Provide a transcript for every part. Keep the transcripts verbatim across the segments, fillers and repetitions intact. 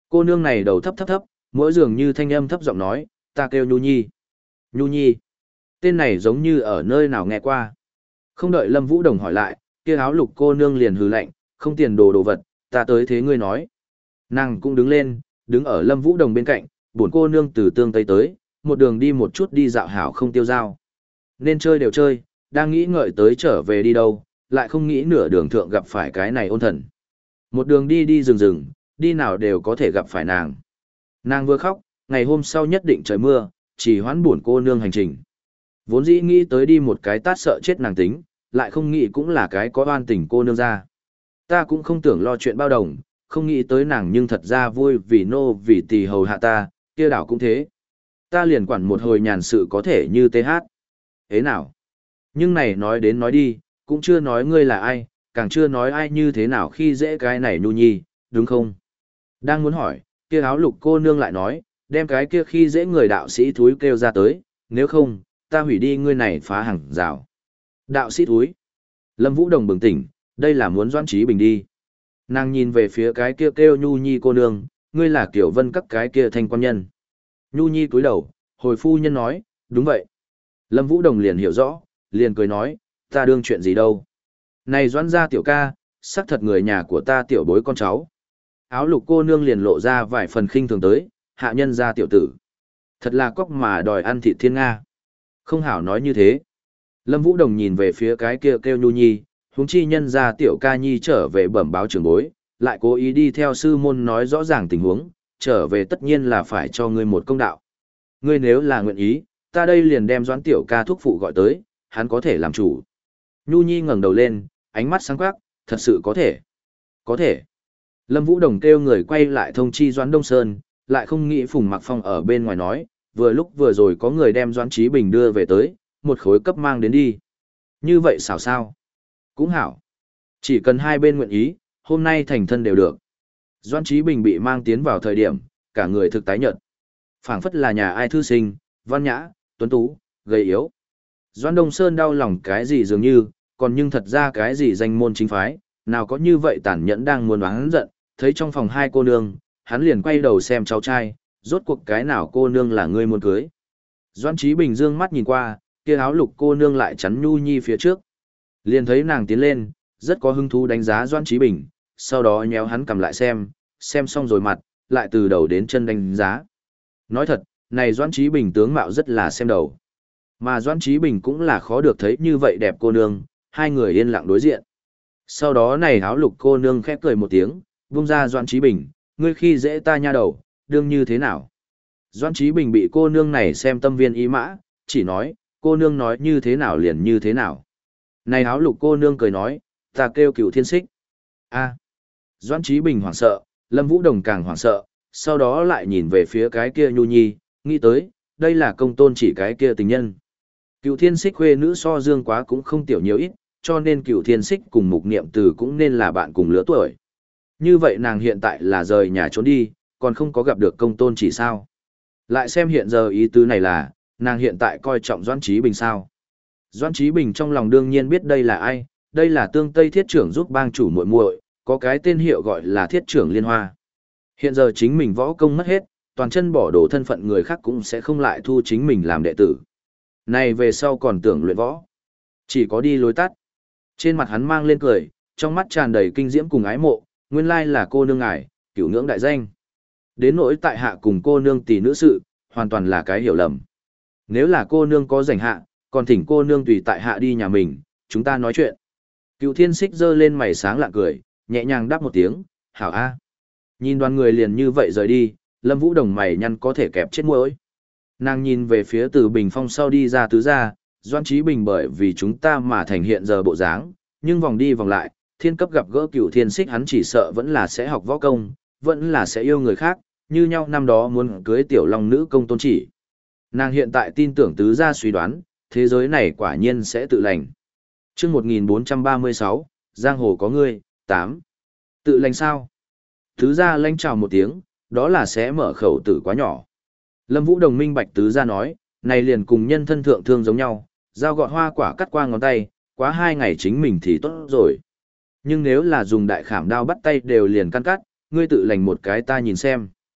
Cô nương này đầu thấp thấp thấp, mỗi dường như thanh âm thấp giọng nói, ta kêu Nhu Nhi. Nhu Nhi. Tên này giống như ở nơi nào nghe qua. Không đợi Lâm Vũ Đồng hỏi lại, kia áo lục cô nương liền hừ lạnh, không tiền đồ đồ vật, ta tới thế ngươi nói. Nàng cũng đứng lên, đứng ở Lâm Vũ Đồng bên cạnh, buồn cô nương từ tương tây tới, một đường đi một chút đi dạo hảo không tiêu dao. Nên chơi đều chơi, đang nghĩ ngợi tới trở về đi đâu, lại không nghĩ nửa đường thượng gặp phải cái này ôn thần. Một đường đi đi rừng rừng, đi nào đều có thể gặp phải nàng. Nàng vừa khóc, ngày hôm sau nhất định trời mưa, chỉ hoãn buồn cô nương hành trình. Vốn dĩ nghĩ tới đi một cái tát sợ chết nàng tính, lại không nghĩ cũng là cái có oan tình cô nương ra. Ta cũng không tưởng lo chuyện bao đồng, không nghĩ tới nàng nhưng thật ra vui vì nô vì tỳ hầu hạ ta, kia đảo cũng thế. Ta liền quản một hồi nhàn sự có thể như tê hát. Thế nào? Nhưng này nói đến nói đi, cũng chưa nói ngươi là ai, càng chưa nói ai như thế nào khi dễ cái này Nhu Nhi, đúng không? Đang muốn hỏi, kia áo lục cô nương lại nói, đem cái kia khi dễ người đạo sĩ thúi kêu ra tới, nếu không, ta hủy đi ngươi này phá hằng rào. Đạo sĩ thúi. Lâm Vũ Đồng bừng tỉnh, đây là muốn Doãn Trí Bình đi. Nàng nhìn về phía cái kia kêu Nhu Nhi cô nương, ngươi là Kiểu Vân các cái kia thanh quan nhân. Nhu Nhi cúi đầu, hồi phu nhân nói, đúng vậy. Lâm Vũ Đồng liền hiểu rõ, liền cười nói, ta đương chuyện gì đâu. Này Doãn gia tiểu ca, xác thật người nhà của ta tiểu bối con cháu. Áo lục cô nương liền lộ ra vài phần khinh thường tới, hạ nhân gia tiểu tử. Thật là cóc mà đòi ăn thịt thiên Nga. Không hảo nói như thế. Lâm Vũ Đồng nhìn về phía cái kia kêu Nhu Nhi, huống chi nhân gia tiểu ca nhi trở về bẩm báo trưởng bối, lại cố ý đi theo sư môn nói rõ ràng tình huống, trở về tất nhiên là phải cho ngươi một công đạo. Ngươi nếu là nguyện ý, ta đây liền đem Doãn tiểu ca thúc phụ gọi tới, hắn có thể làm chủ. Nhu Nhi ngẩng đầu lên, ánh mắt sáng quắc, thật sự có thể. Có thể. Lâm Vũ Đồng kêu người quay lại thông chi Doãn Đông Sơn, lại không nghĩ Phùng Mặc Phong ở bên ngoài nói, vừa lúc vừa rồi có người đem Doãn Trí Bình đưa về tới, một khối cấp mang đến đi. Như vậy xảo sao? Cũng hảo. Chỉ cần hai bên nguyện ý, hôm nay thành thân đều được. Doãn Trí Bình bị mang tiến vào thời điểm, cả người thực tái nhợt. Phảng phất là nhà ai thư sinh, văn nhã, tuấn tú, gầy yếu. Doãn Đông Sơn đau lòng cái gì dường như, còn nhưng thật ra cái gì danh môn chính phái, nào có như vậy tàn nhẫn đang muốn oán giận, thấy trong phòng hai cô nương, hắn liền quay đầu xem cháu trai, rốt cuộc cái nào cô nương là ngươi muốn cưới. Doãn Trí Bình dương mắt nhìn qua, kia áo lục cô nương lại chắn Nhu Nhi phía trước. Liền thấy nàng tiến lên, rất có hứng thú đánh giá Doãn Trí Bình, sau đó nhéo hắn cầm lại xem, xem xong rồi mặt, lại từ đầu đến chân đánh giá. Nói thật, này Doãn Trí Bình tướng mạo rất là xem đầu. Mà Doãn Trí Bình cũng là khó được thấy như vậy đẹp cô nương, hai người yên lặng đối diện. Sau đó này áo lục cô nương khẽ cười một tiếng, vung ra Doãn Trí Bình, ngươi khi dễ ta nha đầu, đương như thế nào? Doãn Trí Bình bị cô nương này xem tâm viên ý mã, chỉ nói, cô nương nói như thế nào liền như thế nào. Này áo lục cô nương cười nói, ta kêu Cửu Thiên Xích. A. Doãn Trí Bình hoảng sợ, Lâm Vũ Đồng càng hoảng sợ, sau đó lại nhìn về phía cái kia Nhu Nhi, nghĩ tới, đây là công tôn chỉ cái kia tình nhân. Cửu Thiên Xích khuê nữ so Dương Quá cũng không tiểu nhiều ít, cho nên Cửu Thiên Xích cùng Mục Niệm Từ cũng nên là bạn cùng lứa tuổi. Như vậy nàng hiện tại là rời nhà trốn đi, còn không có gặp được công tôn chỉ sao. Lại xem hiện giờ ý tứ này là, nàng hiện tại coi trọng Doãn Trí Bình sao. Doãn Trí Bình trong lòng đương nhiên biết đây là ai, đây là tương Tây thiết trưởng giúp bang chủ muội muội, có cái tên hiệu gọi là thiết trưởng Liên Hoa. Hiện giờ chính mình võ công mất hết, toàn chân bỏ đổ thân phận người khác cũng sẽ không lại thu chính mình làm đệ tử. Này về sau còn tưởng luyện võ. Chỉ có đi lối tắt. Trên mặt hắn mang lên cười, trong mắt tràn đầy kinh diễm cùng ái mộ, nguyên lai là cô nương ngài, cửu ngưỡng đại danh. Đến nỗi tại hạ cùng cô nương tỷ nữ sự, hoàn toàn là cái hiểu lầm. Nếu là cô nương có rảnh hạ, còn thỉnh cô nương tùy tại hạ đi nhà mình, chúng ta nói chuyện. Cửu Thiên Xích giơ lên mày sáng lạng cười, nhẹ nhàng đáp một tiếng, hảo a. Nhìn đoàn người liền như vậy rời đi, Lâm Vũ Đồng mày nhăn có thể kẹp chết muỗi. Nàng nhìn về phía Từ Bình Phong sau đi ra tứ gia, Doãn Trí Bình bởi vì chúng ta mà thành hiện giờ bộ dáng, nhưng vòng đi vòng lại, thiên cấp gặp gỡ Cửu Thiên Xích hắn chỉ sợ vẫn là sẽ học võ công, vẫn là sẽ yêu người khác, như nhau năm đó muốn cưới tiểu long nữ công tôn chỉ. Nàng hiện tại tin tưởng tứ gia suy đoán, thế giới này quả nhiên sẽ tự lành. Chương một nghìn bốn trăm ba mươi sáu, Giang hồ có ngươi, tám. Tự lành sao? Tứ gia lanh chào một tiếng, đó là sẽ mở khẩu tử quá nhỏ. Lâm Vũ Đồng minh bạch tứ gia nói, này liền cùng nhân thân thượng thương giống nhau, dao gọt hoa quả cắt qua ngón tay, quá hai ngày chính mình thì tốt rồi. Nhưng nếu là dùng đại khảm đao bắt tay đều liền căn cắt, ngươi tự lành một cái ta nhìn xem.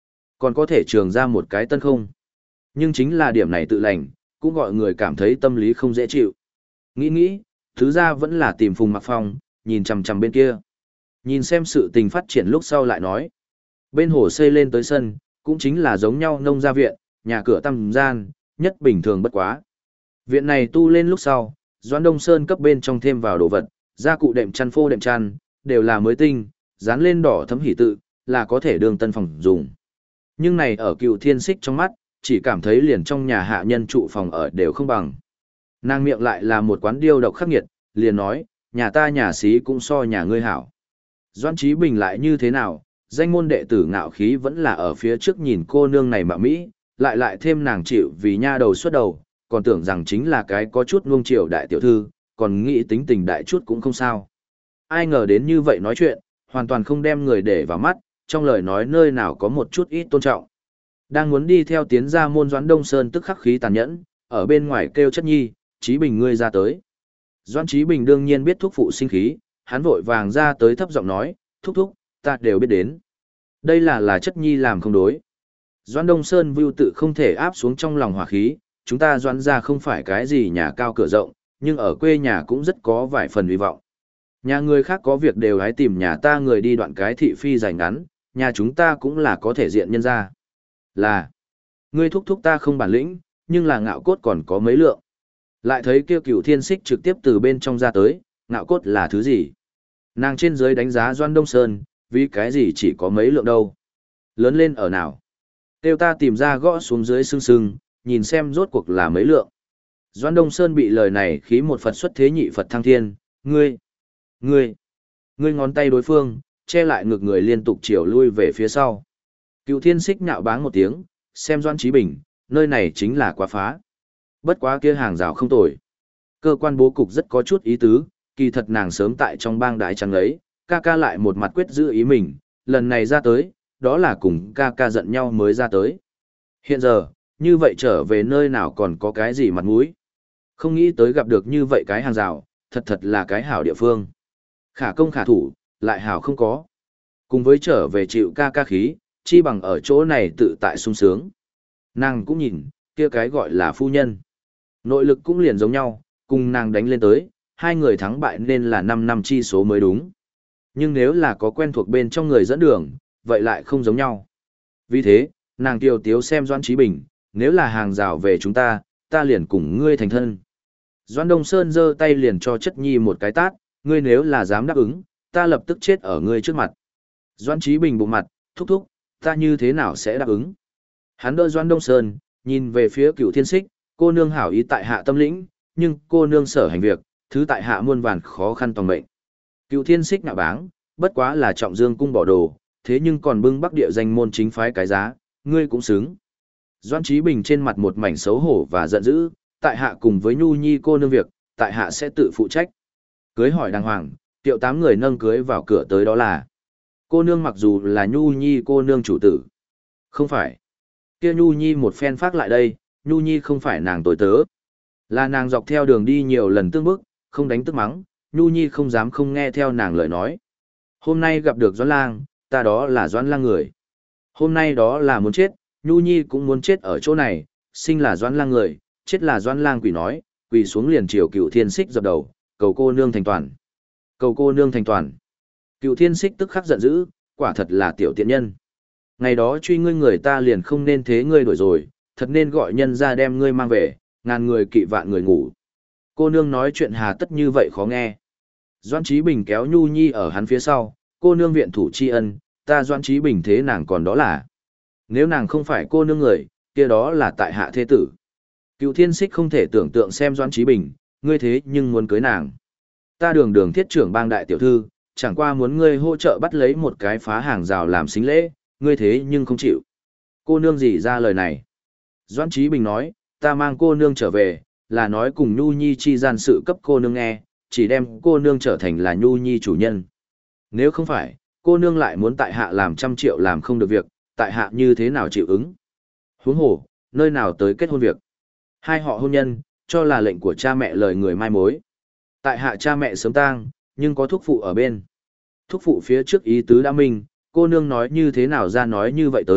Còn có thể trường ra một cái tân không. Nhưng chính là điểm này tự lành, cũng gọi người cảm thấy tâm lý không dễ chịu. Nghĩ nghĩ, thứ ra vẫn là tìm Phùng Mặc Phong, nhìn chằm chằm bên kia. Nhìn xem sự tình phát triển lúc sau lại nói. Bên hồ xây lên tới sân, cũng chính là giống nhau nông gia viện, nhà cửa tăm gian, nhất bình thường bất quá. Viện này tu lên lúc sau, Doãn Đông Sơn cấp bên trong thêm vào đồ vật, gia cụ đệm chăn phô đệm chăn, đều là mới tinh, dán lên đỏ thấm hỉ tự, là có thể đương tân phòng dùng. Nhưng này ở Cựu Thiên Xích trong mắt, chỉ cảm thấy liền trong nhà hạ nhân trụ phòng ở đều không bằng. Nàng miệng lại là một quán điêu độc khắc nghiệt, liền nói, nhà ta nhà xí cũng so nhà ngươi hảo. Doãn Chí Bình lại như thế nào, danh môn đệ tử ngạo khí vẫn là ở phía trước nhìn cô nương này mà Mỹ, lại lại thêm nàng chịu vì nha đầu xuất đầu, còn tưởng rằng chính là cái có chút nuông chiều đại tiểu thư, còn nghĩ tính tình đại chút cũng không sao. Ai ngờ đến như vậy nói chuyện, hoàn toàn không đem người để vào mắt, trong lời nói nơi nào có một chút ít tôn trọng. Đang muốn đi theo tiến ra môn Doãn Đông Sơn tức khắc khí tàn nhẫn, ở bên ngoài kêu Chất Nhi, Chí Bình ngươi ra tới. Doãn Chí Bình đương nhiên biết thúc phụ sinh khí, hắn vội vàng ra tới thấp giọng nói, thúc thúc, ta đều biết đến. Đây là là Chất Nhi làm không đối. Doãn Đông Sơn vưu tự không thể áp xuống trong lòng hỏa khí, chúng ta Doãn ra không phải cái gì nhà cao cửa rộng, nhưng ở quê nhà cũng rất có vài phần hy vọng. Nhà người khác có việc đều hãy tìm nhà ta người đi đoạn cái thị phi dài ngắn, nhà chúng ta cũng là có thể diện nhân ra. Là, ngươi thúc thúc ta không bản lĩnh, nhưng là ngạo cốt còn có mấy lượng. Lại thấy kêu Cựu Thiên Xích trực tiếp từ bên trong ra tới, ngạo cốt là thứ gì? Nàng trên dưới đánh giá Doãn Đông Sơn, vì cái gì chỉ có mấy lượng đâu. Lớn lên ở nào? Tiêu ta tìm ra gõ xuống dưới sưng sưng, nhìn xem rốt cuộc là mấy lượng. Doãn Đông Sơn bị lời này khí một Phật xuất thế nhị Phật thăng thiên, ngươi, ngươi, ngươi ngón tay đối phương, che lại ngực người liên tục chiều lui về phía sau. Cựu Thiên Xích nhạo báng một tiếng, xem Doãn Chí Bình, nơi này chính là quá phá. Bất quá kia hàng rào không tồi. Cơ quan bố cục rất có chút ý tứ, kỳ thật nàng sớm tại trong bang đại trắng ấy, ca ca lại một mặt quyết giữ ý mình, lần này ra tới, đó là cùng ca ca giận nhau mới ra tới. Hiện giờ, như vậy trở về nơi nào còn có cái gì mặt mũi. Không nghĩ tới gặp được như vậy cái hàng rào, thật thật là cái hảo địa phương. Khả công khả thủ, lại hảo không có. Cùng với trở về chịu ca ca khí, chi bằng ở chỗ này tự tại sung sướng. Nàng cũng nhìn, kia cái gọi là phu nhân. Nội lực cũng liền giống nhau, cùng nàng đánh lên tới, hai người thắng bại nên là năm năm chi số mới đúng. Nhưng nếu là có quen thuộc bên trong người dẫn đường, vậy lại không giống nhau. Vì thế, nàng tiêu tiếu xem Doãn Chí Bình, nếu là hàng rào về chúng ta, ta liền cùng ngươi thành thân. Doãn Đông Sơn giơ tay liền cho Chất Nhi một cái tát, ngươi nếu là dám đáp ứng, ta lập tức chết ở ngươi trước mặt. Doãn Chí Bình bụng mặt, thúc thúc, ta như thế nào sẽ đáp ứng? Hắn đỡ Doãn Đông Sơn, nhìn về phía Cựu Thiên Xích, cô nương hảo ý tại hạ tâm lĩnh, nhưng cô nương sở hành việc, thứ tại hạ muôn vàn khó khăn tòng mệnh. Cựu Thiên Xích nạ báng, bất quá là trọng dương cung bỏ đồ, thế nhưng còn bưng bắc địa danh môn chính phái cái giá, ngươi cũng xứng. Doãn Chí Bình trên mặt một mảnh xấu hổ và giận dữ, tại hạ cùng với Nhu Nhi cô nương việc, tại hạ sẽ tự phụ trách. Cưới hỏi đàng hoàng, tiệu tám người nâng cưới vào cửa tới đó là. Cô nương mặc dù là Nhu Nhi cô nương chủ tử. Không phải. Kia Nhu Nhi một phen phát lại đây, Nhu Nhi không phải nàng tối tớ. Là nàng dọc theo đường đi nhiều lần tương bức, không đánh tức mắng, Nhu Nhi không dám không nghe theo nàng lời nói. Hôm nay gặp được Doãn Lang, ta đó là Doãn Lang người. Hôm nay đó là muốn chết, Nhu Nhi cũng muốn chết ở chỗ này, sinh là Doãn Lang người, chết là Doãn Lang quỷ nói, quỳ xuống liền chiều Cựu Thiên Xích dập đầu, cầu cô nương thành toàn. Cầu cô nương thành toàn. Cựu Thiên Xích tức khắc giận dữ, quả thật là tiểu tiện nhân. Ngày đó truy ngươi người ta liền không nên thế ngươi đổi rồi, thật nên gọi nhân ra đem ngươi mang về, ngàn người kỵ vạn người ngủ. Cô nương nói chuyện hà tất như vậy khó nghe. Doãn Chí Bình kéo Nhu Nhi ở hắn phía sau, cô nương viện thủ tri ân, ta Doãn Chí Bình thế nàng còn đó là. Nếu nàng không phải cô nương người, kia đó là tại hạ thế tử. Cựu Thiên Xích không thể tưởng tượng xem Doãn Chí Bình, ngươi thế nhưng muốn cưới nàng. Ta đường đường thiết trưởng bang đại tiểu thư, chẳng qua muốn ngươi hỗ trợ bắt lấy một cái phá hàng rào làm xính lễ, ngươi thế nhưng không chịu. Cô nương gì ra lời này? Doãn Chí Bình nói, ta mang cô nương trở về, là nói cùng Nhu Nhi chi gian sự cấp cô nương nghe, chỉ đem cô nương trở thành là Nhu Nhi chủ nhân. Nếu không phải, cô nương lại muốn tại hạ làm trăm triệu làm không được việc, tại hạ như thế nào chịu ứng? Huống hồ, nơi nào tới kết hôn việc? Hai họ hôn nhân, cho là lệnh của cha mẹ lời người mai mối. Tại hạ cha mẹ sớm tang, nhưng có thúc phụ ở bên. Thúc phụ phía trước ý tứ đã minh, cô nương nói như thế nào ra nói như vậy tới,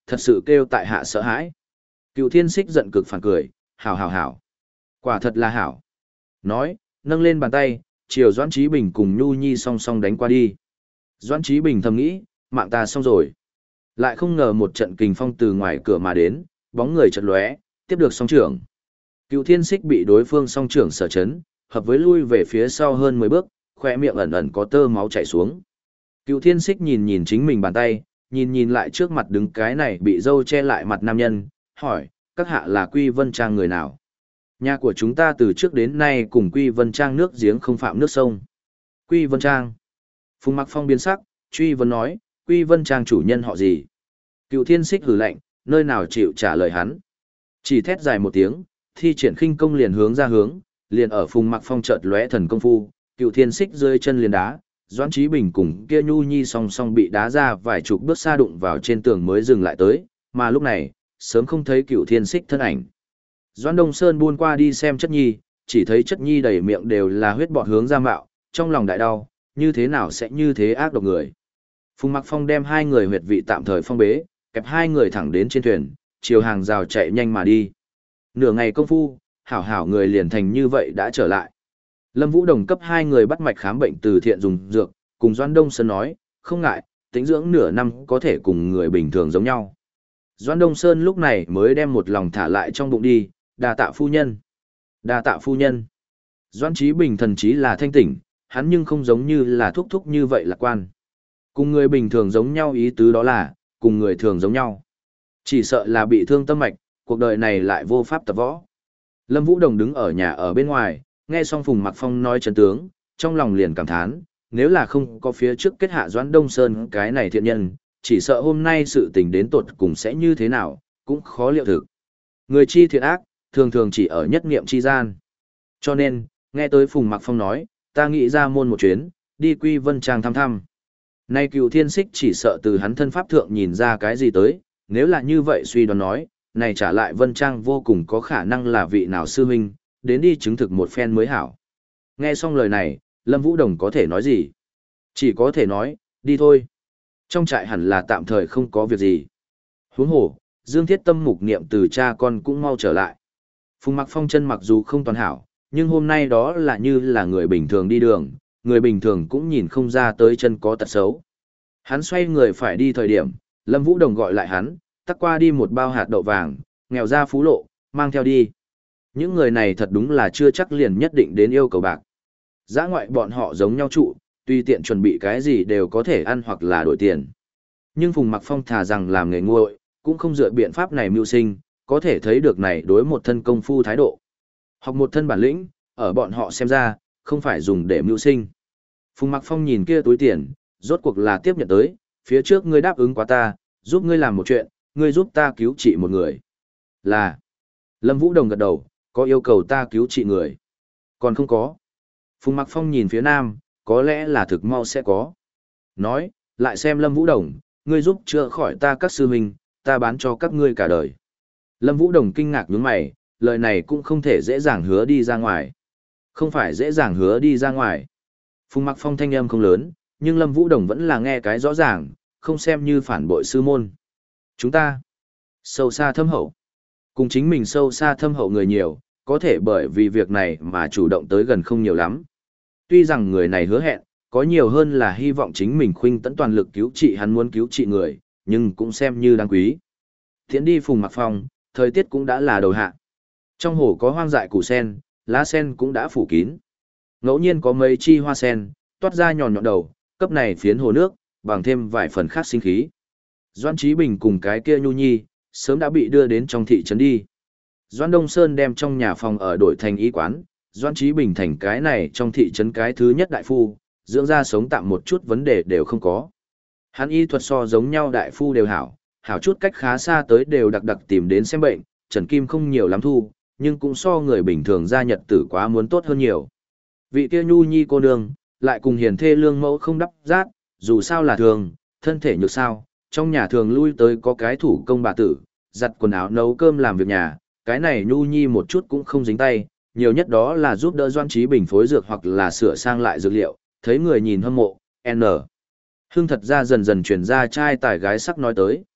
thật sự kêu tại hạ sợ hãi. Cựu thiên xích giận cực phản cười, hảo hảo hảo. Quả thật là hảo. Nói, nâng lên bàn tay, chiều Doãn Trí Bình cùng Nhu Nhi song song đánh qua đi. Doãn Trí Bình thầm nghĩ, mạng ta xong rồi. Lại không ngờ một trận kình phong từ ngoài cửa mà đến, bóng người chợt lóe, tiếp được song trưởng. Cựu thiên xích bị đối phương song trưởng sở chấn, hợp với lui về phía sau hơn mười bước, khoe miệng ẩn ẩn có tơ máu chảy xuống. Cựu thiên xích nhìn nhìn chính mình bàn tay, nhìn nhìn lại trước mặt đứng cái này bị dâu che lại mặt nam nhân, hỏi, các hạ là Quy Vân Trang người nào? Nhà của chúng ta từ trước đến nay cùng Quy Vân Trang nước giếng không phạm nước sông. Quy Vân Trang. Phùng Mặc Phong biến sắc, truy vấn nói, Quy Vân Trang chủ nhân họ gì? Cựu thiên xích hừ lạnh, nơi nào chịu trả lời hắn. Chỉ thét dài một tiếng, thi triển khinh công liền hướng ra hướng, liền ở Phùng Mặc Phong chợt lóe thần công phu, cựu thiên xích rơi chân liền đá, Doãn Trí Bình cùng kia Nhu Nhi song song bị đá ra vài chục bước xa đụng vào trên tường mới dừng lại tới, mà lúc này, sớm không thấy cựu thiên xích thân ảnh. Doãn Đông Sơn buôn qua đi xem Chất Nhi, chỉ thấy Chất Nhi đầy miệng đều là huyết bọt hướng ra mạo, trong lòng đại đau, như thế nào sẽ như thế ác độc người. Phùng Mặc Phong đem hai người huyệt vị tạm thời phong bế, kẹp hai người thẳng đến trên thuyền, chiều hàng rào chạy nhanh mà đi. Nửa ngày công phu, hảo hảo người liền thành như vậy đã trở lại. Lâm Vũ Đồng cấp hai người bắt mạch khám bệnh từ thiện dùng dược, cùng Doãn Đông Sơn nói, không ngại, tính dưỡng nửa năm có thể cùng người bình thường giống nhau. Doãn Đông Sơn lúc này mới đem một lòng thả lại trong bụng đi, đa tạ phu nhân. Đa tạ phu nhân. Doãn Trí Bình thần trí là thanh tỉnh, hắn nhưng không giống như là thúc thúc như vậy lạc quan. Cùng người bình thường giống nhau ý tứ đó là, cùng người thường giống nhau. Chỉ sợ là bị thương tâm mạch, cuộc đời này lại vô pháp tập võ. Lâm Vũ Đồng đứng ở nhà ở bên ngoài, nghe xong Phùng Mặc Phong nói chân tướng, trong lòng liền cảm thán, nếu là không có phía trước kết hạ Doãn Đông Sơn cái này thiện nhân, chỉ sợ hôm nay sự tình đến tột cùng sẽ như thế nào, cũng khó liệu thực. Người chi thiện ác, thường thường chỉ ở nhất niệm chi gian. Cho nên, nghe tới Phùng Mặc Phong nói, ta nghĩ ra môn một chuyến, đi Quy Vân Trang thăm thăm. Nay cựu thiên xích chỉ sợ từ hắn thân pháp thượng nhìn ra cái gì tới, nếu là như vậy suy đoán nói, này trả lại Vân Trang vô cùng có khả năng là vị nào sư huynh, đến đi chứng thực một phen mới hảo. Nghe xong lời này, Lâm Vũ Đồng có thể nói gì? Chỉ có thể nói, đi thôi. Trong trại hẳn là tạm thời không có việc gì. Huống hồ, Dương Thiết Tâm mục niệm từ cha con cũng mau trở lại. Phùng Mặc Phong chân mặc dù không toàn hảo, nhưng hôm nay đó là như là người bình thường đi đường, người bình thường cũng nhìn không ra tới chân có tật xấu. Hắn xoay người phải đi thời điểm, Lâm Vũ Đồng gọi lại hắn, tắc qua đi một bao hạt đậu vàng, nghèo ra phú lộ, mang theo đi. Những người này thật đúng là chưa chắc liền nhất định đến yêu cầu bạc. Dã ngoại bọn họ giống nhau trụ, tùy tiện chuẩn bị cái gì đều có thể ăn hoặc là đổi tiền. Nhưng Phùng Mặc Phong thà rằng làm nghề nguội, cũng không dựa biện pháp này mưu sinh, có thể thấy được này đối một thân công phu thái độ. Học một thân bản lĩnh, ở bọn họ xem ra, không phải dùng để mưu sinh. Phùng Mặc Phong nhìn kia túi tiền, rốt cuộc là tiếp nhận tới, phía trước ngươi đáp ứng quá ta, giúp ngươi làm một chuyện, ngươi giúp ta cứu trị một người. Là, Lâm Vũ Đồng gật đầu, có yêu cầu ta cứu trị người. Còn không có. Phùng Mặc Phong nhìn phía nam, có lẽ là thực mau sẽ có. Nói, lại xem Lâm Vũ Đồng, ngươi giúp chữa khỏi ta các sư huynh, ta bán cho các ngươi cả đời. Lâm Vũ Đồng kinh ngạc nhướng mày, lời này cũng không thể dễ dàng hứa đi ra ngoài. Không phải dễ dàng hứa đi ra ngoài. Phùng Mặc Phong thanh âm không lớn, nhưng Lâm Vũ Đồng vẫn là nghe cái rõ ràng, không xem như phản bội sư môn. Chúng ta, sâu xa thâm hậu. Cùng chính mình sâu xa thâm hậu người nhiều, có thể bởi vì việc này mà chủ động tới gần không nhiều lắm. Tuy rằng người này hứa hẹn, có nhiều hơn là hy vọng chính mình khuynh tấn toàn lực cứu trị hắn muốn cứu trị người, nhưng cũng xem như đáng quý. Thiện đi Phùng Mặc Phong, thời tiết cũng đã là đầu hạ. Trong hồ có hoang dại củ sen, lá sen cũng đã phủ kín. Ngẫu nhiên có mấy chi hoa sen, toát ra nhọn nhọn đầu, cấp này phiến hồ nước, bằng thêm vài phần khác sinh khí. Doãn Trí Bình cùng cái kia Nhu Nhi, sớm đã bị đưa đến trong thị trấn đi. Doãn Đông Sơn đem trong nhà phòng ở đổi thành y quán, Doãn Trí Bình thành cái này trong thị trấn cái thứ nhất đại phu, dưỡng ra sống tạm một chút vấn đề đều không có. Hắn y thuật so giống nhau đại phu đều hảo, hảo chút cách khá xa tới đều đặc đặc tìm đến xem bệnh, Trần Kim không nhiều lắm thu, nhưng cũng so người bình thường ra nhật tử quá muốn tốt hơn nhiều. Vị kia Nhu Nhi cô nương, lại cùng hiền thê lương mẫu không đắp rát, dù sao là thường, thân thể nhược sao, trong nhà thường lui tới có cái thủ công bà tử, giặt quần áo nấu cơm làm việc nhà, cái này Nhu Nhi một chút cũng không dính tay, nhiều nhất đó là giúp đỡ Doãn Trí Bình phối dược hoặc là sửa sang lại dược liệu, thấy người nhìn hâm mộ, N. Hương thật ra dần dần chuyển ra trai tài gái sắc nói tới.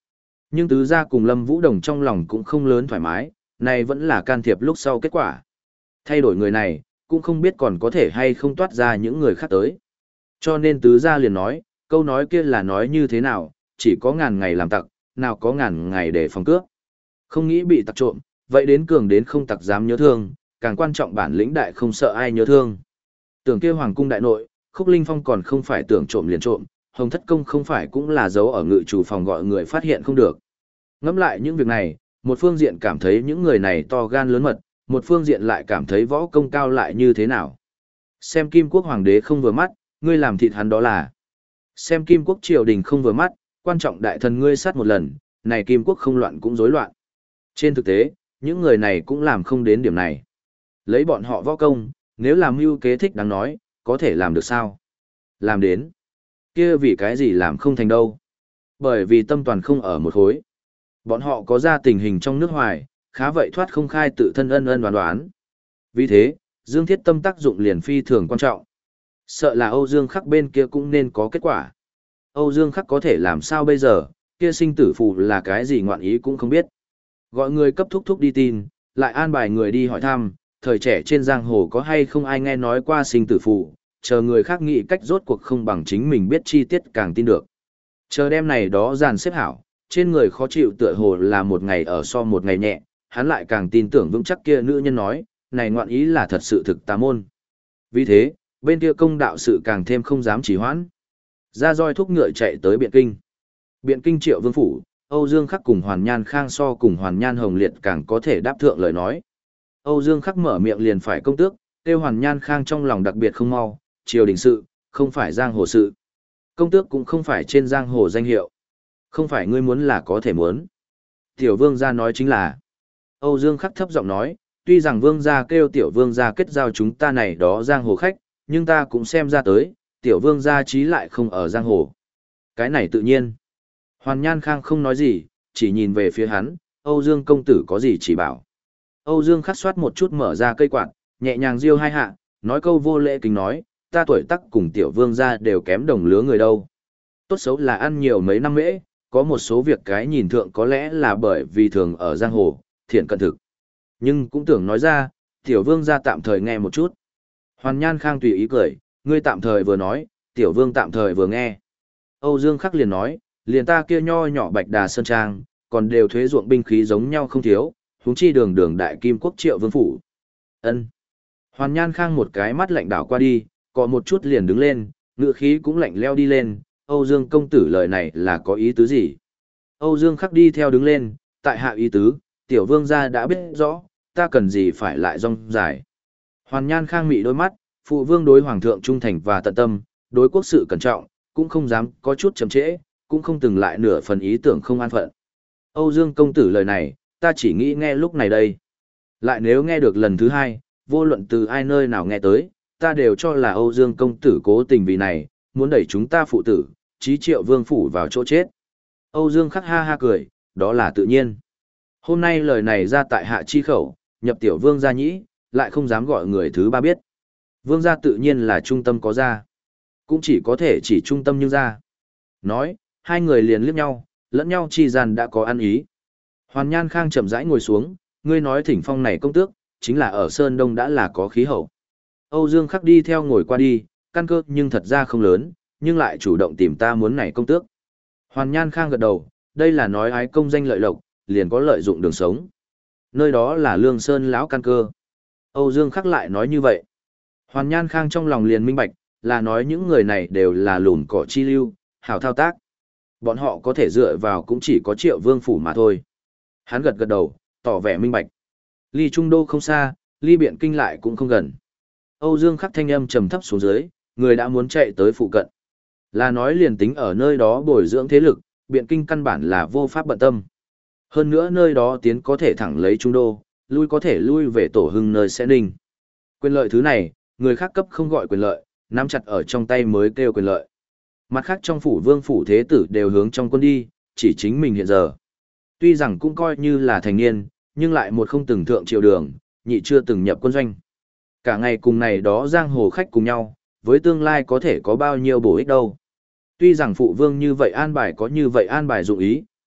Nhưng tứ gia cùng Lâm Vũ Đồng trong lòng cũng không lớn thoải mái, này vẫn là can thiệp lúc sau kết quả. Thay đổi người này, cũng không biết còn có thể hay không toát ra những người khác tới. Cho nên tứ gia liền nói, câu nói kia là nói như thế nào, chỉ có ngàn ngày làm tặc, nào có ngàn ngày để phòng cướp. Không nghĩ bị tặc trộm, vậy đến cường đến không tặc dám nhớ thương, càng quan trọng bản lĩnh đại không sợ ai nhớ thương. Tưởng kia hoàng cung đại nội, Khúc Linh Phong còn không phải tưởng trộm liền trộm, Hồng Thất Công không phải cũng là giấu ở ngự chủ phòng gọi người phát hiện không được. Ngẫm lại những việc này, một phương diện cảm thấy những người này to gan lớn mật, một phương diện lại cảm thấy võ công cao lại như thế nào. Xem Kim Quốc Hoàng đế không vừa mắt, ngươi làm thịt hắn đó là. Xem Kim Quốc triều đình không vừa mắt, quan trọng đại thần ngươi sát một lần, này Kim Quốc không loạn cũng rối loạn. Trên thực tế, những người này cũng làm không đến điểm này. Lấy bọn họ võ công, nếu làm mưu kế thích đáng nói, có thể làm được sao? Làm đến. Kia vì cái gì làm không thành đâu? Bởi vì tâm toàn không ở một khối. Bọn họ có ra tình hình trong nước hoài, khá vậy thoát không khai tự thân ân ân đoán đoán. Vì thế, Dương Thiết Tâm tác dụng liền phi thường quan trọng. Sợ là Âu Dương Khắc bên kia cũng nên có kết quả. Âu Dương Khắc có thể làm sao bây giờ, kia sinh tử phù là cái gì ngoạn ý cũng không biết. Gọi người cấp thúc thúc đi tin, lại an bài người đi hỏi thăm, thời trẻ trên giang hồ có hay không ai nghe nói qua sinh tử phù, chờ người khác nghĩ cách rốt cuộc không bằng chính mình biết chi tiết càng tin được. Chờ đêm này đó dàn xếp hảo, trên người khó chịu tựa hồ là một ngày ở so một ngày nhẹ, hắn lại càng tin tưởng vững chắc kia nữ nhân nói, này ngoạn ý là thật sự thực tà môn. Vì thế, bên kia công đạo sự càng thêm không dám trì hoãn. Ra roi thúc ngựa chạy tới Biện Kinh. Biện Kinh Triệu Vương phủ, Âu Dương Khắc cùng Hoàn Nhan Khang so cùng Hoàn Nhan Hồng Liệt càng có thể đáp thượng lời nói. Âu Dương Khắc mở miệng liền phải công tước, kêu Hoàn Nhan Khang trong lòng đặc biệt không mau, triều đình sự, không phải giang hồ sự. Công tước cũng không phải trên giang hồ danh hiệu. Không phải ngươi muốn là có thể muốn. Tiểu vương gia nói chính là. Âu Dương Khắc thấp giọng nói, tuy rằng vương gia kêu tiểu vương gia kết giao chúng ta này đó giang hồ khách, nhưng ta cũng xem ra tới, tiểu vương gia trí lại không ở giang hồ. Cái này tự nhiên. Hoàn Nhan Khang không nói gì, chỉ nhìn về phía hắn, Âu Dương công tử có gì chỉ bảo. Âu Dương Khắc soát một chút mở ra cây quạt, nhẹ nhàng riêu hai hạ, nói câu vô lễ kính nói, ta tuổi tác cùng tiểu vương gia đều kém đồng lứa người đâu. Tốt xấu là ăn nhiều mấy năm mễ, có một số việc cái nhìn thượng có lẽ là bởi vì thường ở giang hồ, thiện cận thực. Nhưng cũng tưởng nói ra, tiểu vương gia tạm thời nghe một chút. Hoàn Nhan Khang tùy ý cười, ngươi tạm thời vừa nói, tiểu vương tạm thời vừa nghe. Âu Dương Khắc liền nói, liền ta kia nho nhỏ Bạch Đà Sơn Trang, còn đều thuế ruộng binh khí giống nhau không thiếu, huống chi đường đường đại kim quốc Triệu Vương phủ. Ân. Hoàn Nhan Khang một cái mắt lạnh đảo qua đi, có một chút liền đứng lên, ngựa khí cũng lạnh leo đi lên, Âu Dương công tử lời này là có ý tứ gì? Âu Dương Khắc đi theo đứng lên, tại hạ ý tứ, tiểu vương gia đã biết rõ, ta cần gì phải lại rong dài. Hoàn Nhan Khang mị đôi mắt, phụ vương đối hoàng thượng trung thành và tận tâm, đối quốc sự cẩn trọng, cũng không dám có chút chậm trễ, cũng không từng lại nửa phần ý tưởng không an phận. Âu Dương công tử lời này, ta chỉ nghĩ nghe lúc này đây. Lại nếu nghe được lần thứ hai, vô luận từ ai nơi nào nghe tới, ta đều cho là Âu Dương công tử cố tình vì này, muốn đẩy chúng ta phụ tử, chí Triệu Vương phủ vào chỗ chết. Âu Dương Khắc ha ha cười, đó là tự nhiên. Hôm nay lời này ra tại hạ chi khẩu, nhập tiểu vương gia nhĩ, lại không dám gọi người thứ ba biết. Vương gia tự nhiên là trung tâm có ra. Cũng chỉ có thể chỉ trung tâm như ra. Nói, hai người liền liếc nhau, lẫn nhau chi gian đã có ăn ý. Hoàn Nhan Khang chậm rãi ngồi xuống, ngươi nói thỉnh phong này công tước, chính là ở Sơn Đông đã là có khí hậu. Âu Dương Khắc đi theo ngồi qua đi, căn cơ nhưng thật ra không lớn, nhưng lại chủ động tìm ta muốn này công tước. Hoàn Nhan Khang gật đầu, đây là nói ái công danh lợi lộc, liền có lợi dụng đường sống. Nơi đó là Lương Sơn lão căn cơ. Âu Dương Khắc lại nói như vậy. Hoàn Nhan Khang trong lòng liền minh bạch, là nói những người này đều là lùn cỏ chi lưu, hảo thao tác. Bọn họ có thể dựa vào cũng chỉ có Triệu Vương phủ mà thôi. Hắn gật gật đầu, tỏ vẻ minh bạch. Ly Trung Đô không xa, ly Biện Kinh lại cũng không gần. Âu Dương Khắc thanh âm trầm thấp xuống dưới, người đã muốn chạy tới phụ cận. Là nói liền tính ở nơi đó bồi dưỡng thế lực, Biện Kinh căn bản là vô pháp bận tâm. Hơn nữa nơi đó tiến có thể thẳng lấy Trung Đô, lui có thể lui về Tổ Hưng nơi sẽ ninh. Quyền lợi thứ này, người khác cấp không gọi quyền lợi, nắm chặt ở trong tay mới kêu quyền lợi. Mặt khác trong phủ vương phủ thế tử đều hướng trong quân đi, chỉ chính mình hiện giờ. Tuy rằng cũng coi như là thành niên, nhưng lại một không từng thượng triều đường, nhị chưa từng nhập quân doanh. Cả ngày cùng này đó giang hồ khách cùng nhau, với tương lai có thể có bao nhiêu bổ ích đâu. Tuy rằng phụ vương như vậy an bài có như vậy an bài dụng ý,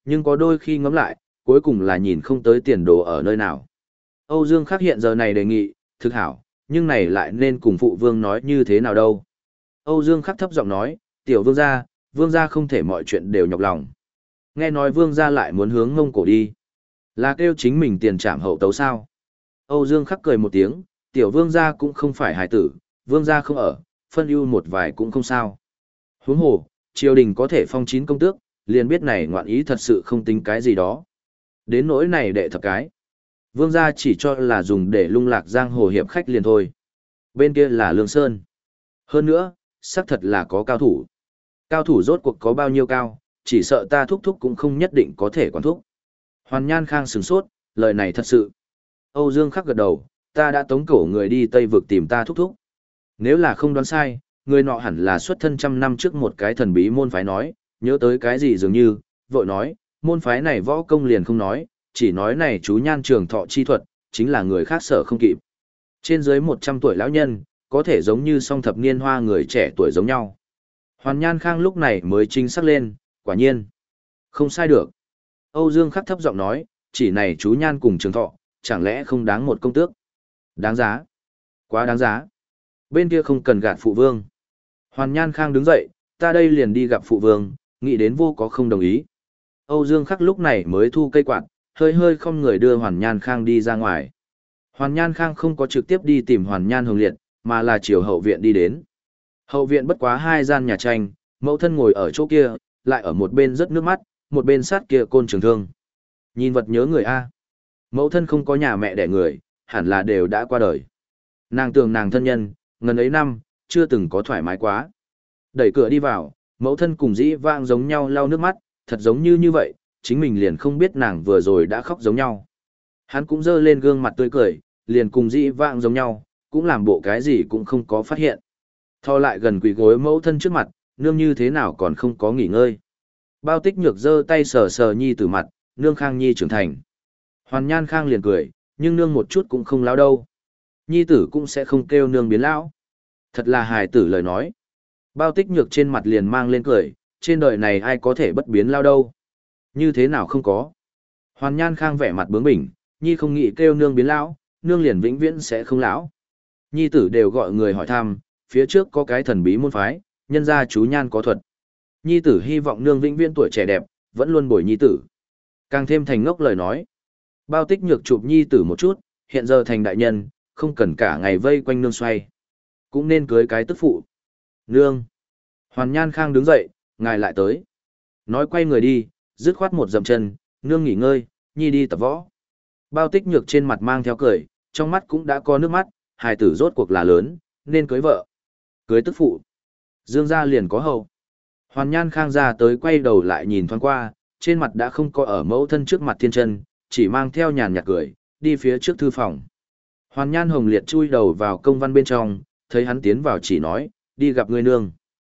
nhưng có đôi khi ngẫm lại, cuối cùng là nhìn không tới tiền đồ ở nơi nào. Âu Dương Khắc hiện giờ này đề nghị, thực hảo, nhưng này lại nên cùng phụ vương nói như thế nào đâu. Âu Dương Khắc thấp giọng nói, tiểu vương gia, vương gia không thể mọi chuyện đều nhọc lòng. Nghe nói vương gia lại muốn hướng Mông Cổ đi. Là kêu chính mình tiền trảm hậu tấu sao. Âu Dương Khắc cười một tiếng, tiểu vương gia cũng không phải hài tử, vương gia không ở, phân ưu một vài cũng không sao. Huống hồ, triều đình có thể phong chín công tước, liền biết này ngoạn ý thật sự không tính cái gì đó. Đến nỗi này đệ thập cái. Vương gia chỉ cho là dùng để lung lạc giang hồ hiệp khách liền thôi. Bên kia là Lương Sơn. Hơn nữa, xác thật là có cao thủ. Cao thủ rốt cuộc có bao nhiêu cao, chỉ sợ ta thúc thúc cũng không nhất định có thể quản thúc. Hoàn Nhan Khang sửng sốt, lời này thật sự. Âu Dương Khắc gật đầu, ta đã tống cổ người đi Tây vực tìm ta thúc thúc. Nếu là không đoán sai, người nọ hẳn là xuất thân trăm năm trước một cái thần bí môn phái nói, nhớ tới cái gì dường như, vội nói, môn phái này võ công liền không nói, chỉ nói này chú nhan trường thọ chi thuật, chính là người khác sở không kịp. Trên dưới một trăm tuổi lão nhân, có thể giống như song thập niên hoa người trẻ tuổi giống nhau. Hoàn Nhan Khang lúc này mới chính xác lên, quả nhiên. Không sai được. Âu Dương Khắc thấp giọng nói, chỉ này chú nhan cùng trường thọ, chẳng lẽ không đáng một công tước. Đáng giá. Quá đáng giá. Bên kia không cần gạt phụ vương. Hoàn Nhan Khang đứng dậy, ta đây liền đi gặp phụ vương, nghĩ đến vô có không đồng ý. Âu Dương Khắc lúc này mới thu cây quạt, hơi hơi không người đưa Hoàn Nhan Khang đi ra ngoài. Hoàn Nhan Khang không có trực tiếp đi tìm Hoàn Nhan Hồng Liệt, mà là chiều hậu viện đi đến. Hậu viện bất quá hai gian nhà tranh, mẫu thân ngồi ở chỗ kia, lại ở một bên rất nước mắt, một bên sát kia côn trường thương. Nhìn vật nhớ người A. Mẫu thân không có nhà mẹ đẻ người, hẳn là đều đã qua đời. Nàng tưởng nàng thân nhân, ngần ấy năm, chưa từng có thoải mái quá. Đẩy cửa đi vào, mẫu thân cùng dĩ vãng giống nhau lau nước mắt, thật giống như như vậy, chính mình liền không biết nàng vừa rồi đã khóc giống nhau. Hắn cũng dơ lên gương mặt tươi cười, liền cùng dĩ vãng giống nhau, cũng làm bộ cái gì cũng không có phát hiện. Thò lại gần quỳ gối mẫu thân trước mặt, nương như thế nào còn không có nghỉ ngơi. Bao Tích Nhược giơ tay sờ sờ nhi tử mặt, nương Khang nhi trưởng thành. Hoàn Nhan Khang liền cười, nhưng nương một chút cũng không lão đâu. Nhi tử cũng sẽ không kêu nương biến lão. Thật là hài tử lời nói. Bao Tích Nhược trên mặt liền mang lên cười, trên đời này ai có thể bất biến lao đâu. Như thế nào không có. Hoàn Nhan Khang vẻ mặt bướng bỉnh, nhi không nghĩ kêu nương biến lão, nương liền vĩnh viễn sẽ không lão. Nhi tử đều gọi người hỏi thăm, phía trước có cái thần bí môn phái, nhân gia chú nhan có thuật. Nhi tử hy vọng nương vĩnh viễn tuổi trẻ đẹp, vẫn luôn bồi nhi tử. Càng thêm thành ngốc lời nói. Bao Tích Nhược chụp nhi tử một chút, hiện giờ thành đại nhân, không cần cả ngày vây quanh nương xoay. Cũng nên cưới cái tức phụ. Nương. Hoàn Nhan Khang đứng dậy, ngài lại tới. Nói quay người đi, dứt khoát một dậm chân, nương nghỉ ngơi, nhi đi tập võ. Bao Tích Nhược trên mặt mang theo cười, trong mắt cũng đã có nước mắt, hài tử rốt cuộc là lớn, nên cưới vợ. Cưới tức phụ. Dương gia liền có hậu. Hoàn Nhan Khang ra tới quay đầu lại nhìn thoáng qua, trên mặt đã không có ở mẫu thân trước mặt thiên chân, chỉ mang theo nhàn nhạt cười, đi phía trước thư phòng. Hoàn Nhan Hồng Liệt chui đầu vào công văn bên trong, thấy hắn tiến vào chỉ nói, đi gặp người nương.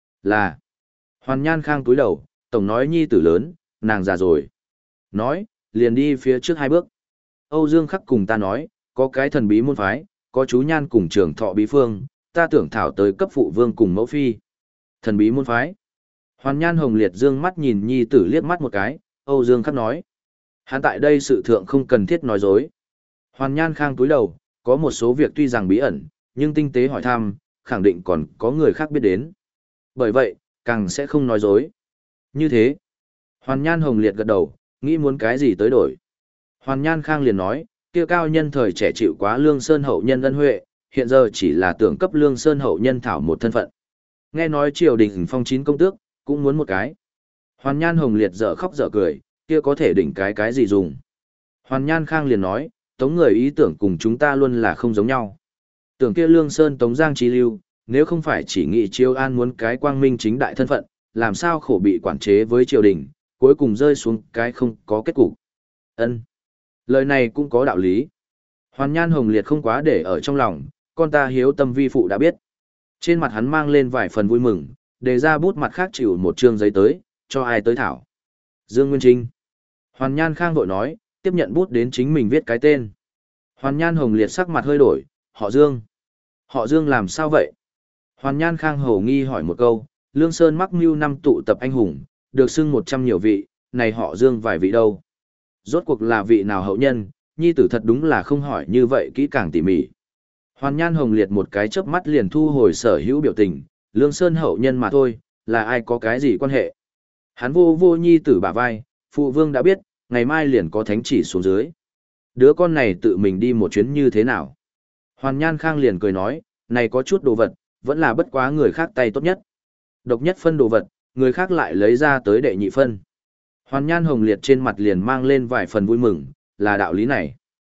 Là. Hoàn Nhan Khang cúi đầu, tổng nói nhi tử lớn, nàng già rồi. Nói, liền đi phía trước hai bước. Âu Dương Khắc cùng ta nói, có cái thần bí môn phái, có chú Nhan cùng trường thọ bí phương, ta tưởng thảo tới cấp phụ vương cùng mẫu phi. Thần bí môn phái. Hoàn Nhan Hồng Liệt dương mắt nhìn nhi tử liếc mắt một cái, Âu Dương Khắc nói. Hắn tại đây sự thượng không cần thiết nói dối. Hoàn Nhan Khang túi đầu, có một số việc tuy rằng bí ẩn, nhưng tinh tế hỏi thăm, khẳng định còn có người khác biết đến. Bởi vậy, càng sẽ không nói dối. Như thế, Hoàn Nhan Hồng Liệt gật đầu, nghĩ muốn cái gì tới đổi. Hoàn Nhan Khang liền nói, kia cao nhân thời trẻ chịu quá Lương Sơn hậu nhân ân huệ, hiện giờ chỉ là tưởng cấp Lương Sơn hậu nhân thảo một thân phận. Nghe nói triều đình phong chín công tước, cũng muốn một cái. Hoàn Nhan Hồng Liệt dở khóc dở cười, kia có thể đỉnh cái cái gì dùng. Hoàn Nhan Khang liền nói, tống người ý tưởng cùng chúng ta luôn là không giống nhau. Tưởng kia Lương Sơn tống giang chi lưu, nếu không phải chỉ nghị Chiêu An muốn cái quang minh chính đại thân phận, làm sao khổ bị quản chế với triều đình, cuối cùng rơi xuống cái không có kết cục. Ân, lời này cũng có đạo lý. Hoàn Nhan Hồng Liệt không quá để ở trong lòng, con ta hiếu tâm vi phụ đã biết. Trên mặt hắn mang lên vài phần vui mừng, đề ra bút mặt khác chịu một chương giấy tới, cho ai tới thảo. Dương Nguyên Trinh. Hoàn Nhan Khang vội nói, tiếp nhận bút đến chính mình viết cái tên. Hoàn Nhan Hồng Liệt sắc mặt hơi đổi, họ Dương. Họ Dương làm sao vậy? Hoàn Nhan Khang hổ nghi hỏi một câu, Lương Sơn mắc mưu năm tụ tập anh hùng, được xưng một trăm nhiều vị, này họ Dương vài vị đâu? Rốt cuộc là vị nào hậu nhân, nhi tử thật đúng là không hỏi như vậy kỹ càng tỉ mỉ. Hoàn Nhan Hồng Liệt một cái chớp mắt liền thu hồi sở hữu biểu tình, Lương Sơn hậu nhân mà thôi, là ai có cái gì quan hệ. Hắn vô vô nhi tử bả vai, phụ vương đã biết, ngày mai liền có thánh chỉ xuống dưới. Đứa con này tự mình đi một chuyến như thế nào? Hoàn Nhan Khang liền cười nói, này có chút đồ vật, vẫn là bất quá người khác tay tốt nhất. Độc nhất phân đồ vật, người khác lại lấy ra tới đệ nhị phân. Hoàn Nhan Hồng Liệt trên mặt liền mang lên vài phần vui mừng, là đạo lý này.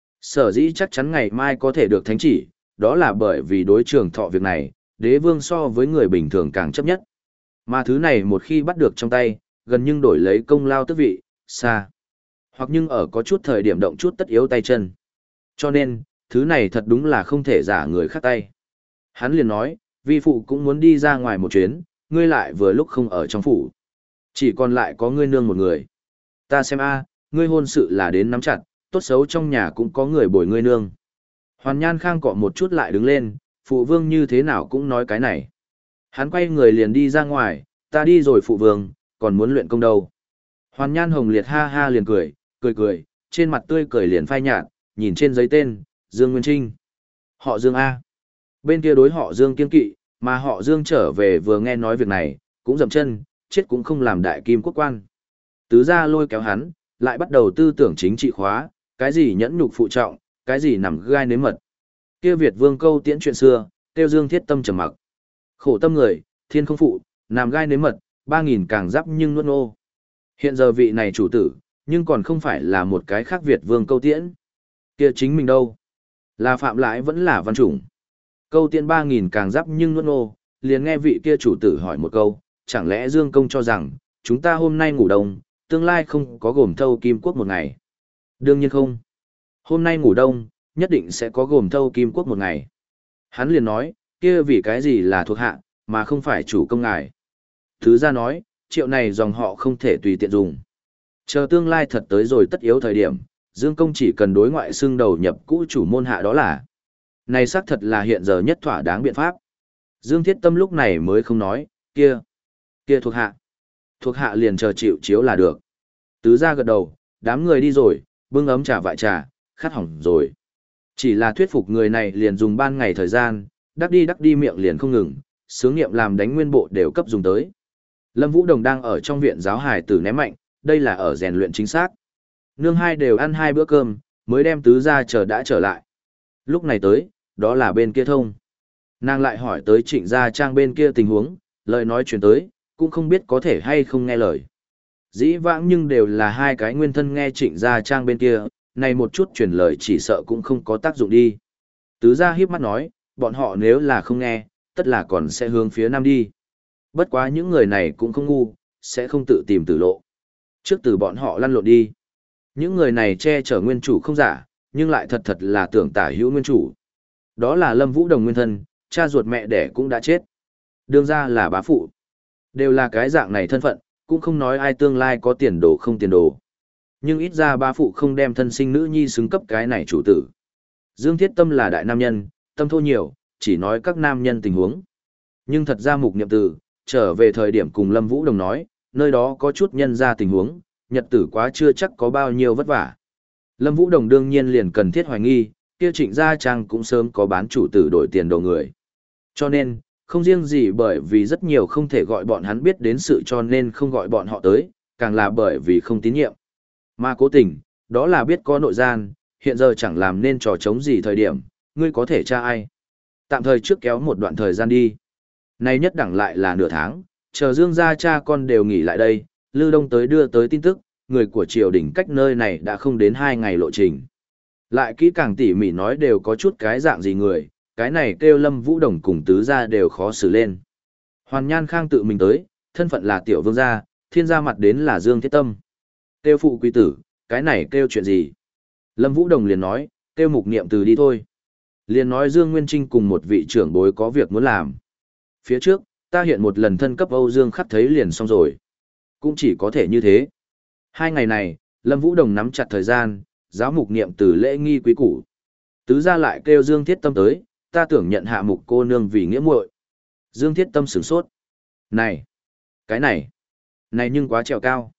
Sở dĩ chắc chắn ngày mai có thể được thánh chỉ, đó là bởi vì đối trường thọ việc này, đế vương so với người bình thường càng chấp nhất. Mà thứ này một khi bắt được trong tay, gần nhưng đổi lấy công lao tước vị, xa. Hoặc nhưng ở có chút thời điểm động chút tất yếu tay chân. Cho nên, thứ này thật đúng là không thể giả người khác tay. Hắn liền nói, vi phụ cũng muốn đi ra ngoài một chuyến, ngươi lại vừa lúc không ở trong phủ. Chỉ còn lại có ngươi nương một người. Ta xem a, ngươi hôn sự là đến nắm chặt, tốt xấu trong nhà cũng có người bồi ngươi nương. Hoàn Nhan Khang cọ một chút lại đứng lên, phụ vương như thế nào cũng nói cái này. Hắn quay người liền đi ra ngoài, ta đi rồi phụ vương, còn muốn luyện công đâu. Hoàn Nhan Hồng Liệt ha ha liền cười, cười cười, trên mặt tươi cười liền phai nhạt, nhìn trên giấy tên, Dương Nguyên Trinh. Họ Dương A. Bên kia đối họ Dương kiên kỵ, mà họ Dương trở về vừa nghe nói việc này, cũng dậm chân, chết cũng không làm đại kim quốc quan. Tứ gia lôi kéo hắn, lại bắt đầu tư tưởng chính trị khóa, cái gì nhẫn nhục phụ trọng, cái gì nằm gai nếm mật. Kia Việt Vương câu tiễn chuyện xưa, tiêu Dương thiết tâm trầm mặc. Khổ tâm người, thiên không phụ, nằm gai nếm mật, ba nghìn càng giáp nhưng nuốt nô. Hiện giờ vị này chủ tử, nhưng còn không phải là một cái khác Việt Vương câu tiễn. Kia chính mình đâu? Là phạm lãi vẫn là văn chủng. Câu tiễn ba nghìn càng giáp nhưng nuốt nô, liền nghe vị kia chủ tử hỏi một câu, chẳng lẽ Dương Công cho rằng, chúng ta hôm nay ngủ đông, tương lai không có gồm thâu kim quốc một ngày? Đương nhiên không. Hôm nay ngủ đông, nhất định sẽ có gồm thâu kim quốc một ngày. Hắn liền nói, kia vì cái gì là thuộc hạ, mà không phải chủ công ngài. Thứ ra nói, triệu này dòng họ không thể tùy tiện dùng. Chờ tương lai thật tới rồi tất yếu thời điểm, Dương Công chỉ cần đối ngoại xưng đầu nhập cũ chủ môn hạ đó là. Này xác thật là hiện giờ nhất thỏa đáng biện pháp. Dương Thiết Tâm lúc này mới không nói, kia, kia thuộc hạ. Thuộc hạ liền chờ chịu chiếu là được. Tứ ra gật đầu, đám người đi rồi, bưng ấm trà vại trà, khát hỏng rồi. Chỉ là thuyết phục người này liền dùng ban ngày thời gian, đắc đi đắc đi miệng liền không ngừng, sướng nghiệm làm đánh nguyên bộ đều cấp dùng tới. Lâm Vũ Đồng đang ở trong viện giáo hài tử ném mạnh, đây là ở rèn luyện chính xác. Nương hai đều ăn hai bữa cơm, mới đem tứ ra chờ đã trở lại. Lúc này tới, đó là bên kia thông. Nàng lại hỏi tới Trịnh Gia Trang bên kia tình huống, lời nói chuyển tới, cũng không biết có thể hay không nghe lời. Dĩ vãng nhưng đều là hai cái nguyên thân nghe Trịnh Gia Trang bên kia, này một chút truyền lời chỉ sợ cũng không có tác dụng đi. Tứ gia hiếp mắt nói, bọn họ nếu là không nghe, tất là còn sẽ hướng phía nam đi. Bất quá những người này cũng không ngu, sẽ không tự tìm tử lộ. Trước từ bọn họ lăn lộn đi. Những người này che chở nguyên chủ không giả, nhưng lại thật thật là tưởng tả hữu nguyên chủ. Đó là Lâm Vũ Đồng nguyên thân, cha ruột mẹ đẻ cũng đã chết. Đương ra là bá phụ. Đều là cái dạng này thân phận, cũng không nói ai tương lai có tiền đồ không tiền đồ. Nhưng ít ra bá phụ không đem thân sinh nữ nhi xứng cấp cái này chủ tử. Dương Thiết Tâm là đại nam nhân, tâm thô nhiều, chỉ nói các nam nhân tình huống. Nhưng thật ra mục niệm tử, trở về thời điểm cùng Lâm Vũ Đồng nói, nơi đó có chút nhân ra tình huống, nhật tử quá chưa chắc có bao nhiêu vất vả. Lâm Vũ Đồng đương nhiên liền cần thiết hoài nghi, kia Trịnh Gia Trang cũng sớm có bán chủ tử đổi tiền đồ người. Cho nên, không riêng gì bởi vì rất nhiều không thể gọi bọn hắn biết đến sự cho nên không gọi bọn họ tới, càng là bởi vì không tín nhiệm. Mà cố tình, đó là biết có nội gian, hiện giờ chẳng làm nên trò chống gì thời điểm, ngươi có thể tra ai. Tạm thời trước kéo một đoạn thời gian đi. Nay nhất đẳng lại là nửa tháng, chờ Dương gia cha con đều nghỉ lại đây, Lư Đông tới đưa tới tin tức, người của triều đình cách nơi này đã không đến hai ngày lộ trình. Lại kỹ càng tỉ mỉ nói đều có chút cái dạng gì người, cái này kêu Lâm Vũ Đồng cùng tứ gia đều khó xử lên. Hoàn Nhan Khang tự mình tới, thân phận là tiểu vương gia, thiên gia mặt đến là Dương Thiết Tâm. Kêu phụ quý tử, cái này kêu chuyện gì? Lâm Vũ Đồng liền nói, kêu mục niệm từ đi thôi. Liền nói Dương Nguyên Trinh cùng một vị trưởng bối có việc muốn làm. Phía trước, ta hiện một lần thân cấp Âu Dương khắc thấy liền xong rồi. Cũng chỉ có thể như thế. Hai ngày này, Lâm Vũ Đồng nắm chặt thời gian, giáo mục niệm từ lễ nghi quý củ. Tứ gia lại kêu Dương Thiết Tâm tới, ta tưởng nhận hạ mục cô nương vì nghĩa muội. Dương Thiết Tâm sửng sốt. Này, cái này, này nhưng quá trèo cao.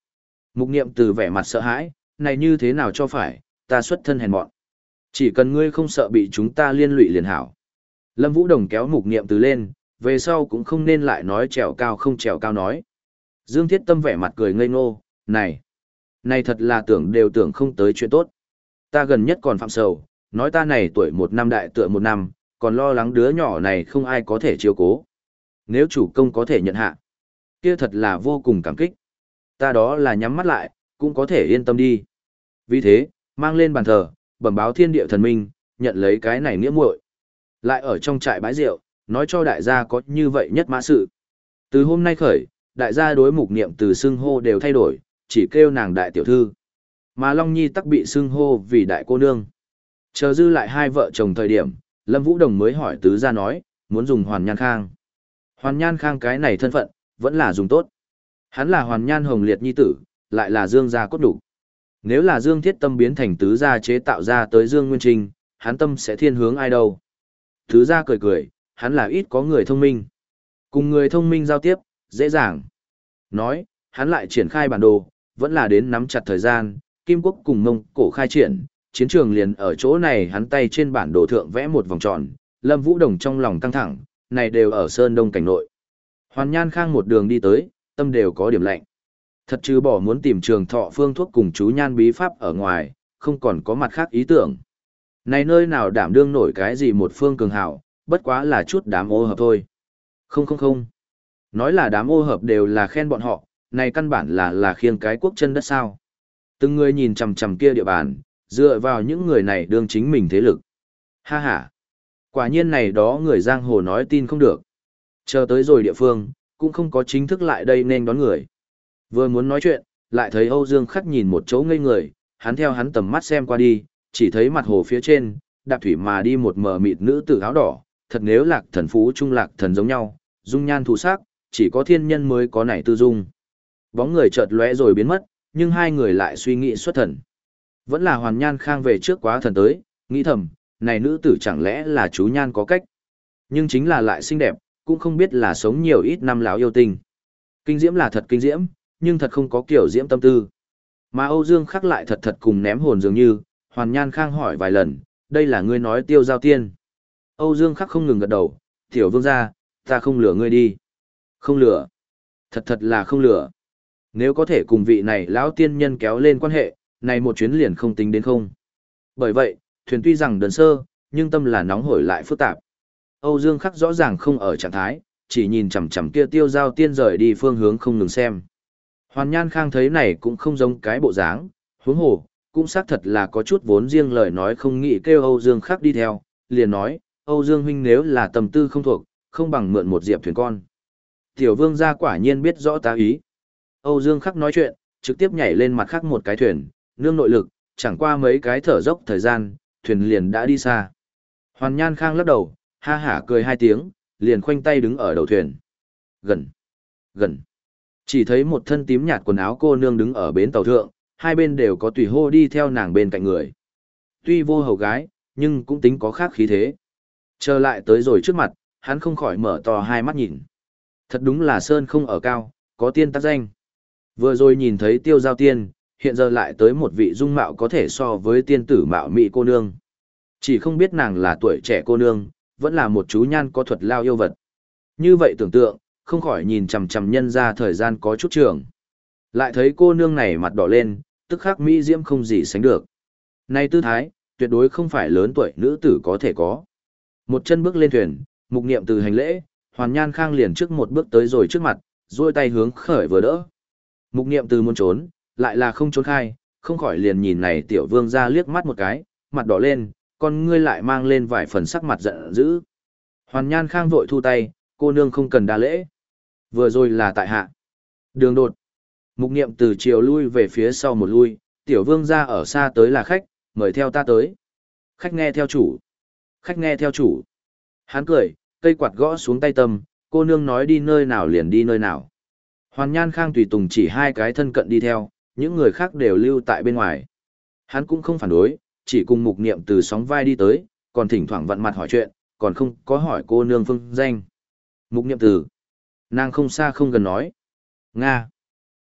Mục niệm từ vẻ mặt sợ hãi, này như thế nào cho phải, ta xuất thân hèn mọn. Chỉ cần ngươi không sợ bị chúng ta liên lụy liền hảo. Lâm Vũ Đồng kéo mục niệm từ lên, về sau cũng không nên lại nói trèo cao không trèo cao nói. Dương Thiết Tâm vẻ mặt cười ngây ngô, này, này thật là tưởng đều tưởng không tới chuyện tốt. Ta gần nhất còn phạm sầu, nói ta này tuổi một năm đại tựa một năm, còn lo lắng đứa nhỏ này không ai có thể chiếu cố. Nếu chủ công có thể nhận hạ, kia thật là vô cùng cảm kích. Ta đó là nhắm mắt lại, cũng có thể yên tâm đi. Vì thế, mang lên bàn thờ, bẩm báo thiên địa thần minh, nhận lấy cái này nghĩa muội. Lại ở trong trại bãi rượu, nói cho đại gia có như vậy nhất mã sự. Từ hôm nay khởi, đại gia đối mục niệm từ xưng hô đều thay đổi, chỉ kêu nàng đại tiểu thư. Mà Long Nhi tắc bị xưng hô vì đại cô nương. Chờ dư lại hai vợ chồng thời điểm, Lâm Vũ Đồng mới hỏi tứ gia nói, muốn dùng Hoàn Nhan Khang. Hoàn Nhan Khang cái này thân phận, vẫn là dùng tốt. Hắn là Hoàn Nhan Hồng Liệt nhi tử, lại là Dương gia cốt đủ. Nếu là Dương Thiết Tâm biến thành tứ gia chế tạo ra tới Dương Nguyên Trinh, hắn tâm sẽ thiên hướng ai đâu. Tứ gia cười cười, hắn là ít có người thông minh. Cùng người thông minh giao tiếp, dễ dàng. Nói, hắn lại triển khai bản đồ, vẫn là đến nắm chặt thời gian, Kim Quốc cùng Mông Cổ khai triển, chiến trường liền ở chỗ này hắn tay trên bản đồ thượng vẽ một vòng tròn, Lâm Vũ Đồng trong lòng căng thẳng, này đều ở Sơn Đông cảnh nội. Hoàn Nhan Khang một đường đi tới, tâm đều có điểm lạnh. Thật chứ bỏ muốn tìm trường thọ phương thuốc cùng chú nhan bí pháp ở ngoài, không còn có mặt khác ý tưởng. Này nơi nào đảm đương nổi cái gì một phương cường hảo, bất quá là chút đám ô hợp thôi. Không không không. Nói là đám ô hợp đều là khen bọn họ, này căn bản là là khiêng cái quốc chân đất sao. Từng người nhìn chằm chằm kia địa bàn, dựa vào những người này đương chính mình thế lực. Ha ha. Quả nhiên này đó người giang hồ nói tin không được. Chờ tới rồi địa phương, cũng không có chính thức lại đây nên đón người. Vừa muốn nói chuyện, lại thấy Âu Dương Khắc nhìn một chỗ ngây người, hắn theo hắn tầm mắt xem qua đi, chỉ thấy mặt hồ phía trên, đạp thủy mà đi một mờ mịt nữ tử áo đỏ, thật nếu lạc thần phú trung lạc thần giống nhau, dung nhan thù sắc, chỉ có thiên nhân mới có nảy tư dung. Bóng người chợt lóe rồi biến mất, nhưng hai người lại suy nghĩ xuất thần. Vẫn là Hoàn Nhan Khang về trước quá thần tới, nghĩ thầm, này nữ tử chẳng lẽ là chú nhan có cách. Nhưng chính là lại xinh đẹp, cũng không biết là sống nhiều ít năm láo yêu tình. Kinh diễm là thật kinh diễm, nhưng thật không có kiểu diễm tâm tư. Mà Âu Dương Khắc lại thật thật cùng ném hồn dường như, Hoàn Nhan Khang hỏi vài lần, đây là ngươi nói Tiêu Giao Tiên. Âu Dương Khắc không ngừng gật đầu, tiểu vương gia, ta không lừa ngươi đi. Không lừa. Thật thật là không lừa. Nếu có thể cùng vị này lão tiên nhân kéo lên quan hệ, này một chuyến liền không tính đến không. Bởi vậy, thuyền tuy rằng đơn sơ, nhưng tâm là nóng hổi lại phức tạp. Âu Dương Khắc rõ ràng không ở trạng thái, chỉ nhìn chằm chằm kia Tiêu Giao Tiên rời đi phương hướng không ngừng xem. Hoàn Nhan Khang thấy này cũng không giống cái bộ dáng, huống hồ, cũng xác thật là có chút vốn riêng lời nói không nghĩ kêu Âu Dương Khắc đi theo, liền nói, Âu Dương huynh nếu là tầm tư không thuộc, không bằng mượn một diệp thuyền con. Tiểu vương gia quả nhiên biết rõ tá ý. Âu Dương Khắc nói chuyện, trực tiếp nhảy lên mặt khác một cái thuyền, nương nội lực, chẳng qua mấy cái thở dốc thời gian, thuyền liền đã đi xa. Hoàn Nhan Khang lắc đầu, ha hả cười hai tiếng, liền khoanh tay đứng ở đầu thuyền. Gần, gần. Chỉ thấy một thân tím nhạt quần áo cô nương đứng ở bến tàu thượng, hai bên đều có tùy hô đi theo nàng bên cạnh người. Tuy vô hầu gái, nhưng cũng tính có khác khí thế. Trở lại tới rồi trước mặt, hắn không khỏi mở to hai mắt nhìn. Thật đúng là sơn không ở cao, có tiên tác danh. Vừa rồi nhìn thấy Tiêu Giao Tiên, hiện giờ lại tới một vị dung mạo có thể so với tiên tử mạo mỹ cô nương. Chỉ không biết nàng là tuổi trẻ cô nương, vẫn là một chú nhan có thuật lao yêu vật. Như vậy tưởng tượng, không khỏi nhìn chằm chằm nhân ra thời gian có chút trường. Lại thấy cô nương này mặt đỏ lên, tức khắc mỹ diễm không gì sánh được. Này tư thái, tuyệt đối không phải lớn tuổi nữ tử có thể có. Một chân bước lên thuyền, mục niệm từ hành lễ, Hoàn Nhan Khang liền trước một bước tới rồi trước mặt, duỗi tay hướng khởi vừa đỡ. Mục niệm từ muốn trốn, lại là không trốn khai, không khỏi liền nhìn này tiểu vương ra liếc mắt một cái, mặt đỏ lên, con ngươi lại mang lên vài phần sắc mặt giận dữ. Hoàn Nhan Khang vội thu tay, cô nương không cần đa lễ. Vừa rồi là tại hạ. Đường đột. Mục niệm từ chiều lui về phía sau một lui, tiểu vương ra ở xa tới là khách, mời theo ta tới. Khách nghe theo chủ. Khách nghe theo chủ. Hắn cười, cây quạt gõ xuống tay tâm, cô nương nói đi nơi nào liền đi nơi nào. Hoàn Nhan Khang tùy tùng chỉ hai cái thân cận đi theo, những người khác đều lưu tại bên ngoài. Hắn cũng không phản đối, chỉ cùng mục niệm từ sóng vai đi tới, còn thỉnh thoảng vặn mặt hỏi chuyện, còn không có hỏi cô nương phương danh. Mục niệm từ. Nàng không xa không gần nói. Nga.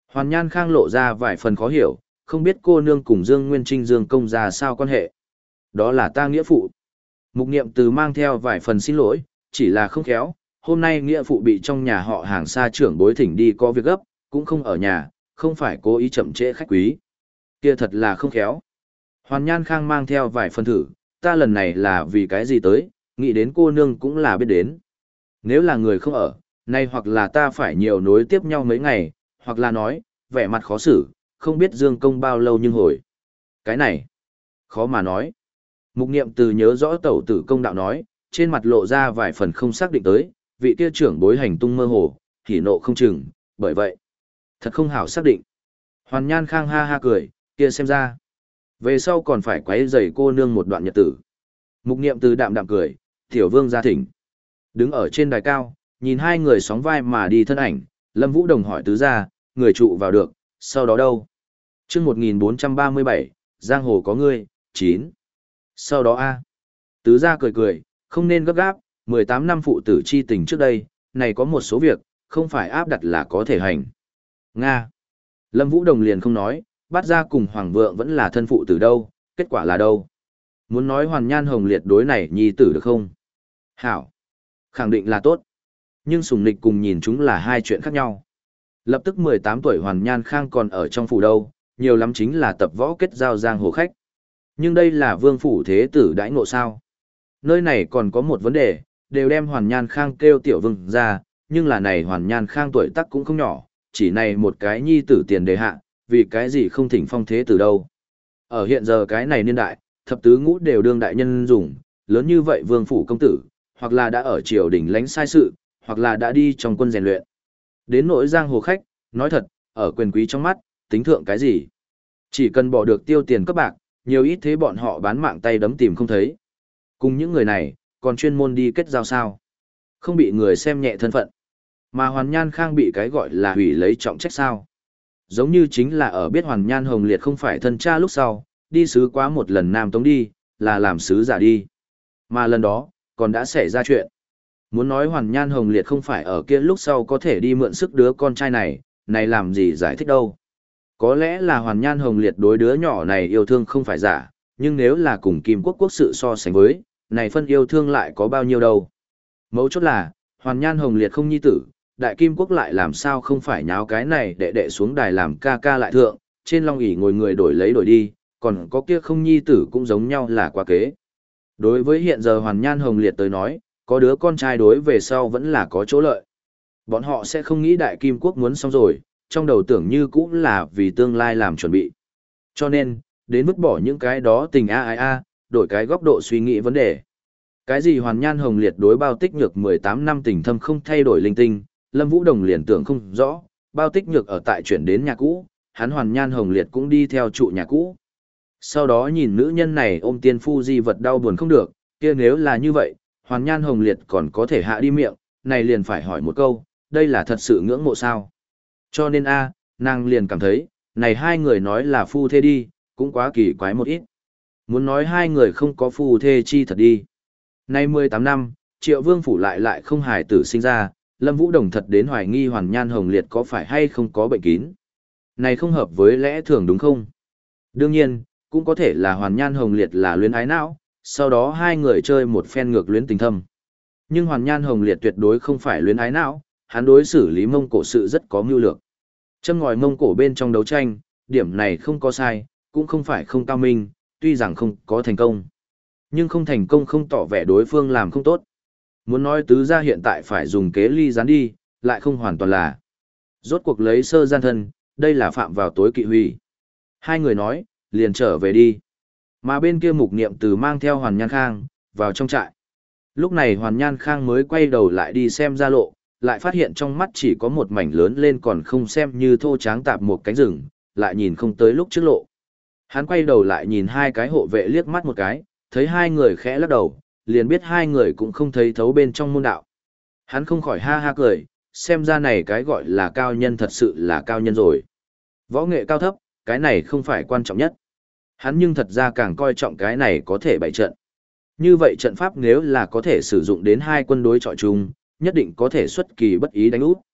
Hoàn Nhan Khang lộ ra vài phần khó hiểu, không biết cô nương cùng Dương Nguyên Trinh Dương công ra sao quan hệ. Đó là ta nghĩa phụ. Mục Niệm Từ mang theo vài phần xin lỗi, chỉ là không khéo, hôm nay nghĩa phụ bị trong nhà họ hàng xa trưởng bối thỉnh đi có việc gấp, cũng không ở nhà, không phải cố ý chậm trễ khách quý. Kia thật là không khéo. Hoàn Nhan Khang mang theo vài phần thử, ta lần này là vì cái gì tới, nghĩ đến cô nương cũng là biết đến. Nếu là người không ở, nay hoặc là ta phải nhiều nối tiếp nhau mấy ngày, hoặc là nói, vẻ mặt khó xử, không biết Dương công bao lâu nhưng hồi. Cái này, khó mà nói. Mục Niệm Từ nhớ rõ tẩu tử công đạo nói, trên mặt lộ ra vài phần không xác định tới, vị kia trưởng bối hành tung mơ hồ, hỉ nộ không chừng, bởi vậy, thật không hảo xác định. Hoàn Nhan Khang ha ha cười, kia xem ra, về sau còn phải quấy rầy cô nương một đoạn nhật tử. Mục Niệm Từ đạm đạm cười, tiểu vương ra thỉnh. Đứng ở trên đài cao, nhìn hai người sóng vai mà đi thân ảnh, Lâm Vũ Đồng hỏi tứ gia, người trụ vào được, sau đó đâu? Chương một nghìn bốn trăm ba mươi bảy, giang hồ có ngươi, chín. Sau đó a. Tứ gia cười cười, không nên gấp gáp, mười tám năm phụ tử chi tình trước đây, này có một số việc, không phải áp đặt là có thể hành. Nga. Lâm Vũ Đồng liền không nói, bắt ra cùng Hoàng Vượng vẫn là thân phụ tử đâu, kết quả là đâu? Muốn nói Hoàn Nhan Hồng Liệt đối này nhi tử được không? Hảo. Khẳng định là tốt. Nhưng sùng nịch cùng nhìn chúng là hai chuyện khác nhau. Lập tức mười tám tuổi Hoàn Nhan Khang còn ở trong phủ đâu, nhiều lắm chính là tập võ kết giao giang hồ khách. Nhưng đây là vương phủ thế tử đãi ngộ sao. Nơi này còn có một vấn đề, đều đem Hoàn Nhan Khang kêu tiểu vương ra, nhưng là này Hoàn Nhan Khang tuổi tác cũng không nhỏ, chỉ này một cái nhi tử tiền đề hạ, vì cái gì không thỉnh phong thế tử đâu. Ở hiện giờ cái này niên đại, thập tứ ngũ đều đương đại nhân dùng, lớn như vậy vương phủ công tử, hoặc là đã ở triều đình lãnh sai sự, hoặc là đã đi trong quân rèn luyện. Đến nỗi giang hồ khách, nói thật, ở quyền quý trong mắt, tính thượng cái gì? Chỉ cần bỏ được tiêu tiền cấp bạc, nhiều ít thế bọn họ bán mạng tay đấm tìm không thấy. Cùng những người này, còn chuyên môn đi kết giao sao? Không bị người xem nhẹ thân phận. Mà Hoàn Nhan Khang bị cái gọi là hủy lấy trọng trách sao? Giống như chính là ở biết Hoàn Nhan Hồng Liệt không phải thân cha lúc sau, đi sứ quá một lần Nam Tống đi, là làm sứ giả đi. Mà lần đó, còn đã xảy ra chuyện. Muốn nói Hoàn Nhan Hồng Liệt không phải ở kia lúc sau có thể đi mượn sức đứa con trai này, này làm gì giải thích đâu. Có lẽ là Hoàn Nhan Hồng Liệt đối đứa nhỏ này yêu thương không phải giả, nhưng nếu là cùng Kim Quốc quốc sự so sánh với, này phân yêu thương lại có bao nhiêu đâu. Mấu chốt là, Hoàn Nhan Hồng Liệt không nhi tử, Đại Kim Quốc lại làm sao không phải nháo cái này để đệ xuống đài làm ca ca lại thượng, trên long ỷ ngồi người đổi lấy đổi đi, còn có kia không nhi tử cũng giống nhau là quá kế. Đối với hiện giờ Hoàn Nhan Hồng Liệt tới nói, có đứa con trai đối về sau vẫn là có chỗ lợi. Bọn họ sẽ không nghĩ Đại Kim Quốc muốn xong rồi, trong đầu tưởng như cũng là vì tương lai làm chuẩn bị. Cho nên, đến vứt bỏ những cái đó tình a ai a, đổi cái góc độ suy nghĩ vấn đề. Cái gì Hoàn Nhan Hồng Liệt đối Bao Tích Nhược mười tám năm tình thâm không thay đổi linh tinh, Lâm Vũ Đồng liền tưởng không rõ, Bao Tích Nhược ở tại chuyển đến nhà cũ, hắn Hoàn Nhan Hồng Liệt cũng đi theo trụ nhà cũ. Sau đó nhìn nữ nhân này ôm tiên phu di vật đau buồn không được, kia nếu là như vậy, Hoàn Nhan Hồng Liệt còn có thể hạ đi miệng, này liền phải hỏi một câu, đây là thật sự ngưỡng mộ sao? Cho nên a, nàng liền cảm thấy, này hai người nói là phu thê đi, cũng quá kỳ quái một ít. Muốn nói hai người không có phu thê chi thật đi. Nay mười tám năm, Triệu Vương phủ lại lại không hài tử sinh ra, Lâm Vũ Đồng thật đến hoài nghi Hoàn Nhan Hồng Liệt có phải hay không có bệnh kín. Này không hợp với lẽ thường đúng không? Đương nhiên, cũng có thể là Hoàn Nhan Hồng Liệt là luyến ái não, sau đó hai người chơi một phen ngược luyến tình thâm. Nhưng Hoàn Nhan Hồng Liệt tuyệt đối không phải luyến ái não, hắn đối xử lý Mông Cổ sự rất có mưu lược. Châm ngòi Mông Cổ bên trong đấu tranh, điểm này không có sai, cũng không phải không cao minh, tuy rằng không có thành công. Nhưng không thành công không tỏ vẻ đối phương làm không tốt. Muốn nói tứ gia hiện tại phải dùng kế ly gián đi, lại không hoàn toàn là. Rốt cuộc lấy sơ gian thân, đây là phạm vào tối kỵ hủy. Hai người nói, liền trở về đi. Mà bên kia Mục Niệm Từ mang theo Hoàn Nhan Khang, vào trong trại. Lúc này Hoàn Nhan Khang mới quay đầu lại đi xem ra lộ, lại phát hiện trong mắt chỉ có một mảnh lớn lên còn không xem như thô tráng tạp một cánh rừng, lại nhìn không tới lúc trước lộ. Hắn quay đầu lại nhìn hai cái hộ vệ liếc mắt một cái, thấy hai người khẽ lắc đầu, liền biết hai người cũng không thấy thấu bên trong môn đạo. Hắn không khỏi ha ha cười, xem ra này cái gọi là cao nhân thật sự là cao nhân rồi. Võ nghệ cao thấp, cái này không phải quan trọng nhất. Hắn nhưng thật ra càng coi trọng cái này có thể bày trận. Như vậy trận pháp nếu là có thể sử dụng đến hai quân đối chọi chung, nhất định có thể xuất kỳ bất ý đánh úp.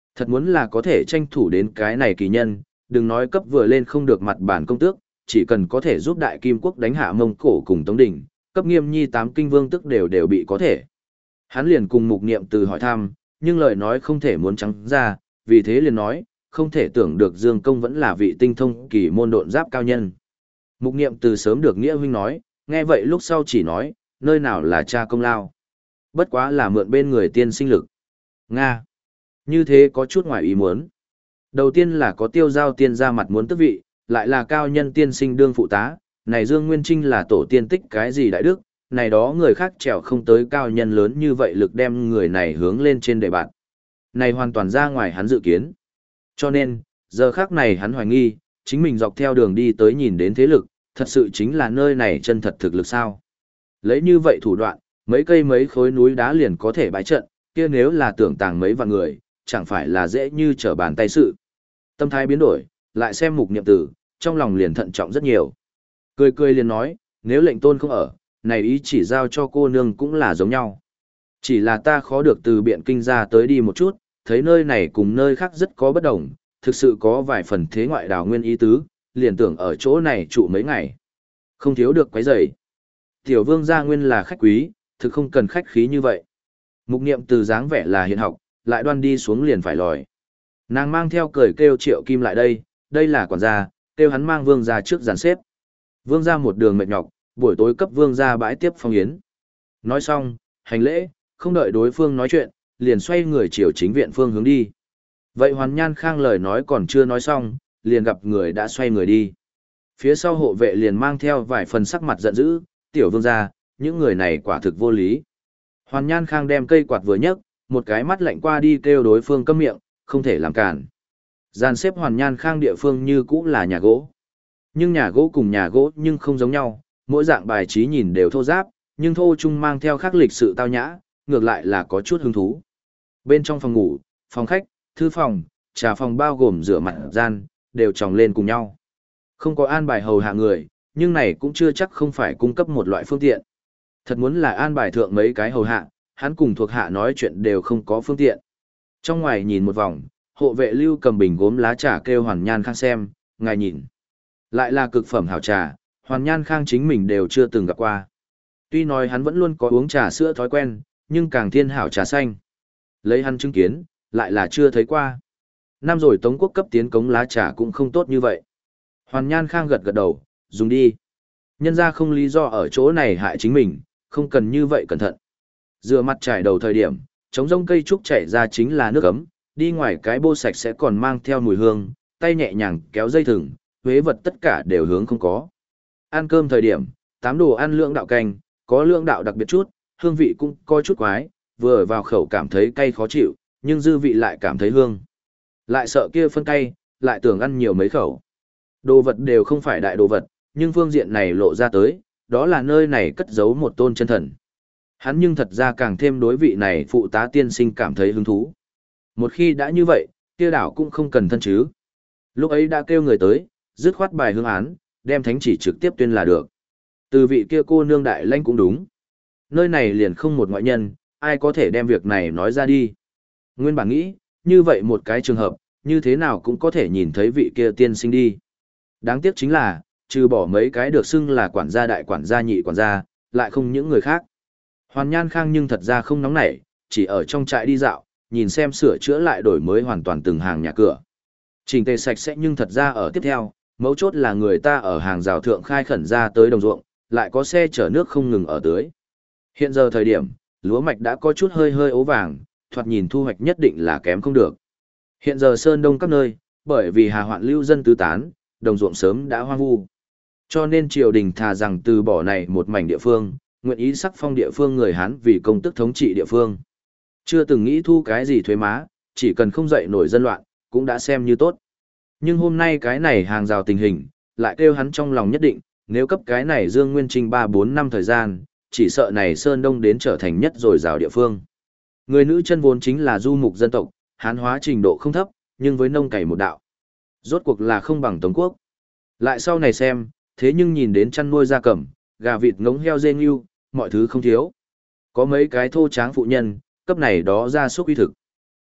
Thật muốn là có thể tranh thủ đến cái này kỳ nhân, đừng nói cấp vừa lên không được mặt bản công tước, chỉ cần có thể giúp Đại Kim Quốc đánh hạ Mông Cổ cùng Tống Đình, cấp Nghiêm Nhi tám kinh vương tức đều đều bị có thể. Hắn liền cùng Mục Niệm Từ hỏi thăm, nhưng lời nói không thể muốn trắng ra, vì thế liền nói, không thể tưởng được Dương Công vẫn là vị tinh thông kỳ môn độn giáp cao nhân. Mục Niệm Từ sớm được Nghĩa huynh nói, nghe vậy lúc sau chỉ nói, nơi nào là cha công lao. Bất quá là mượn bên người tiên sinh lực. Nga. Như thế có chút ngoài ý muốn. Đầu tiên là có Tiêu Giao tiên ra mặt muốn tước vị, lại là cao nhân tiên sinh đương phụ tá, này Dương Nguyên Trinh là tổ tiên tích cái gì đại đức, này đó người khác trèo không tới cao nhân lớn như vậy lực đem người này hướng lên trên đề bạn. Này hoàn toàn ra ngoài hắn dự kiến. Cho nên, giờ khác này hắn hoài nghi, chính mình dọc theo đường đi tới nhìn đến thế lực, thật sự chính là nơi này chân thật thực lực sao. Lấy như vậy thủ đoạn, mấy cây mấy khối núi đá liền có thể bãi trận, kia nếu là tưởng tàng mấy vạn người, chẳng phải là dễ như trở bàn tay sự. Tâm thái biến đổi, lại xem Mục Niệm Tử, trong lòng liền thận trọng rất nhiều. Cười cười liền nói, nếu lệnh tôn không ở, này ý chỉ giao cho cô nương cũng là giống nhau. Chỉ là ta khó được từ Biện Kinh ra tới đi một chút, thấy nơi này cùng nơi khác rất có bất đồng, thực sự có vài phần thế ngoại đào nguyên ý tứ, liền tưởng ở chỗ này trụ mấy ngày. Không thiếu được quấy rầy. Tiểu vương gia nguyên là khách quý, thực không cần khách khí như vậy. Mục Niệm Từ dáng vẻ là hiền học, lại đoan đi xuống liền phải lòi. Nàng mang theo cười kêu Triệu Kim lại đây, đây là quản gia, kêu hắn mang vương gia trước dàn xếp. Vương gia một đường mệt nhọc, buổi tối cấp vương gia bãi tiếp phong yến. Nói xong, hành lễ, không đợi đối phương nói chuyện, liền xoay người chiều chính viện phương hướng đi. Vậy Hoàn Nhan Khang lời nói còn chưa nói xong, liền gặp người đã xoay người đi. Phía sau hộ vệ liền mang theo vài phần sắc mặt giận dữ, tiểu vương gia, những người này quả thực vô lý. Hoàn Nhan Khang đem cây quạt vừa nhấc, một cái mắt lạnh qua đi kêu đối phương câm miệng, không thể làm cản. Dàn xếp Hoàn Nhan Khang địa phương như cũ là nhà gỗ. Nhưng nhà gỗ cùng nhà gỗ nhưng không giống nhau, mỗi dạng bài trí nhìn đều thô ráp, nhưng thô chung mang theo khắc lịch sự tao nhã, ngược lại là có chút hứng thú. Bên trong phòng ngủ, phòng khách, thư phòng, trà phòng bao gồm rửa mặt gian, đều chồng lên cùng nhau. Không có an bài hầu hạ người, nhưng này cũng chưa chắc không phải cung cấp một loại phương tiện. Thật muốn là an bài thượng mấy cái hầu hạ, hắn cùng thuộc hạ nói chuyện đều không có phương tiện. Trong ngoài nhìn một vòng, hộ vệ Lưu cầm bình gốm lá trà kêu Hoàn Nhan Khang xem, ngài nhìn. Lại là cực phẩm hảo trà, Hoàn Nhan Khang chính mình đều chưa từng gặp qua. Tuy nói hắn vẫn luôn có uống trà sữa thói quen, nhưng càng thiên hảo trà xanh. Lấy hắn chứng kiến, lại là chưa thấy qua. Năm rồi Tống quốc cấp tiến cống lá trà cũng không tốt như vậy. Hoàn Nhan Khang gật gật đầu, dùng đi. Nhân ra không lý do ở chỗ này hại chính mình, không cần như vậy cẩn thận. Rửa mặt trải đầu thời điểm, trống rông cây trúc chảy ra chính là nước ấm, đi ngoài cái bô sạch sẽ còn mang theo mùi hương, tay nhẹ nhàng kéo dây thừng, huế vật tất cả đều hướng không có. Ăn cơm thời điểm, tám đồ ăn lượng đạo canh, có lượng đạo đặc biệt chút, hương vị cũng có chút quái, vừa vào khẩu cảm thấy cay khó chịu, nhưng dư vị lại cảm thấy hương. Lại sợ kia phân cay, lại tưởng ăn nhiều mấy khẩu. Đồ vật đều không phải đại đồ vật, nhưng phương diện này lộ ra tới, đó là nơi này cất giấu một tôn chân thần. Hắn nhưng thật ra càng thêm đối vị này phụ tá tiên sinh cảm thấy hứng thú. Một khi đã như vậy, kia đảo cũng không cần thân chứ. Lúc ấy đã kêu người tới, dứt khoát bài hương án, đem thánh chỉ trực tiếp tuyên là được. Từ vị kia cô nương đại lãnh cũng đúng. Nơi này liền không một ngoại nhân, ai có thể đem việc này nói ra đi. Nguyên bản nghĩ, như vậy một cái trường hợp, như thế nào cũng có thể nhìn thấy vị kia tiên sinh đi. Đáng tiếc chính là, trừ bỏ mấy cái được xưng là quản gia đại quản gia nhị quản gia, lại không những người khác. Hoàn Nhan Khang nhưng thật ra không nóng nảy, chỉ ở trong trại đi dạo, nhìn xem sửa chữa lại đổi mới hoàn toàn từng hàng nhà cửa. Chỉnh tề sạch sẽ nhưng thật ra ở tiếp theo, mấu chốt là người ta ở hàng rào thượng khai khẩn ra tới đồng ruộng, lại có xe chở nước không ngừng ở tưới. Hiện giờ thời điểm, lúa mạch đã có chút hơi hơi ố vàng, thoạt nhìn thu hoạch nhất định là kém không được. Hiện giờ sơn đông các nơi, bởi vì hà hoạn lưu dân tứ tán, đồng ruộng sớm đã hoang vu. Cho nên triều đình thà rằng từ bỏ này một mảnh địa phương, nguyện ý sắc phong địa phương người Hán vì công tức thống trị địa phương. Chưa từng nghĩ thu cái gì thuế má, chỉ cần không dậy nổi dân loạn, cũng đã xem như tốt. Nhưng hôm nay cái này hàng rào tình hình, lại kêu hắn trong lòng nhất định, nếu cấp cái này Dương Nguyên Trinh ba bốn năm thời gian, chỉ sợ này Sơn Đông đến trở thành nhất rồi rào địa phương. Người nữ chân vốn chính là du mục dân tộc, Hán hóa trình độ không thấp, nhưng với nông cày một đạo. Rốt cuộc là không bằng Tống quốc. Lại sau này xem, thế nhưng nhìn đến chăn nuôi gia cầm, gà vịt ngỗng heo dê ngưu, mọi thứ không thiếu. Có mấy cái thô tráng phụ nhân, cấp này đó ra súc uy thực.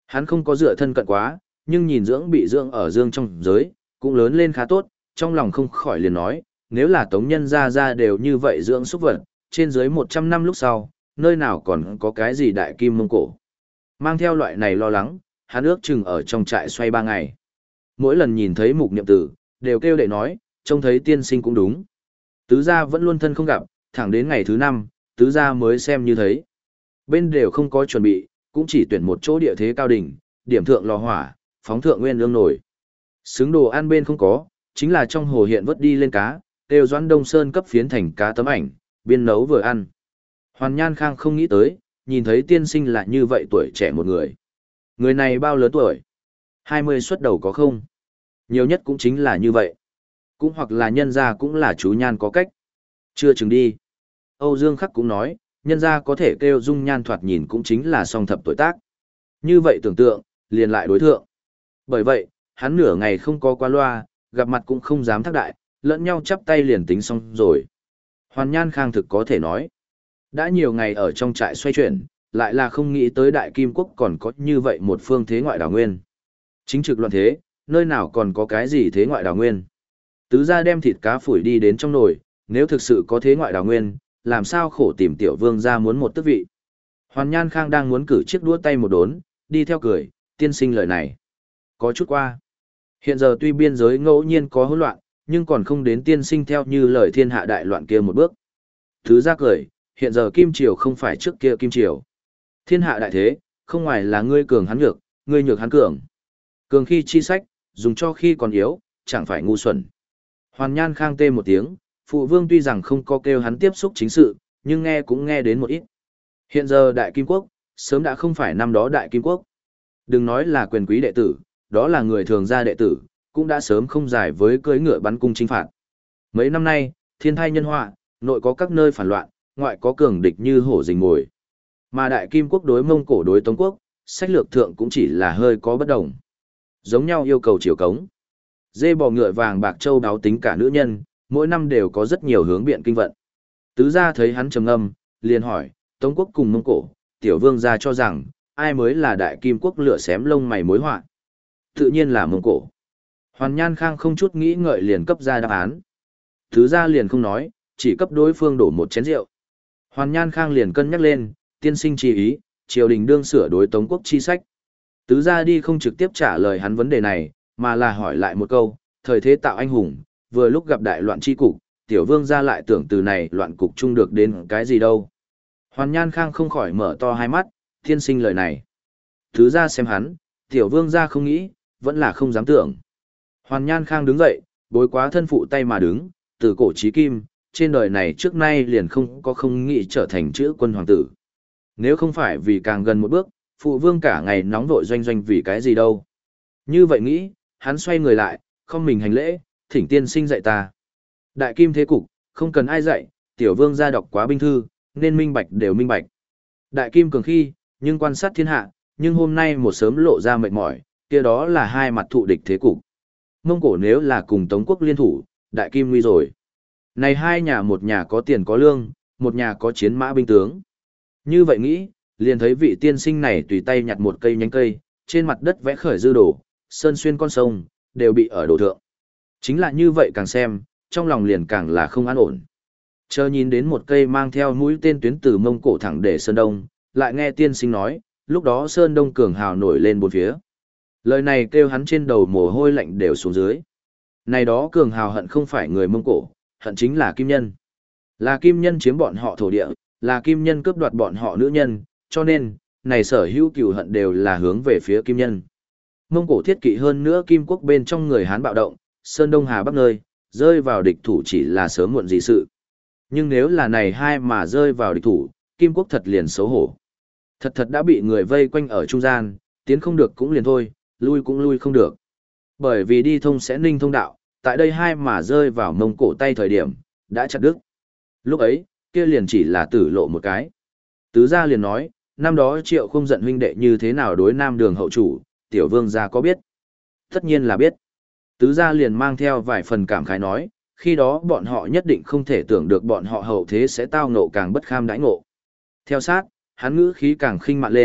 Hắn không có dựa thân cận quá, nhưng nhìn dưỡng bị dưỡng ở dương trong giới, cũng lớn lên khá tốt, trong lòng không khỏi liền nói, nếu là tống nhân ra ra đều như vậy dưỡng súc vật, trên dưới một trăm năm lúc sau, nơi nào còn có cái gì đại kim mông cổ. Mang theo loại này lo lắng, hắn ước chừng ở trong trại xoay ba ngày. Mỗi lần nhìn thấy mục niệm tử, đều kêu đệ nói, trông thấy tiên sinh cũng đúng. Tứ gia vẫn luôn thân không gặp, thẳng đến ngày thứ năm, tứ gia mới xem như thấy. Bên đều không có chuẩn bị, cũng chỉ tuyển một chỗ địa thế cao đỉnh, điểm thượng lò hỏa, phóng thượng nguyên lương nổi. Xứng đồ ăn bên không có, chính là trong hồ hiện vớt đi lên cá, đều Doãn Đông Sơn cấp phiến thành cá tấm ảnh, biên nấu vừa ăn. Hoàn Nhan Khang không nghĩ tới, nhìn thấy tiên sinh là như vậy tuổi trẻ một người. Người này bao lớn tuổi? hai mươi xuất đầu có không? Nhiều nhất cũng chính là như vậy. Cũng hoặc là nhân gia cũng là chú nhan có cách. Chưa chừng đi. Âu Dương Khắc cũng nói, nhân gia có thể kêu dung nhan thoạt nhìn cũng chính là song thập tuổi tác. Như vậy tưởng tượng, liền lại đối thượng. Bởi vậy, hắn nửa ngày không có qua loa, gặp mặt cũng không dám thác đại, lẫn nhau chắp tay liền tính xong rồi. Hoàn Nhan Khang thực có thể nói. Đã nhiều ngày ở trong trại xoay chuyển, lại là không nghĩ tới Đại Kim Quốc còn có như vậy một phương thế ngoại đảo nguyên. Chính trực loạn thế, nơi nào còn có cái gì thế ngoại đảo nguyên. Tứ gia đem thịt cá phủi đi đến trong nồi, nếu thực sự có thế ngoại đảo nguyên, làm sao khổ tìm tiểu vương gia muốn một tước vị. Hoàn Nhan Khang đang muốn cử chiếc đũa tay một đốn, đi theo cười, tiên sinh lời này. Có chút qua. Hiện giờ tuy biên giới ngẫu nhiên có hỗn loạn, nhưng còn không đến tiên sinh theo như lời thiên hạ đại loạn kia một bước. Tứ gia cười, hiện giờ Kim Triều không phải trước kia Kim Triều. Thiên hạ đại thế, không ngoài là ngươi cường hắn nhược, ngươi nhược hắn cường. Cường khi chi sách, dùng cho khi còn yếu, chẳng phải ngu xuẩn. Hoàn Nhan Khang tê một tiếng, phụ vương tuy rằng không có kêu hắn tiếp xúc chính sự, nhưng nghe cũng nghe đến một ít. Hiện giờ Đại Kim Quốc, sớm đã không phải năm đó Đại Kim Quốc. Đừng nói là quyền quý đệ tử, đó là người thường gia đệ tử, cũng đã sớm không giải với cưỡi ngựa bắn cung chính phạt. Mấy năm nay, thiên thai nhân họa, nội có các nơi phản loạn, ngoại có cường địch như hổ rình mồi. Mà Đại Kim Quốc đối Mông Cổ đối Tống Quốc, sách lược thượng cũng chỉ là hơi có bất đồng. Giống nhau yêu cầu chiều cống. Dê bò ngựa vàng bạc châu đáo tính cả nữ nhân, mỗi năm đều có rất nhiều hướng biện kinh vận. Tứ gia thấy hắn trầm ngâm, liền hỏi, Tống Quốc cùng Mông Cổ, tiểu vương gia cho rằng, ai mới là Đại Kim Quốc lửa xém lông mày mối họa? Tự nhiên là Mông Cổ. Hoàn Nhan Khang không chút nghĩ ngợi liền cấp ra đáp án. Tứ gia liền không nói, chỉ cấp đối phương đổ một chén rượu. Hoàn Nhan Khang liền cân nhắc lên, tiên sinh chi ý, triều đình đương sửa đối Tống Quốc chi sách. Tứ gia đi không trực tiếp trả lời hắn vấn đề này, mà là hỏi lại một câu, thời thế tạo anh hùng, vừa lúc gặp đại loạn chi cục, tiểu vương gia lại tưởng từ này loạn cục chung được đến cái gì đâu. Hoàn Nhan Khang không khỏi mở to hai mắt, tiên sinh lời này. Tứ gia xem hắn, tiểu vương gia không nghĩ, vẫn là không dám tưởng. Hoàn Nhan Khang đứng dậy, bối quá thân phụ tay mà đứng, từ cổ chí kim, trên đời này trước nay liền không có không nghĩ trở thành chữ quân hoàng tử. Nếu không phải vì càng gần một bước, phụ vương cả ngày nóng vội doanh doanh vì cái gì đâu. Như vậy nghĩ, hắn xoay người lại, không mình hành lễ, thỉnh tiên sinh dạy ta. Đại kim thế cục, không cần ai dạy, tiểu vương gia đọc quá binh thư, nên minh bạch đều minh bạch. Đại kim cường khi, nhưng quan sát thiên hạ, nhưng hôm nay một sớm lộ ra mệt mỏi, kia đó là hai mặt thụ địch thế cục. Mông Cổ nếu là cùng Tống Quốc liên thủ, đại kim nguy rồi. Này hai nhà một nhà có tiền có lương, một nhà có chiến mã binh tướng. Như vậy nghĩ, liền thấy vị tiên sinh này tùy tay nhặt một cây nhánh cây, trên mặt đất vẽ khởi dư đồ, sơn xuyên con sông, đều bị ở đổ thượng. Chính là như vậy càng xem, trong lòng liền càng là không an ổn. Chờ nhìn đến một cây mang theo mũi tên tuyến từ Mông Cổ thẳng để Sơn Đông, lại nghe tiên sinh nói, lúc đó Sơn Đông cường hào nổi lên bốn phía. Lời này kêu hắn trên đầu mồ hôi lạnh đều xuống dưới. Này đó cường hào hận không phải người Mông Cổ, hận chính là Kim Nhân. Là Kim Nhân chiếm bọn họ thổ địa, là Kim Nhân cướp đoạt bọn họ nữ nhân, cho nên, này sở hữu cừu hận đều là hướng về phía Kim Nhân. Mông Cổ thiết kỵ hơn nữa Kim Quốc bên trong người Hán bạo động, Sơn Đông Hà Bắc nơi, rơi vào địch thủ chỉ là sớm muộn gì sự. Nhưng nếu là này hai mà rơi vào địch thủ, Kim Quốc thật liền xấu hổ. Thật thật đã bị người vây quanh ở trung gian, tiến không được cũng liền thôi, lui cũng lui không được. Bởi vì đi thông sẽ ninh thông đạo, tại đây hai mà rơi vào Mông Cổ tay thời điểm, đã chặt đứt. Lúc ấy, kia liền chỉ là tử lộ một cái. Tứ gia liền nói, năm đó Triệu không giận huynh đệ như thế nào đối Nam Đường hậu chủ, tiểu vương gia có biết? Tất nhiên là biết. Tứ gia liền mang theo vài phần cảm khái nói, khi đó bọn họ nhất định không thể tưởng được bọn họ hậu thế sẽ tao ngộ càng bất kham đãi ngộ. Theo sát, hắn ngữ khí càng khinh mạn lên,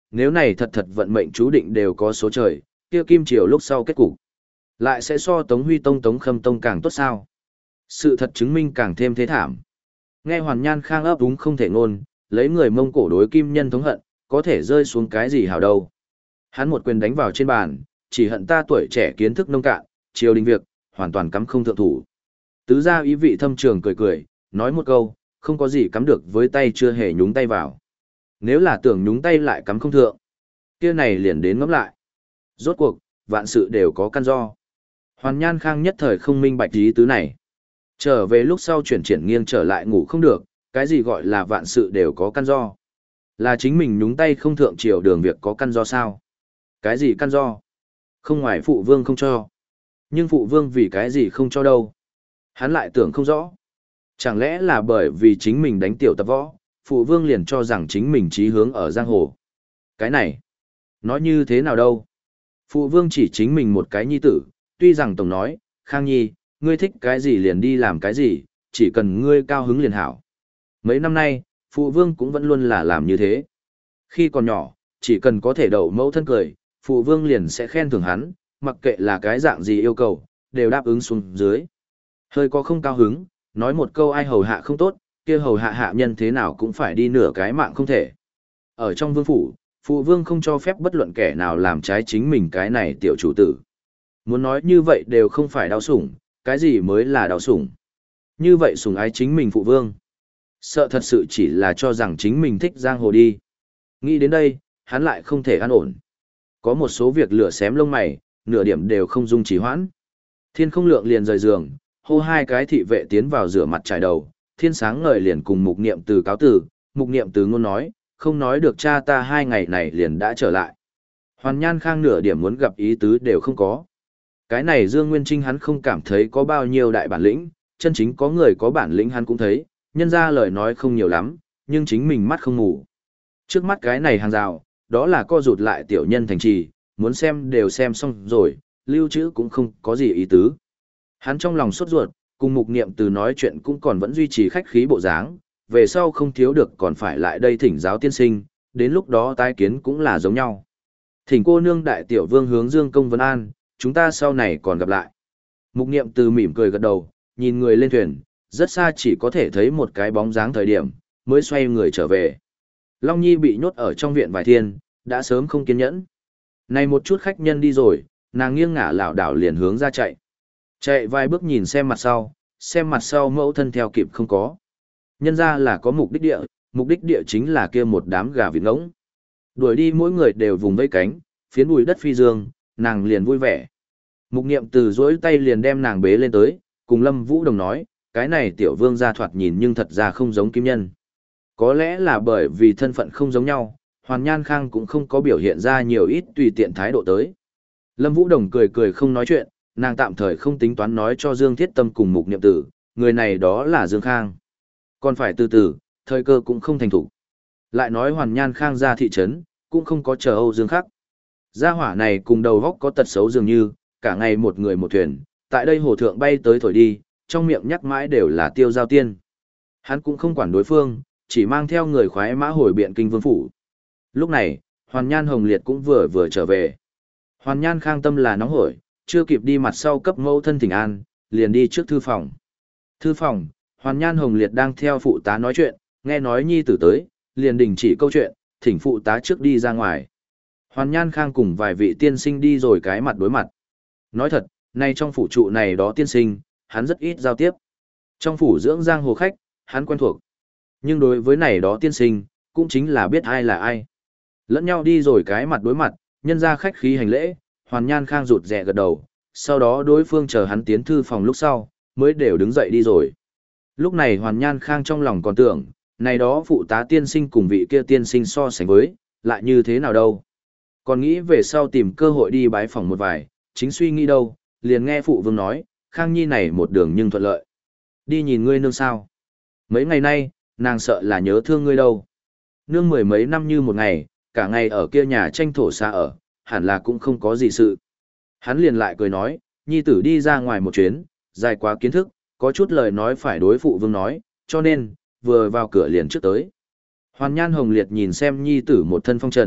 nếu này thật thật vận mệnh chú định đều có số trời, kia Kim Triều lúc sau kết cục lại sẽ so Tống Huy Tông Tống Khâm Tông càng tốt sao? Sự thật chứng minh càng thêm thế thảm. Nghe Hoàn Nhan Khang ấp úng không thể ngôn, lấy người Mông Cổ đối Kim Nhân thống hận, có thể rơi xuống cái gì hảo đâu. Hắn một quyền đánh vào trên bàn, chỉ hận ta tuổi trẻ kiến thức nông cạn, triều đình việc, hoàn toàn cắm không thượng thủ. Tứ gia ý vị thâm trường cười cười, nói một câu, không có gì cắm được với tay chưa hề nhúng tay vào. Nếu là tưởng nhúng tay lại cắm không thượng, kia này liền đến ngẫm lại. Rốt cuộc, vạn sự đều có căn do. Hoàn Nhan Khang nhất thời không minh bạch ý tứ này. Trở về lúc sau chuyển triển nghiêng trở lại ngủ không được, cái gì gọi là vạn sự đều có căn do. Là chính mình nhúng tay không thượng triều đường việc có căn do sao? Cái gì căn do? Không ngoài phụ vương không cho. Nhưng phụ vương vì cái gì không cho đâu? Hắn lại tưởng không rõ. Chẳng lẽ là bởi vì chính mình đánh tiểu tập võ, phụ vương liền cho rằng chính mình chí hướng ở giang hồ. Cái này, nói như thế nào đâu? Phụ vương chỉ chính mình một cái nhi tử, tuy rằng tổng nói, Khang Nhi, ngươi thích cái gì liền đi làm cái gì, chỉ cần ngươi cao hứng liền hảo. Mấy năm nay, phụ vương cũng vẫn luôn là làm như thế. Khi còn nhỏ, chỉ cần có thể đậu mẫu thân cười, phụ vương liền sẽ khen thưởng hắn, mặc kệ là cái dạng gì yêu cầu, đều đáp ứng xuống dưới. Hơi có không cao hứng, nói một câu ai hầu hạ không tốt, kia hầu hạ hạ nhân thế nào cũng phải đi nửa cái mạng không thể. Ở trong vương phủ, phụ vương không cho phép bất luận kẻ nào làm trái chính mình cái này tiểu chủ tử. Muốn nói như vậy đều không phải đau sủng, cái gì mới là đau sủng. Như vậy sủng ái chính mình phụ vương. Sợ thật sự chỉ là cho rằng chính mình thích giang hồ đi. Nghĩ đến đây, hắn lại không thể an ổn. Có một số việc lửa xém lông mày, nửa điểm đều không dung trì hoãn. Thiên không lượng liền rời giường, hô hai cái thị vệ tiến vào rửa mặt trải đầu, thiên sáng ngời liền cùng mục niệm từ cáo tử, mục niệm từ ngôn nói, không nói được cha ta hai ngày này liền đã trở lại. Hoàn Nhan Khang nửa điểm muốn gặp ý tứ đều không có. Cái này Dương Nguyên Trinh hắn không cảm thấy có bao nhiêu đại bản lĩnh, chân chính có người có bản lĩnh hắn cũng thấy, nhân ra lời nói không nhiều lắm, nhưng chính mình mắt không ngủ. Trước mắt cái này hàng rào, đó là co rụt lại tiểu nhân thành trì, muốn xem đều xem xong rồi, lưu trữ cũng không có gì ý tứ. Hắn trong lòng sốt ruột, cùng mục niệm từ nói chuyện cũng còn vẫn duy trì khách khí bộ dáng, về sau không thiếu được còn phải lại đây thỉnh giáo tiên sinh, đến lúc đó tái kiến cũng là giống nhau. Thỉnh cô nương đại tiểu vương hướng Dương công vấn an, chúng ta sau này còn gặp lại. Mục niệm từ mỉm cười gật đầu, nhìn người lên thuyền, rất xa chỉ có thể thấy một cái bóng dáng thời điểm, mới xoay người trở về. Long Nhi bị nhốt ở trong viện vài thiên, đã sớm không kiên nhẫn. Này một chút khách nhân đi rồi, nàng nghiêng ngả lảo đảo liền hướng ra chạy. Chạy vài bước nhìn xem mặt sau, xem mặt sau mẫu thân theo kịp không có. Nhân ra là có mục đích địa, mục đích địa chính là kia một đám gà vịt ngỗng. Đuổi đi mỗi người đều vùng vây cánh, phiến bùi đất phi dương, nàng liền vui vẻ. Mục niệm từ dỗi tay liền đem nàng bế lên tới, cùng Lâm Vũ Đồng nói, cái này tiểu vương gia thoạt nhìn nhưng thật ra không giống kim nhân. Có lẽ là bởi vì thân phận không giống nhau, Hoàn Nhan Khang cũng không có biểu hiện ra nhiều ít tùy tiện thái độ tới. Lâm Vũ Đồng cười cười không nói chuyện, nàng tạm thời không tính toán nói cho Dương Thiết Tâm cùng Mục Niệm Tử, người này đó là Dương Khang. Còn phải từ từ, thời cơ cũng không thành thủ. Lại nói Hoàn Nhan Khang ra thị trấn, cũng không có chờ Âu Dương Khắc. Gia hỏa này cùng đầu góc có tật xấu dường như, cả ngày một người một thuyền, tại đây hồ thượng bay tới thổi đi, trong miệng nhắc mãi đều là Tiêu Giao Tiên. Hắn cũng không quản đối phương, chỉ mang theo người khoái mã hồi biện kinh vương phủ. Lúc này, Hoàn Nhan Hồng Liệt cũng vừa vừa trở về. Hoàn Nhan Khang tâm là nóng hổi, chưa kịp đi mặt sau cấp mẫu thân thỉnh an, liền đi trước thư phòng. Thư phòng, Hoàn Nhan Hồng Liệt đang theo phụ tá nói chuyện, nghe nói nhi tử tới, liền đình chỉ câu chuyện, thỉnh phụ tá trước đi ra ngoài. Hoàn Nhan Khang cùng vài vị tiên sinh đi rồi cái mặt đối mặt. Nói thật, nay trong phủ trụ này đó tiên sinh, hắn rất ít giao tiếp. Trong phủ dưỡng giang hồ khách, hắn quen thuộc. Nhưng đối với này đó tiên sinh, cũng chính là biết ai là ai. Lẫn nhau đi rồi cái mặt đối mặt, nhân ra khách khí hành lễ, Hoàn Nhan Khang rụt rè gật đầu, sau đó đối phương chờ hắn tiến thư phòng lúc sau, mới đều đứng dậy đi rồi. Lúc này Hoàn Nhan Khang trong lòng còn tưởng, này đó phụ tá tiên sinh cùng vị kia tiên sinh so sánh với, lại như thế nào đâu. Còn nghĩ về sau tìm cơ hội đi bái phòng một vài, chính suy nghĩ đâu, liền nghe phụ vương nói, Khang Nhi này một đường nhưng thuận lợi. Đi nhìn ngươi nương sao. Mấy ngày nay, nàng sợ là nhớ thương ngươi đâu. Nương mười mấy năm như một ngày, cả ngày ở kia nhà tranh thổ xa ở, hẳn là cũng không có gì sự. Hắn liền lại cười nói, nhi tử đi ra ngoài một chuyến, dài quá kiến thức, có chút lời nói phải đối phụ vương nói, cho nên, vừa vào cửa liền trước tới. Hoàn Nhan Hồng Liệt nhìn xem nhi tử một thân phong trần,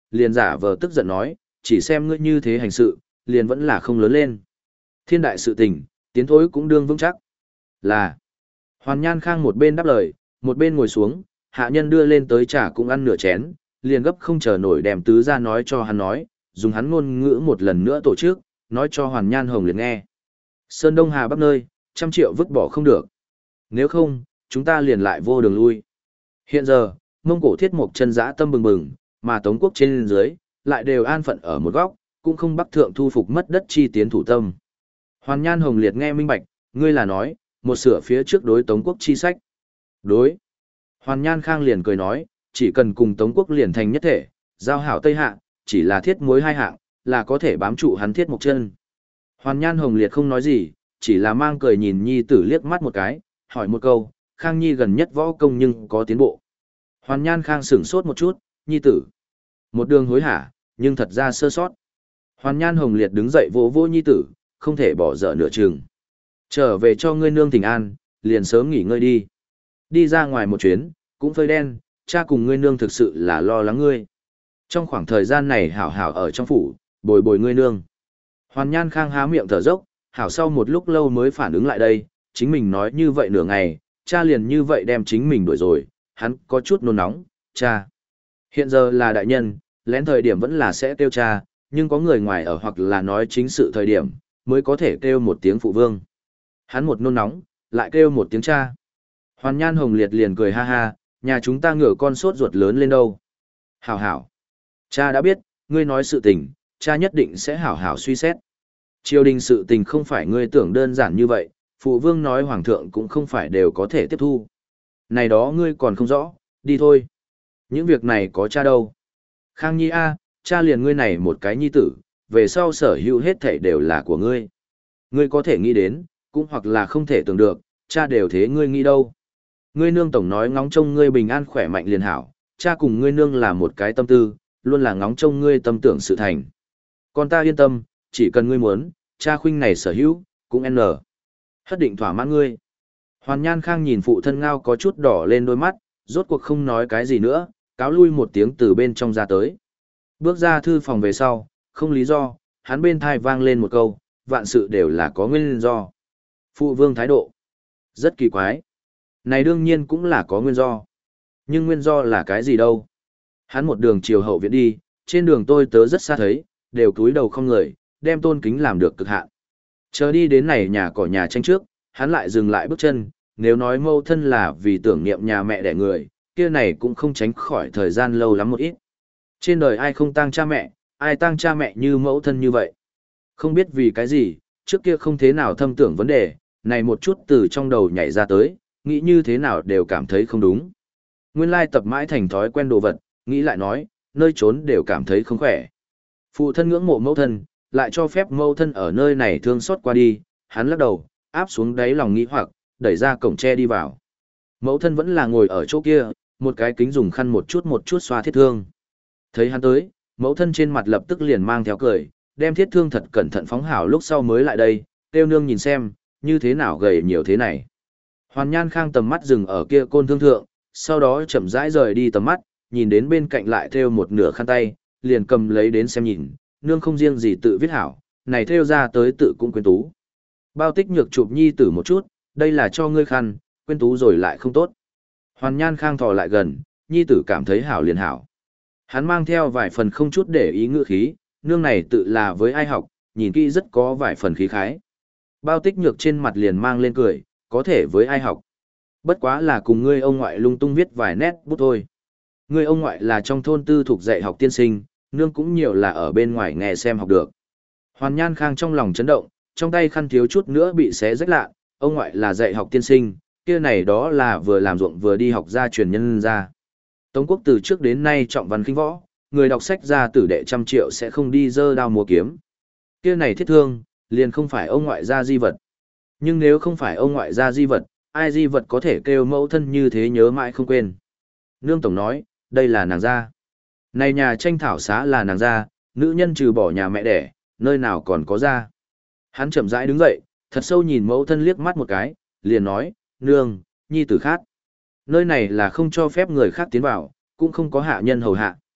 liền giả vờ tức giận nói, chỉ xem ngươi như thế hành sự, liền vẫn là không lớn lên. Thiên đại sự tình, tiến thối cũng đương vững chắc. Là, Hoàn Nhan Khang một bên đáp lời, một bên ngồi xuống, hạ nhân đưa lên tới trà cũng ăn nửa chén, liền gấp không chờ nổi đem tứ ra nói cho hắn nói, dùng hắn ngôn ngữ một lần nữa tổ chức, nói cho Hoàn Nhan Hồng liền nghe. Sơn Đông Hà Bắc nơi, trăm triệu vứt bỏ không được. Nếu không, chúng ta liền lại vô đường lui. Hiện giờ, Mông Cổ thiết mục chân dã tâm bừng bừng, mà Tống quốc trên dưới, lại đều an phận ở một góc, cũng không bắc thượng thu phục mất đất chi tiến thủ tâm. Hoàn Nhan Hồng liệt nghe minh bạch, ngươi là nói, một sửa phía trước đối Tống quốc chi sách. Đối. Hoàn Nhan Khang liền cười nói, chỉ cần cùng Tống quốc liền thành nhất thể, giao hảo Tây Hạ, chỉ là thiết mối hai hạng, là có thể bám trụ hắn thiết mục chân. Hoàn Nhan Hồng liệt không nói gì, chỉ là mang cười nhìn nhi tử liếc mắt một cái, hỏi một câu, Khang Nhi gần nhất võ công nhưng có tiến bộ. Hoàn Nhan Khang sửng sốt một chút, nhi tử. Một đường hối hả, nhưng thật ra sơ sót. Hoàn Nhan Hồng liệt đứng dậy vỗ vỗ nhi tử, không thể bỏ dở nửa chừng. Trở về cho ngươi nương thỉnh an, liền sớm nghỉ ngơi đi. Đi ra ngoài một chuyến, cũng phơi đen, cha cùng ngươi nương thực sự là lo lắng ngươi. Trong khoảng thời gian này hảo hảo ở trong phủ, bồi bồi ngươi nương. Hoàn Nhan Khang há miệng thở dốc, hảo sau một lúc lâu mới phản ứng lại đây, chính mình nói như vậy nửa ngày, cha liền như vậy đem chính mình đuổi rồi, hắn có chút nôn nóng, cha. Hiện giờ là đại nhân, lén thời điểm vẫn là sẽ kêu cha, nhưng có người ngoài ở hoặc là nói chính sự thời điểm, mới có thể kêu một tiếng phụ vương. Hắn một nôn nóng, lại kêu một tiếng cha. Hoàn Nhan Hồng liệt liền cười ha ha, nhà chúng ta ngửa con sốt ruột lớn lên đâu. Hảo hảo. Cha đã biết, ngươi nói sự tình, cha nhất định sẽ hảo hảo suy xét. Triều đình sự tình không phải ngươi tưởng đơn giản như vậy, phụ vương nói hoàng thượng cũng không phải đều có thể tiếp thu. Này đó ngươi còn không rõ, đi thôi. Những việc này có cha đâu. Khang Nhi a, cha liền ngươi này một cái nhi tử, về sau sở hữu hết thảy đều là của ngươi. Ngươi có thể nghĩ đến, cũng hoặc là không thể tưởng được, cha đều thế ngươi nghĩ đâu. Ngươi nương tổng nói ngóng trông ngươi bình an khỏe mạnh liền hảo, cha cùng ngươi nương là một cái tâm tư, luôn là ngóng trông ngươi tâm tưởng sự thành. Còn ta yên tâm, chỉ cần ngươi muốn, cha khuynh này sở hữu, cũng n. Hất định thỏa mãn ngươi. Hoàn Nhan Khang nhìn phụ thân ngao có chút đỏ lên đôi mắt, rốt cuộc không nói cái gì nữa, cáo lui một tiếng từ bên trong ra tới. Bước ra thư phòng về sau, không lý do, hắn bên thai vang lên một câu, vạn sự đều là có nguyên do. Phụ vương thái độ. Rất kỳ quái. Này đương nhiên cũng là có nguyên do. Nhưng nguyên do là cái gì đâu? Hắn một đường chiều hậu viện đi, trên đường tôi tớ rất xa thấy, đều cúi đầu không người, đem tôn kính làm được cực hạn. Chờ đi đến này nhà cỏ nhà tranh trước, hắn lại dừng lại bước chân, nếu nói mâu thân là vì tưởng niệm nhà mẹ đẻ người, kia này cũng không tránh khỏi thời gian lâu lắm một ít. Trên đời ai không tang cha mẹ, ai tang cha mẹ như mẫu thân như vậy. Không biết vì cái gì, trước kia không thế nào thâm tưởng vấn đề, này một chút từ trong đầu nhảy ra tới, nghĩ như thế nào đều cảm thấy không đúng. Nguyên lai tập mãi thành thói quen đồ vật, nghĩ lại nói, nơi trốn đều cảm thấy không khỏe. Phụ thân ngưỡng mộ mẫu thân, lại cho phép mẫu thân ở nơi này thương xót qua đi, hắn lắc đầu, áp xuống đáy lòng nghĩ hoặc, đẩy ra cổng tre đi vào. Mẫu thân vẫn là ngồi ở chỗ kia, một cái kính dùng khăn một chút một chút xoa thiết thương. Thấy hắn tới, mẫu thân trên mặt lập tức liền mang theo cười, đem thiết thương thật cẩn thận phóng hảo lúc sau mới lại đây, tiêu nương nhìn xem, như thế nào gầy nhiều thế này. Hoàn Nhan Khang tầm mắt dừng ở kia côn thương thượng, sau đó chậm rãi rời đi tầm mắt, nhìn đến bên cạnh lại thêu một nửa khăn tay, liền cầm lấy đến xem nhìn, nương không riêng gì tự viết hảo, này thêu ra tới tự cũng quyến tú. Bao Tích Nhược chụp nhi tử một chút, đây là cho ngươi khăn, quyến tú rồi lại không tốt. Hoàn Nhan Khang thò lại gần, nhi tử cảm thấy hảo liền hảo. Hắn mang theo vài phần không chút để ý ngữ khí, nương này tự là với ai học, nhìn kỹ rất có vài phần khí khái. Bao Tích Nhược trên mặt liền mang lên cười, có thể với ai học. Bất quá là cùng ngươi ông ngoại lung tung viết vài nét bút thôi. Ngươi ông ngoại là trong thôn tư thuộc dạy học tiên sinh, nương cũng nhiều là ở bên ngoài nghe xem học được. Hoàn Nhan Khang trong lòng chấn động, trong tay khăn thiếu chút nữa bị xé rách lạ, ông ngoại là dạy học tiên sinh, kia này đó là vừa làm ruộng vừa đi học ra truyền nhân ra. Tống quốc từ trước đến nay trọng văn khinh võ, người đọc sách ra tử đệ trăm triệu sẽ không đi dơ đao múa kiếm. Kia này thiết thương, liền không phải ông ngoại gia di vật. Nhưng nếu không phải ông ngoại gia di vật, ai di vật có thể kêu mẫu thân như thế nhớ mãi không quên. Nương tổng nói, đây là nàng gia. Này nhà tranh thảo xá là nàng gia, nữ nhân trừ bỏ nhà mẹ đẻ, nơi nào còn có gia. Hắn chậm rãi đứng dậy, thật sâu nhìn mẫu thân liếc mắt một cái, liền nói, nương, nhi tử khác. Nơi này là không cho phép người khác tiến vào, cũng không có hạ nhân hầu hạ.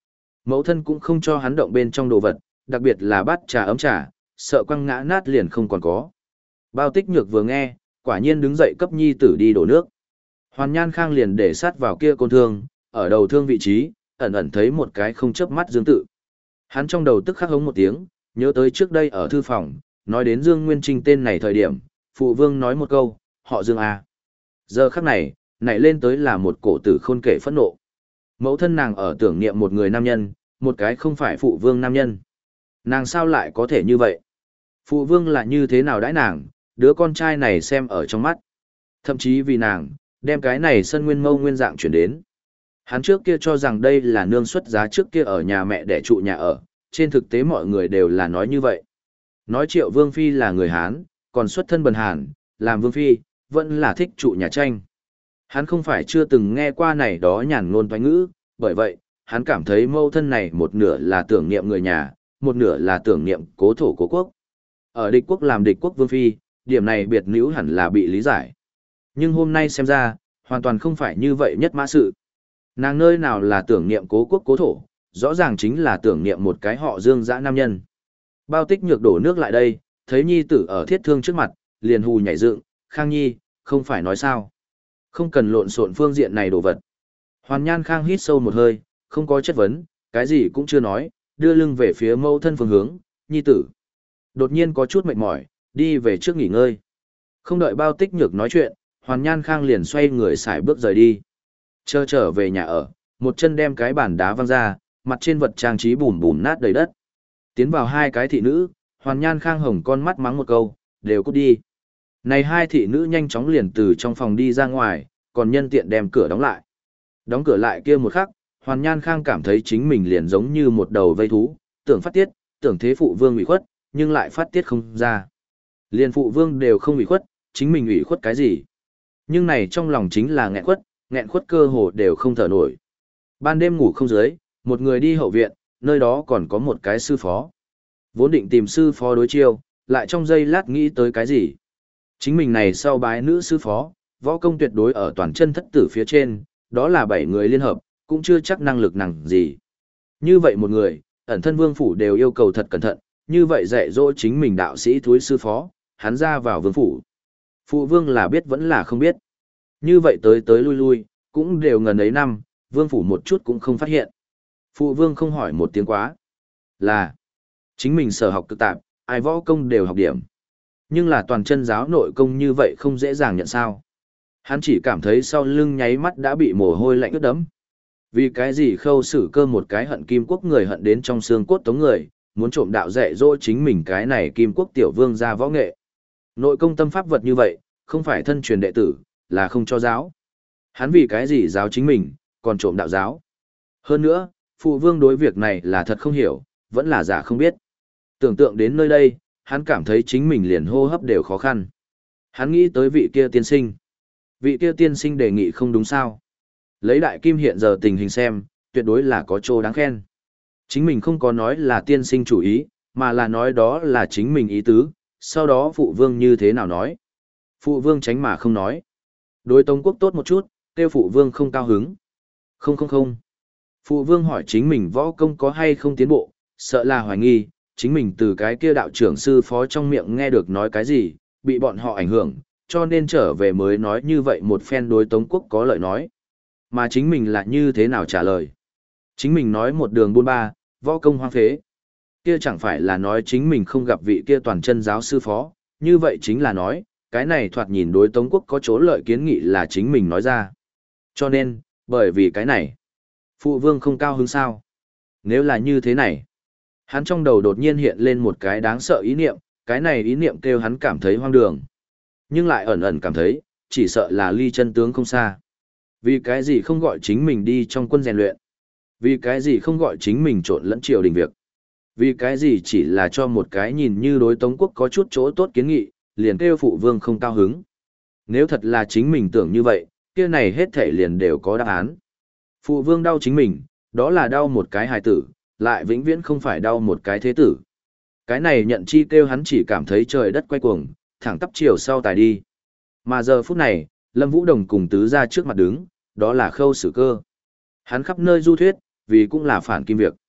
Mẫu thân cũng không cho hắn động bên trong đồ vật, đặc biệt là bát trà ấm trà, sợ quăng ngã nát liền không còn có. Bao Tích Nhược vừa nghe, quả nhiên đứng dậy cấp nhi tử đi đổ nước. Hoàn Nhan Khang liền để sát vào kia côn thương, ở đầu thương vị trí, ẩn ẩn thấy một cái không chớp mắt Dương tự. Hắn trong đầu tức khắc hống một tiếng, nhớ tới trước đây ở thư phòng, nói đến Dương Nguyên Trinh tên này thời điểm, phụ vương nói một câu, họ Dương à. Giờ khắc này, nảy lên tới là một cổ tử khôn kể phẫn nộ. Mẫu thân nàng ở tưởng niệm một người nam nhân, một cái không phải phụ vương nam nhân. Nàng sao lại có thể như vậy? Phụ vương là như thế nào đãi nàng, đứa con trai này xem ở trong mắt. Thậm chí vì nàng, đem cái này sân nguyên mâu nguyên dạng chuyển đến. Hắn trước kia cho rằng đây là nương xuất giá trước kia ở nhà mẹ để trụ nhà ở, trên thực tế mọi người đều là nói như vậy. Nói Triệu Vương Phi là người Hán, còn xuất thân bần Hàn, làm Vương Phi, vẫn là thích trụ nhà tranh. Hắn không phải chưa từng nghe qua này đó nhàn ngôn toán ngữ, bởi vậy, hắn cảm thấy mâu thân này một nửa là tưởng niệm người nhà, một nửa là tưởng niệm cố thổ cố quốc. Ở địch quốc làm địch quốc Vương Phi, điểm này biệt nữ hẳn là bị lý giải. Nhưng hôm nay xem ra, hoàn toàn không phải như vậy nhất mã sự. Nàng nơi nào là tưởng niệm cố quốc cố thổ, rõ ràng chính là tưởng niệm một cái họ Dương dã nam nhân. Bao Tích Nhược đổ nước lại đây, thấy nhi tử ở thiết thương trước mặt, liền hù nhảy dựng, Khang Nhi, không phải nói sao. Không cần lộn xộn phương diện này đồ vật. Hoàn Nhan Khang hít sâu một hơi, không có chất vấn, cái gì cũng chưa nói, đưa lưng về phía mẫu thân phương hướng, nhi tử. Đột nhiên có chút mệt mỏi, đi về trước nghỉ ngơi. Không đợi Bao Tích Nhược nói chuyện, Hoàn Nhan Khang liền xoay người xài bước rời đi. Chờ trở về nhà ở, một chân đem cái bàn đá văng ra, mặt trên vật trang trí bùn bùn nát đầy đất. Tiến vào hai cái thị nữ, Hoàn Nhan Khang hồng con mắt mắng một câu, đều cút đi. Này hai thị nữ nhanh chóng liền từ trong phòng đi ra ngoài, còn nhân tiện đem cửa đóng lại. Đóng cửa lại kia một khắc, Hoàn Nhan Khang cảm thấy chính mình liền giống như một đầu vây thú, tưởng phát tiết, tưởng thế phụ vương ủy khuất, nhưng lại phát tiết không ra. Liền phụ vương đều không ủy khuất, chính mình ủy khuất cái gì? Nhưng này trong lòng chính là nghẹn khuất, nghẹn khuất cơ hồ đều không thở nổi. Ban đêm ngủ không dưới, một người đi hậu viện, nơi đó còn có một cái sư phó. Vốn định tìm sư phó đối chiêu, lại trong giây lát nghĩ tới cái gì? Chính mình này sau bái nữ sư phó, võ công tuyệt đối ở toàn chân thất tử phía trên, đó là bảy người liên hợp, cũng chưa chắc năng lực nặng gì. Như vậy một người, ẩn thân vương phủ đều yêu cầu thật cẩn thận, như vậy dạy dỗ chính mình đạo sĩ thúi sư phó, hắn ra vào vương phủ. Phụ vương là biết vẫn là không biết. Như vậy tới tới lui lui, cũng đều ngần ấy năm, vương phủ một chút cũng không phát hiện. Phụ vương không hỏi một tiếng quá. Là, chính mình sở học cực tạp, ai võ công đều học điểm. Nhưng là toàn chân giáo nội công như vậy không dễ dàng nhận sao. Hắn chỉ cảm thấy sau lưng nháy mắt đã bị mồ hôi lạnh ướt đẫm. Vì cái gì Khâu Sử Cơ một cái hận kim quốc người hận đến trong xương cốt tống người, muốn trộm đạo dạy dỗ chính mình cái này kim quốc tiểu vương ra võ nghệ. Nội công tâm pháp vật như vậy, không phải thân truyền đệ tử, là không cho giáo. Hắn vì cái gì giáo chính mình, còn trộm đạo giáo. Hơn nữa, phụ vương đối việc này là thật không hiểu, vẫn là giả không biết. Tưởng tượng đến nơi đây, hắn cảm thấy chính mình liền hô hấp đều khó khăn. Hắn nghĩ tới vị kia tiên sinh. Vị kia tiên sinh đề nghị không đúng sao. Lấy đại kim hiện giờ tình hình xem, tuyệt đối là có chỗ đáng khen. Chính mình không có nói là tiên sinh chủ ý, mà là nói đó là chính mình ý tứ, sau đó phụ vương như thế nào nói. Phụ vương tránh mà không nói. Đối Tống quốc tốt một chút, tiêu phụ vương không cao hứng. Không không không. Phụ vương hỏi chính mình võ công có hay không tiến bộ, sợ là hoài nghi, chính mình từ cái kia đạo trưởng sư phó trong miệng nghe được nói cái gì, bị bọn họ ảnh hưởng, cho nên trở về mới nói như vậy một phen đối Tống quốc có lợi nói. Mà chính mình là như thế nào trả lời. Chính mình nói một đường buôn ba, võ công hoang phế. Kia chẳng phải là nói chính mình không gặp vị kia toàn chân giáo sư phó, như vậy chính là nói, cái này thoạt nhìn đối Tống quốc có chỗ lợi kiến nghị là chính mình nói ra. Cho nên, bởi vì cái này, phụ vương không cao hứng sao. Nếu là như thế này, hắn trong đầu đột nhiên hiện lên một cái đáng sợ ý niệm, cái này ý niệm kêu hắn cảm thấy hoang đường. Nhưng lại ẩn ẩn cảm thấy, chỉ sợ là ly chân tướng không xa. Vì cái gì không gọi chính mình đi trong quân rèn luyện? Vì cái gì không gọi chính mình trộn lẫn triều đình việc? Vì cái gì chỉ là cho một cái nhìn như đối Tống quốc có chút chỗ tốt kiến nghị, liền kêu phụ vương không cao hứng? Nếu thật là chính mình tưởng như vậy, kia này hết thể liền đều có đáp án. Phụ vương đau chính mình, đó là đau một cái hài tử, lại vĩnh viễn không phải đau một cái thế tử. Cái này nhận chi kêu hắn chỉ cảm thấy trời đất quay cuồng, thẳng tắp chiều sau tài đi. Mà giờ phút này, Lâm Vũ Đồng cùng tứ ra trước mặt đứng, đó là Khâu Sử Cơ. Hắn khắp nơi du thuyết, vì cũng là phản kim việc.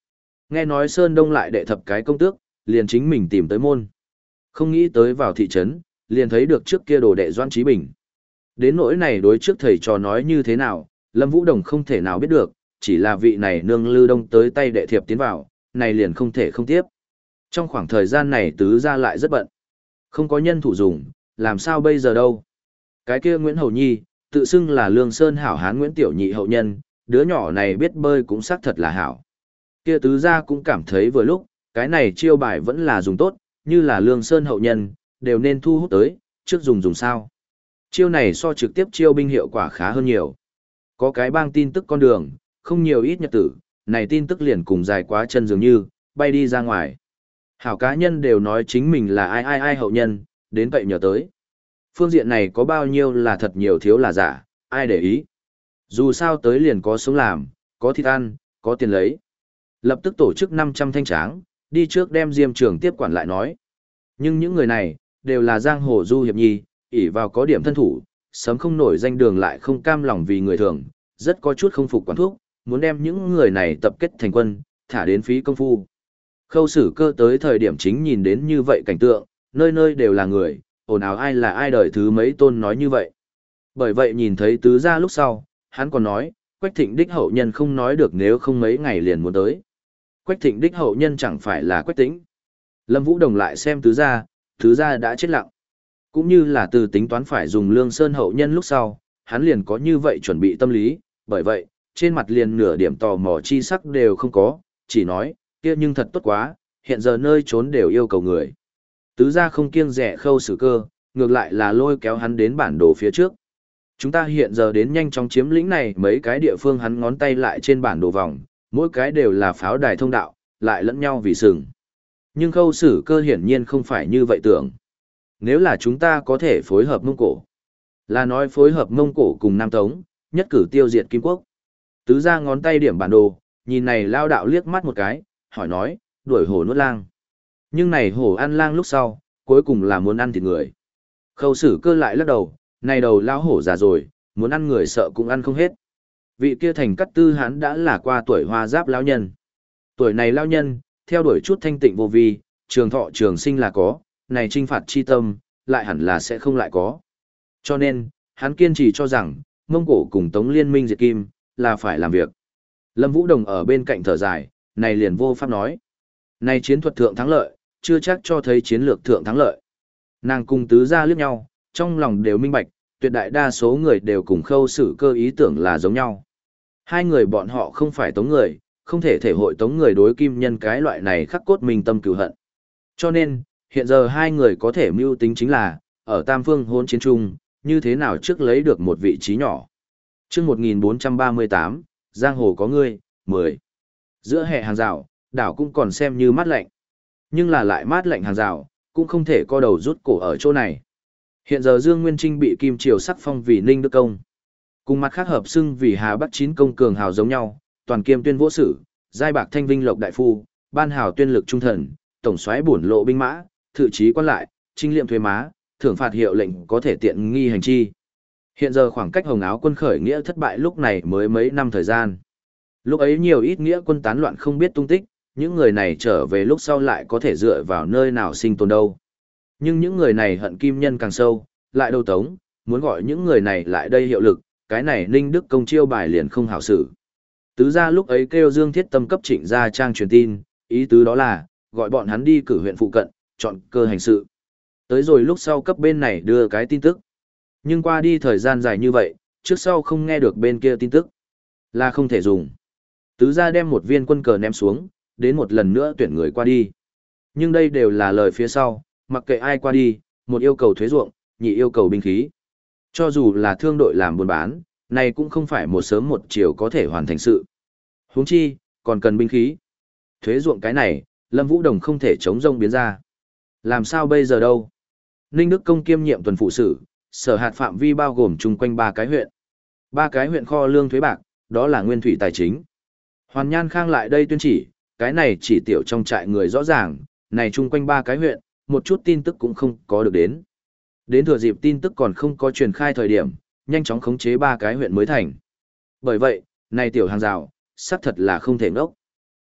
Nghe nói Sơn Đông lại đệ thập cái công tước, liền chính mình tìm tới môn. Không nghĩ tới vào thị trấn, liền thấy được trước kia đồ đệ Doan Trí Bình. Đến nỗi này đối trước thầy trò nói như thế nào, Lâm Vũ Đồng không thể nào biết được, chỉ là vị này nương Lư Đông tới tay đệ thiệp tiến vào, này liền không thể không tiếp. Trong khoảng thời gian này tứ gia lại rất bận. Không có nhân thủ dùng, làm sao bây giờ đâu. Cái kia Nguyễn Hầu Nhi, tự xưng là Lương Sơn hảo hán Nguyễn Tiểu Nhị hậu nhân, đứa nhỏ này biết bơi cũng xác thật là hảo. Kia tứ gia cũng cảm thấy vừa lúc, cái này chiêu bài vẫn là dùng tốt, như là Lương Sơn hậu nhân, đều nên thu hút tới, trước dùng dùng sao. Chiêu này so trực tiếp chiêu binh hiệu quả khá hơn nhiều. Có cái bang tin tức con đường, không nhiều ít nhật tử, này tin tức liền cùng dài quá chân dường như, bay đi ra ngoài. Hảo cá nhân đều nói chính mình là ai ai ai hậu nhân, đến vậy nhờ tới. Phương diện này có bao nhiêu là thật nhiều thiếu là giả, ai để ý. Dù sao tới liền có sống làm, có thịt ăn, có tiền lấy. Lập tức tổ chức năm trăm thanh tráng, đi trước đem Diêm Trường tiếp quản lại nói. Nhưng những người này, đều là giang hồ du hiệp nhi, ỷ vào có điểm thân thủ, sớm không nổi danh đường lại không cam lòng vì người thường, rất có chút không phục quán thuốc, muốn đem những người này tập kết thành quân, thả đến phí công phu. Khâu Sử Cơ tới thời điểm chính nhìn đến như vậy cảnh tượng, nơi nơi đều là người, ồn ào ai là ai đời thứ mấy tôn nói như vậy. Bởi vậy nhìn thấy tứ gia lúc sau, hắn còn nói, Quách Thịnh đích hậu nhân không nói được nếu không mấy ngày liền muốn tới. Quách Thịnh đích hậu nhân chẳng phải là Quách Tĩnh. Lâm Vũ Đồng lại xem tứ gia, tứ gia đã chết lặng. Cũng như là từ tính toán phải dùng Lương Sơn hậu nhân lúc sau, hắn liền có như vậy chuẩn bị tâm lý, bởi vậy, trên mặt liền nửa điểm tò mò chi sắc đều không có, chỉ nói, kia nhưng thật tốt quá, hiện giờ nơi trốn đều yêu cầu người. Tứ gia không kiêng rẻ Khâu Sử Cơ, ngược lại là lôi kéo hắn đến bản đồ phía trước. Chúng ta hiện giờ đến nhanh chóng chiếm lĩnh này mấy cái địa phương hắn ngón tay lại trên bản đồ vòng, mỗi cái đều là pháo đài thông đạo, lại lẫn nhau vì sừng. Nhưng Khâu Sử Cơ hiển nhiên không phải như vậy tưởng. Nếu là chúng ta có thể phối hợp Mông Cổ, là nói phối hợp Mông Cổ cùng Nam Tống, nhất cử tiêu diệt Kim Quốc. Tứ gia ngón tay điểm bản đồ, nhìn này lao đạo liếc mắt một cái, hỏi nói, đuổi hổ nuốt lang. Nhưng này hổ ăn lang lúc sau, cuối cùng là muốn ăn thịt người. Khâu Sử Cơ lại lắc đầu, này đầu lao hổ già rồi, muốn ăn người sợ cũng ăn không hết. Vị kia thành cắt tư hắn đã là qua tuổi hoa giáp lão nhân. Tuổi này lão nhân, theo đuổi chút thanh tịnh vô vi, trường thọ trường sinh là có, này trinh phạt chi tâm, lại hẳn là sẽ không lại có. Cho nên, hắn kiên trì cho rằng, Mông Cổ cùng Tống liên minh diệt Kim, là phải làm việc. Lâm Vũ Đồng ở bên cạnh thở dài, này liền vô pháp nói. Này chiến thuật thượng thắng lợi, chưa chắc cho thấy chiến lược thượng thắng lợi. Nàng cùng tứ gia liếc nhau, trong lòng đều minh bạch, tuyệt đại đa số người đều cùng Khâu Sử Cơ ý tưởng là giống nhau. Hai người bọn họ không phải Tống người, không thể thể hội Tống người đối Kim nhân cái loại này khắc cốt minh tâm cừu hận. Cho nên, hiện giờ hai người có thể mưu tính chính là, ở Tam Phương hôn chiến trung, như thế nào trước lấy được một vị trí nhỏ. chương một nghìn bốn trăm ba mươi tám, Giang Hồ có ngươi, mười. Giữa hè hàng rào, đảo cũng còn xem như mát lạnh. Nhưng là lại mát lạnh hàng rào, cũng không thể co đầu rút cổ ở chỗ này. Hiện giờ Dương Nguyên Trinh bị Kim Triều sắc phong vì Ninh Đức Công. Cùng mặt khác hợp xưng vì Hà Bắc chín công cường hào giống nhau, toàn kiêm tuyên vô sử, giai bạc thanh vinh lộc đại phu, ban hào tuyên lực trung thần, tổng soái bổn lộ binh mã, thự chí quan lại, trinh liệm thuế má, thưởng phạt hiệu lệnh có thể tiện nghi hành chi. Hiện giờ khoảng cách Hồng Áo quân khởi nghĩa thất bại lúc này mới mấy năm thời gian. Lúc ấy nhiều ít nghĩa quân tán loạn không biết tung tích, những người này trở về lúc sau lại có thể dựa vào nơi nào sinh tồn đâu. Nhưng những người này hận Kim nhân càng sâu, lại đâu Tống, muốn gọi những người này lại đây hiệu lực, cái này Ninh Đức Công chiêu bài liền không hảo xử. Tứ gia lúc ấy kêu Dương Thiết Tâm cấp Trịnh gia trang truyền tin, ý tứ đó là, gọi bọn hắn đi cử huyện phụ cận, chọn cơ hành sự. Tới rồi lúc sau cấp bên này đưa cái tin tức. Nhưng qua đi thời gian dài như vậy, trước sau không nghe được bên kia tin tức. Là không thể dùng. Tứ gia đem một viên quân cờ ném xuống, đến một lần nữa tuyển người qua đi. Nhưng đây đều là lời phía sau, mặc kệ ai qua đi, một yêu cầu thuế ruộng, nhị yêu cầu binh khí. Cho dù là thương đội làm buôn bán, này cũng không phải một sớm một chiều có thể hoàn thành sự. Huống chi, còn cần binh khí. Thuế ruộng cái này, Lâm Vũ Đồng không thể chống rông biến ra. Làm sao bây giờ đâu? Ninh Đức Công kiêm nhiệm tuần phụ sử, sở hạt phạm vi bao gồm chung quanh ba cái huyện. Ba cái huyện kho lương thuế bạc, đó là nguyên thủy tài chính. Hoàn Nhan Khang lại đây tuyên chỉ, cái này chỉ tiểu trong trại người rõ ràng, này chung quanh ba cái huyện, một chút tin tức cũng không có được đến. Đến thừa dịp tin tức còn không có truyền khai thời điểm, nhanh chóng khống chế ba cái huyện mới thành. Bởi vậy, này tiểu hàng rào, xác thật là không thể ngốc.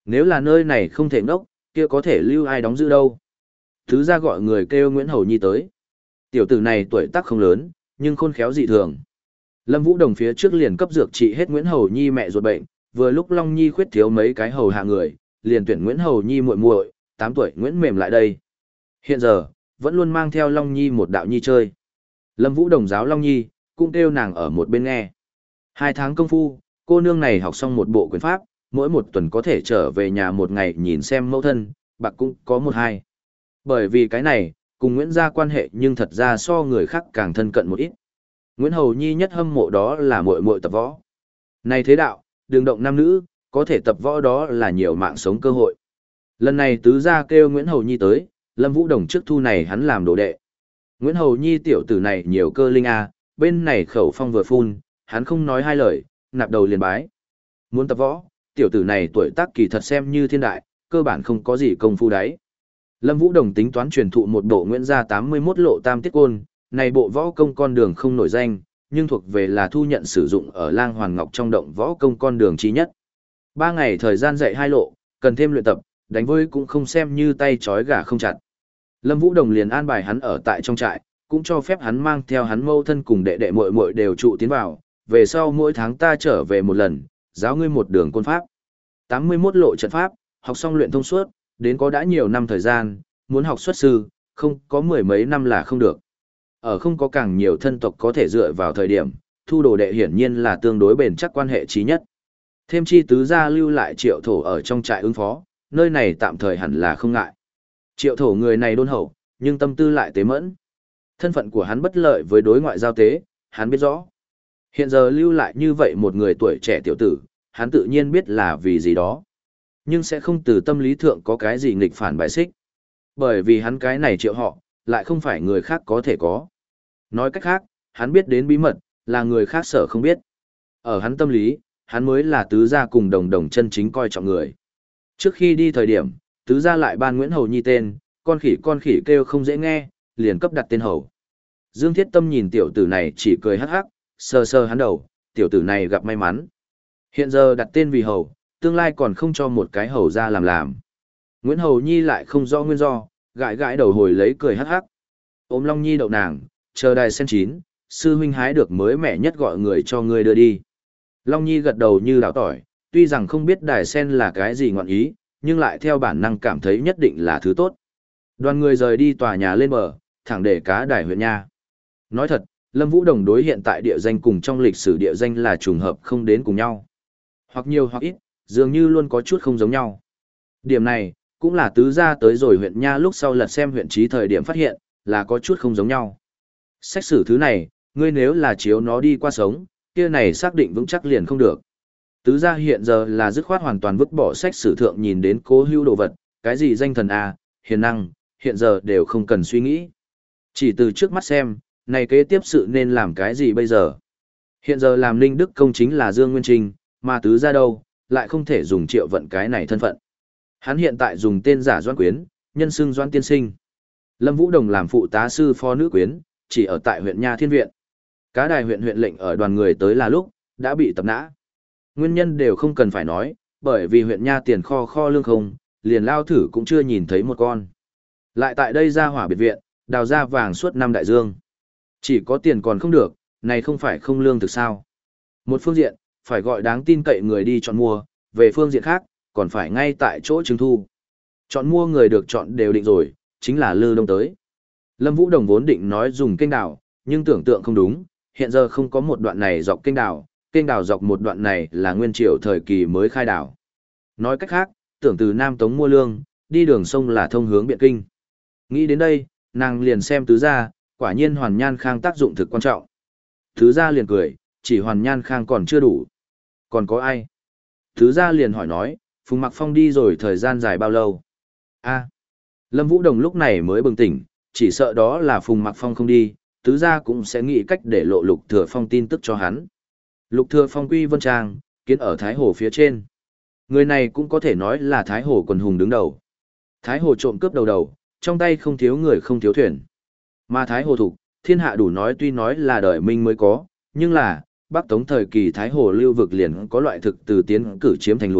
Nếu là nơi này không thể ngốc, kia có thể lưu ai đóng giữ đâu. Thứ ra gọi người kêu Nguyễn Hầu Nhi tới. Tiểu tử này tuổi tác không lớn, nhưng khôn khéo dị thường. Lâm Vũ Đồng phía trước liền cấp dược trị hết Nguyễn Hầu Nhi mẹ ruột bệnh, vừa lúc Long Nhi khuyết thiếu mấy cái hầu hạ người, liền tuyển Nguyễn Hầu Nhi muội muội, tám tuổi Nguyễn Mềm lại đây. Hiện giờ, vẫn luôn mang theo Long Nhi một đạo nhi chơi. Lâm Vũ Đồng giáo Long Nhi, cũng kêu nàng ở một bên nghe. Hai tháng công phu, cô nương này học xong một bộ quyền pháp, mỗi một tuần có thể trở về nhà một ngày nhìn xem mẫu thân, bạc cũng có một hai. Bởi vì cái này, cùng Nguyễn gia quan hệ nhưng thật ra so người khác càng thân cận một ít. Nguyễn Hầu Nhi nhất hâm mộ đó là muội muội tập võ. Này thế đạo, đường động nam nữ, có thể tập võ đó là nhiều mạng sống cơ hội. Lần này tứ gia kêu Nguyễn Hầu Nhi tới, Lâm Vũ Đồng trước thu này hắn làm đồ đệ. Nguyễn Hầu Nhi tiểu tử này nhiều cơ linh a, bên này khẩu phong vừa phun, hắn không nói hai lời, nạp đầu liền bái. Muốn tập võ, tiểu tử này tuổi tác kỳ thật xem như thiên đại, cơ bản không có gì công phu đấy. Lâm Vũ Đồng tính toán truyền thụ một bộ Nguyễn gia tám mươi mốt lộ tam tiết côn, này bộ võ công con đường không nổi danh, nhưng thuộc về là thu nhận sử dụng ở Lang Hoàn Ngọc trong động võ công con đường chí nhất. Ba ngày thời gian dạy hai lộ, cần thêm luyện tập, đánh với cũng không xem như tay trói gà không chặt. Lâm Vũ Đồng liền an bài hắn ở tại trong trại, cũng cho phép hắn mang theo hắn mâu thân cùng đệ đệ muội muội đều trụ tiến vào, về sau mỗi tháng ta trở về một lần, giáo ngươi một đường côn pháp. tám mươi mốt lộ trận pháp, học xong luyện thông suốt, đến có đã nhiều năm thời gian, muốn học xuất sư, không có mười mấy năm là không được. Ở không có càng nhiều thân tộc có thể dựa vào thời điểm, thu đồ đệ hiển nhiên là tương đối bền chắc quan hệ chí nhất. Thêm chi tứ gia lưu lại Triệu Thổ ở trong trại ứng phó, nơi này tạm thời hẳn là không ngại. Triệu Thổ người này đôn hậu, nhưng tâm tư lại tế mẫn. Thân phận của hắn bất lợi với đối ngoại giao tế, hắn biết rõ. Hiện giờ lưu lại như vậy một người tuổi trẻ tiểu tử, hắn tự nhiên biết là vì gì đó. Nhưng sẽ không từ tâm lý thượng có cái gì nghịch phản bài xích. Bởi vì hắn cái này Triệu họ, lại không phải người khác có thể có. Nói cách khác, hắn biết đến bí mật, là người khác sở không biết. Ở hắn tâm lý, hắn mới là tứ gia cùng đồng đồng chân chính coi trọng người. Trước khi đi thời điểm, tứ gia lại ban Nguyễn Hầu Nhi tên, con khỉ con khỉ kêu không dễ nghe, liền cấp đặt tên Hầu. Dương Thiết Tâm nhìn tiểu tử này chỉ cười hắc hắc, sờ sờ hắn đầu, tiểu tử này gặp may mắn. Hiện giờ đặt tên vì Hầu, tương lai còn không cho một cái Hầu ra làm làm. Nguyễn Hầu Nhi lại không rõ nguyên do, gãi gãi đầu hồi lấy cười hắc hắc. Ôm Long Nhi đậu nàng, chờ đài sen chín, sư huynh hái được mới mẻ nhất gọi người cho ngươi đưa đi. Long Nhi gật đầu như đảo tỏi, tuy rằng không biết đài sen là cái gì ngọn ý, nhưng lại theo bản năng cảm thấy nhất định là thứ tốt. Đoàn người rời đi tòa nhà lên bờ, thẳng để cá đài huyện nha. Nói thật, Lâm Vũ Đồng đối hiện tại địa danh cùng trong lịch sử địa danh là trùng hợp không đến cùng nhau. Hoặc nhiều hoặc ít, dường như luôn có chút không giống nhau. Điểm này, cũng là tứ gia tới rồi huyện nha lúc sau lật xem huyện trí thời điểm phát hiện, là có chút không giống nhau. Sách sử thứ này, ngươi nếu là chiếu nó đi qua sống, kia này xác định vững chắc liền không được. Tứ gia hiện giờ là dứt khoát hoàn toàn vứt bỏ sách sử thượng nhìn đến cố hữu đồ vật, cái gì danh thần A, hiền năng, hiện giờ đều không cần suy nghĩ. Chỉ từ trước mắt xem, này kế tiếp sự nên làm cái gì bây giờ. Hiện giờ làm Ninh Đức Công chính là Dương Nguyên Trinh, mà tứ gia đâu, lại không thể dùng Triệu Vận cái này thân phận. Hắn hiện tại dùng tên giả Doãn Quyến, nhân xưng Doãn Tiên Sinh. Lâm Vũ Đồng làm phụ tá sư phó nữ quyến, chỉ ở tại huyện Nha Thiên Viện. Cá đài huyện huyện lệnh ở đoàn người tới là lúc, đã bị tập nã. Nguyên nhân đều không cần phải nói, bởi vì huyện Nha tiền kho kho lương không, liền lao thử cũng chưa nhìn thấy một con. Lại tại đây ra hỏa biệt viện, đào ra vàng suốt năm đại dương. Chỉ có tiền còn không được, này không phải không lương thực sao. Một phương diện, phải gọi đáng tin cậy người đi chọn mua, về phương diện khác, còn phải ngay tại chỗ trưng thu. Chọn mua người được chọn đều định rồi, chính là Lư Đông tới. Lâm Vũ Đồng vốn định nói dùng kênh đào, nhưng tưởng tượng không đúng, hiện giờ không có một đoạn này dọc kênh đào, kênh đào dọc một đoạn này là nguyên triều thời kỳ mới khai đào. Nói cách khác, tưởng từ Nam Tống mua lương, đi đường sông là thông hướng Biện Kinh. Nghĩ đến đây, nàng liền xem tứ gia, quả nhiên Hoàn Nhan Khang tác dụng thực quan trọng. Tứ gia liền cười, chỉ Hoàn Nhan Khang còn chưa đủ. Còn có ai? Tứ gia liền hỏi nói, Phùng Mặc Phong đi rồi thời gian dài bao lâu? A. Lâm Vũ Đồng lúc này mới bừng tỉnh, chỉ sợ đó là Phùng Mặc Phong không đi, tứ gia cũng sẽ nghĩ cách để lộ Lục Thừa Phong tin tức cho hắn. Lục Thừa Phong quy vân trang, kiến ở Thái Hồ phía trên. Người này cũng có thể nói là Thái Hồ quần hùng đứng đầu. Thái Hồ trộm cướp đầu đầu, trong tay không thiếu người không thiếu thuyền. Mà Thái Hồ thục, thiên hạ đủ nói tuy nói là đời Minh mới có, nhưng là, Bắc Tống thời kỳ Thái Hồ lưu vực liền có loại thực từ tiến cử chiếm thành lúa,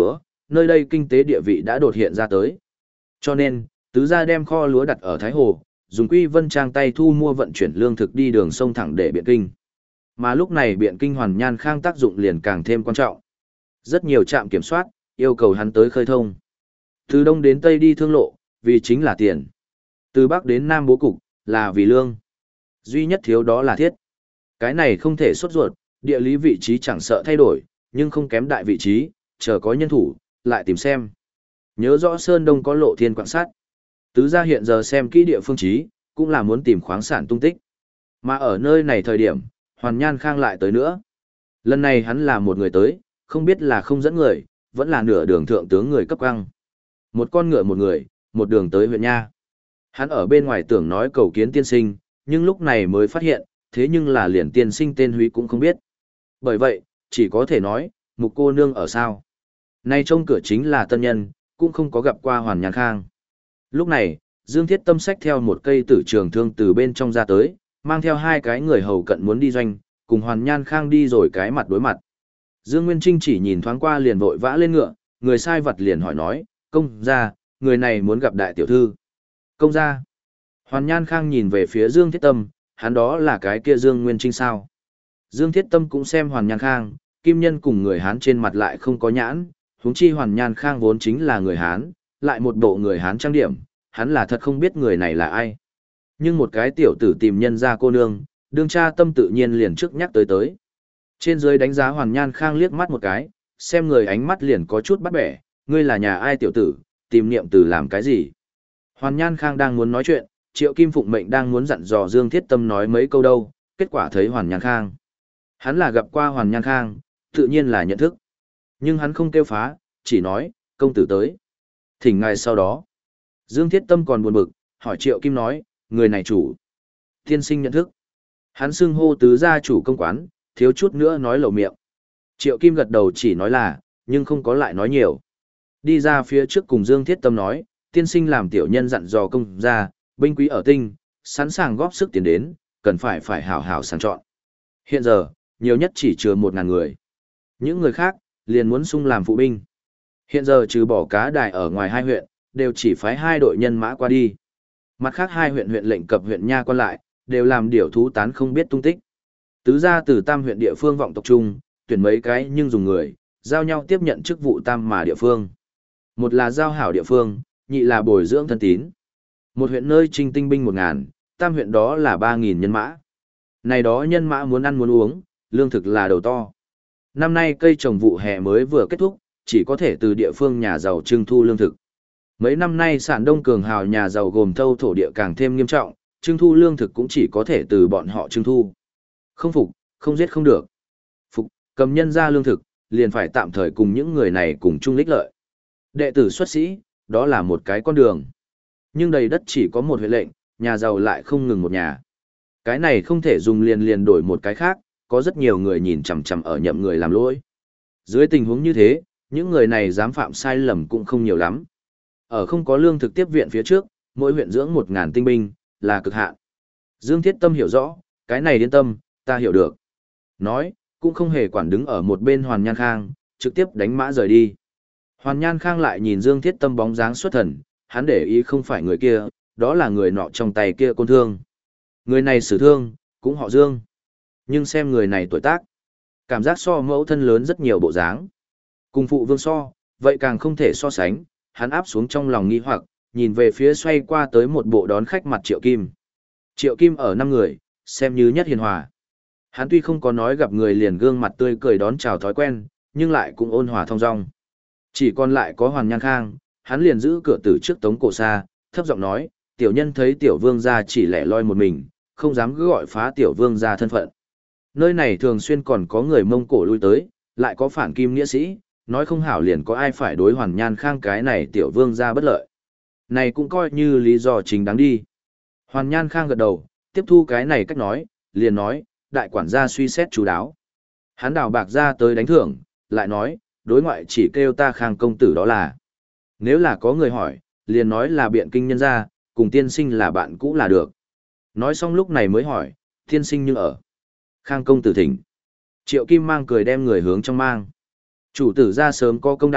nơi đây kinh tế địa vị đã đột hiện ra tới. Cho nên, tứ gia đem kho lúa đặt ở Thái Hồ, dùng Quy Vân Trang tay thu mua vận chuyển lương thực đi đường sông thẳng để Biện Kinh. Mà lúc này Biện Kinh Hoàn Nhan Khang tác dụng liền càng thêm quan trọng. Rất nhiều trạm kiểm soát, yêu cầu hắn tới khơi thông. Từ Đông đến Tây đi thương lộ, vì chính là tiền. Từ Bắc đến Nam bố cục, là vì lương. Duy nhất thiếu đó là thiết. Cái này không thể sốt ruột, địa lý vị trí chẳng sợ thay đổi, nhưng không kém đại vị trí, chờ có nhân thủ, lại tìm xem. Nhớ rõ Sơn Đông có lộ thiên quan sát. Tứ gia hiện giờ xem kỹ địa phương trí, cũng là muốn tìm khoáng sản tung tích. Mà ở nơi này thời điểm, Hoàn Nhan Khang lại tới nữa. Lần này hắn là một người tới, không biết là không dẫn người, vẫn là nửa đường thượng tướng người cấp căng. Một con ngựa một người, một đường tới huyện Nha. Hắn ở bên ngoài tưởng nói cầu kiến tiên sinh, nhưng lúc này mới phát hiện, thế nhưng là liền tiên sinh tên Huy cũng không biết. Bởi vậy, chỉ có thể nói, mục cô nương ở sao. Nay trong cửa chính là tân nhân, cũng không có gặp qua Hoàn Nhan Khang. Lúc này, Dương Thiết Tâm xách theo một cây tử trường thương từ bên trong ra tới, mang theo hai cái người hầu cận muốn đi doanh, cùng Hoàn Nhan Khang đi rồi cái mặt đối mặt. Dương Nguyên Trinh chỉ nhìn thoáng qua liền vội vã lên ngựa, người sai vật liền hỏi nói, công gia, người này muốn gặp đại tiểu thư. Công gia. Hoàn Nhan Khang nhìn về phía Dương Thiết Tâm, hắn đó là cái kia Dương Nguyên Trinh sao. Dương Thiết Tâm cũng xem Hoàn Nhan Khang, kim nhân cùng người Hán trên mặt lại không có nhãn, huống chi Hoàn Nhan Khang vốn chính là người Hán, lại một bộ người Hán trang điểm, hắn là thật không biết người này là ai. Nhưng một cái tiểu tử tìm nhân ra cô nương, đương cha tâm tự nhiên liền trước nhắc tới tới. Trên dưới đánh giá Hoàn Nhan Khang liếc mắt một cái, xem người ánh mắt liền có chút bắt bẻ, ngươi là nhà ai tiểu tử, tìm niệm từ làm cái gì. Hoàn Nhan Khang đang muốn nói chuyện, Triệu Kim Phụng mệnh đang muốn dặn dò Dương Thiết Tâm nói mấy câu đâu, kết quả thấy Hoàn Nhan Khang. Hắn là gặp qua Hoàn Nhan Khang, tự nhiên là nhận thức. Nhưng hắn không kêu phá, chỉ nói, công tử tới. Thỉnh ngài sau đó. Dương Thiết Tâm còn buồn bực, hỏi Triệu Kim nói, người này chủ. Tiên sinh nhận thức. Hắn xưng hô tứ gia chủ công quán, thiếu chút nữa nói lẩu miệng. Triệu Kim gật đầu chỉ nói là, nhưng không có lại nói nhiều. Đi ra phía trước cùng Dương Thiết Tâm nói, tiên sinh làm tiểu nhân dặn dò công gia, binh quý ở tinh, sẵn sàng góp sức tiền đến, cần phải phải hảo hảo sàng chọn. Hiện giờ, nhiều nhất chỉ chừa một ngàn người. Những người khác, liền muốn sung làm phụ binh. Hiện giờ trừ bỏ cá đài ở ngoài hai huyện, đều chỉ phái hai đội nhân mã qua đi. Mặt khác hai huyện huyện lệnh cập huyện nha quan lại, đều làm điều thú tán không biết tung tích. Tứ gia từ tam huyện địa phương vọng tộc trung, tuyển mấy cái nhưng dùng người, giao nhau tiếp nhận chức vụ tam mà địa phương. Một là giao hảo địa phương, nhị là bồi dưỡng thân tín. Một huyện nơi trinh tinh binh một ngàn, tam huyện đó là ba nghìn nhân mã. Này đó nhân mã muốn ăn muốn uống, lương thực là đầu to. Năm nay cây trồng vụ hè mới vừa kết thúc, chỉ có thể từ địa phương nhà giàu trưng thu lương thực. Mấy năm nay sản đông cường hào nhà giàu gồm thâu thổ địa càng thêm nghiêm trọng, trưng thu lương thực cũng chỉ có thể từ bọn họ trưng thu. Không phục, không giết không được. Phục, cầm nhân ra lương thực, liền phải tạm thời cùng những người này cùng chung lích lợi. Đệ tử xuất sĩ, đó là một cái con đường. Nhưng đầy đất chỉ có một huyện lệnh, nhà giàu lại không ngừng một nhà. Cái này không thể dùng liền liền đổi một cái khác, có rất nhiều người nhìn chằm chằm ở nhậm người làm lỗi. Dưới tình huống như thế, những người này dám phạm sai lầm cũng không nhiều lắm. Ở không có lương thực tiếp viện phía trước, mỗi huyện dưỡng một ngàn tinh binh, là cực hạn. Dương Thiết Tâm hiểu rõ, cái này yên tâm, ta hiểu được. Nói, cũng không hề quản đứng ở một bên Hoàn Nhan Khang, trực tiếp đánh mã rời đi. Hoàn Nhan Khang lại nhìn Dương Thiết Tâm bóng dáng xuất thần, hắn để ý không phải người kia, đó là người nọ trong tay kia côn thương. Người này sử thương, cũng họ Dương. Nhưng xem người này tuổi tác, cảm giác so mẫu thân lớn rất nhiều bộ dáng. Cùng phụ vương so, vậy càng không thể so sánh, hắn áp xuống trong lòng nghi hoặc, nhìn về phía xoay qua tới một bộ đón khách mặt Triệu Kim. Triệu Kim ở năm người, xem như nhất hiền hòa. Hắn tuy không có nói gặp người liền gương mặt tươi cười đón chào thói quen, nhưng lại cũng ôn hòa thong dong. Chỉ còn lại có Hoàn Nhan Khang, hắn liền giữ cửa tử trước tống cổ xa, thấp giọng nói, tiểu nhân thấy tiểu vương gia chỉ lẻ loi một mình, không dám cứ gọi phá tiểu vương gia thân phận. Nơi này thường xuyên còn có người Mông Cổ lui tới, lại có phản kim nghĩa sĩ, nói không hảo liền có ai phải đối Hoàn Nhan Khang cái này tiểu vương gia bất lợi. Này cũng coi như lý do chính đáng đi. Hoàn Nhan Khang gật đầu, tiếp thu cái này cách nói, liền nói, đại quản gia suy xét chú đáo. Hắn đào bạc ra tới đánh thưởng, lại nói, đối ngoại chỉ kêu ta Khang công tử đó là. Nếu là có người hỏi, liền nói là biện kinh nhân gia, cùng tiên sinh là bạn cũ là được. Nói xong lúc này mới hỏi, tiên sinh như ở. Khang công tử thỉnh. Triệu Kim mang cười đem người hướng trong mang. Chủ tử ra sớm có công đạo,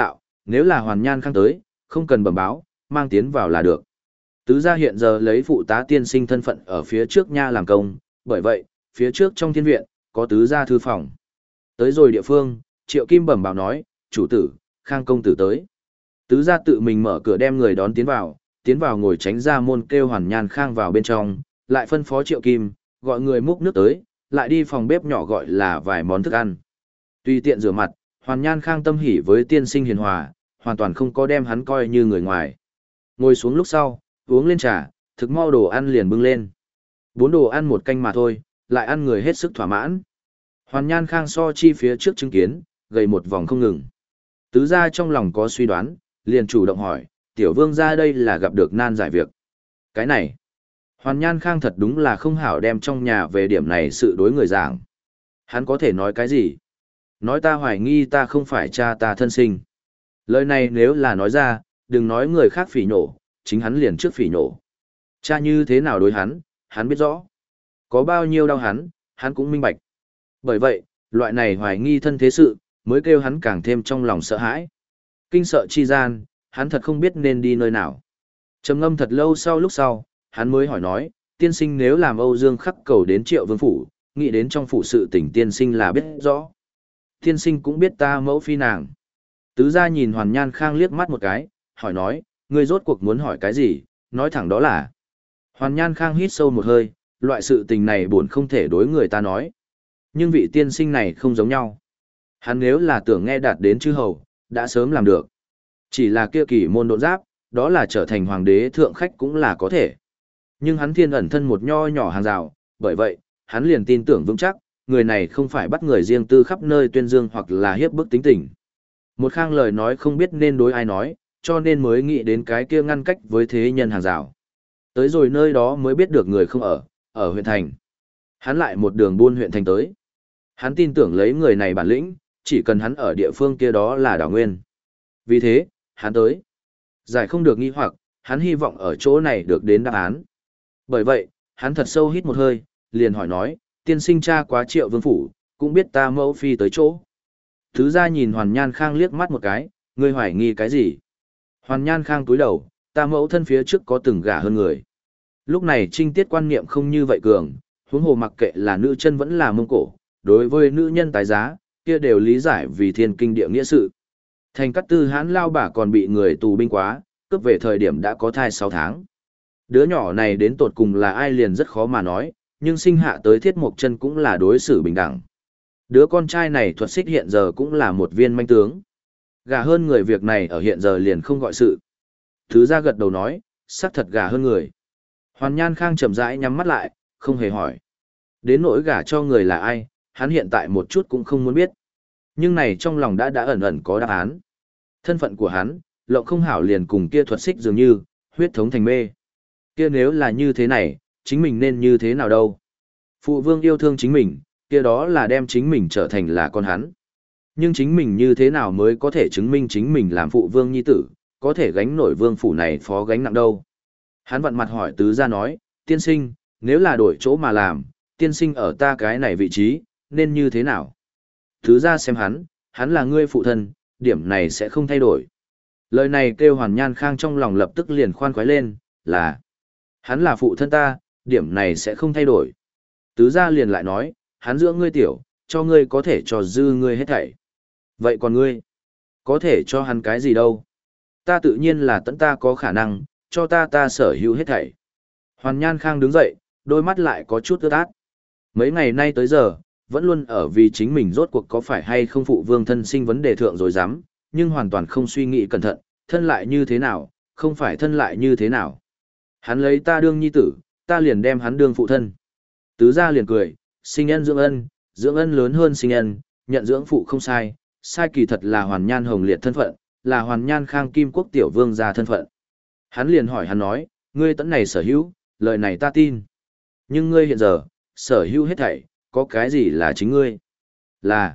Nếu là Hoàn Nhan Khang tới, không cần bẩm báo, mang tiến vào là được. Tứ gia hiện giờ lấy phụ tá tiên sinh thân phận ở phía trước nha làm công, bởi vậy, phía trước trong thiên viện, có tứ gia thư phòng. Tới rồi địa phương, Triệu Kim bẩm báo nói, chủ tử, Khang công tử tới. Tứ gia tự mình mở cửa đem người đón tiến vào, tiến vào ngồi tránh ra môn kêu Hoàn Nhan Khang vào bên trong, lại phân phó Triệu Kim, gọi người múc nước tới, lại đi phòng bếp nhỏ gọi là vài món thức ăn. Tùy tiện rửa mặt, Hoàn Nhan Khang tâm hỉ với tiên sinh hiền hòa, hoàn toàn không có đem hắn coi như người ngoài. Ngồi xuống lúc sau, uống lên trà, thực mau đồ ăn liền bưng lên. Bốn đồ ăn một canh mà thôi, lại ăn người hết sức thỏa mãn. Hoàn Nhan Khang so chi phía trước chứng kiến, gầy một vòng không ngừng. Tứ gia trong lòng có suy đoán, liền chủ động hỏi, tiểu vương gia đây là gặp được nan giải việc. Cái này, Hoàn Nhan Khang thật đúng là không hảo đem trong nhà về điểm này sự đối người giảng. Hắn có thể nói cái gì? Nói ta hoài nghi ta không phải cha ta thân sinh. Lời này nếu là nói ra, đừng nói người khác phỉ nhổ, chính hắn liền trước phỉ nhổ. Cha như thế nào đối hắn, hắn biết rõ. Có bao nhiêu đau hắn, hắn cũng minh bạch. Bởi vậy, loại này hoài nghi thân thế sự, mới kêu hắn càng thêm trong lòng sợ hãi. Kinh sợ chi gian, hắn thật không biết nên đi nơi nào. Trầm ngâm thật lâu sau lúc sau, hắn mới hỏi nói, tiên sinh nếu làm Âu Dương khắc cầu đến Triệu Vương phủ, nghĩ đến trong phủ sự tình tiên sinh là biết rõ. Tiên sinh cũng biết ta mẫu phi nàng. Tứ gia nhìn Hoàn Nhan Khang liếc mắt một cái, hỏi nói, ngươi rốt cuộc muốn hỏi cái gì, nói thẳng đó là. Hoàn Nhan Khang hít sâu một hơi, loại sự tình này buồn không thể đối người ta nói. Nhưng vị tiên sinh này không giống nhau. Hắn nếu là tưởng nghe đạt đến chư hầu, đã sớm làm được. Chỉ là kia kỳ môn độn giáp, đó là trở thành hoàng đế thượng khách cũng là có thể. Nhưng hắn thiên ẩn thân một nho nhỏ hàng rào, bởi vậy, hắn liền tin tưởng vững chắc, người này không phải bắt người riêng tư khắp nơi tuyên dương hoặc là hiếp bức tính tình. Một khang lời nói không biết nên đối ai nói, cho nên mới nghĩ đến cái kia ngăn cách với thế nhân hàng rào. Tới rồi nơi đó mới biết được người không ở, ở huyện thành. Hắn lại một đường buôn huyện thành tới. Hắn tin tưởng lấy người này bản lĩnh, chỉ cần hắn ở địa phương kia đó là đảo nguyên. Vì thế, hắn tới. Giải không được nghi hoặc, hắn hy vọng ở chỗ này được đến đáp án. Bởi vậy, hắn thật sâu hít một hơi, liền hỏi nói, tiên sinh cha quá Triệu Vương phủ, cũng biết ta mẫu phi tới chỗ. Thứ ra nhìn Hoàn Nhan Khang liếc mắt một cái, ngươi hoài nghi cái gì? Hoàn Nhan Khang túi đầu, ta mẫu thân phía trước có từng gả hơn người. Lúc này trinh tiết quan niệm không như vậy cường, huống hồ mặc kệ là nữ chân vẫn là mông cổ, đối với nữ nhân tái giá, kia đều lý giải vì thiên kinh địa nghĩa sự. Thành Cát Tư Hãn lao bả còn bị người tù binh quá, cướp về thời điểm đã có thai sáu tháng. Đứa nhỏ này đến tột cùng là ai liền rất khó mà nói, nhưng sinh hạ tới Thiết Mộc Chân cũng là đối xử bình đẳng. Đứa con trai này thuật xích hiện giờ cũng là một viên manh tướng. Gà hơn người việc này ở hiện giờ liền không gọi sự. Thứ ra gật đầu nói, xác thật gà hơn người. Hoàn Nhan Khang chậm rãi nhắm mắt lại, không hề hỏi. Đến nỗi gả cho người là ai, hắn hiện tại một chút cũng không muốn biết. Nhưng này trong lòng đã đã ẩn ẩn có đáp án. Thân phận của hắn, lộng không hảo liền cùng kia thuật xích dường như, huyết thống thành mê. Kia nếu là như thế này, chính mình nên như thế nào đâu? Phụ vương yêu thương chính mình, kia đó là đem chính mình trở thành là con hắn. Nhưng chính mình như thế nào mới có thể chứng minh chính mình làm phụ vương nhi tử, có thể gánh nổi vương phủ này phó gánh nặng đâu? Hắn vặn mặt hỏi tứ gia nói, tiên sinh, nếu là đổi chỗ mà làm, tiên sinh ở ta cái này vị trí, nên như thế nào? Tứ gia xem hắn, hắn là ngươi phụ thân, điểm này sẽ không thay đổi. Lời này kêu Hoàn Nhan Khang trong lòng lập tức liền khoan khoái lên, là hắn là phụ thân ta, điểm này sẽ không thay đổi. Tứ gia liền lại nói, hắn dưỡng ngươi tiểu, cho ngươi có thể cho dư ngươi hết thảy. Vậy còn ngươi, có thể cho hắn cái gì đâu? Ta tự nhiên là tận ta có khả năng, cho ta ta sở hữu hết thảy. Hoàn Nhan Khang đứng dậy, đôi mắt lại có chút ướt át. Mấy ngày nay tới giờ, vẫn luôn ở vì chính mình rốt cuộc có phải hay không phụ vương thân sinh vấn đề thượng rồi dám, nhưng hoàn toàn không suy nghĩ cẩn thận, thân lại như thế nào, không phải thân lại như thế nào. Hắn lấy ta đương nhi tử, ta liền đem hắn đương phụ thân. Tứ gia liền cười, sinh ân dưỡng ân, dưỡng ân lớn hơn sinh ân, nhận dưỡng phụ không sai, sai kỳ thật là Hoàn Nhan Hồng Liệt thân phận, là Hoàn Nhan Khang Kim Quốc tiểu vương gia thân phận. Hắn liền hỏi hắn nói, ngươi tẫn này sở hữu, lời này ta tin. Nhưng ngươi hiện giờ, sở hữu hết thảy, có cái gì là chính ngươi? Là,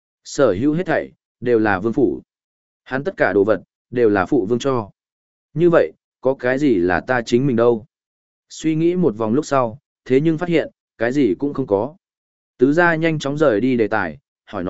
sở hữu hết thảy, đều là vương phủ. Hắn tất cả đồ vật, đều là phụ vương cho. Như vậy, có cái gì là ta chính mình đâu? Suy nghĩ một vòng lúc sau, thế nhưng phát hiện, cái gì cũng không có. Tứ gia nhanh chóng rời đi đề tài, hỏi nói,